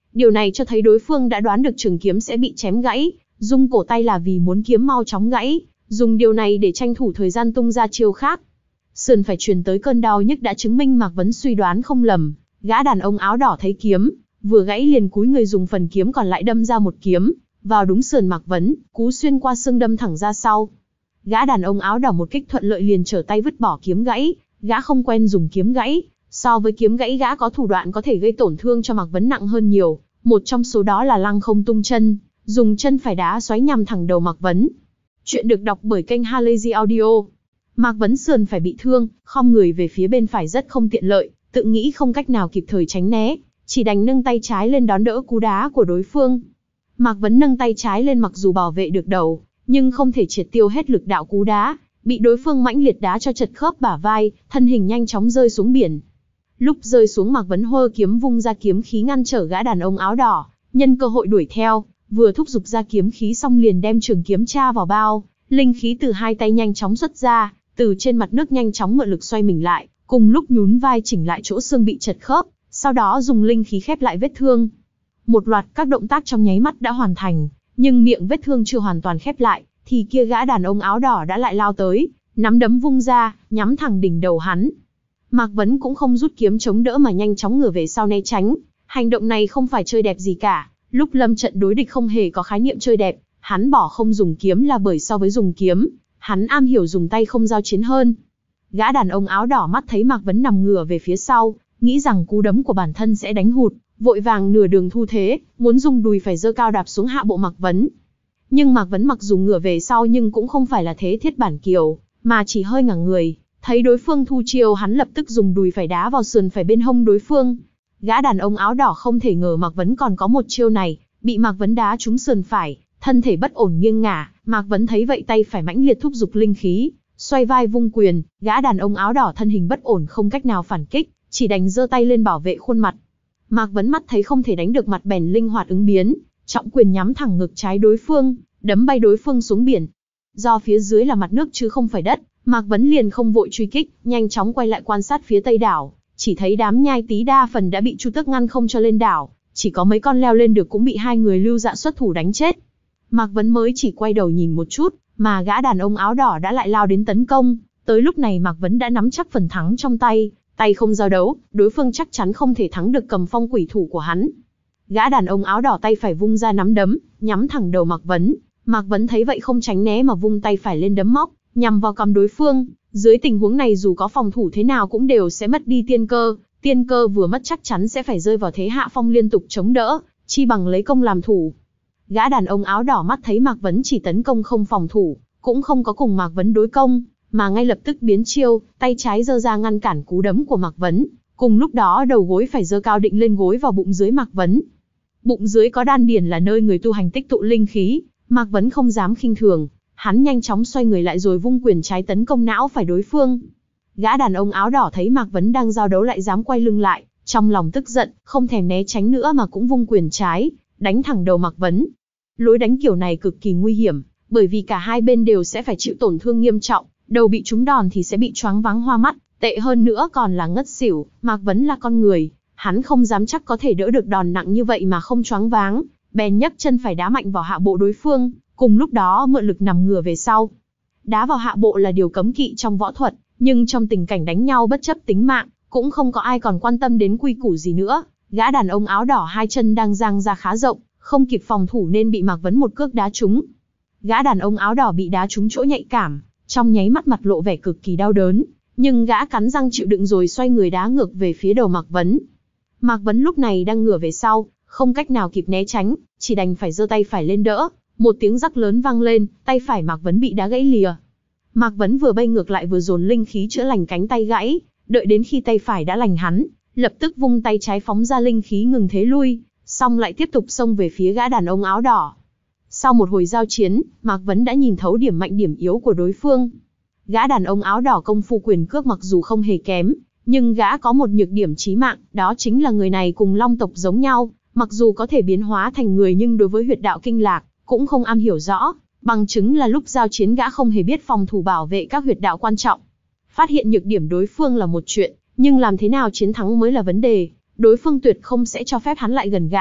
Điều này cho thấy đối phương đã đoán được trường kiếm sẽ bị chém gãy, rung cổ tay là vì muốn kiếm mau chóng gãy, dùng điều này để tranh thủ thời gian tung ra chiêu khác. Sườn phải truyền tới cơn đau nhức đã chứng minh Mạc Vấn suy đoán không lầm, gã đàn ông áo đỏ thấy kiếm vừa gãy liền cúi người dùng phần kiếm còn lại đâm ra một kiếm, vào đúng sườn Mạc Vấn, cú xuyên qua xương đâm thẳng ra sau. Gã đàn ông áo đỏ một kích thuận lợi liền trở tay vứt bỏ kiếm gãy, gã không quen dùng kiếm gãy, so với kiếm gãy gã có thủ đoạn có thể gây tổn thương cho Mạc Vấn nặng hơn nhiều, một trong số đó là lăng không tung chân, dùng chân phải đá xoáy nhằm thẳng đầu Mạc Vấn. Chuyện được đọc bởi kênh Halazy Audio. Mạc Vấn sườn phải bị thương, khom người về phía bên phải rất không tiện lợi, tự nghĩ không cách nào kịp thời tránh né, chỉ đành nâng tay trái lên đón đỡ cú đá của đối phương. Mạc Vấn nâng tay trái lên mặc dù bảo vệ được đầu, nhưng không thể triệt tiêu hết lực đạo cú đá, bị đối phương mãnh liệt đá cho chật khớp bả vai, thân hình nhanh chóng rơi xuống biển. Lúc rơi xuống Mạc Vấn hơ kiếm vung ra kiếm khí ngăn trở gã đàn ông áo đỏ, nhân cơ hội đuổi theo, vừa thúc giục ra kiếm khí xong liền đem trường kiếm tra vào bao, linh khí từ hai tay nhanh chóng xuất ra, từ trên mặt nước nhanh chóng mượn lực xoay mình lại, cùng lúc nhún vai chỉnh lại chỗ xương bị chật khớp, sau đó dùng linh khí khép lại vết thương. Một loạt các động tác trong nháy mắt đã hoàn thành, nhưng miệng vết thương chưa hoàn toàn khép lại, thì kia gã đàn ông áo đỏ đã lại lao tới, nắm đấm vung ra, nhắm thẳng đỉnh đầu hắn. Mạc Vấn cũng không rút kiếm chống đỡ mà nhanh chóng ngửa về sau né tránh, hành động này không phải chơi đẹp gì cả, lúc lâm trận đối địch không hề có khái niệm chơi đẹp, hắn bỏ không dùng kiếm là bởi so với dùng kiếm, hắn am hiểu dùng tay không giao chiến hơn. Gã đàn ông áo đỏ mắt thấy Mạc Vấn nằm ngửa về phía sau, nghĩ rằng cú đấm của bản thân sẽ đánh hụt, vội vàng nửa đường thu thế, muốn dùng đùi phải giơ cao đạp xuống hạ bộ Mạc Vấn. Nhưng Mạc Vấn mặc dù ngửa về sau nhưng cũng không phải là thế thiết bản kiều, mà chỉ hơi ngả người, thấy đối phương thu chiêu hắn lập tức dùng đùi phải đá vào sườn phải bên hông đối phương. Gã đàn ông áo đỏ không thể ngờ Mạc Vấn còn có một chiêu này, bị Mạc Vấn đá trúng sườn phải, thân thể bất ổn nghiêng ngả, Mạc Vấn thấy vậy tay phải mãnh liệt thúc giục linh khí, xoay vai vung quyền, gã đàn ông áo đỏ thân hình bất ổn không cách nào phản kích, chỉ đành giơ tay lên bảo vệ khuôn mặt. Mạc Vấn mắt thấy không thể đánh được mặt bèn linh hoạt ứng biến, trọng quyền nhắm thẳng ngực trái đối phương, đấm bay đối phương xuống biển. Do phía dưới là mặt nước chứ không phải đất, Mạc Vấn liền không vội truy kích, nhanh chóng quay lại quan sát phía tây đảo, chỉ thấy đám nhai tí đa phần đã bị Chu Tước ngăn không cho lên đảo, chỉ có mấy con leo lên được cũng bị hai người Lưu Dạ xuất thủ đánh chết. Mạc Vấn mới chỉ quay đầu nhìn một chút, mà gã đàn ông áo đỏ đã lại lao đến tấn công, tới lúc này Mạc Vấn đã nắm chắc phần thắng trong tay, tay không giao đấu, đối phương chắc chắn không thể thắng được cầm phong quỷ thủ của hắn. Gã đàn ông áo đỏ tay phải vung ra nắm đấm, nhắm thẳng đầu Mạc Vấn, Mạc Vấn thấy vậy không tránh né mà vung tay phải lên đấm móc, nhằm vào cằm đối phương. Dưới tình huống này dù có phòng thủ thế nào cũng đều sẽ mất đi tiên cơ, tiên cơ vừa mất chắc chắn sẽ phải rơi vào thế hạ phong liên tục chống đỡ, chi bằng lấy công làm thủ. Gã đàn ông áo đỏ mắt thấy Mạc Vấn chỉ tấn công không phòng thủ, cũng không có cùng Mạc Vấn đối công, mà ngay lập tức biến chiêu, tay trái giơ ra ngăn cản cú đấm của Mạc Vấn, cùng lúc đó đầu gối phải giơ cao định lên gối vào bụng dưới Mạc Vấn. Bụng dưới có đan điền là nơi người tu hành tích tụ linh khí, Mạc Vấn không dám khinh thường, hắn nhanh chóng xoay người lại rồi vung quyền trái tấn công não phải đối phương. Gã đàn ông áo đỏ thấy Mạc Vấn đang giao đấu lại dám quay lưng lại, trong lòng tức giận, không thèm né tránh nữa mà cũng vung quyền trái, đánh thẳng đầu Mạc Vấn. Lối đánh kiểu này cực kỳ nguy hiểm, bởi vì cả hai bên đều sẽ phải chịu tổn thương nghiêm trọng, đầu bị trúng đòn thì sẽ bị choáng váng hoa mắt, tệ hơn nữa còn là ngất xỉu. Mạc Vấn là con người, hắn không dám chắc có thể đỡ được đòn nặng như vậy mà không choáng váng, bèn nhấc chân phải đá mạnh vào hạ bộ đối phương, cùng lúc đó mượn lực nằm ngửa về sau. Đá vào hạ bộ là điều cấm kỵ trong võ thuật, nhưng trong tình cảnh đánh nhau bất chấp tính mạng, cũng không có ai còn quan tâm đến quy củ gì nữa. Gã đàn ông áo đỏ hai chân đang dang ra khá rộng, không kịp phòng thủ nên bị Mạc Vấn một cước đá trúng. Gã đàn ông áo đỏ bị đá trúng chỗ nhạy cảm, trong nháy mắt mặt lộ vẻ cực kỳ đau đớn, nhưng gã cắn răng chịu đựng rồi xoay người đá ngược về phía đầu Mạc Vấn. Mạc Vấn lúc này đang ngửa về sau, không cách nào kịp né tránh, chỉ đành phải giơ tay phải lên đỡ. Một tiếng rắc lớn vang lên, tay phải Mạc Vấn bị đá gãy lìa. Mạc Vấn vừa bay ngược lại vừa dồn linh khí chữa lành cánh tay gãy, đợi đến khi tay phải đã lành hắn, lập tức vung tay trái phóng ra linh khí ngừng thế lui, xong lại tiếp tục xông về phía gã đàn ông áo đỏ. Sau một hồi giao chiến, Mạc Vấn đã nhìn thấu điểm mạnh điểm yếu của đối phương. Gã đàn ông áo đỏ công phu quyền cước mặc dù không hề kém, nhưng gã có một nhược điểm chí mạng, đó chính là người này cùng Long tộc giống nhau, mặc dù có thể biến hóa thành người nhưng đối với huyệt đạo kinh lạc cũng không am hiểu rõ, bằng chứng là lúc giao chiến gã không hề biết phòng thủ bảo vệ các huyệt đạo quan trọng. Phát hiện nhược điểm đối phương là một chuyện, nhưng làm thế nào chiến thắng mới là vấn đề, đối phương tuyệt không sẽ cho phép hắn lại gần gã,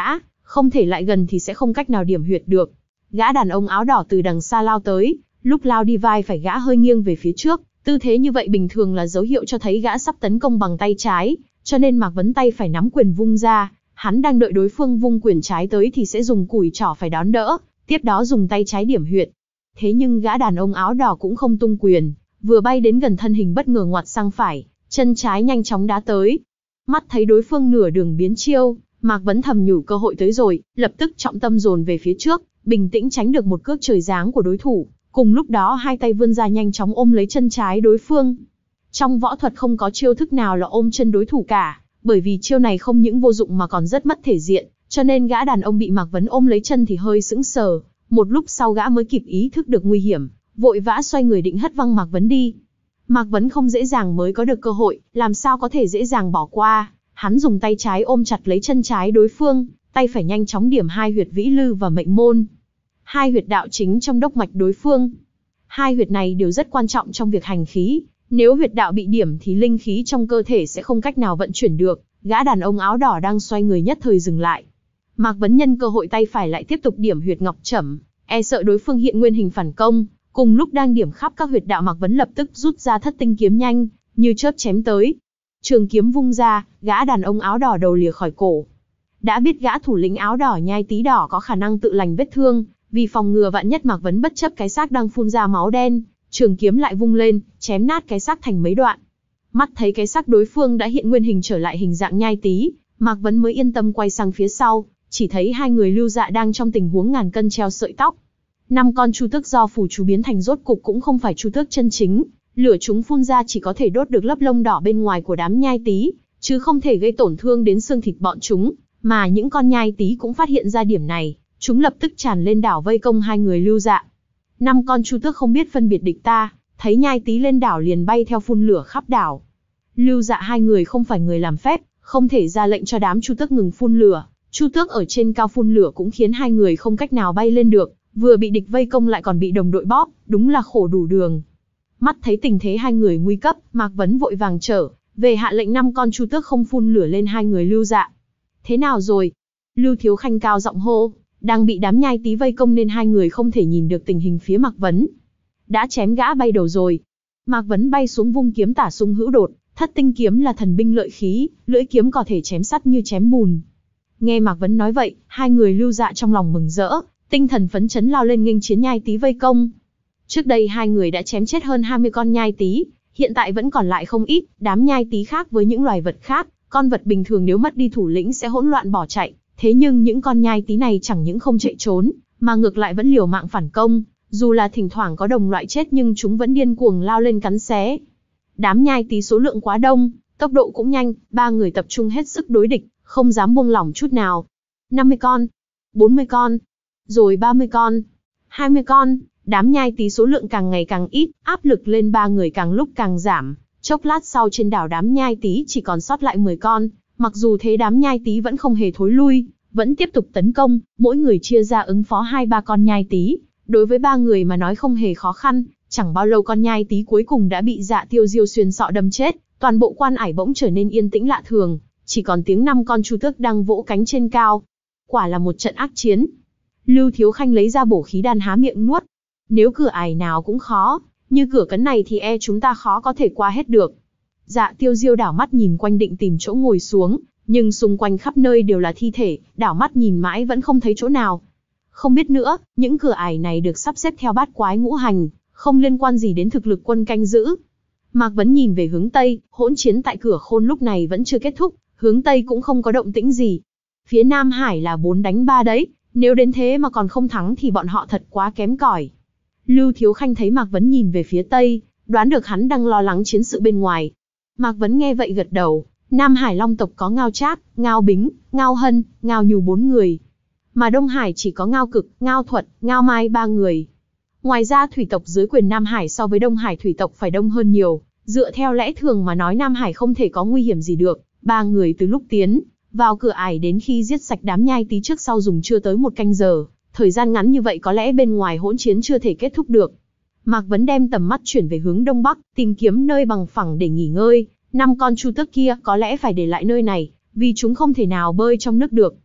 không thể lại gần thì sẽ không cách nào điểm huyệt được. Gã đàn ông áo đỏ từ đằng xa lao tới, lúc lao đi vai phải gã hơi nghiêng về phía trước, tư thế như vậy bình thường là dấu hiệu cho thấy gã sắp tấn công bằng tay trái, cho nên Mạc Vấn tay phải nắm quyền vung ra, hắn đang đợi đối phương vung quyền trái tới thì sẽ dùng cùi trỏ phải đón đỡ, tiếp đó dùng tay trái điểm huyệt. Thế nhưng gã đàn ông áo đỏ cũng không tung quyền, vừa bay đến gần thân hình bất ngờ ngoặt sang phải, chân trái nhanh chóng đá tới. Mắt thấy đối phương nửa đường biến chiêu, Mạc Vấn thầm nhủ cơ hội tới rồi, lập tức trọng tâm dồn về phía trước, bình tĩnh tránh được một cước trời giáng của đối thủ. Cùng lúc đó hai tay vươn ra nhanh chóng ôm lấy chân trái đối phương. Trong võ thuật không có chiêu thức nào là ôm chân đối thủ cả, bởi vì chiêu này không những vô dụng mà còn rất mất thể diện, cho nên gã đàn ông bị Mạc Vấn ôm lấy chân thì hơi sững sờ. Một lúc sau gã mới kịp ý thức được nguy hiểm, vội vã xoay người định hất văng Mạc Vấn đi. Mạc Vấn không dễ dàng mới có được cơ hội, làm sao có thể dễ dàng bỏ qua. Hắn dùng tay trái ôm chặt lấy chân trái đối phương, tay phải nhanh chóng điểm hai huyệt vĩ lư và mệnh môn. Hai huyệt đạo chính trong đốc mạch đối phương. Hai huyệt này đều rất quan trọng trong việc hành khí, nếu huyệt đạo bị điểm thì linh khí trong cơ thể sẽ không cách nào vận chuyển được. Gã đàn ông áo đỏ đang xoay người nhất thời dừng lại. Mạc Vấn nhân cơ hội tay phải lại tiếp tục điểm huyệt ngọc trẩm, e sợ đối phương hiện nguyên hình phản công. Cùng lúc đang điểm khắp các huyệt đạo, Mạc Vấn lập tức rút ra thất tinh kiếm nhanh, như chớp chém tới. Trường kiếm vung ra, gã đàn ông áo đỏ đầu lìa khỏi cổ. Đã biết gã thủ lĩnh áo đỏ nhai tí đỏ có khả năng tự lành vết thương, vì phòng ngừa vạn nhất Mạc Vấn bất chấp cái xác đang phun ra máu đen, trường kiếm lại vung lên, chém nát cái xác thành mấy đoạn. Mắt thấy cái xác đối phương đã hiện nguyên hình trở lại hình dạng nhai tí, Mạc Vấn mới yên tâm quay sang phía sau, chỉ thấy hai người Lưu Dạ đang trong tình huống ngàn cân treo sợi tóc. Năm con chu tước do phù chú biến thành rốt cục cũng không phải chu tước chân chính, lửa chúng phun ra chỉ có thể đốt được lớp lông đỏ bên ngoài của đám nhai tí, chứ không thể gây tổn thương đến xương thịt bọn chúng, mà những con nhai tí cũng phát hiện ra điểm này, chúng lập tức tràn lên đảo vây công hai người Lưu Dạ. Năm con chu tước không biết phân biệt địch ta, thấy nhai tí lên đảo liền bay theo phun lửa khắp đảo. Lưu Dạ hai người không phải người làm phép, không thể ra lệnh cho đám chu tước ngừng phun lửa, chu tước ở trên cao phun lửa cũng khiến hai người không cách nào bay lên được, vừa bị địch vây công lại còn bị đồng đội bóp, đúng là khổ đủ đường. Mắt thấy tình thế hai người nguy cấp, Mạc Vấn vội vàng trở về hạ lệnh năm con chu tước không phun lửa lên hai người Lưu Dạ. Thế nào rồi? Lưu Thiếu Khanh cao giọng hô, đang bị đám nhai tí vây công nên hai người không thể nhìn được tình hình phía Mạc Vấn. Đã chém gã bay đầu rồi. Mạc Vấn bay xuống vung kiếm tả sung hữu đột, thất tinh kiếm là thần binh lợi khí, lưỡi kiếm có thể chém sắt như chém bùn. Nghe Mạc Vấn nói vậy, hai người Lưu Dạ trong lòng mừng rỡ, tinh thần phấn chấn lao lên nghênh chiến nhai tí vây công. Trước đây hai người đã chém chết hơn hai mươi con nhai tí, hiện tại vẫn còn lại không ít. Đám nhai tí khác với những loài vật khác, con vật bình thường nếu mất đi thủ lĩnh sẽ hỗn loạn bỏ chạy, thế nhưng những con nhai tí này chẳng những không chạy trốn, mà ngược lại vẫn liều mạng phản công, dù là thỉnh thoảng có đồng loại chết nhưng chúng vẫn điên cuồng lao lên cắn xé. Đám nhai tí số lượng quá đông, tốc độ cũng nhanh, ba người tập trung hết sức đối địch, không dám buông lỏng chút nào. năm mươi con, bốn mươi con, rồi ba mươi con, hai mươi con, đám nhai tí số lượng càng ngày càng ít, áp lực lên ba người càng lúc càng giảm. Chốc lát sau trên đảo đám nhai tí chỉ còn sót lại mười con, mặc dù thế đám nhai tí vẫn không hề thối lui, vẫn tiếp tục tấn công, mỗi người chia ra ứng phó hai ba con nhai tí. Đối với ba người mà nói không hề khó khăn, chẳng bao lâu con nhai tí cuối cùng đã bị Dạ Tiêu Diêu xuyên sọ đâm chết, toàn bộ quan ải bỗng trở nên yên tĩnh lạ thường, chỉ còn tiếng năm con chu tước đang vỗ cánh trên cao. Quả là một trận ác chiến. Lưu Thiếu Khanh lấy ra bổ khí đan há miệng nuốt. Nếu cửa ải nào cũng khó, như cửa cấn này thì e chúng ta khó có thể qua hết được. Dạ Tiêu Diêu đảo mắt nhìn quanh định tìm chỗ ngồi xuống, nhưng xung quanh khắp nơi đều là thi thể, đảo mắt nhìn mãi vẫn không thấy chỗ nào. Không biết nữa, những cửa ải này được sắp xếp theo bát quái ngũ hành, không liên quan gì đến thực lực quân canh giữ. Mạc Vấn nhìn về hướng Tây, hỗn chiến tại cửa khôn lúc này vẫn chưa kết thúc, hướng Tây cũng không có động tĩnh gì. Phía Nam Hải là bốn đánh ba đấy, nếu đến thế mà còn không thắng thì bọn họ thật quá kém cỏi. Lưu Thiếu Khanh thấy Mạc Vấn nhìn về phía Tây, đoán được hắn đang lo lắng chiến sự bên ngoài. Mạc Vấn nghe vậy gật đầu, Nam Hải Long tộc có Ngao Trác, Ngao Bính, Ngao Hân, Ngao Nhu bốn người. Mà Đông Hải chỉ có Ngao Cực, Ngao Thuật, Ngao Mai ba người. Ngoài ra thủy tộc dưới quyền Nam Hải so với Đông Hải thủy tộc phải đông hơn nhiều, dựa theo lẽ thường mà nói Nam Hải không thể có nguy hiểm gì được. Ba người từ lúc tiến vào cửa ải đến khi giết sạch đám nhai tí trước sau dùng chưa tới một canh giờ, thời gian ngắn như vậy có lẽ bên ngoài hỗn chiến chưa thể kết thúc được. Mạc Vấn đem tầm mắt chuyển về hướng đông bắc, tìm kiếm nơi bằng phẳng để nghỉ ngơi. Năm con chu tước kia có lẽ phải để lại nơi này, vì chúng không thể nào bơi trong nước được.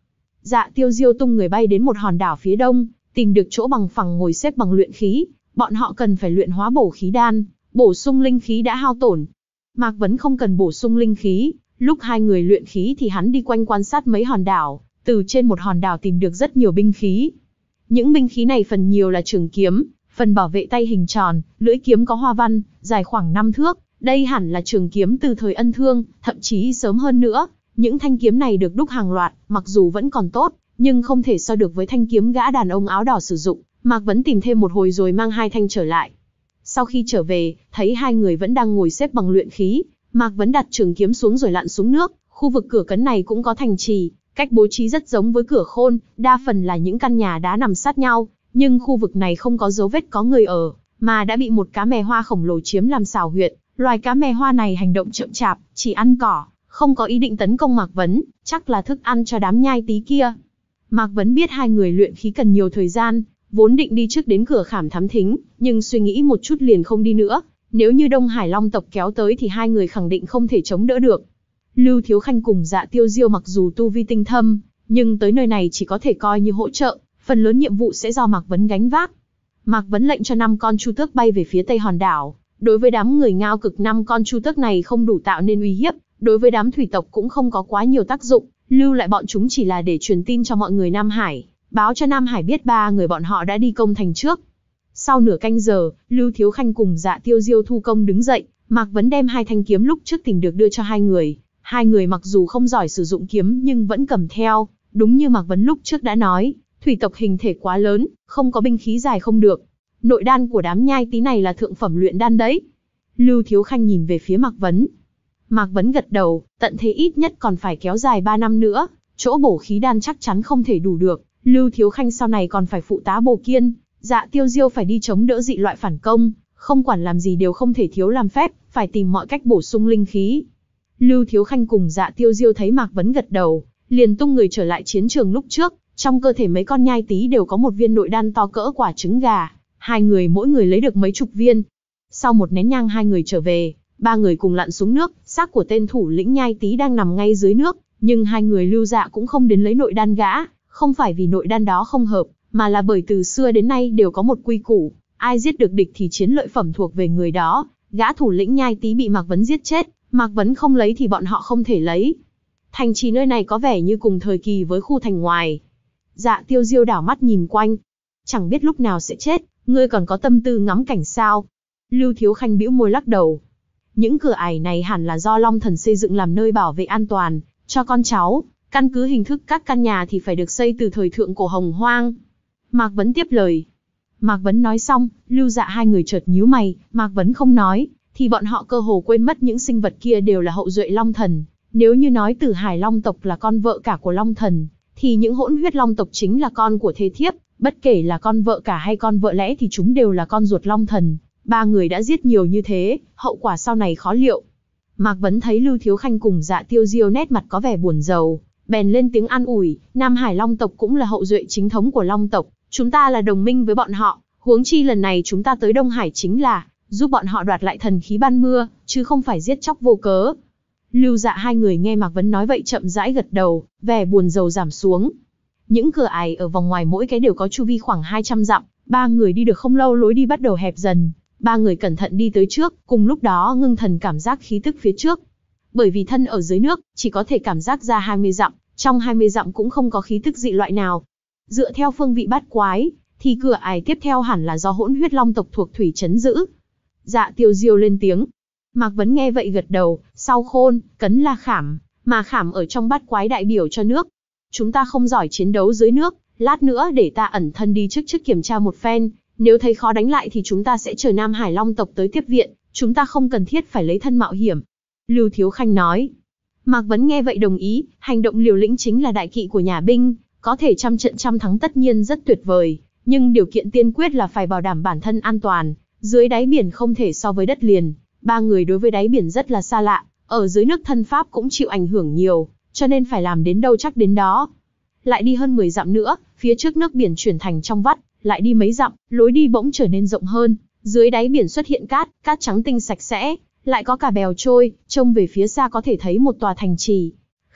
Dạ Tiêu Diêu tung người bay đến một hòn đảo phía đông, tìm được chỗ bằng phẳng ngồi xếp bằng luyện khí. Bọn họ cần phải luyện hóa bổ khí đan, bổ sung linh khí đã hao tổn. Mạc Vấn không cần bổ sung linh khí, lúc hai người luyện khí thì hắn đi quanh quan sát mấy hòn đảo, từ trên một hòn đảo tìm được rất nhiều binh khí. Những binh khí này phần nhiều là trường kiếm, phần bảo vệ tay hình tròn, lưỡi kiếm có hoa văn, dài khoảng năm thước. Đây hẳn là trường kiếm từ thời Ân Thương, thậm chí sớm hơn nữa. Những thanh kiếm này được đúc hàng loạt, mặc dù vẫn còn tốt, nhưng không thể so được với thanh kiếm gã đàn ông áo đỏ sử dụng. Mạc Vấn tìm thêm một hồi rồi mang hai thanh trở lại. Sau khi trở về, thấy hai người vẫn đang ngồi xếp bằng luyện khí, Mạc Vấn đặt trường kiếm xuống rồi lặn xuống nước. Khu vực cửa cấn này cũng có thành trì, cách bố trí rất giống với cửa khôn, đa phần là những căn nhà đá nằm sát nhau, nhưng khu vực này không có dấu vết có người ở, mà đã bị một cá mè hoa khổng lồ chiếm làm xào huyệt. Loài cá mè hoa này hành động chậm chạp, chỉ ăn cỏ, không có ý định tấn công Mạc Vấn, chắc là thức ăn cho đám nhai tí kia. Mạc Vấn biết hai người luyện khí cần nhiều thời gian, vốn định đi trước đến cửa khảm thám thính, nhưng suy nghĩ một chút liền không đi nữa. Nếu như Đông Hải Long tộc kéo tới thì hai người khẳng định không thể chống đỡ được. Lưu Thiếu Khanh cùng Dạ Tiêu Diêu mặc dù tu vi tinh thâm, nhưng tới nơi này chỉ có thể coi như hỗ trợ, phần lớn nhiệm vụ sẽ do Mạc Vấn gánh vác. Mạc Vấn lệnh cho năm con chu tước bay về phía tây hòn đảo. Đối với đám người Ngao Cực, năm con chu tước này không đủ tạo nên uy hiếp, đối với đám thủy tộc cũng không có quá nhiều tác dụng, lưu lại bọn chúng chỉ là để truyền tin cho mọi người Nam Hải, báo cho Nam Hải biết ba người bọn họ đã đi công thành trước. Sau nửa canh giờ, Lưu Thiếu Khanh cùng Dạ Tiêu Diêu thu công đứng dậy, Mạc Vấn đem hai thanh kiếm lúc trước tìm được đưa cho hai người. Hai người mặc dù không giỏi sử dụng kiếm nhưng vẫn cầm theo, đúng như Mạc Vấn lúc trước đã nói, thủy tộc hình thể quá lớn, không có binh khí dài không được. Nội đan của đám nhai tí này là thượng phẩm luyện đan đấy. Lưu Thiếu Khanh nhìn về phía Mạc Vấn. Mạc Vấn gật đầu, tận thế ít nhất còn phải kéo dài ba năm nữa, chỗ bổ khí đan chắc chắn không thể đủ được. Lưu Thiếu Khanh sau này còn phải phụ tá Bồ Kiên, Dạ Tiêu Diêu phải đi chống đỡ dị loại phản công, không quản làm gì đều không thể thiếu làm phép, phải tìm mọi cách bổ sung linh khí. Lưu Thiếu Khanh cùng Dạ Tiêu Diêu thấy Mạc Vấn gật đầu, liền tung người trở lại chiến trường lúc trước. Trong cơ thể mấy con nhai tí đều có một viên nội đan to cỡ quả trứng gà, hai người mỗi người lấy được mấy chục viên. Sau một nén nhang hai người trở về, ba người cùng lặn xuống nước, xác của tên thủ lĩnh nhai tí đang nằm ngay dưới nước, nhưng hai người Lưu Dạ cũng không đến lấy nội đan gã, không phải vì nội đan đó không hợp, mà là bởi từ xưa đến nay đều có một quy củ, ai giết được địch thì chiến lợi phẩm thuộc về người đó. Gã thủ lĩnh nhai tí bị Mạc Vấn giết chết, Mạc Vấn không lấy thì bọn họ không thể lấy. Thành trì nơi này có vẻ như cùng thời kỳ với khu thành ngoài. Dạ Tiêu Diêu đảo mắt nhìn quanh, chẳng biết lúc nào sẽ chết, ngươi còn có tâm tư ngắm cảnh sao? Lưu Thiếu Khanh bĩu môi lắc đầu. Những cửa ải này hẳn là do Long Thần xây dựng làm nơi bảo vệ an toàn cho con cháu, căn cứ hình thức các căn nhà thì phải được xây từ thời thượng cổ Hồng Hoang. Mạc Vấn tiếp lời. Mạc Vấn nói xong, Lưu Dạ hai người chợt nhíu mày, Mạc Vấn không nói, thì bọn họ cơ hồ quên mất những sinh vật kia đều là hậu duệ Long Thần. Nếu như nói Tử Hải Long tộc là con vợ cả của Long Thần, thì những hỗn huyết Long tộc chính là con của thế thiếp, bất kể là con vợ cả hay con vợ lẽ thì chúng đều là con ruột Long Thần. Ba người đã giết nhiều như thế, hậu quả sau này khó liệu. Mạc Vấn thấy Lưu Thiếu Khanh cùng Dạ Tiêu Diêu nét mặt có vẻ buồn rầu, bèn lên tiếng an ủi, Nam Hải Long tộc cũng là hậu duệ chính thống của Long tộc, chúng ta là đồng minh với bọn họ, huống chi lần này chúng ta tới Đông Hải chính là giúp bọn họ đoạt lại thần khí ban mưa, chứ không phải giết chóc vô cớ. Lưu Dạ hai người nghe Mạc Vấn nói vậy chậm rãi gật đầu, vẻ buồn rầu giảm xuống. Những cửa ải ở vòng ngoài mỗi cái đều có chu vi khoảng hai trăm dặm, ba người đi được không lâu lối đi bắt đầu hẹp dần. Ba người cẩn thận đi tới trước, cùng lúc đó ngưng thần cảm giác khí tức phía trước. Bởi vì thân ở dưới nước, chỉ có thể cảm giác ra hai mươi dặm, trong hai mươi dặm cũng không có khí tức dị loại nào. Dựa theo phương vị bát quái, thì cửa ải tiếp theo hẳn là do hỗn huyết Long tộc thuộc thủy trấn giữ. Dạ Tiêu Diêu lên tiếng. Mạc Vấn nghe vậy gật đầu, sau khôn, cấn là khảm, mà khảm ở trong bát quái đại biểu cho nước. Chúng ta không giỏi chiến đấu dưới nước, lát nữa để ta ẩn thân đi trước trước kiểm tra một phen, nếu thấy khó đánh lại thì chúng ta sẽ chờ Nam Hải Long tộc tới tiếp viện, chúng ta không cần thiết phải lấy thân mạo hiểm. Lưu Thiếu Khanh nói. Mạc Vấn nghe vậy đồng ý, hành động liều lĩnh chính là đại kỵ của nhà binh, có thể trăm trận trăm thắng tất nhiên rất tuyệt vời, nhưng điều kiện tiên quyết là phải bảo đảm bản thân an toàn, dưới đáy biển không thể so với đất liền. Ba người đối với đáy biển rất là xa lạ, ở dưới nước thân pháp cũng chịu ảnh hưởng nhiều, cho nên phải làm đến đâu chắc đến đó. Lại đi hơn mười dặm nữa, phía trước nước biển chuyển thành trong vắt, lại đi mấy dặm, lối đi bỗng trở nên rộng hơn, dưới đáy biển xuất hiện cát, cát trắng tinh sạch sẽ, lại có cả bèo trôi, trông về phía xa có thể thấy một tòa thành trì.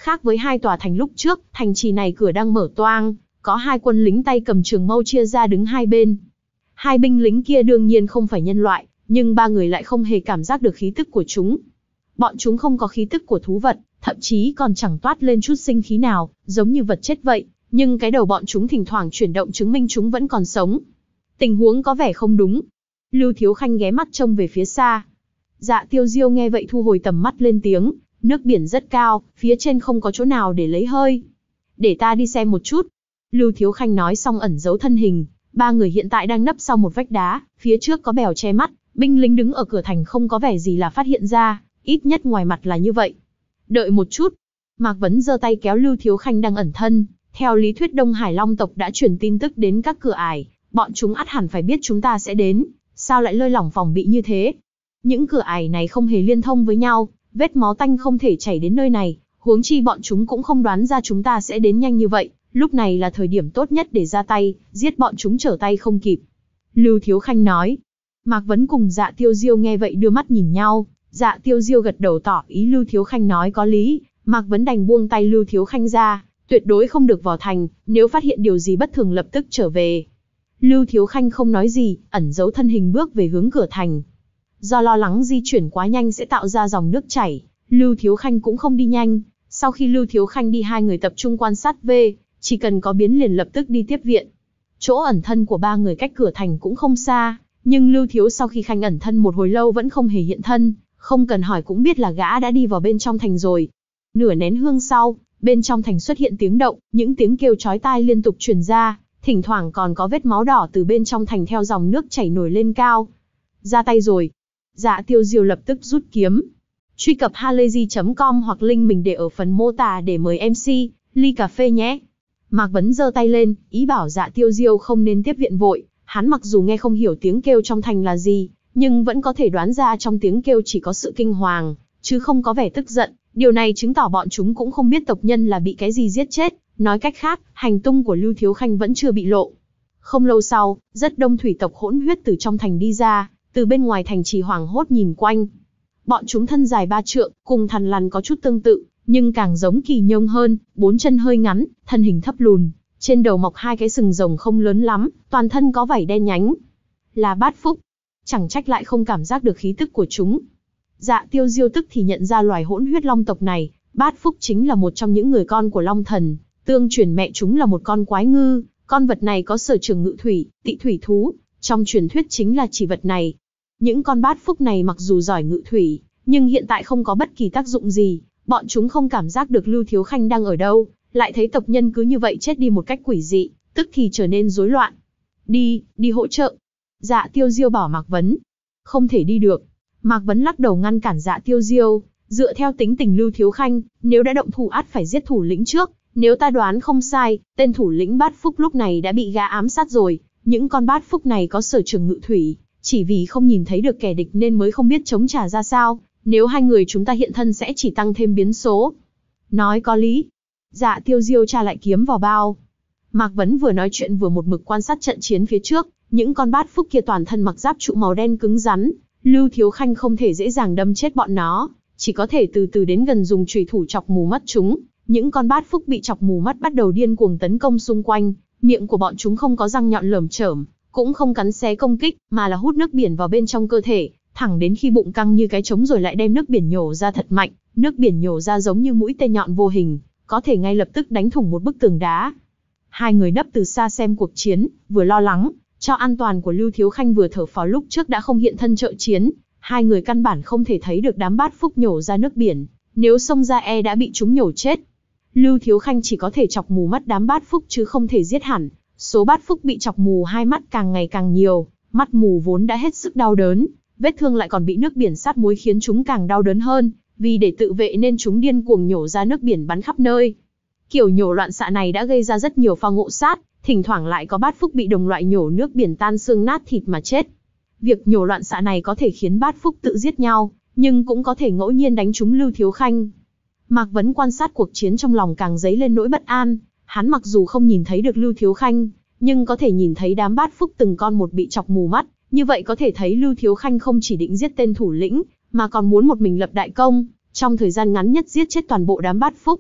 Khác với hai tòa thành lúc trước, thành trì này cửa đang mở toang, có hai quân lính tay cầm trường mâu chia ra đứng hai bên. Hai binh lính kia đương nhiên không phải nhân loại, nhưng ba người lại không hề cảm giác được khí tức của chúng. Bọn chúng không có khí tức của thú vật, thậm chí còn chẳng toát lên chút sinh khí nào, giống như vật chết vậy, nhưng cái đầu bọn chúng thỉnh thoảng chuyển động chứng minh chúng vẫn còn sống. Tình huống có vẻ không đúng. Lưu Thiếu Khanh ghé mắt trông về phía xa. Dạ Tiêu Diêu nghe vậy thu hồi tầm mắt lên tiếng, nước biển rất cao, phía trên không có chỗ nào để lấy hơi. Để ta đi xem một chút. Lưu Thiếu Khanh nói xong ẩn giấu thân hình, ba người hiện tại đang nấp sau một vách đá, phía trước có bèo che mắt, binh lính đứng ở cửa thành không có vẻ gì là phát hiện ra, ít nhất ngoài mặt là như vậy. Đợi một chút. Mạc Vấn giơ tay kéo Lưu Thiếu Khanh đang ẩn thân, theo lý thuyết Đông Hải Long tộc đã truyền tin tức đến các cửa ải, bọn chúng ắt hẳn phải biết chúng ta sẽ đến, sao lại lơi lỏng phòng bị như thế? Những cửa ải này không hề liên thông với nhau, vết máu tanh không thể chảy đến nơi này, huống chi bọn chúng cũng không đoán ra chúng ta sẽ đến nhanh như vậy, lúc này là thời điểm tốt nhất để ra tay, giết bọn chúng trở tay không kịp. Lưu Thiếu Khanh nói. Mạc Vấn cùng Dạ Tiêu Diêu nghe vậy đưa mắt nhìn nhau, Dạ Tiêu Diêu gật đầu tỏ ý Lưu Thiếu Khanh nói có lý, Mạc Vấn đành buông tay Lưu Thiếu Khanh ra, tuyệt đối không được vào thành, nếu phát hiện điều gì bất thường lập tức trở về. Lưu Thiếu Khanh không nói gì, ẩn giấu thân hình bước về hướng cửa thành. Do lo lắng di chuyển quá nhanh sẽ tạo ra dòng nước chảy, Lưu Thiếu Khanh cũng không đi nhanh. Sau khi Lưu Thiếu Khanh đi hai người tập trung quan sát về, chỉ cần có biến liền lập tức đi tiếp viện. Chỗ ẩn thân của ba người cách cửa thành cũng không xa, nhưng Lưu Thiếu sau khi Khanh ẩn thân một hồi lâu vẫn không hề hiện thân, không cần hỏi cũng biết là gã đã đi vào bên trong thành rồi. Nửa nén hương sau, bên trong thành xuất hiện tiếng động, những tiếng kêu chói tai liên tục truyền ra, thỉnh thoảng còn có vết máu đỏ từ bên trong thành theo dòng nước chảy nổi lên cao. Ra tay rồi. Dạ Tiêu Diêu lập tức rút kiếm. Truy cập halayzi chấm com hoặc link mình để ở phần mô tả để mời em xê, ly cà phê nhé. Mạc Vấn giơ tay lên, ý bảo Dạ Tiêu Diêu không nên tiếp viện vội, hắn mặc dù nghe không hiểu tiếng kêu trong thành là gì, nhưng vẫn có thể đoán ra trong tiếng kêu chỉ có sự kinh hoàng, chứ không có vẻ tức giận, điều này chứng tỏ bọn chúng cũng không biết tộc nhân là bị cái gì giết chết, nói cách khác, hành tung của Lưu Thiếu Khanh vẫn chưa bị lộ. Không lâu sau, rất đông thủy tộc hỗn huyết từ trong thành đi ra, từ bên ngoài thành trì hoảng hốt nhìn quanh. Bọn chúng thân dài ba trượng, cùng thằn lằn có chút tương tự, nhưng càng giống kỳ nhông hơn, bốn chân hơi ngắn, thân hình thấp lùn, trên đầu mọc hai cái sừng rồng không lớn lắm, toàn thân có vảy đen nhánh. Là bát phúc. Chẳng trách lại không cảm giác được khí tức của chúng. Dạ Tiêu Diêu tức thì nhận ra loài hỗn huyết long tộc này, bát phúc chính là một trong những người con của long thần, tương truyền mẹ chúng là một con quái ngư, con vật này có sở trường ngự thủy, tị thủy thú, trong truyền thuyết chính là chỉ vật này. Những con bát phúc này mặc dù giỏi ngự thủy, nhưng hiện tại không có bất kỳ tác dụng gì, bọn chúng không cảm giác được Lưu Thiếu Khanh đang ở đâu, lại thấy tộc nhân cứ như vậy chết đi một cách quỷ dị, tức thì trở nên rối loạn. Đi, đi hỗ trợ. Dạ Tiêu Diêu bảo Mạc Vấn. Không thể đi được. Mạc Vấn lắc đầu ngăn cản Dạ Tiêu Diêu, dựa theo tính tình Lưu Thiếu Khanh, nếu đã động thủ ắt phải giết thủ lĩnh trước, nếu ta đoán không sai, tên thủ lĩnh bát phúc lúc này đã bị gã ám sát rồi, những con bát phúc này có sở trường ngự thủy, chỉ vì không nhìn thấy được kẻ địch nên mới không biết chống trả ra sao, nếu hai người chúng ta hiện thân sẽ chỉ tăng thêm biến số. Nói có lý. Dạ Tiêu Diêu tra lại kiếm vào bao. Mạc Vấn vừa nói chuyện vừa một mực quan sát trận chiến phía trước, những con bát phúc kia toàn thân mặc giáp trụ màu đen cứng rắn, Lưu Thiếu Khanh không thể dễ dàng đâm chết bọn nó, chỉ có thể từ từ đến gần dùng chùy thủ chọc mù mắt chúng. Những con bát phúc bị chọc mù mắt bắt đầu điên cuồng tấn công xung quanh, miệng của bọn chúng không có răng nhọn lởm chởm, cũng không cắn xé công kích, mà là hút nước biển vào bên trong cơ thể, thẳng đến khi bụng căng như cái trống rồi lại đem nước biển nhổ ra thật mạnh, nước biển nhổ ra giống như mũi tên nhọn vô hình, có thể ngay lập tức đánh thủng một bức tường đá. Hai người nấp từ xa xem cuộc chiến, vừa lo lắng cho an toàn của Lưu Thiếu Khanh vừa thở phào lúc trước đã không hiện thân trợ chiến, hai người căn bản không thể thấy được đám bát phúc nhổ ra nước biển, nếu xông ra e đã bị chúng nhổ chết. Lưu Thiếu Khanh chỉ có thể chọc mù mắt đám bát phúc chứ không thể giết hẳn, số bát phúc bị chọc mù hai mắt càng ngày càng nhiều, mắt mù vốn đã hết sức đau đớn, vết thương lại còn bị nước biển sát muối khiến chúng càng đau đớn hơn, vì để tự vệ nên chúng điên cuồng nhổ ra nước biển bắn khắp nơi. Kiểu nhổ loạn xạ này đã gây ra rất nhiều pha ngộ sát, thỉnh thoảng lại có bát phúc bị đồng loại nhổ nước biển tan xương nát thịt mà chết. Việc nhổ loạn xạ này có thể khiến bát phúc tự giết nhau, nhưng cũng có thể ngẫu nhiên đánh trúng Lưu Thiếu Khanh. Mạc Vấn quan sát cuộc chiến trong lòng càng dấy lên nỗi bất an, hắn mặc dù không nhìn thấy được Lưu Thiếu Khanh, nhưng có thể nhìn thấy đám bát phúc từng con một bị chọc mù mắt, như vậy có thể thấy Lưu Thiếu Khanh không chỉ định giết tên thủ lĩnh, mà còn muốn một mình lập đại công, trong thời gian ngắn nhất giết chết toàn bộ đám bát phúc.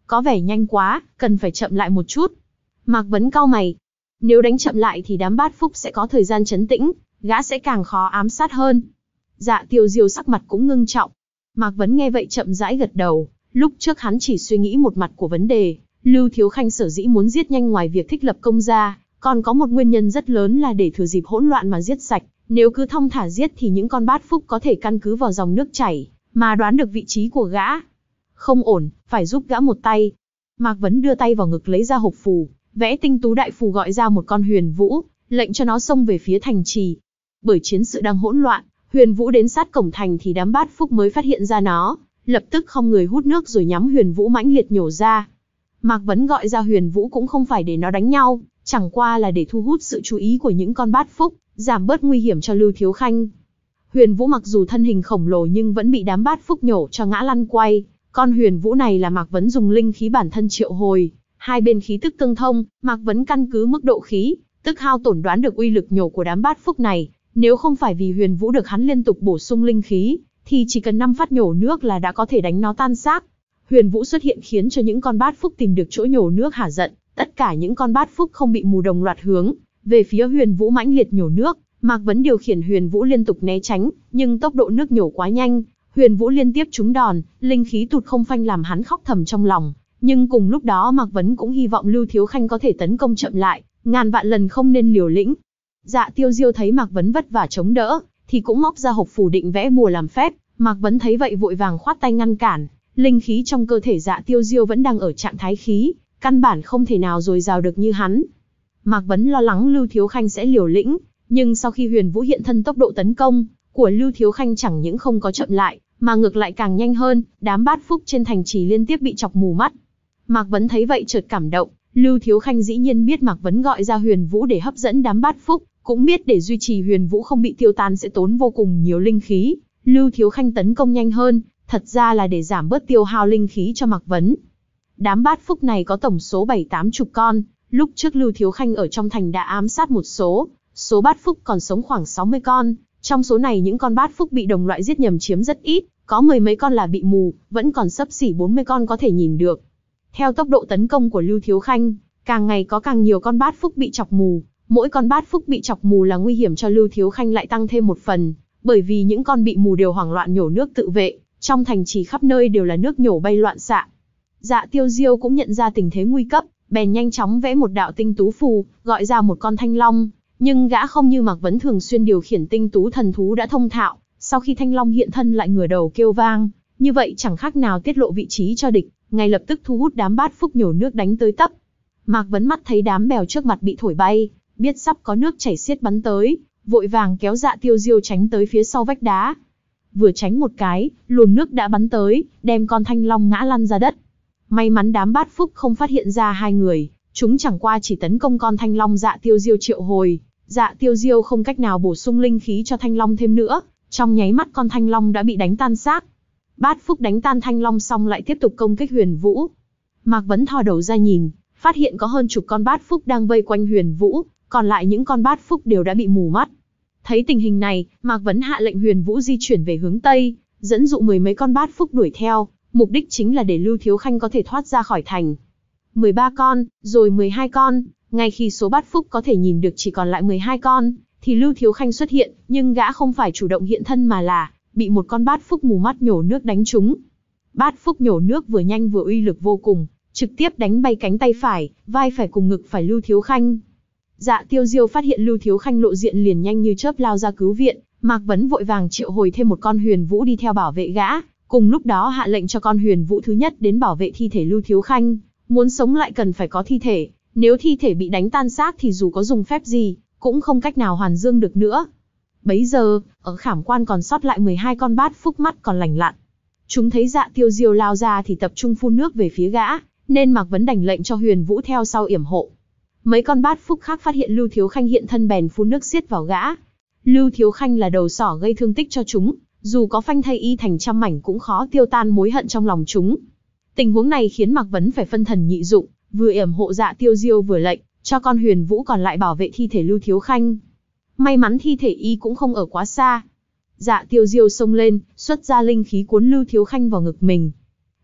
Có vẻ nhanh quá, cần phải chậm lại một chút. Mạc Vấn cau mày. Nếu đánh chậm lại thì đám bát phúc sẽ có thời gian trấn tĩnh, gã sẽ càng khó ám sát hơn. Dạ Tiêu Diêu sắc mặt cũng ngưng trọng. Mạc Vấn nghe vậy chậm rãi gật đầu. Lúc trước hắn chỉ suy nghĩ một mặt của vấn đề, Lưu Thiếu Khanh sở dĩ muốn giết nhanh ngoài việc thích lập công ra, còn có một nguyên nhân rất lớn là để thừa dịp hỗn loạn mà giết sạch. Nếu cứ thong thả giết thì những con bát phúc có thể căn cứ vào dòng nước chảy, mà đoán được vị trí của gã. Không ổn, phải giúp gã một tay. Mạc Vấn đưa tay vào ngực lấy ra hộp phù, vẽ tinh tú đại phù gọi ra một con huyền vũ, lệnh cho nó xông về phía thành trì. Bởi chiến sự đang hỗn loạn, huyền vũ đến sát cổng thành thì đám bát phúc mới phát hiện ra nó, lập tức không người hút nước rồi nhắm huyền vũ mãnh liệt nhổ ra. Mạc Vấn gọi ra huyền vũ cũng không phải để nó đánh nhau, chẳng qua là để thu hút sự chú ý của những con bát phúc, giảm bớt nguy hiểm cho Lưu Thiếu Khanh. Huyền vũ mặc dù thân hình khổng lồ nhưng vẫn bị đám bát phúc nhổ cho ngã lăn quay. Con huyền vũ này là Mạc Vấn dùng linh khí bản thân triệu hồi, hai bên khí tức tương thông, Mạc Vấn căn cứ mức độ khí, tức hao tổn đoán được uy lực nhổ của đám bát phúc này. Nếu không phải vì huyền vũ được hắn liên tục bổ sung linh khí, thì chỉ cần năm phát nhổ nước là đã có thể đánh nó tan xác. Huyền vũ xuất hiện khiến cho những con bát phúc tìm được chỗ nhổ nước hả giận, tất cả những con bát phúc không bị mù đồng loạt hướng về phía huyền vũ mãnh liệt nhổ nước. Mạc Vấn điều khiển huyền vũ liên tục né tránh, nhưng tốc độ nước nhổ quá nhanh, huyền vũ liên tiếp trúng đòn, linh khí tụt không phanh làm hắn khóc thầm trong lòng. Nhưng cùng lúc đó Mạc Vấn cũng hy vọng Lưu Thiếu Khanh có thể tấn công chậm lại, ngàn vạn lần không nên liều lĩnh. Dạ Tiêu Diêu thấy Mạc Vấn vất vả chống đỡ, thì cũng móc ra hộp phù định vẽ bùa làm phép. Mạc Vấn thấy vậy vội vàng khoát tay ngăn cản, linh khí trong cơ thể Dạ Tiêu Diêu vẫn đang ở trạng thái khí, căn bản không thể nào dồi dào được như hắn. Mạc Vấn lo lắng Lưu Thiếu Khanh sẽ liều lĩnh, nhưng sau khi huyền vũ hiện thân tốc độ tấn công của Lưu Thiếu Khanh chẳng những không có chậm lại, mà ngược lại càng nhanh hơn, đám bát phúc trên thành trì liên tiếp bị chọc mù mắt. Mạc Vấn thấy vậy chợt cảm động, Lưu Thiếu Khanh dĩ nhiên biết Mạc Vấn gọi ra huyền vũ để hấp dẫn đám bát phúc, cũng biết để duy trì huyền vũ không bị tiêu tan sẽ tốn vô cùng nhiều linh khí. Lưu Thiếu Khanh tấn công nhanh hơn, thật ra là để giảm bớt tiêu hao linh khí cho Mạc Vấn. Đám bát phúc này có tổng số bảy tám chục con, lúc trước Lưu Thiếu Khanh ở trong thành đã ám sát một số, số bát phúc còn sống khoảng sáu mươi con, trong số này những con bát phúc bị đồng loại giết nhầm chiếm rất ít, có mười mấy con là bị mù, vẫn còn xấp xỉ bốn mươi con có thể nhìn được. Theo tốc độ tấn công của Lưu Thiếu Khanh, càng ngày có càng nhiều con bát phúc bị chọc mù, mỗi con bát phúc bị chọc mù là nguy hiểm cho Lưu Thiếu Khanh lại tăng thêm một phần, bởi vì những con bị mù đều hoảng loạn nhổ nước tự vệ, trong thành trì khắp nơi đều là nước nhổ bay loạn xạ. Dạ Tiêu Diêu cũng nhận ra tình thế nguy cấp, bèn nhanh chóng vẽ một đạo tinh tú phù, gọi ra một con thanh long, nhưng gã không như Mạc Vấn thường xuyên điều khiển tinh tú thần thú đã thông thạo, sau khi thanh long hiện thân lại ngửa đầu kêu vang, như vậy chẳng khác nào tiết lộ vị trí cho địch, ngay lập tức thu hút đám bát phúc nhổ nước đánh tới tấp. Mạc Vấn mắt thấy đám bèo trước mặt bị thổi bay, biết sắp có nước chảy xiết bắn tới, vội vàng kéo Dạ Tiêu Diêu tránh tới phía sau vách đá. Vừa tránh một cái, luồng nước đã bắn tới, đem con thanh long ngã lăn ra đất. May mắn đám bát phúc không phát hiện ra hai người, chúng chẳng qua chỉ tấn công con thanh long Dạ Tiêu Diêu triệu hồi. Dạ Tiêu Diêu không cách nào bổ sung linh khí cho thanh long thêm nữa, trong nháy mắt con thanh long đã bị đánh tan xác. Bát phúc đánh tan thanh long xong lại tiếp tục công kích huyền vũ. Mạc Vấn thò đầu ra nhìn, phát hiện có hơn chục con bát phúc đang vây quanh huyền vũ, còn lại những con bát phúc đều đã bị mù mắt. Thấy tình hình này, Mạc Vấn hạ lệnh huyền vũ di chuyển về hướng Tây, dẫn dụ mười mấy con bát phúc đuổi theo, mục đích chính là để Lưu Thiếu Khanh có thể thoát ra khỏi thành. mười ba con, rồi mười hai con, ngay khi số bát phúc có thể nhìn được chỉ còn lại mười hai con, thì Lưu Thiếu Khanh xuất hiện, nhưng gã không phải chủ động hiện thân mà là bị một con bát phúc mù mắt nhổ nước đánh trúng. Bát phúc nhổ nước vừa nhanh vừa uy lực vô cùng, trực tiếp đánh bay cánh tay phải, vai phải cùng ngực phải Lưu Thiếu Khanh. Dạ Tiêu Diêu phát hiện Lưu Thiếu Khanh lộ diện liền nhanh như chớp lao ra cứu viện, Mạc Vấn vội vàng triệu hồi thêm một con huyền vũ đi theo bảo vệ gã, cùng lúc đó hạ lệnh cho con huyền vũ thứ nhất đến bảo vệ thi thể Lưu Thiếu Khanh, muốn sống lại cần phải có thi thể, nếu thi thể bị đánh tan xác thì dù có dùng phép gì, cũng không cách nào hoàn dương được nữa. Bấy giờ, ở khảm quan còn sót lại mười hai con bát phúc mắt còn lành lặn. Chúng thấy Dạ Tiêu Diêu lao ra thì tập trung phun nước về phía gã, nên Mạc Vấn đành lệnh cho huyền vũ theo sau yểm hộ. Mấy con bát phúc khác phát hiện Lưu Thiếu Khanh hiện thân bèn phun nước xiết vào gã. Lưu Thiếu Khanh là đầu sỏ gây thương tích cho chúng, dù có phanh thây y thành trăm mảnh cũng khó tiêu tan mối hận trong lòng chúng. Tình huống này khiến Mạc Vấn phải phân thần nhị dụng, vừa yểm hộ Dạ Tiêu Diêu vừa lệnh cho con huyền vũ còn lại bảo vệ thi thể Lưu Thiếu Khanh. May mắn thi thể y cũng không ở quá xa. Dạ Tiêu Diêu xông lên, xuất ra linh khí cuốn Lưu Thiếu Khanh vào ngực mình.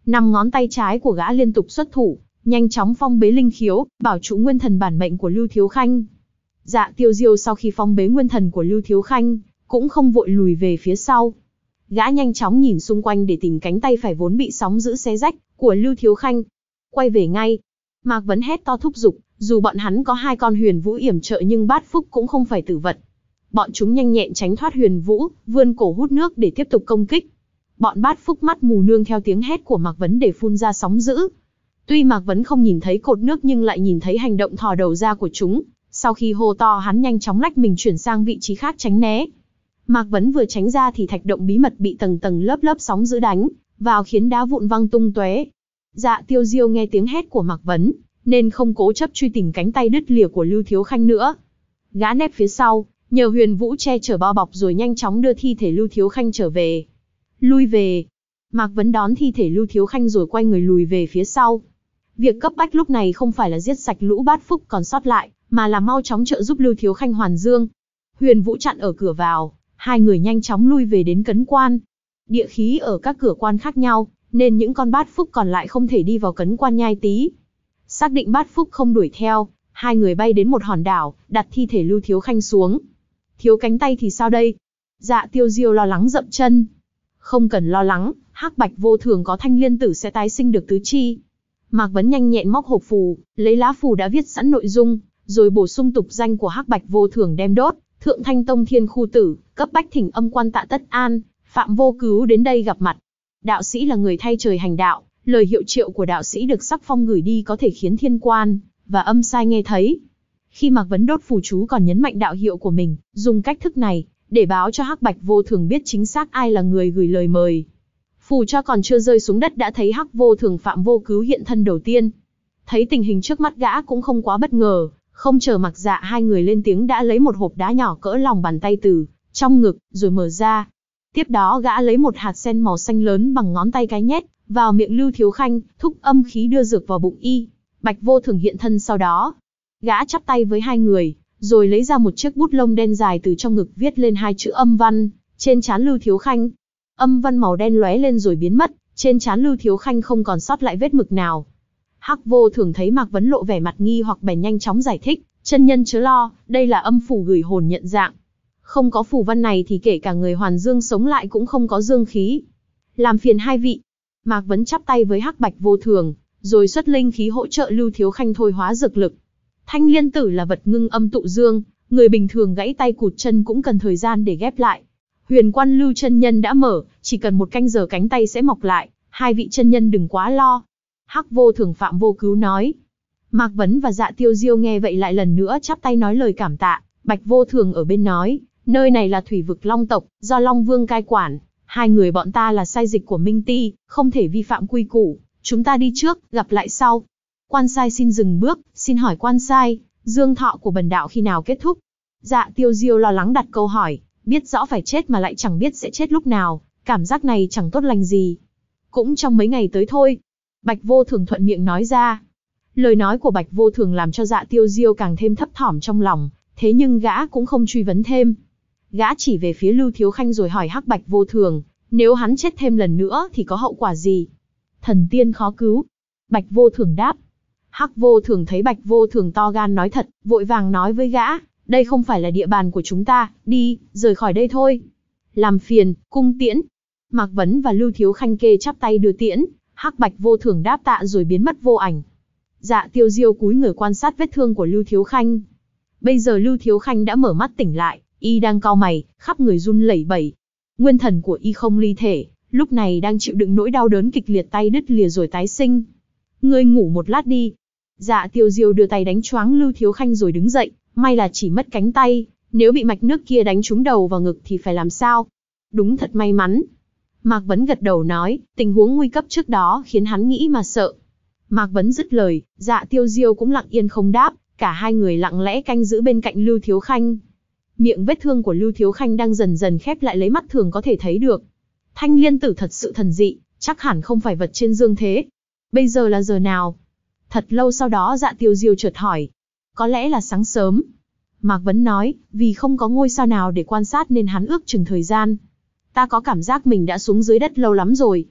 Năm ngón tay trái của gã liên tục xuất thủ, nhanh chóng phong bế linh khiếu, bảo trụ nguyên thần bản mệnh của Lưu Thiếu Khanh. Dạ Tiêu Diêu sau khi phong bế nguyên thần của Lưu Thiếu Khanh, cũng không vội lùi về phía sau. Gã nhanh chóng nhìn xung quanh để tìm cánh tay phải vốn bị sóng dữ xé rách của Lưu Thiếu Khanh. Quay về ngay. Mạc Vấn hét to thúc giục, dù bọn hắn có hai con huyền vũ yểm trợ nhưng bát phúc cũng không phải tử vật. Bọn chúng nhanh nhẹn tránh thoát huyền vũ, vươn cổ hút nước để tiếp tục công kích. Bọn bát phúc mắt mù nương theo tiếng hét của Mạc Vấn để phun ra sóng dữ. Tuy Mạc Vấn không nhìn thấy cột nước nhưng lại nhìn thấy hành động thò đầu ra của chúng. Sau khi hô to hắn nhanh chóng lách mình chuyển sang vị trí khác tránh né. Mạc Vấn vừa tránh ra thì thạch động bí mật bị tầng tầng lớp lớp sóng dữ đánh vào khiến đá vụn văng tung tóe. Dạ Tiêu Diêu nghe tiếng hét của Mạc Vấn, nên không cố chấp truy tìm cánh tay đứt lìa của Lưu Thiếu Khanh nữa. Gã nép phía sau, nhờ huyền vũ che chở bao bọc rồi nhanh chóng đưa thi thể Lưu Thiếu Khanh trở về. Lui về. Mạc Vấn đón thi thể Lưu Thiếu Khanh rồi quay người lùi về phía sau. Việc cấp bách lúc này không phải là giết sạch lũ bát phúc còn sót lại, mà là mau chóng trợ giúp Lưu Thiếu Khanh hoàn dương. Huyền vũ chặn ở cửa vào, hai người nhanh chóng lui về đến cấn quan. Địa khí ở các cửa quan khác nhau, nên những con bát phúc còn lại không thể đi vào cấn quan Nhai Tý. Xác định bát phúc không đuổi theo, hai người bay đến một hòn đảo, đặt thi thể Lưu Thiếu Khanh xuống. Thiếu cánh tay thì sao đây? Dạ Tiêu Diêu lo lắng dậm chân. Không cần lo lắng, Hắc Bạch Vô Thường có Thanh Liên Tử sẽ tái sinh được tứ chi. Mạc Vấn nhanh nhẹn móc hộp phù, lấy lá phù đã viết sẵn nội dung, rồi bổ sung tục danh của Hắc Bạch Vô Thường đem đốt. Thượng Thanh Tông Thiên Khu Tử, cấp bách thỉnh âm quan Tạ Tất An, Phạm Vô Cứu đến đây gặp mặt. Đạo sĩ là người thay trời hành đạo, lời hiệu triệu của đạo sĩ được sắc phong gửi đi có thể khiến thiên quan và âm sai nghe thấy. Khi Mạc Vấn đốt phù chú còn nhấn mạnh đạo hiệu của mình, dùng cách thức này để báo cho Hắc Bạch Vô Thường biết chính xác ai là người gửi lời mời. Phù cho còn chưa rơi xuống đất đã thấy Hắc Vô Thường Phạm Vô Cứu hiện thân đầu tiên. Thấy tình hình trước mắt gã cũng không quá bất ngờ, không chờ Mặc Dạ hai người lên tiếng đã lấy một hộp đá nhỏ cỡ lòng bàn tay từ trong ngực rồi mở ra. Tiếp đó gã lấy một hạt sen màu xanh lớn bằng ngón tay cái nhét vào miệng Lưu Thiếu Khanh, thúc âm khí đưa dược vào bụng y. Bạch Vô Thường hiện thân sau đó. Gã chắp tay với hai người, rồi lấy ra một chiếc bút lông đen dài từ trong ngực viết lên hai chữ âm văn trên trán Lưu Thiếu Khanh. Âm văn màu đen lóe lên rồi biến mất, trên trán Lưu Thiếu Khanh không còn sót lại vết mực nào. Hắc Vô Thường thấy Mạc Vấn lộ vẻ mặt nghi hoặc bèn nhanh chóng giải thích, chân nhân chớ lo, đây là âm phủ gửi hồn nhận dạng. Không có phù văn này thì kể cả người hoàn dương sống lại cũng không có dương khí. Làm phiền hai vị. Mạc Vấn chắp tay với Hắc Bạch Vô Thường, rồi xuất linh khí hỗ trợ Lưu Thiếu Khanh thôi hóa dược lực. Thanh Liên Tử là vật ngưng âm tụ dương, người bình thường gãy tay cụt chân cũng cần thời gian để ghép lại. Huyền quan Lưu chân nhân đã mở, chỉ cần một canh giờ cánh tay sẽ mọc lại, hai vị chân nhân đừng quá lo. Hắc Vô Thường Phạm Vô Cứu nói. Mạc Vấn và Dạ Tiêu Diêu nghe vậy lại lần nữa chắp tay nói lời cảm tạ. Bạch Vô Thường ở bên nói, nơi này là thủy vực Long tộc, do Long Vương cai quản. Hai người bọn ta là sai dịch của Minh Ti, không thể vi phạm quy củ. Chúng ta đi trước, gặp lại sau. Quan sai xin dừng bước, xin hỏi quan sai, dương thọ của bần đạo khi nào kết thúc? Dạ Tiêu Diêu lo lắng đặt câu hỏi, biết rõ phải chết mà lại chẳng biết sẽ chết lúc nào, cảm giác này chẳng tốt lành gì. Cũng trong mấy ngày tới thôi. Bạch Vô Thường thuận miệng nói ra. Lời nói của Bạch Vô Thường làm cho Dạ Tiêu Diêu càng thêm thấp thỏm trong lòng, thế nhưng gã cũng không truy vấn thêm. Gã chỉ về phía Lưu Thiếu Khanh rồi hỏi Hắc Bạch Vô Thường, nếu hắn chết thêm lần nữa thì có hậu quả gì? Thần tiên khó cứu. Bạch Vô Thường đáp. Hắc Vô Thường thấy Bạch Vô Thường to gan nói thật, vội vàng nói với gã, đây không phải là địa bàn của chúng ta, đi, rời khỏi đây thôi. Làm phiền, cung tiễn. Mạc Vấn và Lưu Thiếu Khanh kê chắp tay đưa tiễn, Hắc Bạch Vô Thường đáp tạ rồi biến mất vô ảnh. Dạ Tiêu Diêu cúi người quan sát vết thương của Lưu Thiếu Khanh. Bây giờ Lưu Thiếu Khanh đã mở mắt tỉnh lại, y đang cau mày, khắp người run lẩy bẩy. Nguyên thần của y không ly thể, lúc này đang chịu đựng nỗi đau đớn kịch liệt, tay đứt lìa rồi tái sinh. Ngươi ngủ một lát đi. Dạ Tiêu Diêu đưa tay đánh choáng Lưu Thiếu Khanh rồi đứng dậy, may là chỉ mất cánh tay, nếu bị mạch nước kia đánh trúng đầu vào ngực thì phải làm sao? Đúng thật may mắn. Mạc Vấn gật đầu nói, tình huống nguy cấp trước đó khiến hắn nghĩ mà sợ. Mạc Vấn dứt lời, Dạ Tiêu Diêu cũng lặng yên không đáp, cả hai người lặng lẽ canh giữ bên cạnh Lưu Thiếu Khanh. Miệng vết thương của Lưu Thiếu Khanh đang dần dần khép lại lấy mắt thường có thể thấy được. Thanh Liên Tử thật sự thần dị, chắc hẳn không phải vật trên dương thế. Bây giờ là giờ nào? Thật lâu sau đó Dạ Tiêu Diêu chợt hỏi. Có lẽ là sáng sớm. Mạc Vấn nói, vì không có ngôi sao nào để quan sát nên hắn ước chừng thời gian. Ta có cảm giác mình đã xuống dưới đất lâu lắm rồi.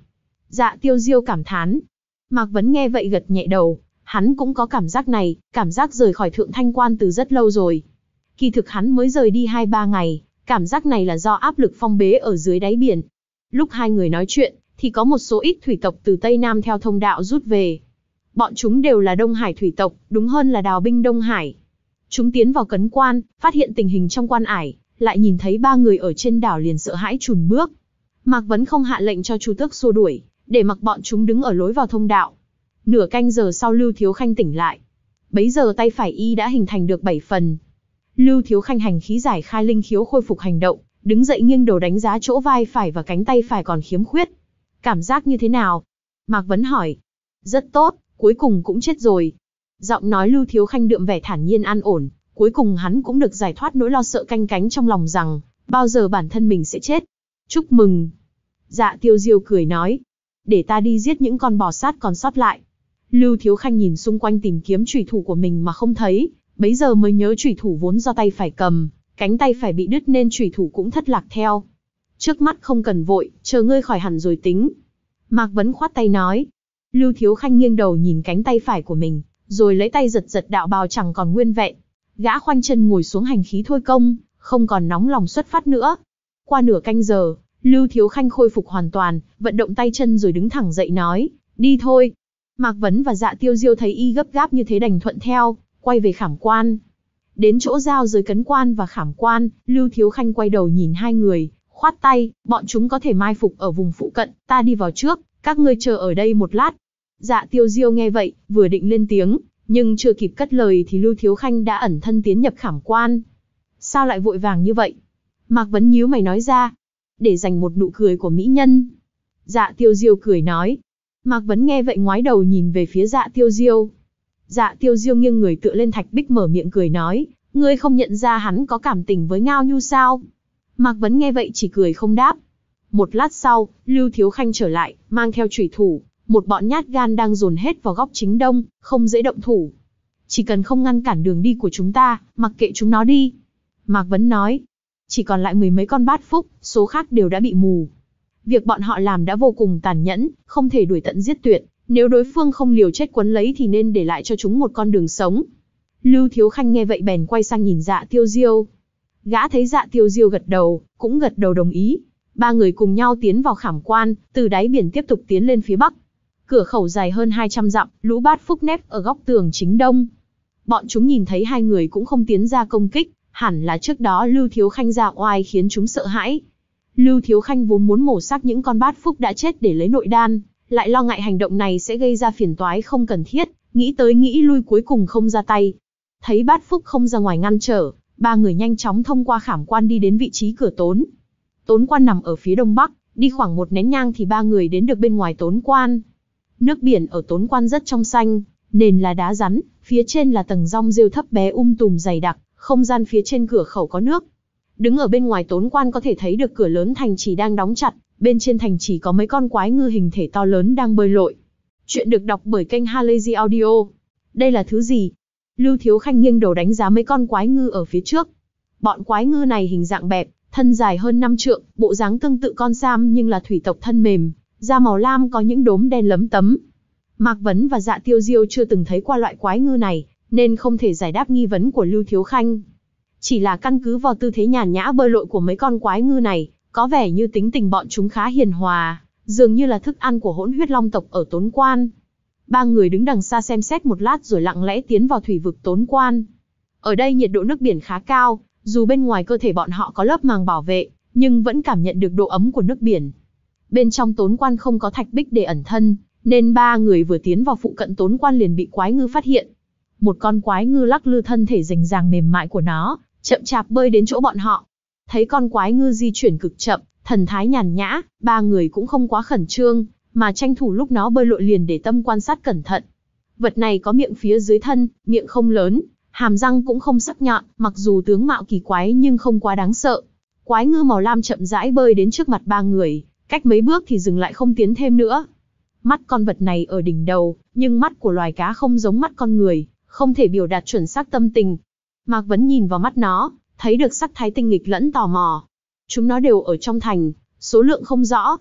Dạ Tiêu Diêu cảm thán. Mạc Vấn nghe vậy gật nhẹ đầu, hắn cũng có cảm giác này, cảm giác rời khỏi Thượng Thanh Quan từ rất lâu rồi. Kỳ thực hắn mới rời đi hai ba ngày, cảm giác này là do áp lực phong bế ở dưới đáy biển. Lúc hai người nói chuyện, thì có một số ít thủy tộc từ Tây Nam theo thông đạo rút về. Bọn chúng đều là Đông Hải thủy tộc, đúng hơn là đào binh Đông Hải. Chúng tiến vào cấn quan, phát hiện tình hình trong quan ải, lại nhìn thấy ba người ở trên đảo liền sợ hãi chùn bước. Mạc Vấn không hạ lệnh cho Chu Tước xua đuổi, để mặc bọn chúng đứng ở lối vào thông đạo. Nửa canh giờ sau Lưu Thiếu Khanh tỉnh lại. Bấy giờ tay phải y đã hình thành được bảy phần. Lưu Thiếu Khanh hành khí giải khai linh khiếu khôi phục hành động, đứng dậy nghiêng đầu đánh giá chỗ vai phải và cánh tay phải còn khiếm khuyết. Cảm giác như thế nào? Mạc Vấn hỏi. Rất tốt, cuối cùng cũng chết rồi. Giọng nói Lưu Thiếu Khanh đượm vẻ thản nhiên an ổn, cuối cùng hắn cũng được giải thoát nỗi lo sợ canh cánh trong lòng rằng, bao giờ bản thân mình sẽ chết. Chúc mừng. Dạ Tiêu Diêu cười nói. Để ta đi giết những con bò sát còn sót lại. Lưu Thiếu Khanh nhìn xung quanh tìm kiếm chủy thủ của mình mà không thấy, bấy giờ mới nhớ chủy thủ vốn do tay phải cầm, cánh tay phải bị đứt nên chủy thủ cũng thất lạc theo. Trước mắt không cần vội, chờ ngươi khỏi hẳn rồi tính. Mạc Vấn khoát tay nói. Lưu Thiếu Khanh nghiêng đầu nhìn cánh tay phải của mình, rồi lấy tay giật giật đạo bào chẳng còn nguyên vẹn. Gã khoanh chân ngồi xuống hành khí thôi công, không còn nóng lòng xuất phát nữa. Qua nửa canh giờ, Lưu Thiếu Khanh khôi phục hoàn toàn, vận động tay chân rồi đứng thẳng dậy nói, đi thôi. Mạc Vấn và Dạ Tiêu Diêu thấy y gấp gáp như thế đành thuận theo, quay về khảm quan. Đến chỗ giao giới cấn quan và khảm quan, Lưu Thiếu Khanh quay đầu nhìn hai người, khoát tay, bọn chúng có thể mai phục ở vùng phụ cận, ta đi vào trước, các ngươi chờ ở đây một lát. Dạ Tiêu Diêu nghe vậy, vừa định lên tiếng, nhưng chưa kịp cất lời thì Lưu Thiếu Khanh đã ẩn thân tiến nhập khảm quan. Sao lại vội vàng như vậy? Mạc Vấn nhíu mày nói ra, để dành một nụ cười của mỹ nhân. Dạ Tiêu Diêu cười nói. Mạc Vấn nghe vậy ngoái đầu nhìn về phía Dạ Tiêu Diêu. Dạ Tiêu Diêu nghiêng người tựa lên thạch bích mở miệng cười nói, ngươi không nhận ra hắn có cảm tình với Ngao Nhu sao? Mạc Vấn nghe vậy chỉ cười không đáp. Một lát sau, Lưu Thiếu Khanh trở lại, mang theo chủy thủ, một bọn nhát gan đang dồn hết vào góc chính đông, không dễ động thủ. Chỉ cần không ngăn cản đường đi của chúng ta, mặc kệ chúng nó đi. Mạc Vấn nói, chỉ còn lại mười mấy con bát phúc, số khác đều đã bị mù. Việc bọn họ làm đã vô cùng tàn nhẫn, không thể đuổi tận giết tuyệt, nếu đối phương không liều chết quấn lấy thì nên để lại cho chúng một con đường sống. Lưu Thiếu Khanh nghe vậy bèn quay sang nhìn Dạ Tiêu Diêu. Gã thấy Dạ Tiêu Diêu gật đầu, cũng gật đầu đồng ý. Ba người cùng nhau tiến vào khảm quan, từ đáy biển tiếp tục tiến lên phía bắc. Cửa khẩu dài hơn hai trăm dặm, lũ bát phúc nép ở góc tường chính đông. Bọn chúng nhìn thấy hai người cũng không tiến ra công kích, hẳn là trước đó Lưu Thiếu Khanh ra oai khiến chúng sợ hãi. Lưu Thiếu Khanh vốn muốn mổ xác những con bát phúc đã chết để lấy nội đan, lại lo ngại hành động này sẽ gây ra phiền toái không cần thiết, nghĩ tới nghĩ lui cuối cùng không ra tay. Thấy bát phúc không ra ngoài ngăn trở, ba người nhanh chóng thông qua khảm quan đi đến vị trí cửa tốn. Tốn quan nằm ở phía đông bắc, đi khoảng một nén nhang thì ba người đến được bên ngoài tốn quan. Nước biển ở tốn quan rất trong xanh, nền là đá rắn, phía trên là tầng rong rêu thấp bé um tùm dày đặc, không gian phía trên cửa khẩu có nước. Đứng ở bên ngoài tốn quan có thể thấy được cửa lớn thành trì đang đóng chặt, bên trên thành trì có mấy con quái ngư hình thể to lớn đang bơi lội. Chuyện được đọc bởi kênh Halazy Audio. Đây là thứ gì? Lưu Thiếu Khanh nghiêng đầu đánh giá mấy con quái ngư ở phía trước. Bọn quái ngư này hình dạng bẹp, thân dài hơn năm trượng, bộ dáng tương tự con sam nhưng là thủy tộc thân mềm, da màu lam có những đốm đen lấm tấm. Mạc Vấn và Dạ Tiêu Diêu chưa từng thấy qua loại quái ngư này, nên không thể giải đáp nghi vấn của Lưu Thiếu Khanh. Chỉ là căn cứ vào tư thế nhàn nhã bơi lội của mấy con quái ngư này, có vẻ như tính tình bọn chúng khá hiền hòa, dường như là thức ăn của hỗn huyết long tộc ở Tốn Quan. Ba người đứng đằng xa xem xét một lát rồi lặng lẽ tiến vào thủy vực Tốn Quan. Ở đây nhiệt độ nước biển khá cao, dù bên ngoài cơ thể bọn họ có lớp màng bảo vệ, nhưng vẫn cảm nhận được độ ấm của nước biển. Bên trong Tốn Quan không có thạch bích để ẩn thân, nên ba người vừa tiến vào phụ cận Tốn Quan liền bị quái ngư phát hiện. Một con quái ngư lắc lư thân thể rành ràng mềm mại của nó, chậm chạp bơi đến chỗ bọn họ. Thấy con quái ngư di chuyển cực chậm, thần thái nhàn nhã, ba người cũng không quá khẩn trương, mà tranh thủ lúc nó bơi lội liền để tâm quan sát cẩn thận. Vật này có miệng phía dưới thân, miệng không lớn, hàm răng cũng không sắc nhọn, mặc dù tướng mạo kỳ quái nhưng không quá đáng sợ. Quái ngư màu lam chậm rãi bơi đến trước mặt ba người, cách mấy bước thì dừng lại không tiến thêm nữa. Mắt con vật này ở đỉnh đầu, nhưng mắt của loài cá không giống mắt con người, không thể biểu đạt chuẩn xác tâm tình. Mạc Vấn nhìn vào mắt nó, thấy được sắc thái tinh nghịch lẫn tò mò. Chúng nó đều ở trong thành, số lượng không rõ.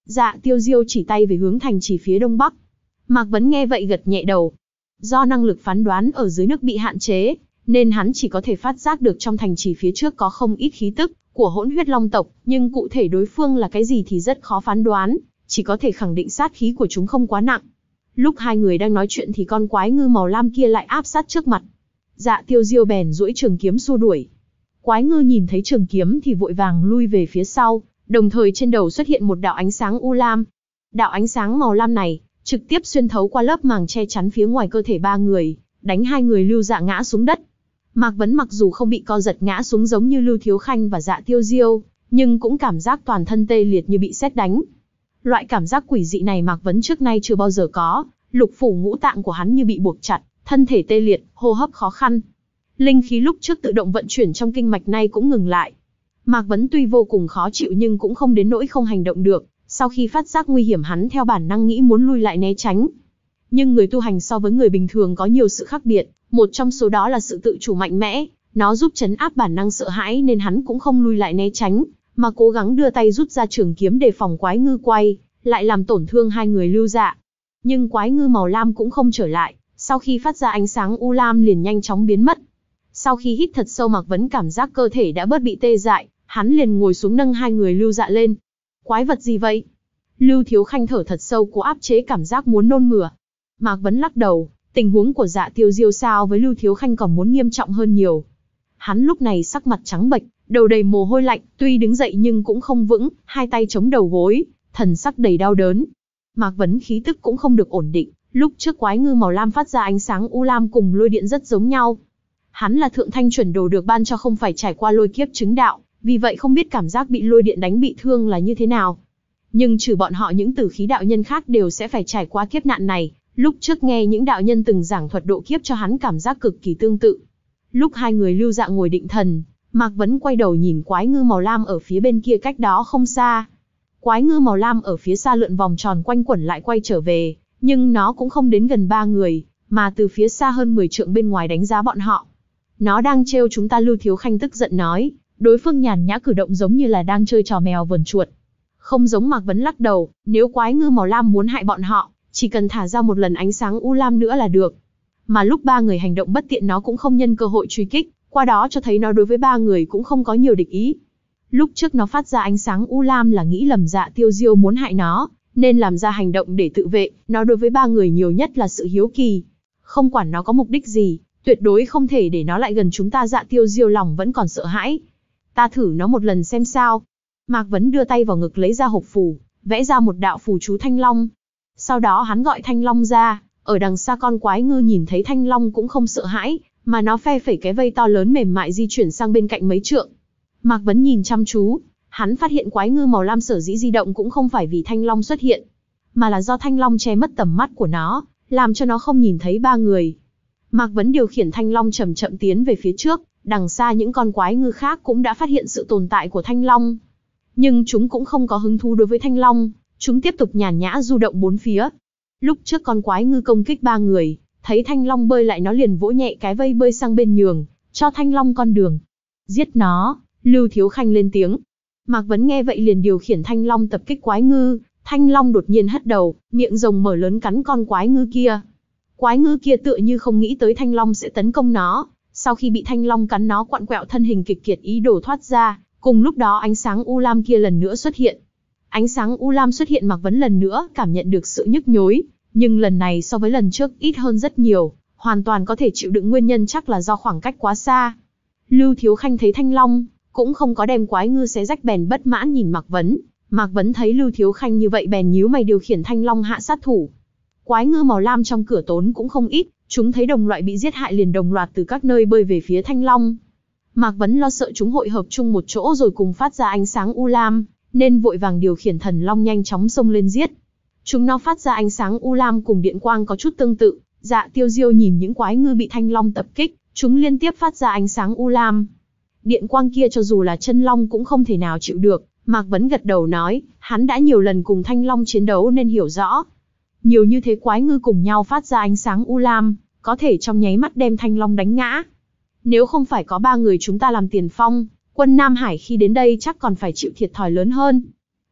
Dạ Tiêu Diêu chỉ tay về hướng thành trì phía đông bắc. Mạc Vấn nghe vậy gật nhẹ đầu. Do năng lực phán đoán ở dưới nước bị hạn chế, nên hắn chỉ có thể phát giác được trong thành trì phía trước có không ít khí tức của hỗn huyết long tộc, nhưng cụ thể đối phương là cái gì thì rất khó phán đoán, chỉ có thể khẳng định sát khí của chúng không quá nặng. Lúc hai người đang nói chuyện thì con quái ngư màu lam kia lại áp sát trước mặt. Dạ Tiêu Diêu bèn duỗi trường kiếm xua đuổi. Quái ngư nhìn thấy trường kiếm thì vội vàng lui về phía sau, đồng thời trên đầu xuất hiện một đạo ánh sáng u lam. Đạo ánh sáng màu lam này trực tiếp xuyên thấu qua lớp màng che chắn phía ngoài cơ thể ba người, đánh hai người Lưu Dạ ngã xuống đất. Mạc Vấn mặc dù không bị co giật ngã xuống giống như Lưu Thiếu Khanh và Dạ Tiêu Diêu, nhưng cũng cảm giác toàn thân tê liệt như bị sét đánh. Loại cảm giác quỷ dị này Mạc Vấn trước nay chưa bao giờ có, lục phủ ngũ tạng của hắn như bị buộc chặt, thân thể tê liệt, hô hấp khó khăn. Linh khí lúc trước tự động vận chuyển trong kinh mạch nay cũng ngừng lại. Mạc Vấn tuy vô cùng khó chịu nhưng cũng không đến nỗi không hành động được, sau khi phát giác nguy hiểm hắn theo bản năng nghĩ muốn lui lại né tránh. Nhưng người tu hành so với người bình thường có nhiều sự khác biệt, một trong số đó là sự tự chủ mạnh mẽ, nó giúp trấn áp bản năng sợ hãi nên hắn cũng không lui lại né tránh, mà cố gắng đưa tay rút ra trường kiếm để phòng quái ngư quay, lại làm tổn thương hai người Lưu Dạ. Nhưng quái ngư màu lam cũng không trở lại, sau khi phát ra ánh sáng u lam liền nhanh chóng biến mất. Sau khi hít thật sâu Mạc Vấn cảm giác cơ thể đã bớt bị tê dại, hắn liền ngồi xuống nâng hai người Lưu Dạ lên. Quái vật gì vậy? Lưu Thiếu Khanh thở thật sâu cố áp chế cảm giác muốn nôn mửa. Mạc Vấn lắc đầu, tình huống của Dạ Tiêu Diêu sao với Lưu Thiếu Khanh còn muốn nghiêm trọng hơn nhiều. Hắn lúc này sắc mặt trắng bệch, đầu đầy mồ hôi lạnh, tuy đứng dậy nhưng cũng không vững, hai tay chống đầu gối, thần sắc đầy đau đớn. Mạc Vấn khí tức cũng không được ổn định, lúc trước quái ngư màu lam phát ra ánh sáng u lam cùng lôi điện rất giống nhau. Hắn là thượng thanh chuẩn đồ được ban cho không phải trải qua lôi kiếp chứng đạo, vì vậy không biết cảm giác bị lôi điện đánh bị thương là như thế nào. Nhưng trừ bọn họ những tử khí đạo nhân khác đều sẽ phải trải qua kiếp nạn này, lúc trước nghe những đạo nhân từng giảng thuật độ kiếp cho hắn cảm giác cực kỳ tương tự. Lúc hai người Lưu Dạ ngồi định thần, Mạc Vấn quay đầu nhìn quái ngư màu lam ở phía bên kia cách đó không xa. Quái ngư màu lam ở phía xa lượn vòng tròn quanh quẩn lại quay trở về, nhưng nó cũng không đến gần ba người, mà từ phía xa hơn mười trượng bên ngoài đánh giá bọn họ. Nó đang trêu chúng ta. Lưu Thiếu Khanh tức giận nói, đối phương nhàn nhã cử động giống như là đang chơi trò mèo vờn chuột. Không giống. Mạc Vấn lắc đầu, nếu quái ngư màu lam muốn hại bọn họ, chỉ cần thả ra một lần ánh sáng u lam nữa là được. Mà lúc ba người hành động bất tiện nó cũng không nhân cơ hội truy kích, qua đó cho thấy nó đối với ba người cũng không có nhiều địch ý. Lúc trước nó phát ra ánh sáng u lam là nghĩ lầm Dạ Tiêu Diêu muốn hại nó, nên làm ra hành động để tự vệ. Nó đối với ba người nhiều nhất là sự hiếu kỳ, không quản nó có mục đích gì, tuyệt đối không thể để nó lại gần chúng ta. Dạ Tiêu Diêu lòng vẫn còn sợ hãi. Ta thử nó một lần xem sao. Mạc Vấn đưa tay vào ngực lấy ra hộp phù, vẽ ra một đạo phù chú Thanh Long. Sau đó hắn gọi Thanh Long ra, ở đằng xa con quái ngư nhìn thấy Thanh Long cũng không sợ hãi, mà nó phe phẩy cái vây to lớn mềm mại di chuyển sang bên cạnh mấy trượng. Mạc Vấn nhìn chăm chú, hắn phát hiện quái ngư màu lam sở dĩ di động cũng không phải vì Thanh Long xuất hiện, mà là do Thanh Long che mất tầm mắt của nó, làm cho nó không nhìn thấy ba người. Mạc Vấn điều khiển Thanh Long chậm chậm tiến về phía trước, đằng xa những con quái ngư khác cũng đã phát hiện sự tồn tại của Thanh Long. Nhưng chúng cũng không có hứng thú đối với Thanh Long, chúng tiếp tục nhàn nhã du động bốn phía. Lúc trước con quái ngư công kích ba người, thấy Thanh Long bơi lại nó liền vỗ nhẹ cái vây bơi sang bên nhường, cho Thanh Long con đường. Giết nó, Lưu Thiếu Khanh lên tiếng. Mạc Vấn nghe vậy liền điều khiển Thanh Long tập kích quái ngư. Thanh Long đột nhiên hất đầu, miệng rồng mở lớn cắn con quái ngư kia. Quái ngư kia tựa như không nghĩ tới Thanh Long sẽ tấn công nó, sau khi bị Thanh Long cắn nó quặn quẹo thân hình kịch kiệt ý đồ thoát ra. Cùng lúc đó ánh sáng u lam kia lần nữa xuất hiện. Ánh sáng u lam xuất hiện Mạc Vấn lần nữa cảm nhận được sự nhức nhối, nhưng lần này so với lần trước ít hơn rất nhiều, hoàn toàn có thể chịu đựng. Nguyên nhân chắc là do khoảng cách quá xa. Lưu Thiếu Khanh thấy Thanh Long cũng không có đem quái ngư xé rách bèn bất mãn nhìn Mạc Vấn. Mạc Vấn thấy Lưu Thiếu Khanh như vậy bèn nhíu mày điều khiển Thanh Long hạ sát thủ. Quái ngư màu lam trong cửa tốn cũng không ít, chúng thấy đồng loại bị giết hại liền đồng loạt từ các nơi bơi về phía Thanh Long. Mạc Vấn lo sợ chúng hội hợp chung một chỗ rồi cùng phát ra ánh sáng u lam, nên vội vàng điều khiển thần long nhanh chóng xông lên giết. Chúng nó phát ra ánh sáng u lam cùng điện quang có chút tương tự. Dạ Tiêu Diêu nhìn những quái ngư bị Thanh Long tập kích, chúng liên tiếp phát ra ánh sáng u lam. Điện quang kia cho dù là chân long cũng không thể nào chịu được. Mạc Vấn gật đầu nói, hắn đã nhiều lần cùng Thanh Long chiến đấu nên hiểu rõ. Nhiều như thế quái ngư cùng nhau phát ra ánh sáng u lam, có thể trong nháy mắt đem Thanh Long đánh ngã. Nếu không phải có ba người chúng ta làm tiền phong, quân Nam Hải khi đến đây chắc còn phải chịu thiệt thòi lớn hơn.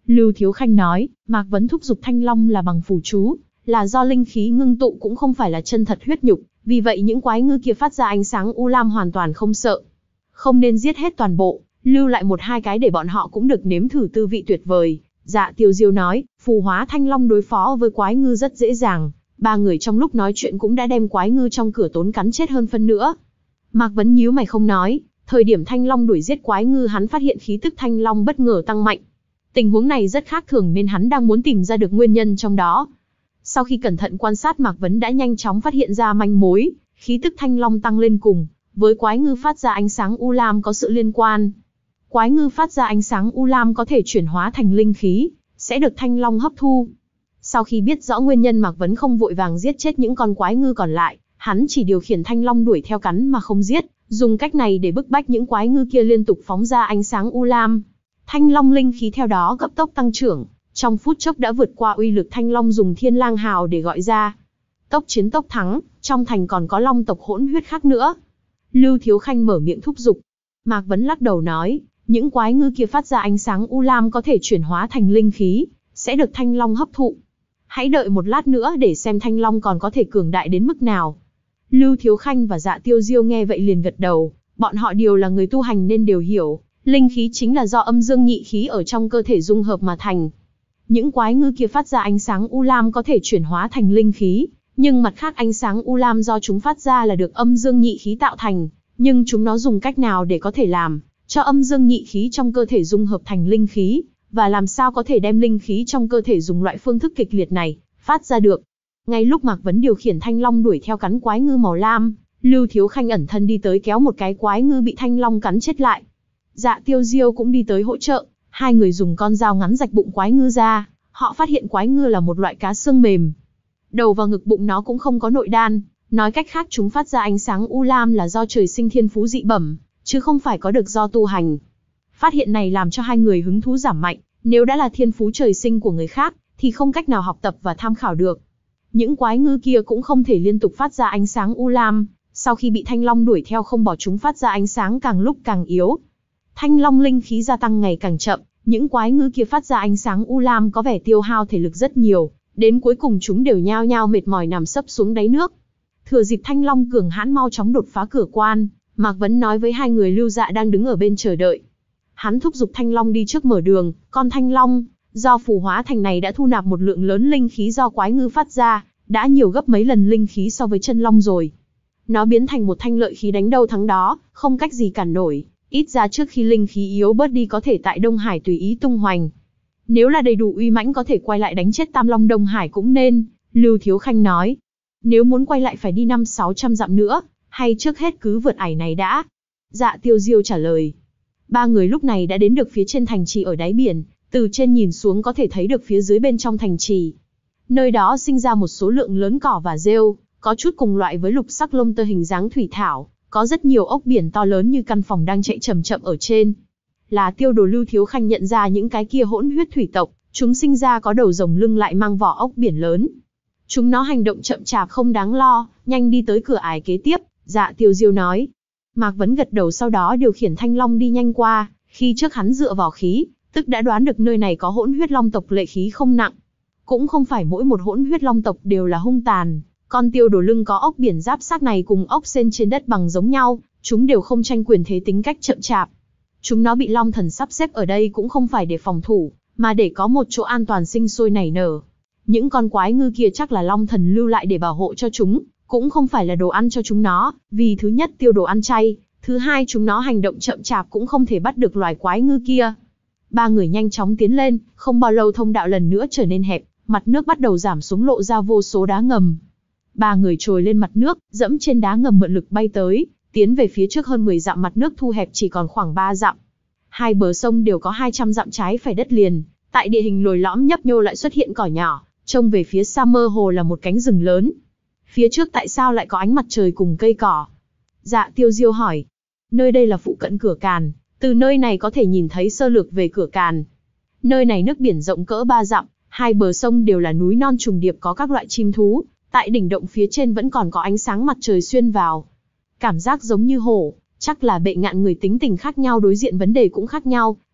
Lưu Thiếu Khanh nói, Mạc Vấn thúc giục Thanh Long là bằng phù chú, là do linh khí ngưng tụ cũng không phải là chân thật huyết nhục, vì vậy những quái ngư kia phát ra ánh sáng u lam hoàn toàn không sợ. Không nên giết hết toàn bộ, lưu lại một hai cái để bọn họ cũng được nếm thử tư vị tuyệt vời. Dạ Tiêu Diêu nói, phù hóa Thanh Long đối phó với quái ngư rất dễ dàng. Ba người trong lúc nói chuyện cũng đã đem quái ngư trong cửa tốn cắn chết hơn phân nữa. Mạc Vấn nhíu mày không nói, thời điểm Thanh Long đuổi giết quái ngư hắn phát hiện khí tức Thanh Long bất ngờ tăng mạnh. Tình huống này rất khác thường nên hắn đang muốn tìm ra được nguyên nhân trong đó. Sau khi cẩn thận quan sát Mạc Vấn đã nhanh chóng phát hiện ra manh mối, khí tức Thanh Long tăng lên cùng với quái ngư phát ra ánh sáng u lam có sự liên quan. Quái ngư phát ra ánh sáng u lam có thể chuyển hóa thành linh khí, sẽ được Thanh Long hấp thu. Sau khi biết rõ nguyên nhân Mạc Vấn không vội vàng giết chết những con quái ngư còn lại, hắn chỉ điều khiển Thanh Long đuổi theo cắn mà không giết, dùng cách này để bức bách những quái ngư kia liên tục phóng ra ánh sáng u lam. Thanh Long linh khí theo đó cấp tốc tăng trưởng, trong phút chốc đã vượt qua uy lực Thanh Long dùng Thiên Lang Hào để gọi ra. Tốc chiến tốc thắng, trong thành còn có long tộc hỗn huyết khác nữa. Lưu Thiếu Khanh mở miệng thúc giục. Mạc Vấn lắc đầu nói, những quái ngư kia phát ra ánh sáng u lam có thể chuyển hóa thành linh khí, sẽ được Thanh Long hấp thụ. Hãy đợi một lát nữa để xem Thanh Long còn có thể cường đại đến mức nào. Lưu Thiếu Khanh và Dạ Tiêu Diêu nghe vậy liền gật đầu, bọn họ đều là người tu hành nên đều hiểu, linh khí chính là do âm dương nhị khí ở trong cơ thể dung hợp mà thành. Những quái ngư kia phát ra ánh sáng u lam có thể chuyển hóa thành linh khí, nhưng mặt khác ánh sáng u lam do chúng phát ra là được âm dương nhị khí tạo thành, nhưng chúng nó dùng cách nào để có thể làm cho âm dương nhị khí trong cơ thể dung hợp thành linh khí, và làm sao có thể đem linh khí trong cơ thể dùng loại phương thức kịch liệt này phát ra được. Ngay lúc Mạc Vấn điều khiển Thanh Long đuổi theo cắn quái ngư màu lam, Lưu Thiếu Khanh ẩn thân đi tới kéo một cái quái ngư bị Thanh Long cắn chết lại. Dạ Tiêu Diêu cũng đi tới hỗ trợ, hai người dùng con dao ngắn rạch bụng quái ngư ra, họ phát hiện quái ngư là một loại cá xương mềm. Đầu và ngực bụng nó cũng không có nội đan, nói cách khác chúng phát ra ánh sáng u lam là do trời sinh thiên phú dị bẩm, chứ không phải có được do tu hành. Phát hiện này làm cho hai người hứng thú giảm mạnh, nếu đã là thiên phú trời sinh của người khác, thì không cách nào học tập và tham khảo được. Những quái ngư kia cũng không thể liên tục phát ra ánh sáng u lam, sau khi bị Thanh Long đuổi theo không bỏ chúng phát ra ánh sáng càng lúc càng yếu. Thanh Long linh khí gia tăng ngày càng chậm, những quái ngư kia phát ra ánh sáng u lam có vẻ tiêu hao thể lực rất nhiều, đến cuối cùng chúng đều nhao nhao mệt mỏi nằm sấp xuống đáy nước. Thừa dịp Thanh Long cường hãn mau chóng đột phá cửa quan, Mạc Vấn nói với hai người Lưu Dạ đang đứng ở bên chờ đợi. Hắn thúc giục Thanh Long đi trước mở đường, con Thanh Long, do phù hóa thành này đã thu nạp một lượng lớn linh khí do quái ngư phát ra, đã nhiều gấp mấy lần linh khí so với chân long rồi. Nó biến thành một thanh lợi khí đánh đâu thắng đó, không cách gì cản nổi, ít ra trước khi linh khí yếu bớt đi có thể tại Đông Hải tùy ý tung hoành. Nếu là đầy đủ uy mãnh có thể quay lại đánh chết Tam Long Đông Hải cũng nên, Lưu Thiếu Khanh nói. Nếu muốn quay lại phải đi năm sáu trăm dặm nữa, hay trước hết cứ vượt ải này đã? Dạ Tiêu Diêu trả lời. Ba người lúc này đã đến được phía trên thành trì ở đáy biển, từ trên nhìn xuống có thể thấy được phía dưới bên trong thành trì. Nơi đó sinh ra một số lượng lớn cỏ và rêu, có chút cùng loại với lục sắc lông tơ hình dáng thủy thảo, có rất nhiều ốc biển to lớn như căn phòng đang chạy chậm chậm ở trên. Là Tiêu Đồ Lưu Thiếu Khanh nhận ra những cái kia hỗn huyết thủy tộc, chúng sinh ra có đầu rồng lưng lại mang vỏ ốc biển lớn. Chúng nó hành động chậm chạp không đáng lo, nhanh đi tới cửa ải kế tiếp, Dạ Tiêu Diêu nói. Mạc Vấn gật đầu sau đó điều khiển Thanh Long đi nhanh qua, khi trước hắn dựa vào khí, tức đã đoán được nơi này có hỗn huyết long tộc lệ khí không nặng. Cũng không phải mỗi một hỗn huyết long tộc đều là hung tàn, con Tiêu Đồ lưng có ốc biển giáp xác này cùng ốc sên trên đất bằng giống nhau, chúng đều không tranh quyền thế tính cách chậm chạp. Chúng nó bị Long Thần sắp xếp ở đây cũng không phải để phòng thủ, mà để có một chỗ an toàn sinh sôi nảy nở. Những con quái ngư kia chắc là Long Thần lưu lại để bảo hộ cho chúng, cũng không phải là đồ ăn cho chúng nó, vì thứ nhất Tiêu Đồ ăn chay, thứ hai chúng nó hành động chậm chạp cũng không thể bắt được loài quái ngư kia. Ba người nhanh chóng tiến lên, không bao lâu thông đạo lần nữa trở nên hẹp, mặt nước bắt đầu giảm xuống lộ ra vô số đá ngầm. Ba người trồi lên mặt nước, dẫm trên đá ngầm mượn lực bay tới, tiến về phía trước hơn mười dặm mặt nước thu hẹp chỉ còn khoảng ba dặm. Hai bờ sông đều có hai trăm dặm trái phải đất liền, tại địa hình lồi lõm nhấp nhô lại xuất hiện cỏ nhỏ, trông về phía xa mơ hồ là một cánh rừng lớn. Phía trước tại sao lại có ánh mặt trời cùng cây cỏ? Dạ Tiêu Diêu hỏi. Nơi đây là phụ cận cửa Càn, từ nơi này có thể nhìn thấy sơ lược về cửa Càn. Nơi này nước biển rộng cỡ ba dặm, hai bờ sông đều là núi non trùng điệp có các loại chim thú, tại đỉnh động phía trên vẫn còn có ánh sáng mặt trời xuyên vào. Cảm giác giống như hổ, chắc là bệ ngạn người tính tình khác nhau đối diện vấn đề cũng khác nhau,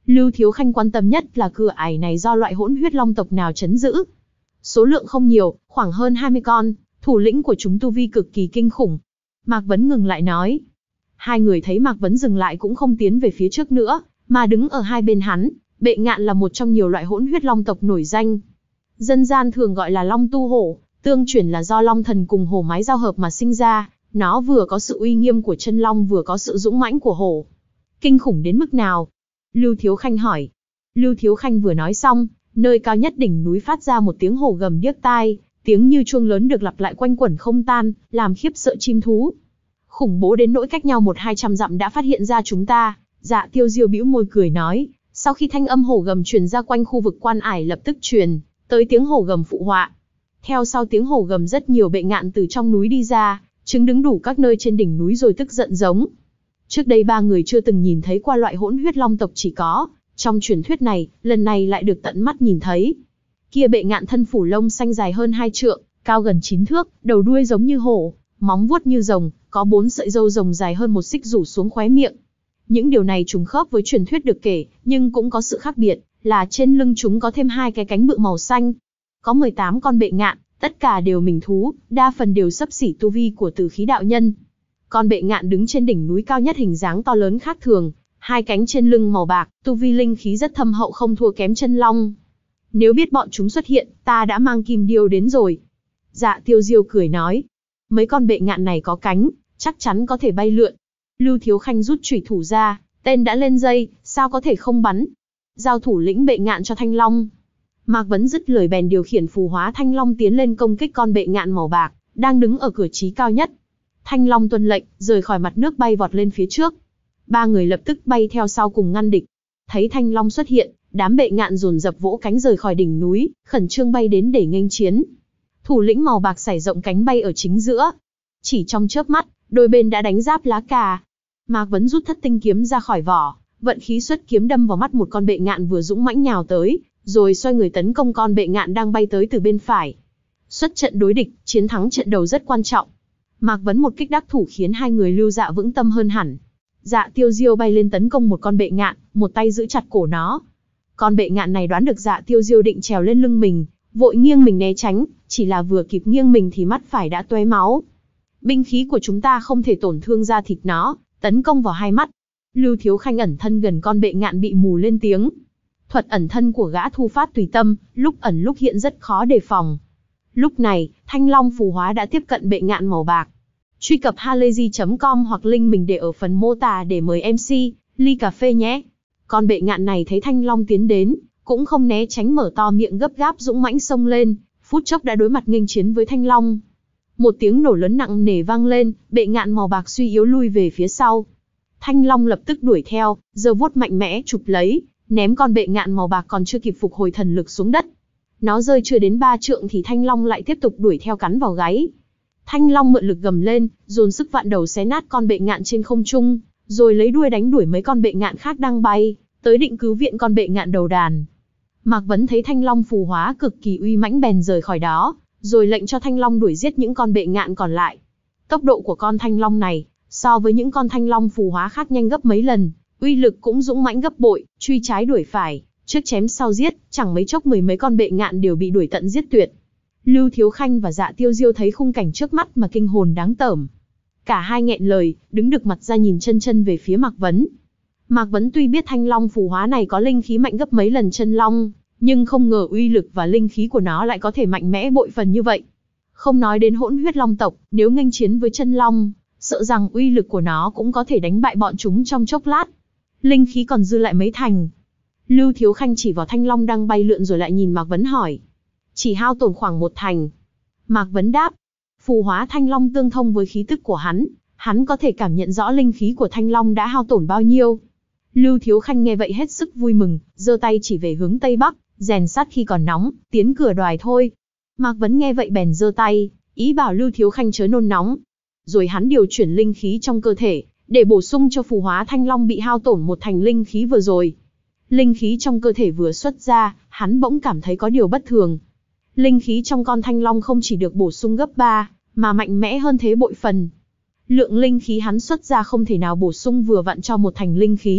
Lưu Thiếu Khanh quan tâm nhất là cửa ải này do loại hỗn huyết long tộc nào trấn giữ. Số lượng không nhiều, khoảng hơn hai mươi con, thủ lĩnh của chúng tu vi cực kỳ kinh khủng. Mạc Vấn ngừng lại nói. Hai người thấy Mạc Vấn dừng lại cũng không tiến về phía trước nữa, mà đứng ở hai bên hắn. Bệ ngạn là một trong nhiều loại hỗn huyết long tộc nổi danh. Dân gian thường gọi là long tu hổ, tương truyền là do long thần cùng hổ mái giao hợp mà sinh ra. Nó vừa có sự uy nghiêm của chân long vừa có sự dũng mãnh của hổ. Kinh khủng đến mức nào? Lưu Thiếu Khanh hỏi. Lưu Thiếu Khanh vừa nói xong, nơi cao nhất đỉnh núi phát ra một tiếng hổ gầm điếc tai, tiếng như chuông lớn được lặp lại quanh quẩn không tan, làm khiếp sợ chim thú. Khủng bố đến nỗi cách nhau một hai trăm dặm đã phát hiện ra chúng ta. Dạ Tiêu Diêu bĩu môi cười nói, sau khi thanh âm hổ gầm truyền ra quanh khu vực quan ải lập tức truyền tới tiếng hổ gầm phụ họa. Theo sau tiếng hổ gầm rất nhiều bệ ngạn từ trong núi đi ra, chứng đứng đủ các nơi trên đỉnh núi rồi tức giận giống. Trước đây ba người chưa từng nhìn thấy qua loại hỗn huyết long tộc chỉ có trong truyền thuyết này, lần này lại được tận mắt nhìn thấy. Kia bệ ngạn thân phủ lông xanh dài hơn hai trượng, cao gần chín thước, đầu đuôi giống như hổ, móng vuốt như rồng, có bốn sợi râu rồng dài hơn một xích rủ xuống khóe miệng. Những điều này trùng khớp với truyền thuyết được kể, nhưng cũng có sự khác biệt, là trên lưng chúng có thêm hai cái cánh bự màu xanh. Có mười tám con bệ ngạn, tất cả đều mình thú, đa phần đều xấp xỉ tu vi của Tử Khí đạo nhân. Con bệ ngạn đứng trên đỉnh núi cao nhất hình dáng to lớn khác thường, hai cánh trên lưng màu bạc, tu vi linh khí rất thâm hậu không thua kém chân long. Nếu biết bọn chúng xuất hiện, ta đã mang kim điêu đến rồi. Dạ Tiêu Diêu cười nói, mấy con bệ ngạn này có cánh, chắc chắn có thể bay lượn. Lưu Thiếu Khanh rút chủy thủ ra, tên đã lên dây, sao có thể không bắn. Giao thủ lĩnh bệ ngạn cho Thanh Long. Mạc Vấn dứt lời bèn điều khiển phù hóa Thanh Long tiến lên công kích con bệ ngạn màu bạc, đang đứng ở cửa trí cao nhất. Thanh Long tuân lệnh, rời khỏi mặt nước bay vọt lên phía trước. Ba người lập tức bay theo sau cùng ngăn địch. Thấy Thanh Long xuất hiện, đám bệ ngạn dồn dập vỗ cánh rời khỏi đỉnh núi, khẩn trương bay đến để nghênh chiến. Thủ lĩnh màu bạc sải rộng cánh bay ở chính giữa. Chỉ trong chớp mắt, đôi bên đã đánh giáp lá cà. Mạc Vấn rút thất tinh kiếm ra khỏi vỏ, vận khí xuất kiếm đâm vào mắt một con bệ ngạn vừa dũng mãnh nhào tới, rồi xoay người tấn công con bệ ngạn đang bay tới từ bên phải. Xuất trận đối địch, chiến thắng trận đầu rất quan trọng. Mạc Vấn một kích đắc thủ khiến hai người Lưu Dạ vững tâm hơn hẳn. Dạ Tiêu Diêu bay lên tấn công một con bệ ngạn, một tay giữ chặt cổ nó. Con bệ ngạn này đoán được Dạ Tiêu Diêu định trèo lên lưng mình, vội nghiêng mình né tránh, chỉ là vừa kịp nghiêng mình thì mắt phải đã tóe máu. Binh khí của chúng ta không thể tổn thương da thịt nó, tấn công vào hai mắt. Lưu Thiếu Khanh ẩn thân gần con bệ ngạn bị mù lên tiếng. Thuật ẩn thân của gã thu phát tùy tâm, lúc ẩn lúc hiện rất khó đề phòng. Lúc này, Thanh Long phù hóa đã tiếp cận bệ ngạn màu bạc. Truy cập halayzi chấm com hoặc link mình để ở phần mô tả để mời em xê, ly cà phê nhé. Con bệ ngạn này thấy Thanh Long tiến đến, cũng không né tránh, mở to miệng gấp gáp dũng mãnh xông lên, phút chốc đã đối mặt nghênh chiến với Thanh Long. Một tiếng nổ lớn nặng nề vang lên, bệ ngạn màu bạc suy yếu lui về phía sau. Thanh Long lập tức đuổi theo, giơ vuốt mạnh mẽ chụp lấy, ném con bệ ngạn màu bạc còn chưa kịp phục hồi thần lực xuống đất. Nó rơi chưa đến ba trượng thì Thanh Long lại tiếp tục đuổi theo cắn vào gáy. Thanh Long mượn lực gầm lên, dồn sức vạn đầu xé nát con bệ ngạn trên không trung, rồi lấy đuôi đánh đuổi mấy con bệ ngạn khác đang bay, tới định cứu viện con bệ ngạn đầu đàn. Mạc Vấn thấy Thanh Long phù hóa cực kỳ uy mãnh bèn rời khỏi đó, rồi lệnh cho Thanh Long đuổi giết những con bệ ngạn còn lại. Tốc độ của con Thanh Long này, so với những con Thanh Long phù hóa khác nhanh gấp mấy lần, uy lực cũng dũng mãnh gấp bội, truy trái đuổi phải, trước chém sau giết, chẳng mấy chốc mười mấy con bệ ngạn đều bị đuổi tận giết tuyệt. Lưu Thiếu Khanh và Dạ Tiêu Diêu thấy khung cảnh trước mắt mà kinh hồn đáng tởm. Cả hai nghẹn lời, đứng được mặt ra nhìn chân chân về phía Mạc Vấn. Mạc Vấn tuy biết Thanh Long phù hóa này có linh khí mạnh gấp mấy lần chân long, nhưng không ngờ uy lực và linh khí của nó lại có thể mạnh mẽ bội phần như vậy. Không nói đến hỗn huyết long tộc, nếu nghênh chiến với chân long, sợ rằng uy lực của nó cũng có thể đánh bại bọn chúng trong chốc lát. Linh khí còn dư lại mấy thành. Lưu Thiếu Khanh chỉ vào Thanh Long đang bay lượn rồi lại nhìn Mạc Vấn hỏi. Chỉ hao tổn khoảng một thành. Mạc Vấn đáp. Phù hóa Thanh Long tương thông với khí tức của hắn, hắn có thể cảm nhận rõ linh khí của Thanh Long đã hao tổn bao nhiêu. Lưu Thiếu Khanh nghe vậy hết sức vui mừng, giơ tay chỉ về hướng Tây Bắc, rèn sắt khi còn nóng, tiến cửa đoài thôi. Mạc Vấn nghe vậy bèn giơ tay, ý bảo Lưu Thiếu Khanh chớ nôn nóng. Rồi hắn điều chuyển linh khí trong cơ thể, để bổ sung cho phù hóa Thanh Long bị hao tổn một thành linh khí vừa rồi. Linh khí trong cơ thể vừa xuất ra, hắn bỗng cảm thấy có điều bất thường. Linh khí trong con Thanh Long không chỉ được bổ sung gấp ba, mà mạnh mẽ hơn thế bội phần. Lượng linh khí hắn xuất ra không thể nào bổ sung vừa vặn cho một thành linh khí,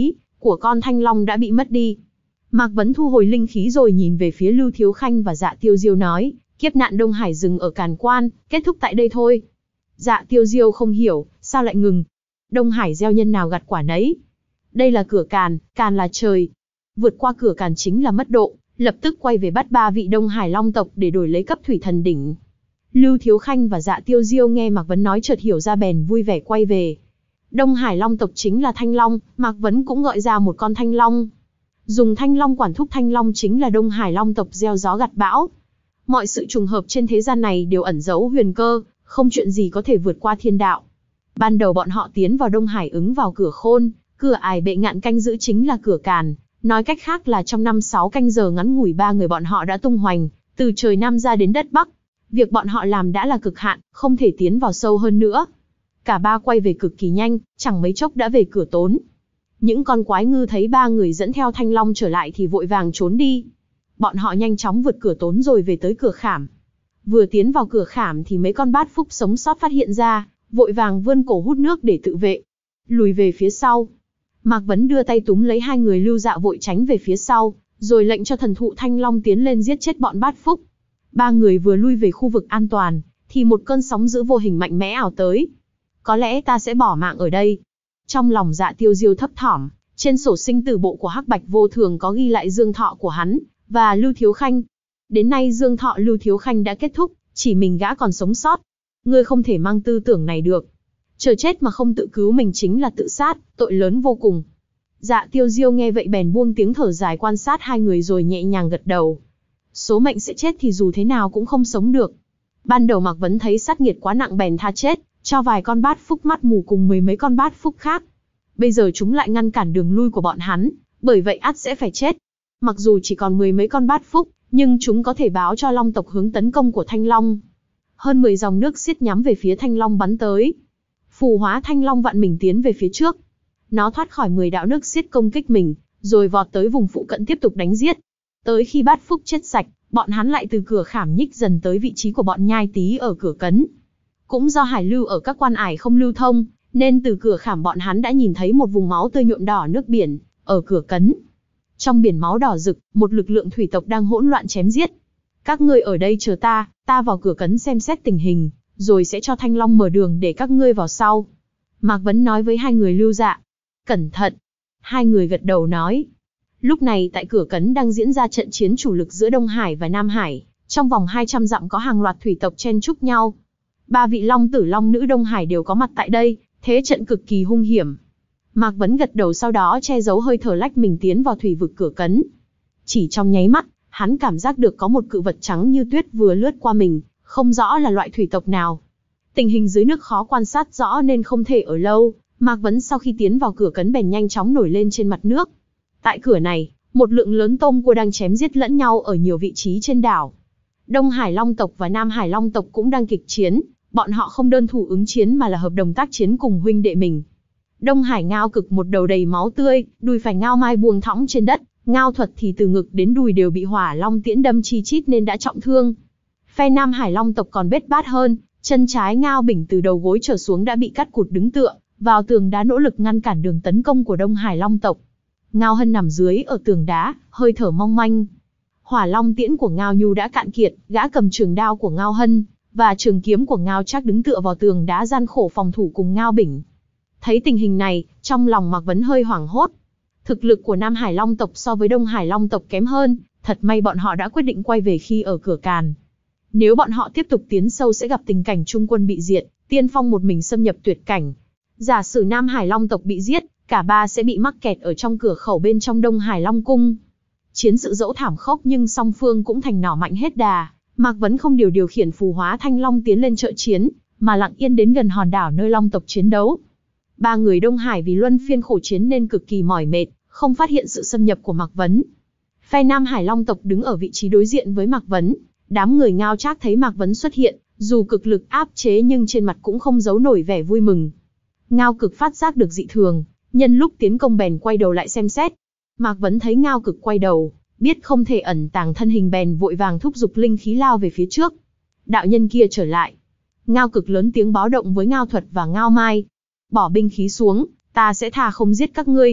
của con thanh long đã bị mất đi. Mạc Vấn thu hồi linh khí rồi nhìn về phía Lưu Thiếu Khanh và Dạ Tiêu Diêu nói, kiếp nạn Đông Hải dừng ở Càn Quan, kết thúc tại đây thôi. Dạ Tiêu Diêu không hiểu, sao lại ngừng? Đông Hải gieo nhân nào gặt quả nấy. Đây là cửa Càn, Càn là trời. Vượt qua cửa Càn chính là mất độ, lập tức quay về bắt ba vị Đông Hải Long tộc để đổi lấy cấp thủy thần đỉnh. Lưu Thiếu Khanh và Dạ Tiêu Diêu nghe Mạc Vấn nói chợt hiểu ra bèn vui vẻ quay về. Đông Hải Long tộc chính là Thanh Long, Mạc Vấn cũng gọi ra một con Thanh Long. Dùng Thanh Long quản thúc Thanh Long chính là Đông Hải Long tộc gieo gió gặt bão. Mọi sự trùng hợp trên thế gian này đều ẩn giấu huyền cơ, không chuyện gì có thể vượt qua thiên đạo. Ban đầu bọn họ tiến vào Đông Hải ứng vào cửa Khôn, cửa Ải Bệ Ngạn canh giữ chính là cửa Càn. Nói cách khác là trong năm sáu canh giờ ngắn ngủi ba người bọn họ đã tung hoành, từ trời Nam ra đến đất Bắc. Việc bọn họ làm đã là cực hạn, không thể tiến vào sâu hơn nữa. Cả ba quay về cực kỳ nhanh, chẳng mấy chốc đã về cửa Tốn. Những con quái ngư thấy ba người dẫn theo Thanh Long trở lại thì vội vàng trốn đi. Bọn họ nhanh chóng vượt cửa Tốn rồi về tới cửa Khảm. Vừa tiến vào cửa Khảm thì mấy con bát phúc sống sót phát hiện ra, vội vàng vươn cổ hút nước để tự vệ. Lùi về phía sau. Mạc Vấn đưa tay túm lấy hai người Lưu Dạ vội tránh về phía sau, rồi lệnh cho thần thụ Thanh Long tiến lên giết chết bọn bát phúc. Ba người vừa lui về khu vực an toàn, thì một cơn sóng dữ vô hình mạnh mẽ ảo tới. Có lẽ ta sẽ bỏ mạng ở đây. Trong lòng Dạ Tiêu Diêu thấp thỏm, trên sổ sinh tử bộ của Hắc Bạch Vô Thường có ghi lại dương thọ của hắn và Lưu Thiếu Khanh. Đến nay dương thọ Lưu Thiếu Khanh đã kết thúc, chỉ mình gã còn sống sót. Ngươi không thể mang tư tưởng này được. Chờ chết mà không tự cứu mình chính là tự sát, tội lớn vô cùng. Dạ Tiêu Diêu nghe vậy bèn buông tiếng thở dài quan sát hai người rồi nhẹ nhàng gật đầu. Số mệnh sẽ chết thì dù thế nào cũng không sống được. Ban đầu Mạc Vấn thấy sát nghiệt quá nặng bèn tha chết, cho vài con bát phúc mắt mù cùng mười mấy con bát phúc khác. Bây giờ chúng lại ngăn cản đường lui của bọn hắn, bởi vậy ắt sẽ phải chết. Mặc dù chỉ còn mười mấy con bát phúc, nhưng chúng có thể báo cho Long tộc hướng tấn công của Thanh Long. Hơn mười dòng nước xiết nhắm về phía Thanh Long bắn tới. Phù hóa Thanh Long vặn mình tiến về phía trước. Nó thoát khỏi mười đạo nước xiết công kích mình, rồi vọt tới vùng phụ cận tiếp tục đánh giết. Tới khi bát phúc chết sạch, bọn hắn lại từ cửa Khảm nhích dần tới vị trí của bọn Nhai Tý ở cửa Cấn. Cũng do hải lưu ở các quan ải không lưu thông, nên từ cửa Khảm bọn hắn đã nhìn thấy một vùng máu tươi nhuộm đỏ nước biển, ở cửa Cấn. Trong biển máu đỏ rực, một lực lượng thủy tộc đang hỗn loạn chém giết. Các ngươi ở đây chờ ta, ta vào cửa Cấn xem xét tình hình, rồi sẽ cho Thanh Long mở đường để các ngươi vào sau. Mạc Vấn nói với hai người Lưu Dạ. Cẩn thận. Hai người gật đầu nói. Lúc này tại cửa Cấn đang diễn ra trận chiến chủ lực giữa Đông Hải và Nam Hải. Trong vòng hai trăm dặm có hàng loạt thủy tộc chen chúc nhau. Ba vị Long Tử Long Nữ Đông Hải đều có mặt tại đây, thế trận cực kỳ hung hiểm. Mạc Vấn gật đầu sau đó che giấu hơi thở lách mình tiến vào thủy vực cửa Cấn. Chỉ trong nháy mắt, hắn cảm giác được có một cự vật trắng như tuyết vừa lướt qua mình, không rõ là loại thủy tộc nào. Tình hình dưới nước khó quan sát rõ nên không thể ở lâu, Mạc Vấn sau khi tiến vào cửa Cấn bèn nhanh chóng nổi lên trên mặt nước. Tại cửa này, một lượng lớn tôm cua đang chém giết lẫn nhau ở nhiều vị trí trên đảo. Đông Hải Long tộc và Nam Hải Long tộc cũng đang kịch chiến, bọn họ không đơn thủ ứng chiến mà là hợp đồng tác chiến cùng huynh đệ mình. Đông Hải Ngao Cực một đầu đầy máu tươi, đùi phải Ngao Mai buông thõng trên đất, Ngao Thuật thì từ ngực đến đùi đều bị hỏa long tiễn đâm chi chít nên đã trọng thương. Phe Nam Hải Long tộc còn bết bát hơn, chân trái Ngao Bình từ đầu gối trở xuống đã bị cắt cụt đứng tựa vào tường đá nỗ lực ngăn cản đường tấn công của Đông Hải Long tộc. Ngao Hân nằm dưới ở tường đá, hơi thở mong manh. Hỏa long tiễn của Ngao Nhu đã cạn kiệt, gã cầm trường đao của Ngao Hân và trường kiếm của Ngao Trác đứng tựa vào tường đá gian khổ phòng thủ cùng Ngao Bình. Thấy tình hình này, trong lòng Mạc Vấn hơi hoảng hốt. Thực lực của Nam Hải Long tộc so với Đông Hải Long tộc kém hơn, thật may bọn họ đã quyết định quay về khi ở cửa Càn. Nếu bọn họ tiếp tục tiến sâu sẽ gặp tình cảnh trung quân bị diệt, tiên phong một mình xâm nhập tuyệt cảnh. Giả sử Nam Hải Long tộc bị giết, cả ba sẽ bị mắc kẹt ở trong cửa khẩu bên trong Đông Hải Long cung. Chiến sự dẫu thảm khốc nhưng song phương cũng thành nỏ mạnh hết đà. Mạc Vấn không điều điều khiển phù hóa Thanh Long tiến lên trợ chiến, mà lặng yên đến gần hòn đảo nơi Long tộc chiến đấu. Ba người Đông Hải vì luân phiên khổ chiến nên cực kỳ mỏi mệt, không phát hiện sự xâm nhập của Mạc Vấn. Phe Nam Hải Long tộc đứng ở vị trí đối diện với Mạc Vấn. Đám người Ngao Trác thấy Mạc Vấn xuất hiện, dù cực lực áp chế nhưng trên mặt cũng không giấu nổi vẻ vui mừng. Ngao Cực phát giác được dị thường, nhân lúc tiến công bèn quay đầu lại xem xét. Mạc Vấn thấy Ngao Cực quay đầu, biết không thể ẩn tàng thân hình bèn vội vàng thúc giục linh khí lao về phía trước. Đạo nhân kia trở lại. Ngao Cực lớn tiếng báo động với Ngao Thuật và Ngao Mai. Bỏ binh khí xuống, ta sẽ thà không giết các ngươi.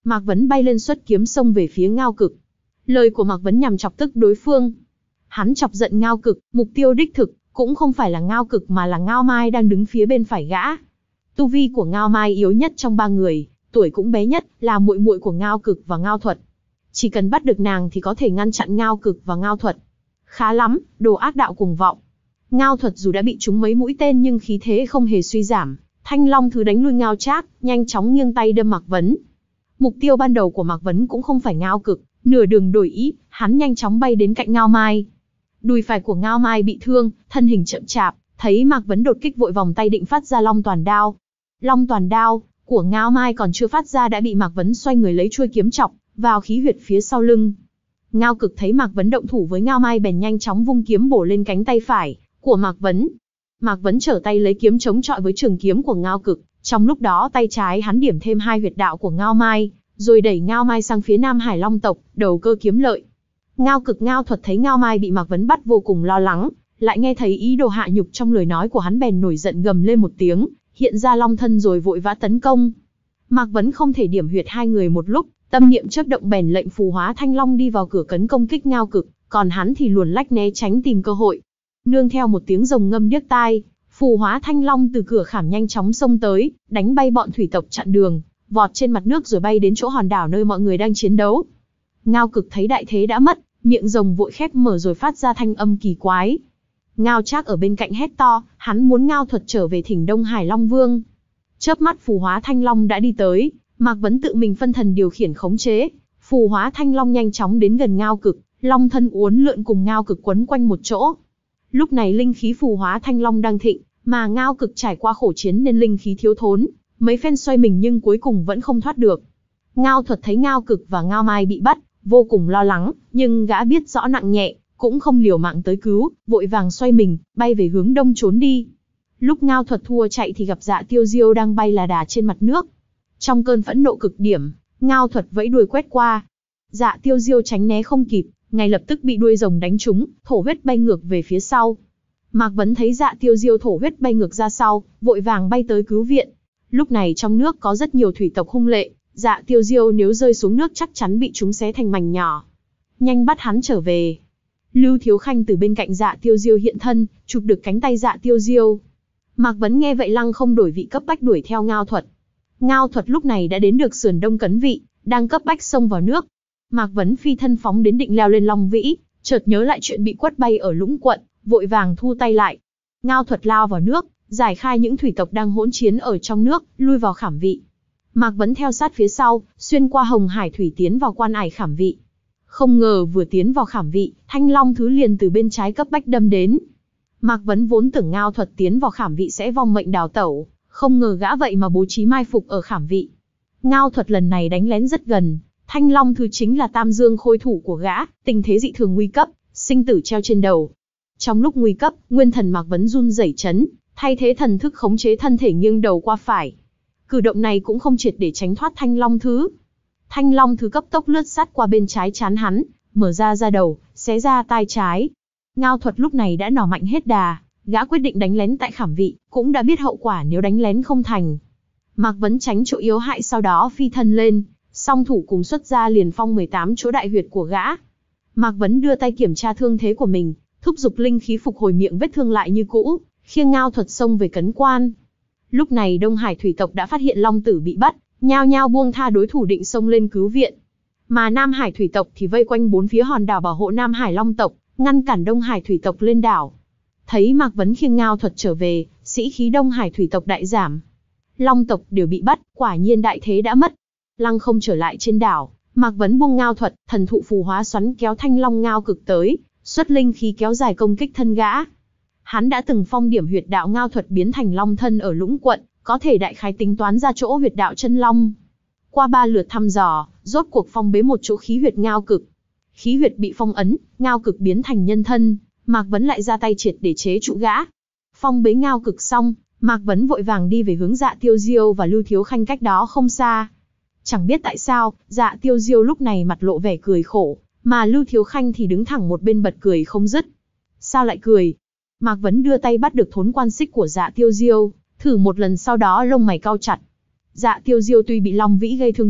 Mạc Vấn bay lên xuất kiếm xông về phía Ngao Cực. Lời của Mạc Vấn nhằm chọc tức đối phương. Hắn chọc giận Ngao Cực, mục tiêu đích thực cũng không phải là Ngao Cực mà là Ngao Mai đang đứng phía bên phải gã. Tu vi của Ngao Mai yếu nhất trong ba người, tuổi cũng bé nhất, là muội muội của Ngao Cực và Ngao Thuật. Chỉ cần bắt được nàng thì có thể ngăn chặn Ngao Cực và Ngao Thuật. Khá lắm, đồ ác đạo cuồng vọng. Ngao Thuật dù đã bị trúng mấy mũi tên nhưng khí thế không hề suy giảm. Thanh Long Thứ đánh lui Ngao Trác, nhanh chóng nghiêng tay đâm Mạc Vấn. Mục tiêu ban đầu của Mạc Vấn cũng không phải Ngao Cực, nửa đường đổi ý, hắn nhanh chóng bay đến cạnh Ngao Mai. Đùi phải của Ngao Mai bị thương, thân hình chậm chạp, thấy Mạc Vấn đột kích vội vòng tay định phát ra Long Toàn Đao. Long Toàn Đao của Ngao Mai còn chưa phát ra đã bị Mạc Vấn xoay người lấy chuôi kiếm chọc vào khí huyệt phía sau lưng. Ngao Cực thấy Mạc Vấn động thủ với Ngao Mai bèn nhanh chóng vung kiếm bổ lên cánh tay phải của Mạc Vấn. Mạc Vấn trở tay lấy kiếm chống chọi với trường kiếm của Ngao Cực, trong lúc đó tay trái hắn điểm thêm hai huyệt đạo của Ngao Mai, rồi đẩy Ngao Mai sang phía Nam Hải Long tộc, đầu cơ kiếm lợi. Ngao Cực Ngao Thuật thấy Ngao Mai bị Mạc Vấn bắt vô cùng lo lắng, lại nghe thấy ý đồ hạ nhục trong lời nói của hắn bèn nổi giận gầm lên một tiếng, hiện ra long thân rồi vội vã tấn công. Mạc Vấn không thể điểm huyệt hai người một lúc, tâm niệm chớp động bèn lệnh phù hóa Thanh Long đi vào cửa cấn công kích Ngao Cực, còn hắn thì luồn lách né tránh tìm cơ hội. Nương theo một tiếng rồng ngâm điếc tai, phù hóa Thanh Long từ cửa khảm nhanh chóng xông tới, đánh bay bọn thủy tộc chặn đường, vọt trên mặt nước rồi bay đến chỗ hòn đảo nơi mọi người đang chiến đấu. Ngao Cực thấy đại thế đã mất, miệng rồng vội khép mở rồi phát ra thanh âm kỳ quái. Ngao Trác ở bên cạnh hét to, hắn muốn Ngao Thuật trở về thỉnh Đông Hải Long Vương. Chớp mắt phù hóa Thanh Long đã đi tới, Mạc Vấn tự mình phân thần điều khiển khống chế, phù hóa Thanh Long nhanh chóng đến gần Ngao Cực, long thân uốn lượn cùng Ngao Cực quấn quanh một chỗ. Lúc này linh khí phù hóa Thanh Long đang thịnh, mà Ngao Cực trải qua khổ chiến nên linh khí thiếu thốn, mấy phen xoay mình nhưng cuối cùng vẫn không thoát được. Ngao Thuật thấy Ngao Cực và Ngao Mai bị bắt, vô cùng lo lắng, nhưng gã biết rõ nặng nhẹ, cũng không liều mạng tới cứu, vội vàng xoay mình, bay về hướng đông trốn đi. Lúc Ngao Thuật thua chạy thì gặp Dạ Tiêu Diêu đang bay là đà trên mặt nước. Trong cơn phẫn nộ cực điểm, Ngao Thuật vẫy đuôi quét qua. Dạ Tiêu Diêu tránh né không kịp, ngay lập tức bị đuôi rồng đánh trúng, thổ huyết bay ngược về phía sau. Mạc Vấn thấy Dạ Tiêu Diêu thổ huyết bay ngược ra sau, vội vàng bay tới cứu viện. Lúc này trong nước có rất nhiều thủy tộc hung lệ, Dạ Tiêu Diêu nếu rơi xuống nước chắc chắn bị chúng xé thành mảnh nhỏ. Nhanh bắt hắn trở về. Lưu Thiếu Khanh từ bên cạnh Dạ Tiêu Diêu hiện thân, chụp được cánh tay Dạ Tiêu Diêu. Mạc Vấn nghe vậy lăng không đổi vị cấp bách đuổi theo Ngao Thuật. Ngao Thuật lúc này đã đến được sườn đông cấn vị, đang cấp bách xông vào nước. Mạc Vấn phi thân phóng đến định leo lên Long Vĩ, chợt nhớ lại chuyện bị quất bay ở Lũng Quận, vội vàng thu tay lại. Ngao Thuật lao vào nước, giải khai những thủy tộc đang hỗn chiến ở trong nước, lui vào Khảm Vị. Mạc Vấn theo sát phía sau, xuyên qua Hồng Hải thủy tiến vào Quan Ải Khảm Vị. Không ngờ vừa tiến vào Khảm Vị, Thanh Long Thứ liền từ bên trái cấp bách đâm đến. Mạc Vấn vốn tưởng Ngao Thuật tiến vào Khảm Vị sẽ vong mệnh đào tẩu, không ngờ gã vậy mà bố trí mai phục ở Khảm Vị. Ngao Thuật lần này đánh lén rất gần, Thanh Long Thứ chính là tam dương khôi thủ của gã, tình thế dị thường nguy cấp, sinh tử treo trên đầu. Trong lúc nguy cấp, nguyên thần Mạc Vấn run rẩy chấn, thay thế thần thức khống chế thân thể nghiêng đầu qua phải. Cử động này cũng không triệt để tránh thoát Thanh Long Thứ. Thanh Long Thứ cấp tốc lướt sát qua bên trái trán hắn, mở ra ra đầu, xé ra tai trái. Ngao Thuật lúc này đã nỏ mạnh hết đà, gã quyết định đánh lén tại Khảm Vị, cũng đã biết hậu quả nếu đánh lén không thành. Mạc Vấn tránh chỗ yếu hại sau đó phi thân lên, song thủ cùng xuất ra liền phong mười tám chỗ đại huyệt của gã. Mạc Vấn đưa tay kiểm tra thương thế của mình, thúc giục linh khí phục hồi miệng vết thương lại như cũ, khiêng Ngao Thuật xông về cấn quan. Lúc này Đông Hải thủy tộc đã phát hiện Long Tử bị bắt, nhao nhao buông tha đối thủ định xông lên cứu viện. Mà Nam Hải thủy tộc thì vây quanh bốn phía hòn đảo bảo hộ Nam Hải Long tộc, ngăn cản Đông Hải thủy tộc lên đảo. Thấy Mạc Vấn khiêng Ngao Thuật trở về, sĩ khí Đông Hải thủy tộc đại giảm. Long tộc đều bị bắt, quả nhiên đại thế đã mất. Lăng không trở lại trên đảo, Mạc Vấn buông Ngao Thuật, thần thụ phù hóa xoắn kéo Thanh Long Ngao Cực tới, xuất linh khí kéo dài công kích thân gã. Hắn đã từng phong điểm huyệt đạo Ngao Thuật biến thành long thân ở Lũng Quận, có thể đại khái tính toán ra chỗ huyệt đạo chân long. Qua ba lượt thăm dò, rốt cuộc phong bế một chỗ khí huyệt Ngao Cực. Khí huyệt bị phong ấn, Ngao Cực biến thành nhân thân, Mạc Vấn lại ra tay triệt để chế trụ gã. Phong bế Ngao Cực xong, Mạc Vấn vội vàng đi về hướng Dạ Tiêu Diêu và Lưu Thiếu Khanh cách đó không xa. Chẳng biết tại sao, Dạ Tiêu Diêu lúc này mặt lộ vẻ cười khổ, mà Lưu Thiếu Khanh thì đứng thẳng một bên bật cười không dứt. Sao lại cười? Mạc Vấn đưa tay bắt được thốn quan xích của Dạ Tiêu Diêu, thử một lần sau đó lông mày cau chặt. Dạ Tiêu Diêu tuy bị Long Vĩ gây thương tích,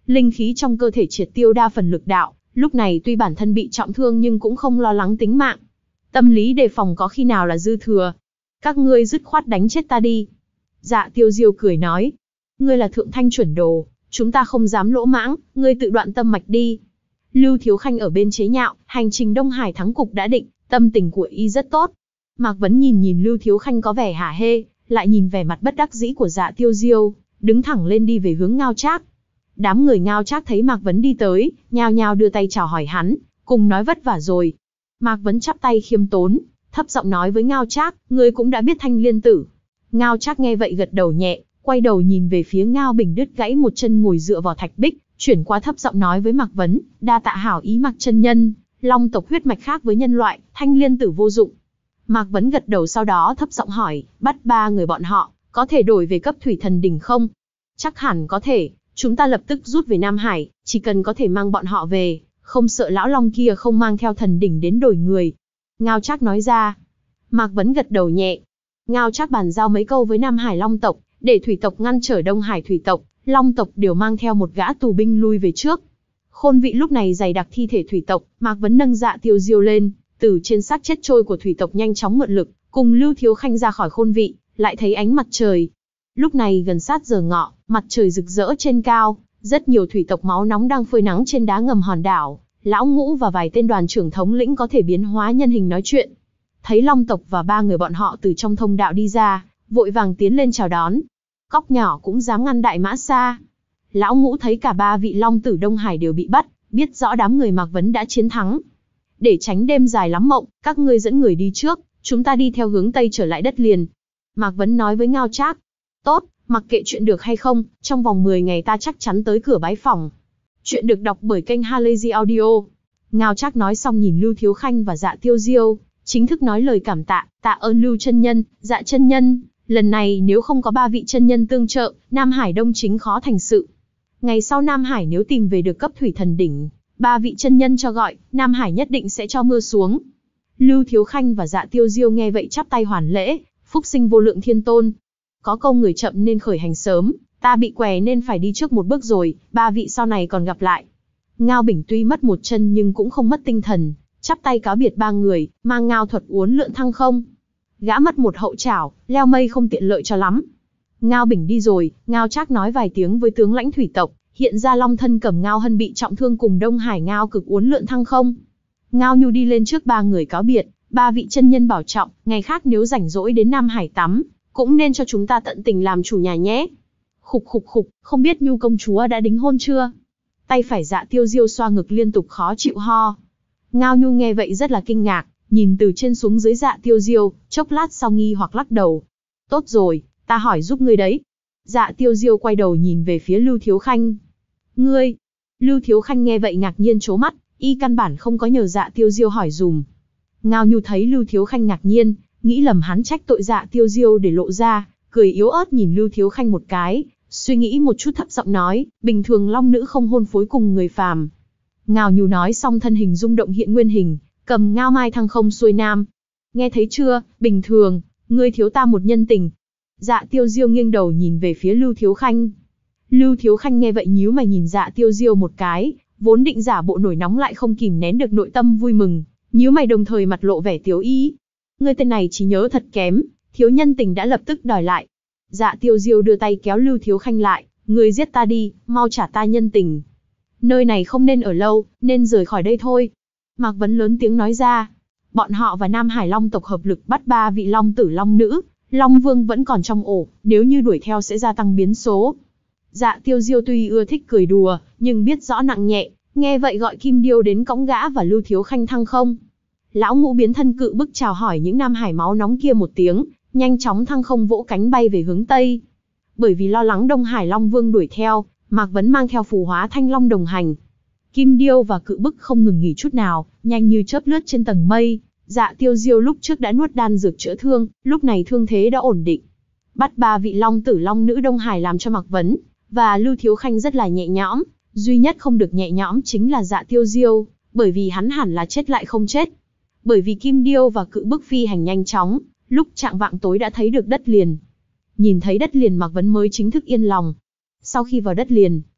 Linh khí trong cơ thể triệt tiêu đa phần lực đạo, lúc này tuy bản thân bị trọng thương nhưng cũng không lo lắng tính mạng. Tâm lý đề phòng có khi nào là dư thừa. Các ngươi dứt khoát đánh chết ta đi. Dạ Tiêu Diêu cười nói. Ngươi là thượng thanh chuẩn đồ, chúng ta không dám lỗ mãng, ngươi tự đoạn tâm mạch đi. Lưu Thiếu Khanh ở bên chế nhạo, hành trình Đông Hải thắng cục đã định, tâm tình của y rất tốt. Mạc Vấn nhìn nhìn Lưu Thiếu Khanh có vẻ hả hê, lại nhìn vẻ mặt bất đắc dĩ của Dạ Tiêu Diêu, đứng thẳng lên đi về hướng Ngao Trác. Đám người Ngao Trác thấy Mạc Vấn đi tới, nhao nhao đưa tay chào hỏi hắn, cùng nói vất vả rồi. Mạc Vấn chắp tay khiêm tốn, thấp giọng nói với Ngao Trác, ngươi cũng đã biết Thanh Liên Tử. Ngao Trác nghe vậy gật đầu nhẹ, quay đầu nhìn về phía Ngao Bình đứt gãy một chân ngồi dựa vào thạch bích, chuyển qua thấp giọng nói với Mạc Vấn, đa tạ hảo ý Mạc chân nhân, long tộc huyết mạch khác với nhân loại, Thanh Liên Tử vô dụng. Mạc Vấn gật đầu, sau đó thấp giọng hỏi, bắt ba người bọn họ, có thể đổi về cấp thủy thần đỉnh không? Chắc hẳn có thể, chúng ta lập tức rút về Nam Hải, chỉ cần có thể mang bọn họ về, không sợ lão long kia không mang theo thần đỉnh đến đổi người. Ngao Trác nói ra. Mạc Vấn gật đầu nhẹ. Ngao Trác bàn giao mấy câu với Nam Hải long tộc, để thủy tộc ngăn trở Đông Hải thủy tộc, long tộc đều mang theo một gã tù binh lui về trước. Khôn vị lúc này dày đặc thi thể thủy tộc, Mạc Vấn nâng Dạ Tiêu Diêu lên, từ trên xác chết trôi của thủy tộc nhanh chóng mượn lực, cùng Lưu Thiếu Khanh ra khỏi khôn vị, lại thấy ánh mặt trời. Lúc này gần sát giờ ngọ, mặt trời rực rỡ trên cao, rất nhiều thủy tộc máu nóng đang phơi nắng trên đá ngầm hòn đảo. Lão Ngũ và vài tên đoàn trưởng thống lĩnh có thể biến hóa nhân hình nói chuyện. Thấy long tộc và ba người bọn họ từ trong thông đạo đi ra, vội vàng tiến lên chào đón. Cóc nhỏ cũng dám ngăn đại mã xa. Lão Ngũ thấy cả ba vị long tử Đông Hải đều bị bắt, biết rõ đám người Mạc Vấn đã chiến thắng. Để tránh đêm dài lắm mộng, các ngươi dẫn người đi trước, chúng ta đi theo hướng Tây trở lại đất liền. Mạc Vấn nói với Ngao Trác. Tốt, mặc kệ chuyện được hay không, trong vòng mười ngày ta chắc chắn tới cửa bái phỏng. Chuyện được đọc bởi kênh Halazy Audio. Ngao Trác nói xong nhìn Lưu Thiếu Khanh và Dạ Tiêu Diêu, chính thức nói lời cảm tạ, tạ ơn Lưu chân nhân, Dạ chân nhân. Lần này nếu không có ba vị chân nhân tương trợ, Nam Hải Đông chính khó thành sự. Ngày sau Nam Hải nếu tìm về được cấp thủy thần đỉnh, ba vị chân nhân cho gọi, Nam Hải nhất định sẽ cho mưa xuống. Lưu Thiếu Khanh và Dạ Tiêu Diêu nghe vậy chắp tay hoàn lễ, phúc sinh vô lượng thiên tôn. Có câu người chậm nên khởi hành sớm, ta bị què nên phải đi trước một bước rồi, ba vị sau này còn gặp lại. Ngao Bình tuy mất một chân nhưng cũng không mất tinh thần, chắp tay cáo biệt ba người, mang Ngao thuật uốn lượn thăng không. Gã mất một hậu trảo, leo mây không tiện lợi cho lắm. Ngao Bình đi rồi, Ngao Trác nói vài tiếng với tướng lãnh thủy tộc, hiện ra long thân cầm Ngao Hân bị trọng thương cùng Đông Hải Ngao Cực uốn lượn thăng không. Ngao Nhu đi lên trước ba người cáo biệt, ba vị chân nhân bảo trọng, ngày khác nếu rảnh rỗi đến Nam Hải tắm, cũng nên cho chúng ta tận tình làm chủ nhà nhé. Khục khục khục, không biết Nhu công chúa đã đính hôn chưa? Tay phải Dạ Tiêu Diêu xoa ngực liên tục khó chịu ho. Ngao Nhu nghe vậy rất là kinh ngạc, nhìn từ trên xuống dưới Dạ Tiêu Diêu, chốc lát sau nghi hoặc lắc đầu. Tốt rồi, ta hỏi giúp ngươi đấy. Dạ Tiêu Diêu quay đầu nhìn về phía Lưu Thiếu Khanh. Ngươi? Lưu Thiếu Khanh nghe vậy ngạc nhiên trố mắt, y căn bản không có nhờ Dạ Tiêu Diêu hỏi dùm. Ngao Nhu thấy Lưu Thiếu Khanh ngạc nhiên, nghĩ lầm hắn trách tội Dạ Tiêu Diêu để lộ ra, cười yếu ớt nhìn Lưu Thiếu Khanh một cái, suy nghĩ một chút thấp giọng nói, bình thường long nữ không hôn phối cùng người phàm. Ngao Nhu nói xong thân hình rung động hiện nguyên hình, cầm ngao mai thăng không xuôi nam. Nghe thấy chưa, bình thường, ngươi thiếu ta một nhân tình. Dạ Tiêu Diêu nghiêng đầu nhìn về phía Lưu Thiếu Khanh. Lưu Thiếu Khanh nghe vậy nhíu mày nhìn Dạ Tiêu Diêu một cái, vốn định giả bộ nổi nóng lại không kìm nén được nội tâm vui mừng, nhíu mày đồng thời mặt lộ vẻ tiếu ý. Ngươi tên này trí nhớ thật kém, thiếu nhân tình đã lập tức đòi lại. Dạ Tiêu Diêu đưa tay kéo Lưu Thiếu Khanh lại, ngươi giết ta đi, mau trả ta nhân tình. Nơi này không nên ở lâu, nên rời khỏi đây thôi. Mạc Vấn lớn tiếng nói ra. Bọn họ và Nam Hải Long tộc hợp lực bắt ba vị long tử long nữ, Long Vương vẫn còn trong ổ, nếu như đuổi theo sẽ gia tăng biến số. Dạ Tiêu Diêu tuy ưa thích cười đùa, nhưng biết rõ nặng nhẹ, nghe vậy gọi Kim Điêu đến cõng gã và Lưu Thiếu Khanh thăng không. Lão Ngũ biến thân cự bức chào hỏi những Nam Hải máu nóng kia một tiếng, nhanh chóng thăng không vỗ cánh bay về hướng Tây. Bởi vì lo lắng Đông Hải Long Vương đuổi theo, Mạc Vấn mang theo phù hóa Thanh Long đồng hành. Kim Điêu và cự bức không ngừng nghỉ chút nào, nhanh như chớp lướt trên tầng mây. Dạ Tiêu Diêu lúc trước đã nuốt đan dược chữa thương, lúc này thương thế đã ổn định. Bắt ba vị long tử long nữ Đông Hải làm cho Mạc Vấn và Lưu Thiếu Khanh rất là nhẹ nhõm, duy nhất không được nhẹ nhõm chính là Dạ Tiêu Diêu, bởi vì hắn hẳn là chết lại không chết. Bởi vì Kim Điêu và cự bức phi hành nhanh chóng, lúc chạng vạng tối đã thấy được đất liền. Nhìn thấy đất liền Mạc Vấn mới chính thức yên lòng. Sau khi vào đất liền,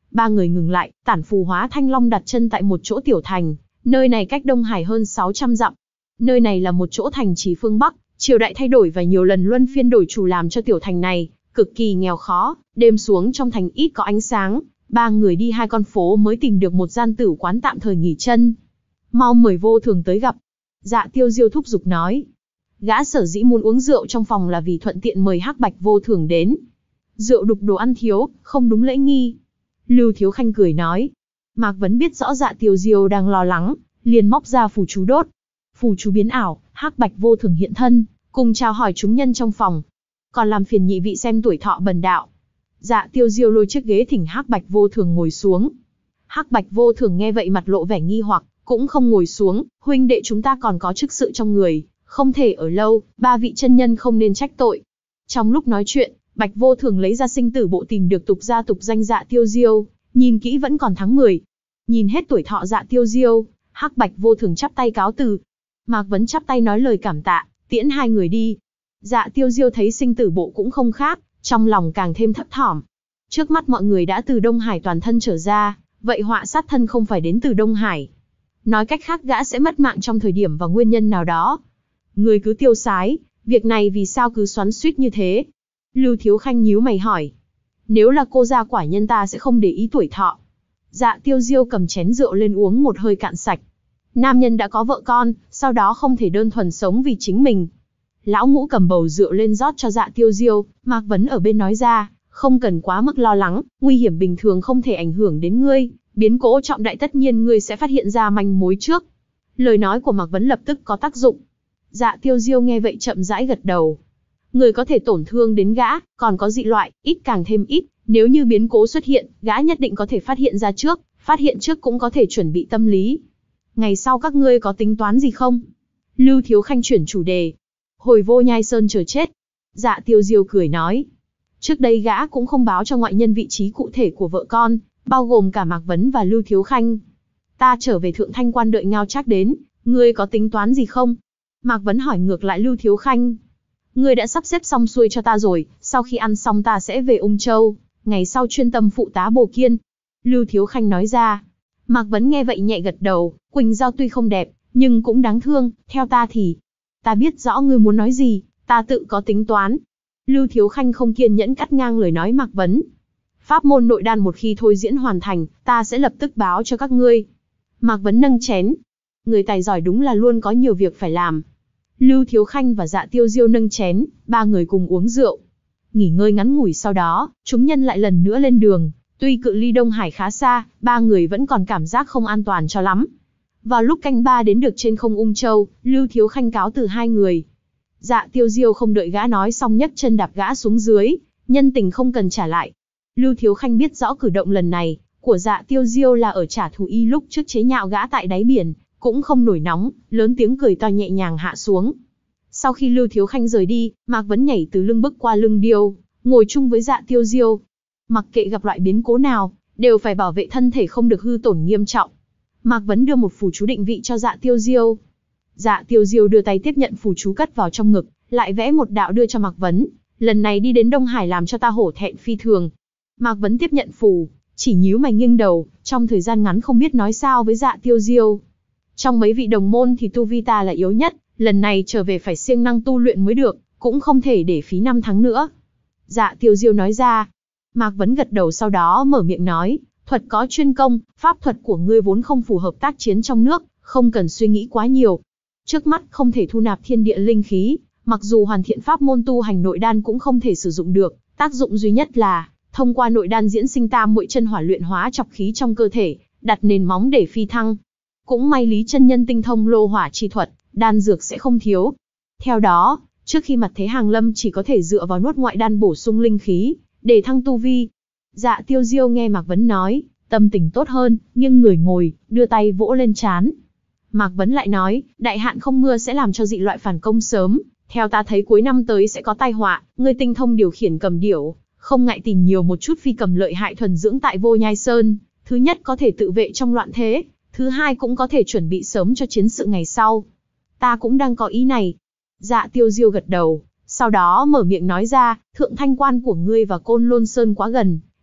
Ba người ngừng lại, tản phù hóa thanh long đặt chân tại một chỗ tiểu thành, nơi này cách Đông Hải hơn sáu trăm dặm. Nơi này là một chỗ thành trì phương Bắc, triều đại thay đổi và nhiều lần luân phiên đổi chủ làm cho tiểu thành này cực kỳ nghèo khó, đêm xuống trong thành ít có ánh sáng, ba người đi hai con phố mới tìm được một gian tử quán tạm thời nghỉ chân. Mau mời Vô Thường tới gặp. Dạ Tiêu Diêu thúc giục nói. Gã sở dĩ muốn uống rượu trong phòng là vì thuận tiện mời Hắc Bạch Vô Thường đến. Rượu đục đồ ăn thiếu, không đúng lễ nghi. Lưu Thiếu Khanh cười nói. Mạc Vấn biết rõ Dạ Tiêu Diêu đang lo lắng, liền móc ra phù chú đốt. Phù chú biến ảo, Hắc Bạch Vô Thường hiện thân, cùng chào hỏi chúng nhân trong phòng. Còn làm phiền nhị vị xem tuổi thọ bần đạo. Dạ Tiêu Diêu lôi chiếc ghế thỉnh Hắc Bạch Vô Thường ngồi xuống. Hắc Bạch Vô Thường nghe vậy mặt lộ vẻ nghi hoặc, cũng không ngồi xuống. Huynh đệ chúng ta còn có chức sự trong người, không thể ở lâu, ba vị chân nhân không nên trách tội. Trong lúc nói chuyện, Bạch Vô Thường lấy ra sinh tử bộ tìm được tục gia tục danh Dạ Tiêu Diêu, nhìn kỹ vẫn còn tháng mười. Nhìn hết tuổi thọ Dạ Tiêu Diêu, Hắc Bạch Vô Thường chắp tay cáo từ. Mạc Vấn chắp tay nói lời cảm tạ, tiễn hai người đi. Dạ Tiêu Diêu thấy sinh tử bộ cũng không khác, trong lòng càng thêm thấp thỏm. Trước mắt mọi người đã từ Đông Hải toàn thân trở ra, vậy họa sát thân không phải đến từ Đông Hải. Nói cách khác gã sẽ mất mạng trong thời điểm và nguyên nhân nào đó. Người cứ tiêu sái, việc này vì sao cứ xoắn xuýt như thế? Lưu Thiếu Khanh nhíu mày hỏi. Nếu là cô gia quả nhân ta sẽ không để ý tuổi thọ. Dạ Tiêu Diêu cầm chén rượu lên uống một hơi cạn sạch. Nam nhân đã có vợ con, sau đó không thể đơn thuần sống vì chính mình. Lão Ngũ cầm bầu rượu lên rót cho Dạ Tiêu Diêu, Mạc Vấn ở bên nói ra, không cần quá mức lo lắng, nguy hiểm bình thường không thể ảnh hưởng đến ngươi, biến cố trọng đại tất nhiên ngươi sẽ phát hiện ra manh mối trước. Lời nói của Mạc Vấn lập tức có tác dụng. Dạ Tiêu Diêu nghe vậy chậm rãi gật đầu. Người có thể tổn thương đến gã, còn có dị loại, ít càng thêm ít, nếu như biến cố xuất hiện, gã nhất định có thể phát hiện ra trước, phát hiện trước cũng có thể chuẩn bị tâm lý. Ngày sau các ngươi có tính toán gì không? Lưu Thiếu Khanh chuyển chủ đề. Hồi Vô Nhai Sơn chờ chết. Dạ Tiêu Diêu cười nói. Trước đây gã cũng không báo cho ngoại nhân vị trí cụ thể của vợ con, bao gồm cả Mạc Vấn và Lưu Thiếu Khanh. Ta trở về Thượng Thanh Quan đợi Ngao Trác đến, ngươi có tính toán gì không? Mạc Vấn hỏi ngược lại Lưu Thiếu Khanh. Ngươi đã sắp xếp xong xuôi cho ta rồi, sau khi ăn xong ta sẽ về Ung Châu, ngày sau chuyên tâm phụ tá Bồ Kiên. Lưu Thiếu Khanh nói ra. Mạc Vấn nghe vậy nhẹ gật đầu, Quỳnh Giao tuy không đẹp, nhưng cũng đáng thương, theo ta thì... Ta biết rõ ngươi muốn nói gì, ta tự có tính toán. Lưu Thiếu Khanh không kiên nhẫn cắt ngang lời nói Mạc Vấn. Pháp môn nội đan một khi thôi diễn hoàn thành, ta sẽ lập tức báo cho các ngươi. Mạc Vấn nâng chén. Người tài giỏi đúng là luôn có nhiều việc phải làm. Lưu Thiếu Khanh và Dạ Tiêu Diêu nâng chén, ba người cùng uống rượu. Nghỉ ngơi ngắn ngủi sau đó, chúng nhân lại lần nữa lên đường. Tuy cự ly Đông Hải khá xa, ba người vẫn còn cảm giác không an toàn cho lắm. Vào lúc canh ba đến được trên không Ung Châu, Lưu Thiếu Khanh cáo từ hai người. Dạ Tiêu Diêu không đợi gã nói xong nhấc chân đạp gã xuống dưới, nhân tình không cần trả lại. Lưu Thiếu Khanh biết rõ cử động lần này của Dạ Tiêu Diêu là ở trả thù y lúc trước chế nhạo gã tại đáy biển, cũng không nổi nóng, lớn tiếng cười to nhẹ nhàng hạ xuống. Sau khi Lưu Thiếu Khanh rời đi, Mạc Vấn nhảy từ lưng bức qua lưng điêu, ngồi chung với Dạ Tiêu Diêu. Mặc kệ gặp loại biến cố nào, đều phải bảo vệ thân thể không được hư tổn nghiêm trọng. Mạc Vấn đưa một phù chú định vị cho Dạ Tiêu Diêu. Dạ Tiêu Diêu đưa tay tiếp nhận phù chú cất vào trong ngực, lại vẽ một đạo đưa cho Mạc Vấn. Lần này đi đến Đông Hải làm cho ta hổ thẹn phi thường. Mạc Vấn tiếp nhận phù, chỉ nhíu mày nghiêng đầu, trong thời gian ngắn không biết nói sao với Dạ Tiêu Diêu. Trong mấy vị đồng môn thì tu vi ta là yếu nhất, lần này trở về phải siêng năng tu luyện mới được, cũng không thể để phí năm tháng nữa. Dạ Tiêu Diêu nói ra. Mạc Vấn gật đầu sau đó mở miệng nói, thuật có chuyên công, pháp thuật của ngươi vốn không phù hợp tác chiến trong nước, không cần suy nghĩ quá nhiều. Trước mắt không thể thu nạp thiên địa linh khí, mặc dù hoàn thiện pháp môn tu hành nội đan cũng không thể sử dụng được, tác dụng duy nhất là thông qua nội đan diễn sinh tam muội chân hỏa luyện hóa chọc khí trong cơ thể, đặt nền móng để phi thăng. Cũng may Lý chân nhân tinh thông lô hỏa chi thuật, đan dược sẽ không thiếu. Theo đó, trước khi mặt thế hàng lâm chỉ có thể dựa vào nuốt ngoại đan bổ sung linh khí, để thăng tu vi. Dạ Tiêu Diêu nghe Mạc Vấn nói, tâm tình tốt hơn, nghiêng người ngồi, đưa tay vỗ lên trán. Mạc Vấn lại nói, đại hạn không mưa sẽ làm cho dị loại phản công sớm, theo ta thấy cuối năm tới sẽ có tai họa, ngươi tinh thông điều khiển cầm điểu, không ngại tìm nhiều một chút phi cầm lợi hại thuần dưỡng tại Vô Nhai Sơn, thứ nhất có thể tự vệ trong loạn thế, thứ hai cũng có thể chuẩn bị sớm cho chiến sự ngày sau. Ta cũng đang có ý này. Dạ Tiêu Diêu gật đầu, sau đó mở miệng nói ra, Thượng Thanh Quan của ngươi và Côn Lôn Sơn quá gần,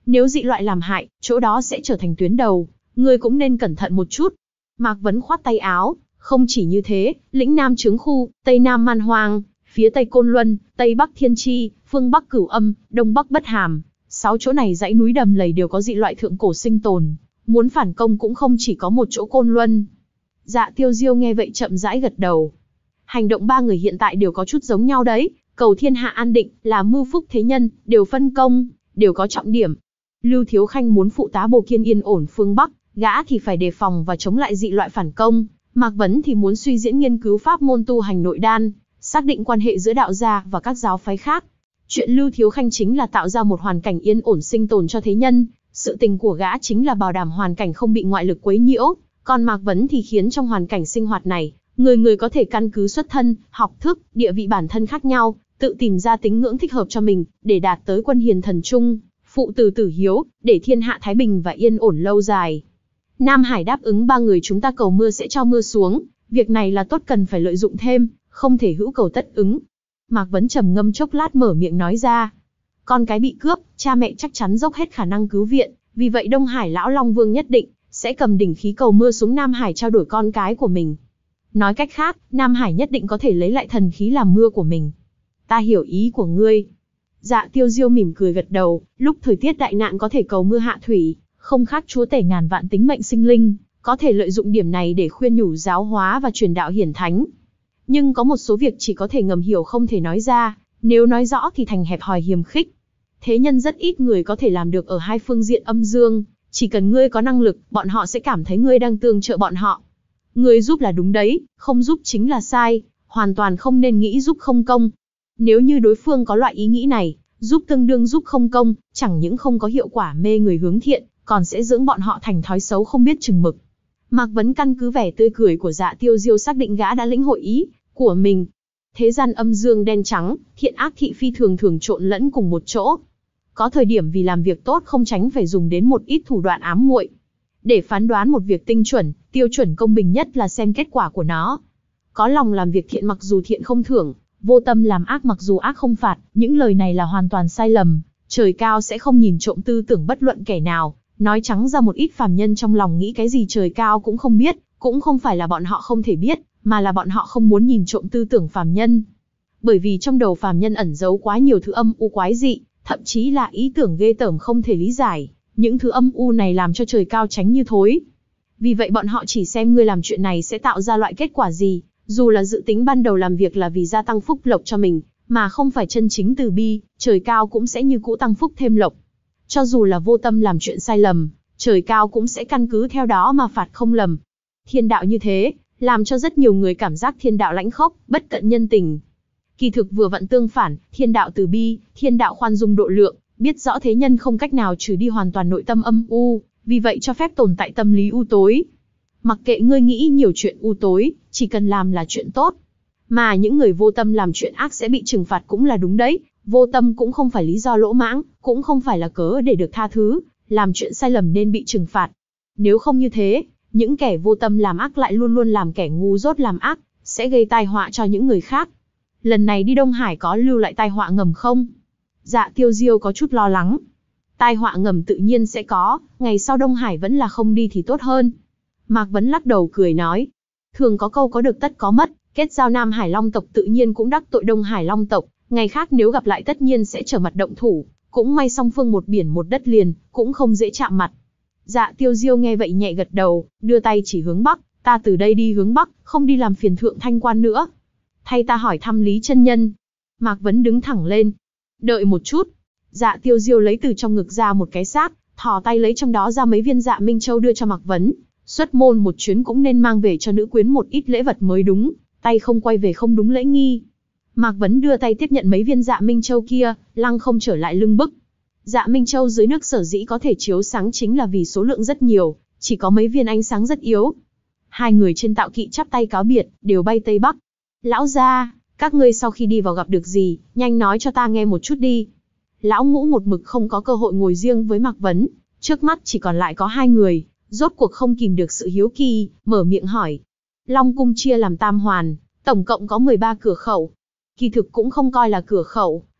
Nếu dị loại làm hại, chỗ đó sẽ trở thành tuyến đầu, ngươi cũng nên cẩn thận một chút. Mạc Vấn khoát tay áo, không chỉ như thế, lĩnh Nam Trướng Khu, Tây Nam Man Hoang, phía Tây Côn Luân, Tây Bắc Thiên Chi, phương Bắc Cửu Âm, Đông Bắc Bất Hàm, sáu chỗ này dãy núi đầm lầy đều có dị loại thượng cổ sinh tồn, muốn phản công cũng không chỉ có một chỗ Côn Luân. Dạ Tiêu Diêu nghe vậy chậm rãi gật đầu. Hành động ba người hiện tại đều có chút giống nhau đấy, cầu thiên hạ an định, là mưu phúc thế nhân, đều phân công, đều có trọng điểm. Lưu Thiếu Khanh muốn phụ tá Bồ Kiên yên ổn phương Bắc, gã thì phải đề phòng và chống lại dị loại phản công. Mạc Vấn thì muốn suy diễn nghiên cứu pháp môn tu hành nội đan, xác định quan hệ giữa đạo gia và các giáo phái khác. Chuyện Lưu Thiếu Khanh chính là tạo ra một hoàn cảnh yên ổn sinh tồn cho thế nhân, sự tình của gã chính là bảo đảm hoàn cảnh không bị ngoại lực quấy nhiễu, còn Mạc Vấn thì khiến trong hoàn cảnh sinh hoạt này, người người có thể căn cứ xuất thân, học thức, địa vị bản thân khác nhau, tự tìm ra tín ngưỡng thích hợp cho mình, để đạt tới quân hiền thần trung, phụ tử tử hiếu, để thiên hạ thái bình và yên ổn lâu dài. Nam Hải đáp ứng ba người chúng ta cầu mưa sẽ cho mưa xuống, việc này là tốt cần phải lợi dụng thêm, không thể hữu cầu tất ứng. Mạc Vấn trầm ngâm chốc lát mở miệng nói ra. Con cái bị cướp, cha mẹ chắc chắn dốc hết khả năng cứu viện, vì vậy Đông Hải Lão Long Vương nhất định sẽ cầm đỉnh khí cầu mưa xuống Nam Hải trao đổi con cái của mình. Nói cách khác, Nam Hải nhất định có thể lấy lại thần khí làm mưa của mình. Ta hiểu ý của ngươi. Dạ Tiêu Diêu mỉm cười gật đầu, lúc thời tiết đại nạn có thể cầu mưa hạ thủy, không khác chúa tể ngàn vạn tính mệnh sinh linh, có thể lợi dụng điểm này để khuyên nhủ giáo hóa và truyền đạo hiển thánh. Nhưng có một số việc chỉ có thể ngầm hiểu không thể nói ra, nếu nói rõ thì thành hẹp hòi hiềm khích. Thế nhân rất ít người có thể làm được ở hai phương diện âm dương, chỉ cần ngươi có năng lực, bọn họ sẽ cảm thấy ngươi đang tương trợ bọn họ. Ngươi giúp là đúng đấy, không giúp chính là sai, hoàn toàn không nên nghĩ giúp không công. Nếu như đối phương có loại ý nghĩ này, giúp tương đương giúp không công, chẳng những không có hiệu quả mê người hướng thiện, còn sẽ dưỡng bọn họ thành thói xấu không biết chừng mực. Mạc Vấn căn cứ vẻ tươi cười của Dạ Tiêu Diêu xác định gã đã lĩnh hội ý của mình. Thế gian âm dương đen trắng, thiện ác thị phi thường thường trộn lẫn cùng một chỗ. Có thời điểm vì làm việc tốt không tránh phải dùng đến một ít thủ đoạn ám muội. Để phán đoán một việc tinh chuẩn, tiêu chuẩn công bình nhất là xem kết quả của nó. Có lòng làm việc thiện mặc dù thiện không thưởng, vô tâm làm ác mặc dù ác không phạt, những lời này là hoàn toàn sai lầm. Trời cao sẽ không nhìn trộm tư tưởng bất luận kẻ nào, nói trắng ra một ít phàm nhân trong lòng nghĩ cái gì trời cao cũng không biết, cũng không phải là bọn họ không thể biết, mà là bọn họ không muốn nhìn trộm tư tưởng phàm nhân. Bởi vì trong đầu phàm nhân ẩn giấu quá nhiều thứ âm u quái dị, thậm chí là ý tưởng ghê tởm không thể lý giải, những thứ âm u này làm cho trời cao tránh như thối. Vì vậy bọn họ chỉ xem ngươi làm chuyện này sẽ tạo ra loại kết quả gì, dù là dự tính ban đầu làm việc là vì gia tăng phúc lộc cho mình, mà không phải chân chính từ bi, trời cao cũng sẽ như cũ tăng phúc thêm lộc. Cho dù là vô tâm làm chuyện sai lầm, trời cao cũng sẽ căn cứ theo đó mà phạt không lầm. Thiên đạo như thế, làm cho rất nhiều người cảm giác thiên đạo lãnh khốc, bất cận nhân tình. Kỳ thực vừa vặn tương phản, thiên đạo từ bi, thiên đạo khoan dung độ lượng, biết rõ thế nhân không cách nào trừ đi hoàn toàn nội tâm âm u, vì vậy cho phép tồn tại tâm lý u tối. Mặc kệ ngươi nghĩ nhiều chuyện u tối, chỉ cần làm là chuyện tốt. Mà những người vô tâm làm chuyện ác sẽ bị trừng phạt cũng là đúng đấy, vô tâm cũng không phải lý do lỗ mãng, cũng không phải là cớ để được tha thứ, làm chuyện sai lầm nên bị trừng phạt. Nếu không như thế, những kẻ vô tâm làm ác lại luôn luôn làm kẻ ngu dốt làm ác, sẽ gây tai họa cho những người khác. Lần này đi Đông Hải có lưu lại tai họa ngầm không? Dạ Tiêu Diêu có chút lo lắng. Tai họa ngầm tự nhiên sẽ có, ngày sau Đông Hải vẫn là không đi thì tốt hơn. Mạc Vấn lắc đầu cười nói. Thường có câu có được tất có mất, kết giao Nam Hải Long tộc tự nhiên cũng đắc tội Đông Hải Long tộc, ngày khác nếu gặp lại tất nhiên sẽ trở mặt động thủ, cũng may song phương một biển một đất liền, cũng không dễ chạm mặt. Dạ Tiêu Diêu nghe vậy nhẹ gật đầu, đưa tay chỉ hướng Bắc, ta từ đây đi hướng Bắc, không đi làm phiền Thượng Thanh Quan nữa. Thay ta hỏi thăm Lý chân nhân. Mạc Vấn đứng thẳng lên. Đợi một chút. Dạ Tiêu Diêu lấy từ trong ngực ra một cái xác, thò tay lấy trong đó ra mấy viên dạ Minh Châu đưa cho Mạc Vấn. Xuất môn một chuyến cũng nên mang về cho nữ quyến một ít lễ vật mới đúng, tay không quay về không đúng lễ nghi. Mạc Vấn đưa tay tiếp nhận mấy viên dạ Minh Châu kia, lăng không trở lại lưng bức. Dạ Minh Châu dưới nước sở dĩ có thể chiếu sáng chính là vì số lượng rất nhiều, chỉ có mấy viên ánh sáng rất yếu. Hai người trên tạo kỵ chắp tay cáo biệt, đều bay Tây Bắc. Lão gia, các ngươi sau khi đi vào gặp được gì, nhanh nói cho ta nghe một chút đi. Lão Ngũ một mực không có cơ hội ngồi riêng với Mạc Vấn, trước mắt chỉ còn lại có hai người, rốt cuộc không kìm được sự hiếu kỳ, mở miệng hỏi. Long cung chia làm tam hoàn, tổng cộng có mười ba cửa khẩu. Kỳ thực cũng không coi là cửa khẩu,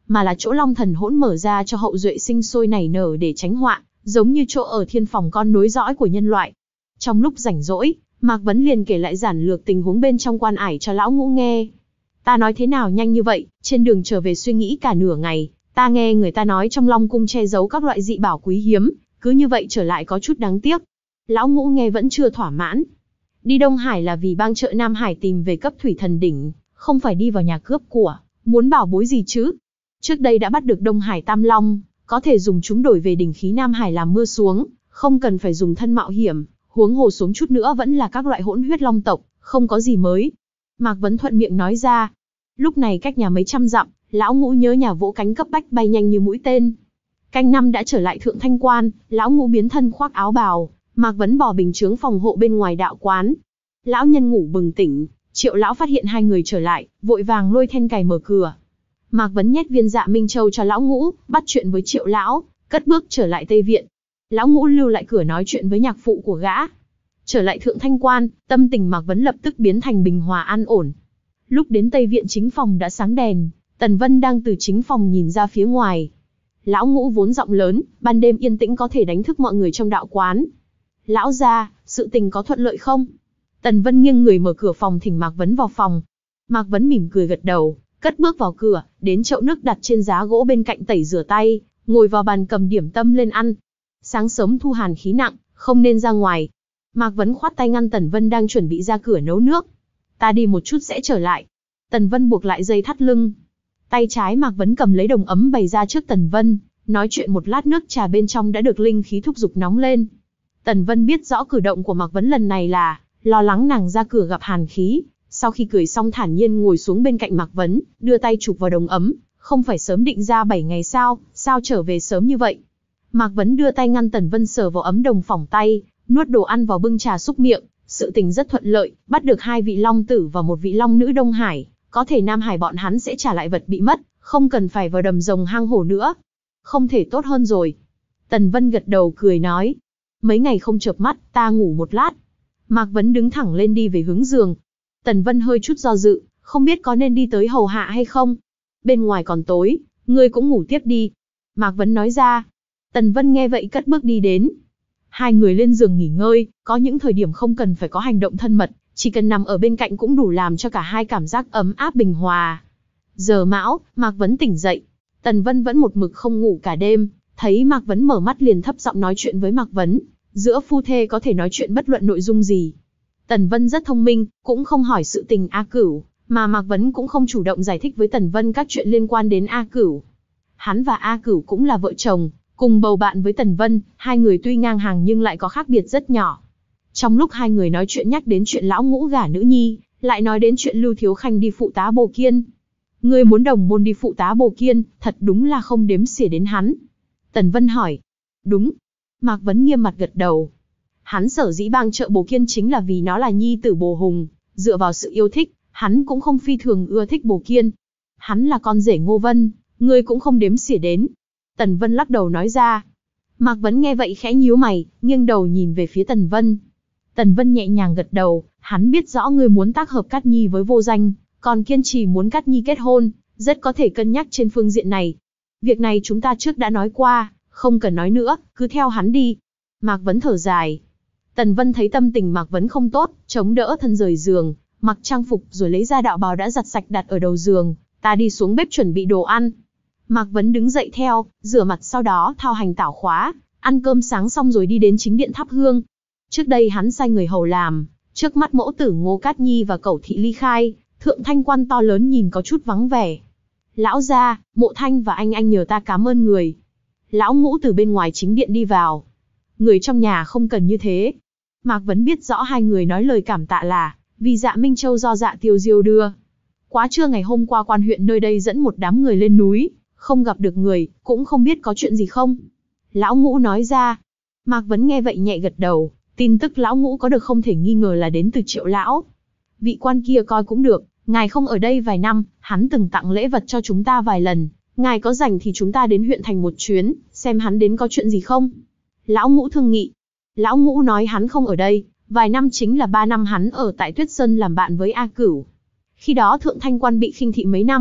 mà là chỗ Long Thần hỗn mở ra cho hậu duệ sinh sôi nảy nở để tránh họa, giống như chỗ ở thiên phòng con nối dõi của nhân loại. Trong lúc rảnh rỗi, Mạc Vấn liền kể lại giản lược tình huống bên trong quan ải cho lão ngũ nghe. Ta nói thế nào nhanh như vậy, trên đường trở về suy nghĩ cả nửa ngày, ta nghe người ta nói trong Long Cung che giấu các loại dị bảo quý hiếm, cứ như vậy trở lại có chút đáng tiếc. Lão ngũ nghe vẫn chưa thỏa mãn. Đi Đông Hải là vì bang trợ Nam Hải tìm về cấp thủy thần đỉnh, không phải đi vào nhà cướp của, muốn bảo bối gì chứ. Trước đây đã bắt được Đông Hải Tam Long, có thể dùng chúng đổi về đỉnh khí Nam Hải làm mưa xuống, không cần phải dùng thân mạo hiểm, huống hồ xuống chút nữa vẫn là các loại hỗn huyết long tộc, không có gì mới. Mạc Vấn thuận miệng nói ra. Lúc này cách nhà mấy trăm dặm, lão ngũ nhớ nhà vỗ cánh cấp bách bay nhanh như mũi tên. Canh năm đã trở lại Thượng Thanh Quan, lão ngũ biến thân khoác áo bào, Mạc Vấn bỏ bình chướng phòng hộ bên ngoài đạo quán. Lão nhân ngủ bừng tỉnh, Triệu lão phát hiện hai người trở lại, vội vàng lôi then cài mở cửa. Mạc Vấn nhét viên Dạ Minh Châu cho lão ngũ, bắt chuyện với Triệu lão, cất bước trở lại Tây Viện. Lão ngũ lưu lại cửa nói chuyện với nhạc phụ của gã. Trở lại Thượng Thanh Quan, tâm tình Mạc Vấn lập tức biến thành bình hòa an ổn. Lúc đến Tây Viện chính phòng đã sáng đèn, Tần Vân đang từ chính phòng nhìn ra phía ngoài. Lão ngũ vốn giọng lớn, ban đêm yên tĩnh có thể đánh thức mọi người trong đạo quán. Lão gia, sự tình có thuận lợi không? Tần Vân nghiêng người mở cửa phòng thỉnh Mạc Vấn vào phòng. Mạc Vấn mỉm cười gật đầu, cất bước vào cửa, đến chậu nước đặt trên giá gỗ bên cạnh tẩy rửa tay, ngồi vào bàn cầm điểm tâm lên ăn. Sáng sớm thu hàn khí nặng, không nên ra ngoài. Mạc Vấn khoát tay ngăn Tần Vân đang chuẩn bị ra cửa nấu nước. Ta đi một chút sẽ trở lại. Tần Vân buộc lại dây thắt lưng. Tay trái Mạc Vấn cầm lấy đồng ấm bày ra trước Tần Vân, nói chuyện một lát nước trà bên trong đã được linh khí thúc giục nóng lên. Tần Vân biết rõ cử động của Mạc Vấn lần này là lo lắng nàng ra cửa gặp hàn khí. Sau khi cười xong thản nhiên ngồi xuống bên cạnh Mạc Vấn, đưa tay chụp vào đồng ấm. Không phải sớm định ra bảy ngày sao, sao trở về sớm như vậy? Mạc Vấn đưa tay ngăn Tần Vân sờ vào ấm đồng phỏng tay, nuốt đồ ăn vào bưng trà xúc miệng. Sự tình rất thuận lợi, bắt được hai vị long tử và một vị long nữ Đông Hải. Có thể Nam Hải bọn hắn sẽ trả lại vật bị mất, không cần phải vào đầm rồng hang hổ nữa. Không thể tốt hơn rồi. Tần Vân gật đầu cười nói. Mấy ngày không chợp mắt, ta ngủ một lát. Mạc Vấn đứng thẳng lên đi về hướng giường. Tần Vân hơi chút do dự, không biết có nên đi tới hầu hạ hay không. Bên ngoài còn tối, ngươi cũng ngủ tiếp đi. Mạc Vấn nói ra. Tần Vân nghe vậy cất bước đi đến. Hai người lên giường nghỉ ngơi, có những thời điểm không cần phải có hành động thân mật, chỉ cần nằm ở bên cạnh cũng đủ làm cho cả hai cảm giác ấm áp bình hòa. Giờ mão, Mạc Vấn tỉnh dậy. Tần Vân vẫn một mực không ngủ cả đêm, thấy Mạc Vấn mở mắt liền thấp giọng nói chuyện với Mạc Vấn. Giữa phu thê có thể nói chuyện bất luận nội dung gì. Tần Vân rất thông minh, cũng không hỏi sự tình A Cửu, mà Mạc Vấn cũng không chủ động giải thích với Tần Vân các chuyện liên quan đến A Cửu. Hắn và A Cửu cũng là vợ chồng, cùng bầu bạn với Tần Vân, hai người tuy ngang hàng nhưng lại có khác biệt rất nhỏ. Trong lúc hai người nói chuyện nhắc đến chuyện lão ngũ gả nữ nhi, lại nói đến chuyện Lưu Thiếu Khanh đi phụ tá Bồ Kiên. Ngươi muốn đồng môn đi phụ tá Bồ Kiên, thật đúng là không đếm xỉa đến hắn. Tần Vân hỏi. Đúng. Mạc Vấn nghiêm mặt gật đầu. Hắn sở dĩ bang trợ Bồ Kiên chính là vì nó là nhi tử Bồ Hùng, dựa vào sự yêu thích, hắn cũng không phi thường ưa thích Bồ Kiên. Hắn là con rể Ngô Vân, ngươi cũng không đếm xỉa đến. Tần Vân lắc đầu nói ra. Mạc Vấn nghe vậy khẽ nhíu mày, nghiêng đầu nhìn về phía Tần Vân. Tần Vân nhẹ nhàng gật đầu, hắn biết rõ ngươi muốn tác hợp Cát Nhi với Vô Danh, còn kiên trì muốn Cát Nhi kết hôn, rất có thể cân nhắc trên phương diện này. Việc này chúng ta trước đã nói qua, không cần nói nữa, cứ theo hắn đi. Mạc Vấn thở dài. Tần Vân thấy tâm tình Mạc Vấn không tốt, chống đỡ thân rời giường, mặc trang phục rồi lấy ra đạo bào đã giặt sạch đặt ở đầu giường, ta đi xuống bếp chuẩn bị đồ ăn. Mạc Vấn đứng dậy theo, rửa mặt sau đó thao hành tảo khóa, ăn cơm sáng xong rồi đi đến chính điện thắp hương. Trước đây hắn sai người hầu làm, trước mắt mẫu tử Ngô Cát Nhi và Cẩu Thị ly khai, Thượng Thanh Quan to lớn nhìn có chút vắng vẻ. Lão gia, Mộ Thanh và anh anh nhờ ta cảm ơn người. Lão Ngũ từ bên ngoài chính điện đi vào. Người trong nhà không cần như thế. Mạc Vấn biết rõ hai người nói lời cảm tạ là vì Dạ Minh Châu do Dạ Tiêu Diêu đưa. Quá trưa ngày hôm qua quan huyện nơi đây dẫn một đám người lên núi, không gặp được người, cũng không biết có chuyện gì không. Lão Ngũ nói ra. Mạc Vấn nghe vậy nhẹ gật đầu, tin tức Lão Ngũ có được không thể nghi ngờ là đến từ Triệu lão. Vị quan kia coi cũng được, ngài không ở đây vài năm, hắn từng tặng lễ vật cho chúng ta vài lần, ngài có rảnh thì chúng ta đến huyện thành một chuyến, xem hắn đến có chuyện gì không. Lão Ngũ thương nghị. Lão Ngũ nói hắn không ở đây, vài năm chính là ba năm hắn ở tại Tuyết Sơn làm bạn với A Cửu. Khi đó Thượng Thanh Quan bị khinh thị mấy năm,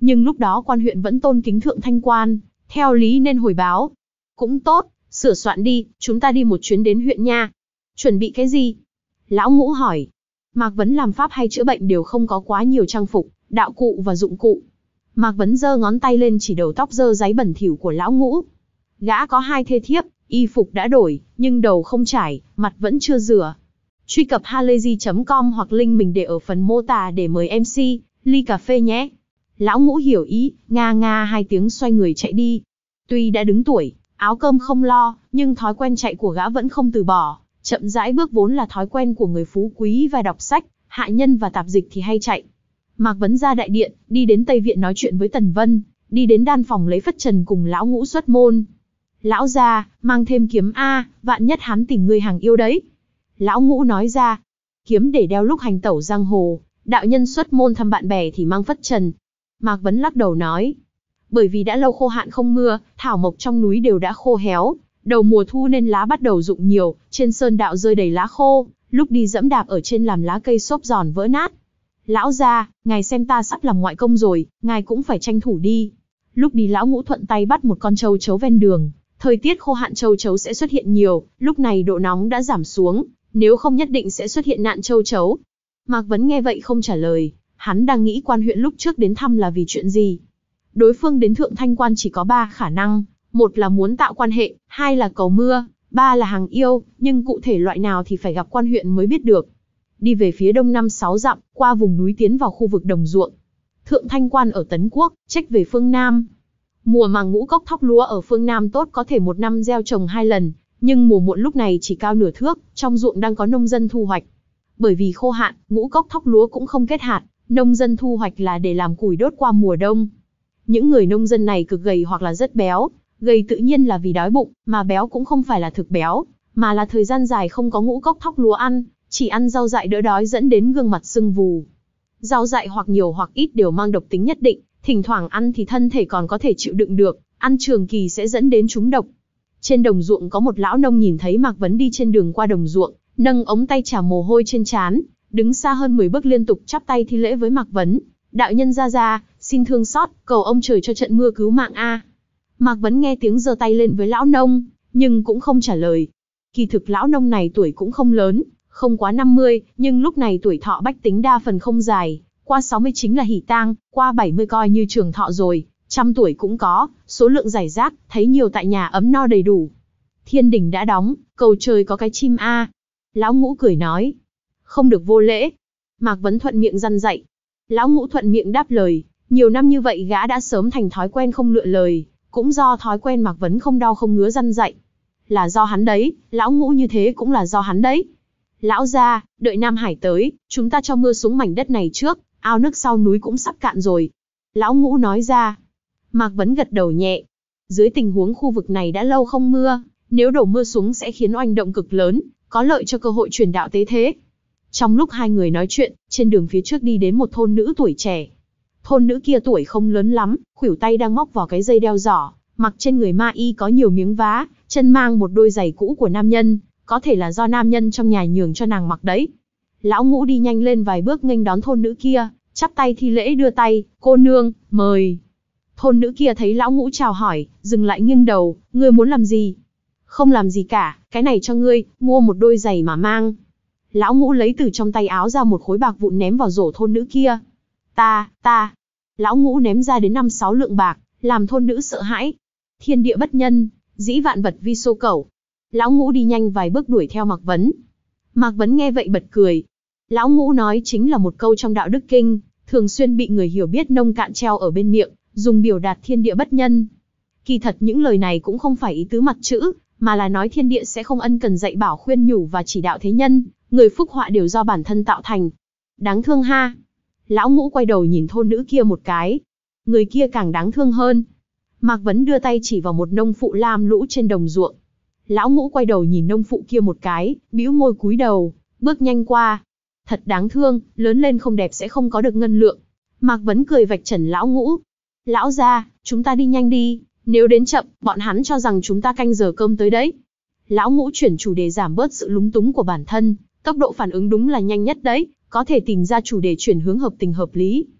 Nhưng lúc đó quan huyện vẫn tôn kính Thượng Thanh Quan, theo lý nên hồi báo. Cũng tốt, sửa soạn đi, chúng ta đi một chuyến đến huyện nha. Chuẩn bị cái gì? Lão Ngũ hỏi. Mạc Vấn làm pháp hay chữa bệnh đều không có quá nhiều trang phục, đạo cụ và dụng cụ. Mạc Vấn giơ ngón tay lên chỉ đầu tóc dơ dáy bẩn thỉu của Lão Ngũ. Gã có hai thê thiếp, y phục đã đổi, nhưng đầu không trải, mặt vẫn chưa rửa. Truy cập halayzi chấm com hoặc link mình để ở phần mô tả để mời em xê, ly cà phê nhé. Lão Ngũ hiểu ý, nga nga hai tiếng xoay người chạy đi. Tuy đã đứng tuổi, áo cơm không lo, nhưng thói quen chạy của gã vẫn không từ bỏ. Chậm rãi bước vốn là thói quen của người phú quý và đọc sách, hạ nhân và tạp dịch thì hay chạy. Mạc Vấn ra đại điện, đi đến Tây Viện nói chuyện với Tần Vân, đi đến đan phòng lấy phất trần cùng Lão Ngũ xuất môn. Lão gia, mang thêm kiếm a, vạn nhất hắn tìm người hàng yêu đấy. Lão Ngũ nói ra, kiếm để đeo lúc hành tẩu giang hồ, đạo nhân xuất môn thăm bạn bè thì mang phất trần. Mạc Vấn lắc đầu nói, bởi vì đã lâu khô hạn không mưa, thảo mộc trong núi đều đã khô héo, đầu mùa thu nên lá bắt đầu rụng nhiều, trên sơn đạo rơi đầy lá khô, lúc đi dẫm đạp ở trên làm lá cây xốp giòn vỡ nát. Lão gia, ngài xem ta sắp làm ngoại công rồi, ngài cũng phải tranh thủ đi. Lúc đi Lão Ngũ thuận tay bắt một con trâu chấu ven đường, thời tiết khô hạn trâu chấu sẽ xuất hiện nhiều, lúc này độ nóng đã giảm xuống, nếu không nhất định sẽ xuất hiện nạn trâu chấu. Mạc Vấn nghe vậy không trả lời, hắn đang nghĩ quan huyện lúc trước đến thăm là vì chuyện gì. Đối phương đến Thượng Thanh Quan chỉ có ba khả năng, một là muốn tạo quan hệ, hai là cầu mưa, ba là hàng yêu, nhưng cụ thể loại nào thì phải gặp quan huyện mới biết được. Đi về phía đông năm sáu dặm, qua vùng núi tiến vào khu vực đồng ruộng. Thượng Thanh Quan ở Tấn Quốc, trách về phương Nam. Mùa màng ngũ cốc thóc lúa ở phương Nam tốt có thể một năm gieo trồng hai lần, nhưng mùa muộn lúc này chỉ cao nửa thước, trong ruộng đang có nông dân thu hoạch. Bởi vì khô hạn, ngũ cốc thóc lúa cũng không kết hạt, nông dân thu hoạch là để làm củi đốt qua mùa đông. Những người nông dân này cực gầy hoặc là rất béo, gầy tự nhiên là vì đói bụng, mà béo cũng không phải là thực béo, mà là thời gian dài không có ngũ cốc thóc lúa ăn, chỉ ăn rau dại đỡ đói dẫn đến gương mặt sưng vù. Rau dại hoặc nhiều hoặc ít đều mang độc tính nhất định, thỉnh thoảng ăn thì thân thể còn có thể chịu đựng được, ăn trường kỳ sẽ dẫn đến trúng độc. Trên đồng ruộng có một lão nông nhìn thấy Mạc Vấn đi trên đường qua đồng ruộng, nâng ống tay chà mồ hôi trên trán, đứng xa hơn mười bước liên tục chắp tay thi lễ với Mạc Vấn. Đạo nhân ra ra, xin thương xót, cầu ông trời cho trận mưa cứu mạng a. Mạc Vấn nghe tiếng giơ tay lên với lão nông, nhưng cũng không trả lời. Kỳ thực lão nông này tuổi cũng không lớn, không quá năm mươi, nhưng lúc này tuổi thọ bách tính đa phần không dài, qua sáu mươi chính là hỷ tang, qua bảy mươi coi như trường thọ rồi, trăm tuổi cũng có, số lượng rải rác, thấy nhiều tại nhà ấm no đầy đủ. Thiên đình đã đóng, cầu trời có cái chim a. Lão Ngũ cười nói, không được vô lễ. Mạc Vấn thuận miệng răn dạy. Lão Ngũ thuận miệng đáp lời, nhiều năm như vậy gã đã sớm thành thói quen không lựa lời, cũng do thói quen Mạc Vấn không đau không ngứa răn dạy. Là do hắn đấy, Lão Ngũ như thế cũng là do hắn đấy. Lão gia, đợi Nam Hải tới, chúng ta cho mưa xuống mảnh đất này trước, ao nước sau núi cũng sắp cạn rồi. Lão Ngũ nói ra. Mạc Vấn gật đầu nhẹ. Dưới tình huống khu vực này đã lâu không mưa, nếu đổ mưa xuống sẽ khiến oanh động cực lớn, có lợi cho cơ hội truyền đạo tế thế. Trong lúc hai người nói chuyện, trên đường phía trước đi đến một thôn nữ tuổi trẻ. Thôn nữ kia tuổi không lớn lắm, khuỷu tay đang móc vào cái dây đeo giỏ, mặc trên người ma y có nhiều miếng vá, chân mang một đôi giày cũ của nam nhân, có thể là do nam nhân trong nhà nhường cho nàng mặc đấy. Lão Ngũ đi nhanh lên vài bước nghênh đón thôn nữ kia, chắp tay thi lễ đưa tay, cô nương, mời. Thôn nữ kia thấy Lão Ngũ chào hỏi, dừng lại nghiêng đầu, ngươi muốn làm gì? Không làm gì cả, cái này cho ngươi, mua một đôi giày mà mang. Lão Ngũ lấy từ trong tay áo ra một khối bạc vụn ném vào rổ thôn nữ kia. Ta, ta. Lão Ngũ ném ra đến năm sáu lượng bạc, làm thôn nữ sợ hãi. Thiên địa bất nhân, dĩ vạn vật vi xô cẩu. Lão Ngũ đi nhanh vài bước đuổi theo Mạc Vấn. Mạc Vấn nghe vậy bật cười. Lão Ngũ nói chính là một câu trong đạo đức kinh, thường xuyên bị người hiểu biết nông cạn treo ở bên miệng, dùng biểu đạt thiên địa bất nhân. Kỳ thật những lời này cũng không phải ý tứ mặt chữ, mà là nói thiên địa sẽ không ân cần dạy bảo khuyên nhủ và chỉ đạo thế nhân, người phúc họa đều do bản thân tạo thành. Đáng thương ha. Lão Ngũ quay đầu nhìn thôn nữ kia một cái. Người kia càng đáng thương hơn. Mạc Vấn đưa tay chỉ vào một nông phụ lam lũ trên đồng ruộng. Lão Ngũ quay đầu nhìn nông phụ kia một cái, bĩu môi cúi đầu, bước nhanh qua. Thật đáng thương, lớn lên không đẹp sẽ không có được ngân lượng. Mạc Vấn cười vạch trần Lão Ngũ. Lão gia, chúng ta đi nhanh đi, nếu đến chậm, bọn hắn cho rằng chúng ta canh giờ cơm tới đấy. Lão Ngũ chuyển chủ đề giảm bớt sự lúng túng của bản thân, tốc độ phản ứng đúng là nhanh nhất đấy, có thể tìm ra chủ đề chuyển hướng hợp tình hợp lý.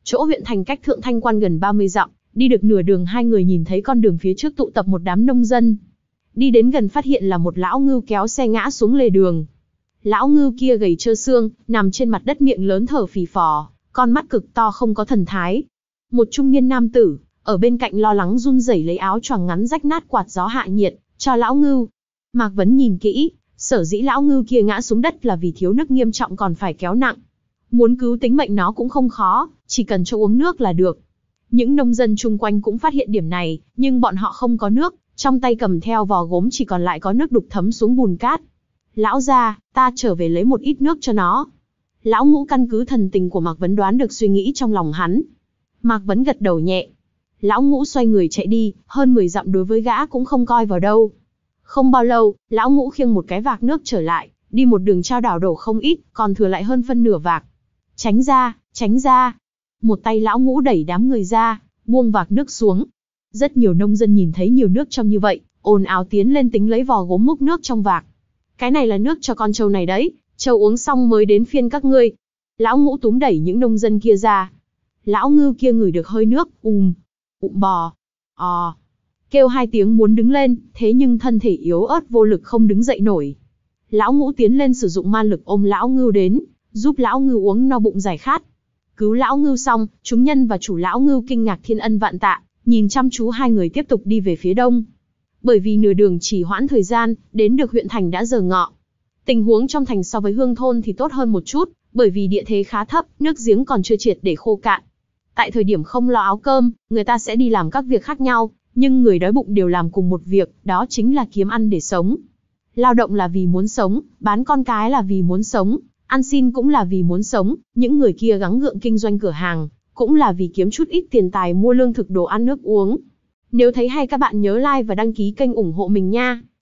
Chỗ huyện thành cách Thượng Thanh Quan gần ba mươi dặm, đi được nửa đường hai người nhìn thấy con đường phía trước tụ tập một đám nông dân. Đi đến gần phát hiện là một lão ngưu kéo xe ngã xuống lề đường. Lão ngưu kia gầy trơ xương, nằm trên mặt đất miệng lớn thở phì phò, con mắt cực to không có thần thái. Một trung niên nam tử, ở bên cạnh lo lắng run rẩy lấy áo choàng ngắn rách nát quạt gió hạ nhiệt, cho lão ngưu. Mạc Vấn nhìn kỹ, sở dĩ lão ngưu kia ngã xuống đất là vì thiếu nước nghiêm trọng còn phải kéo nặng. Muốn cứu tính mệnh nó cũng không khó, chỉ cần cho uống nước là được. Những nông dân chung quanh cũng phát hiện điểm này, nhưng bọn họ không có nước, trong tay cầm theo vò gốm chỉ còn lại có nước đục thấm xuống bùn cát. Lão gia, ta trở về lấy một ít nước cho nó. Lão Ngũ căn cứ thần tình của Mạc Vấn đoán được suy nghĩ trong lòng hắn. Mạc Vấn gật đầu nhẹ. Lão Ngũ xoay người chạy đi, hơn mười dặm đối với gã cũng không coi vào đâu. Không bao lâu, Lão Ngũ khiêng một cái vạc nước trở lại, đi một đường trao đảo đổ không ít, còn thừa lại hơn phân nửa vạc. Tránh ra, tránh ra. Một tay Lão Ngũ đẩy đám người ra, buông vạc nước xuống. Rất nhiều nông dân nhìn thấy nhiều nước trong như vậy, ồn ào tiến lên tính lấy vò gốm múc nước trong vạc. Cái này là nước cho con trâu này đấy, trâu uống xong mới đến phiên các ngươi. Lão Ngũ túm đẩy những nông dân kia ra. Lão ngưu kia ngửi được hơi nước, ùm, ụm bò, ò, kêu hai tiếng muốn đứng lên, thế nhưng thân thể yếu ớt vô lực không đứng dậy nổi. Lão Ngũ tiến lên sử dụng man lực ôm lão ngưu đến, giúp lão ngưu uống no bụng giải khát. Cứu lão ngưu xong, chúng nhân và chủ lão ngưu kinh ngạc thiên ân vạn tạ, nhìn chăm chú hai người tiếp tục đi về phía đông. Bởi vì nửa đường trì hoãn thời gian, đến được huyện thành đã giờ ngọ. Tình huống trong thành so với Hương thôn thì tốt hơn một chút, bởi vì địa thế khá thấp, nước giếng còn chưa triệt để khô cạn. Tại thời điểm không lo áo cơm, người ta sẽ đi làm các việc khác nhau, nhưng người đói bụng đều làm cùng một việc, đó chính là kiếm ăn để sống. Lao động là vì muốn sống, bán con cái là vì muốn sống, ăn xin cũng là vì muốn sống, những người kia gắng gượng kinh doanh cửa hàng, cũng là vì kiếm chút ít tiền tài mua lương thực đồ ăn nước uống. Nếu thấy hay các bạn nhớ like và đăng ký kênh ủng hộ mình nha.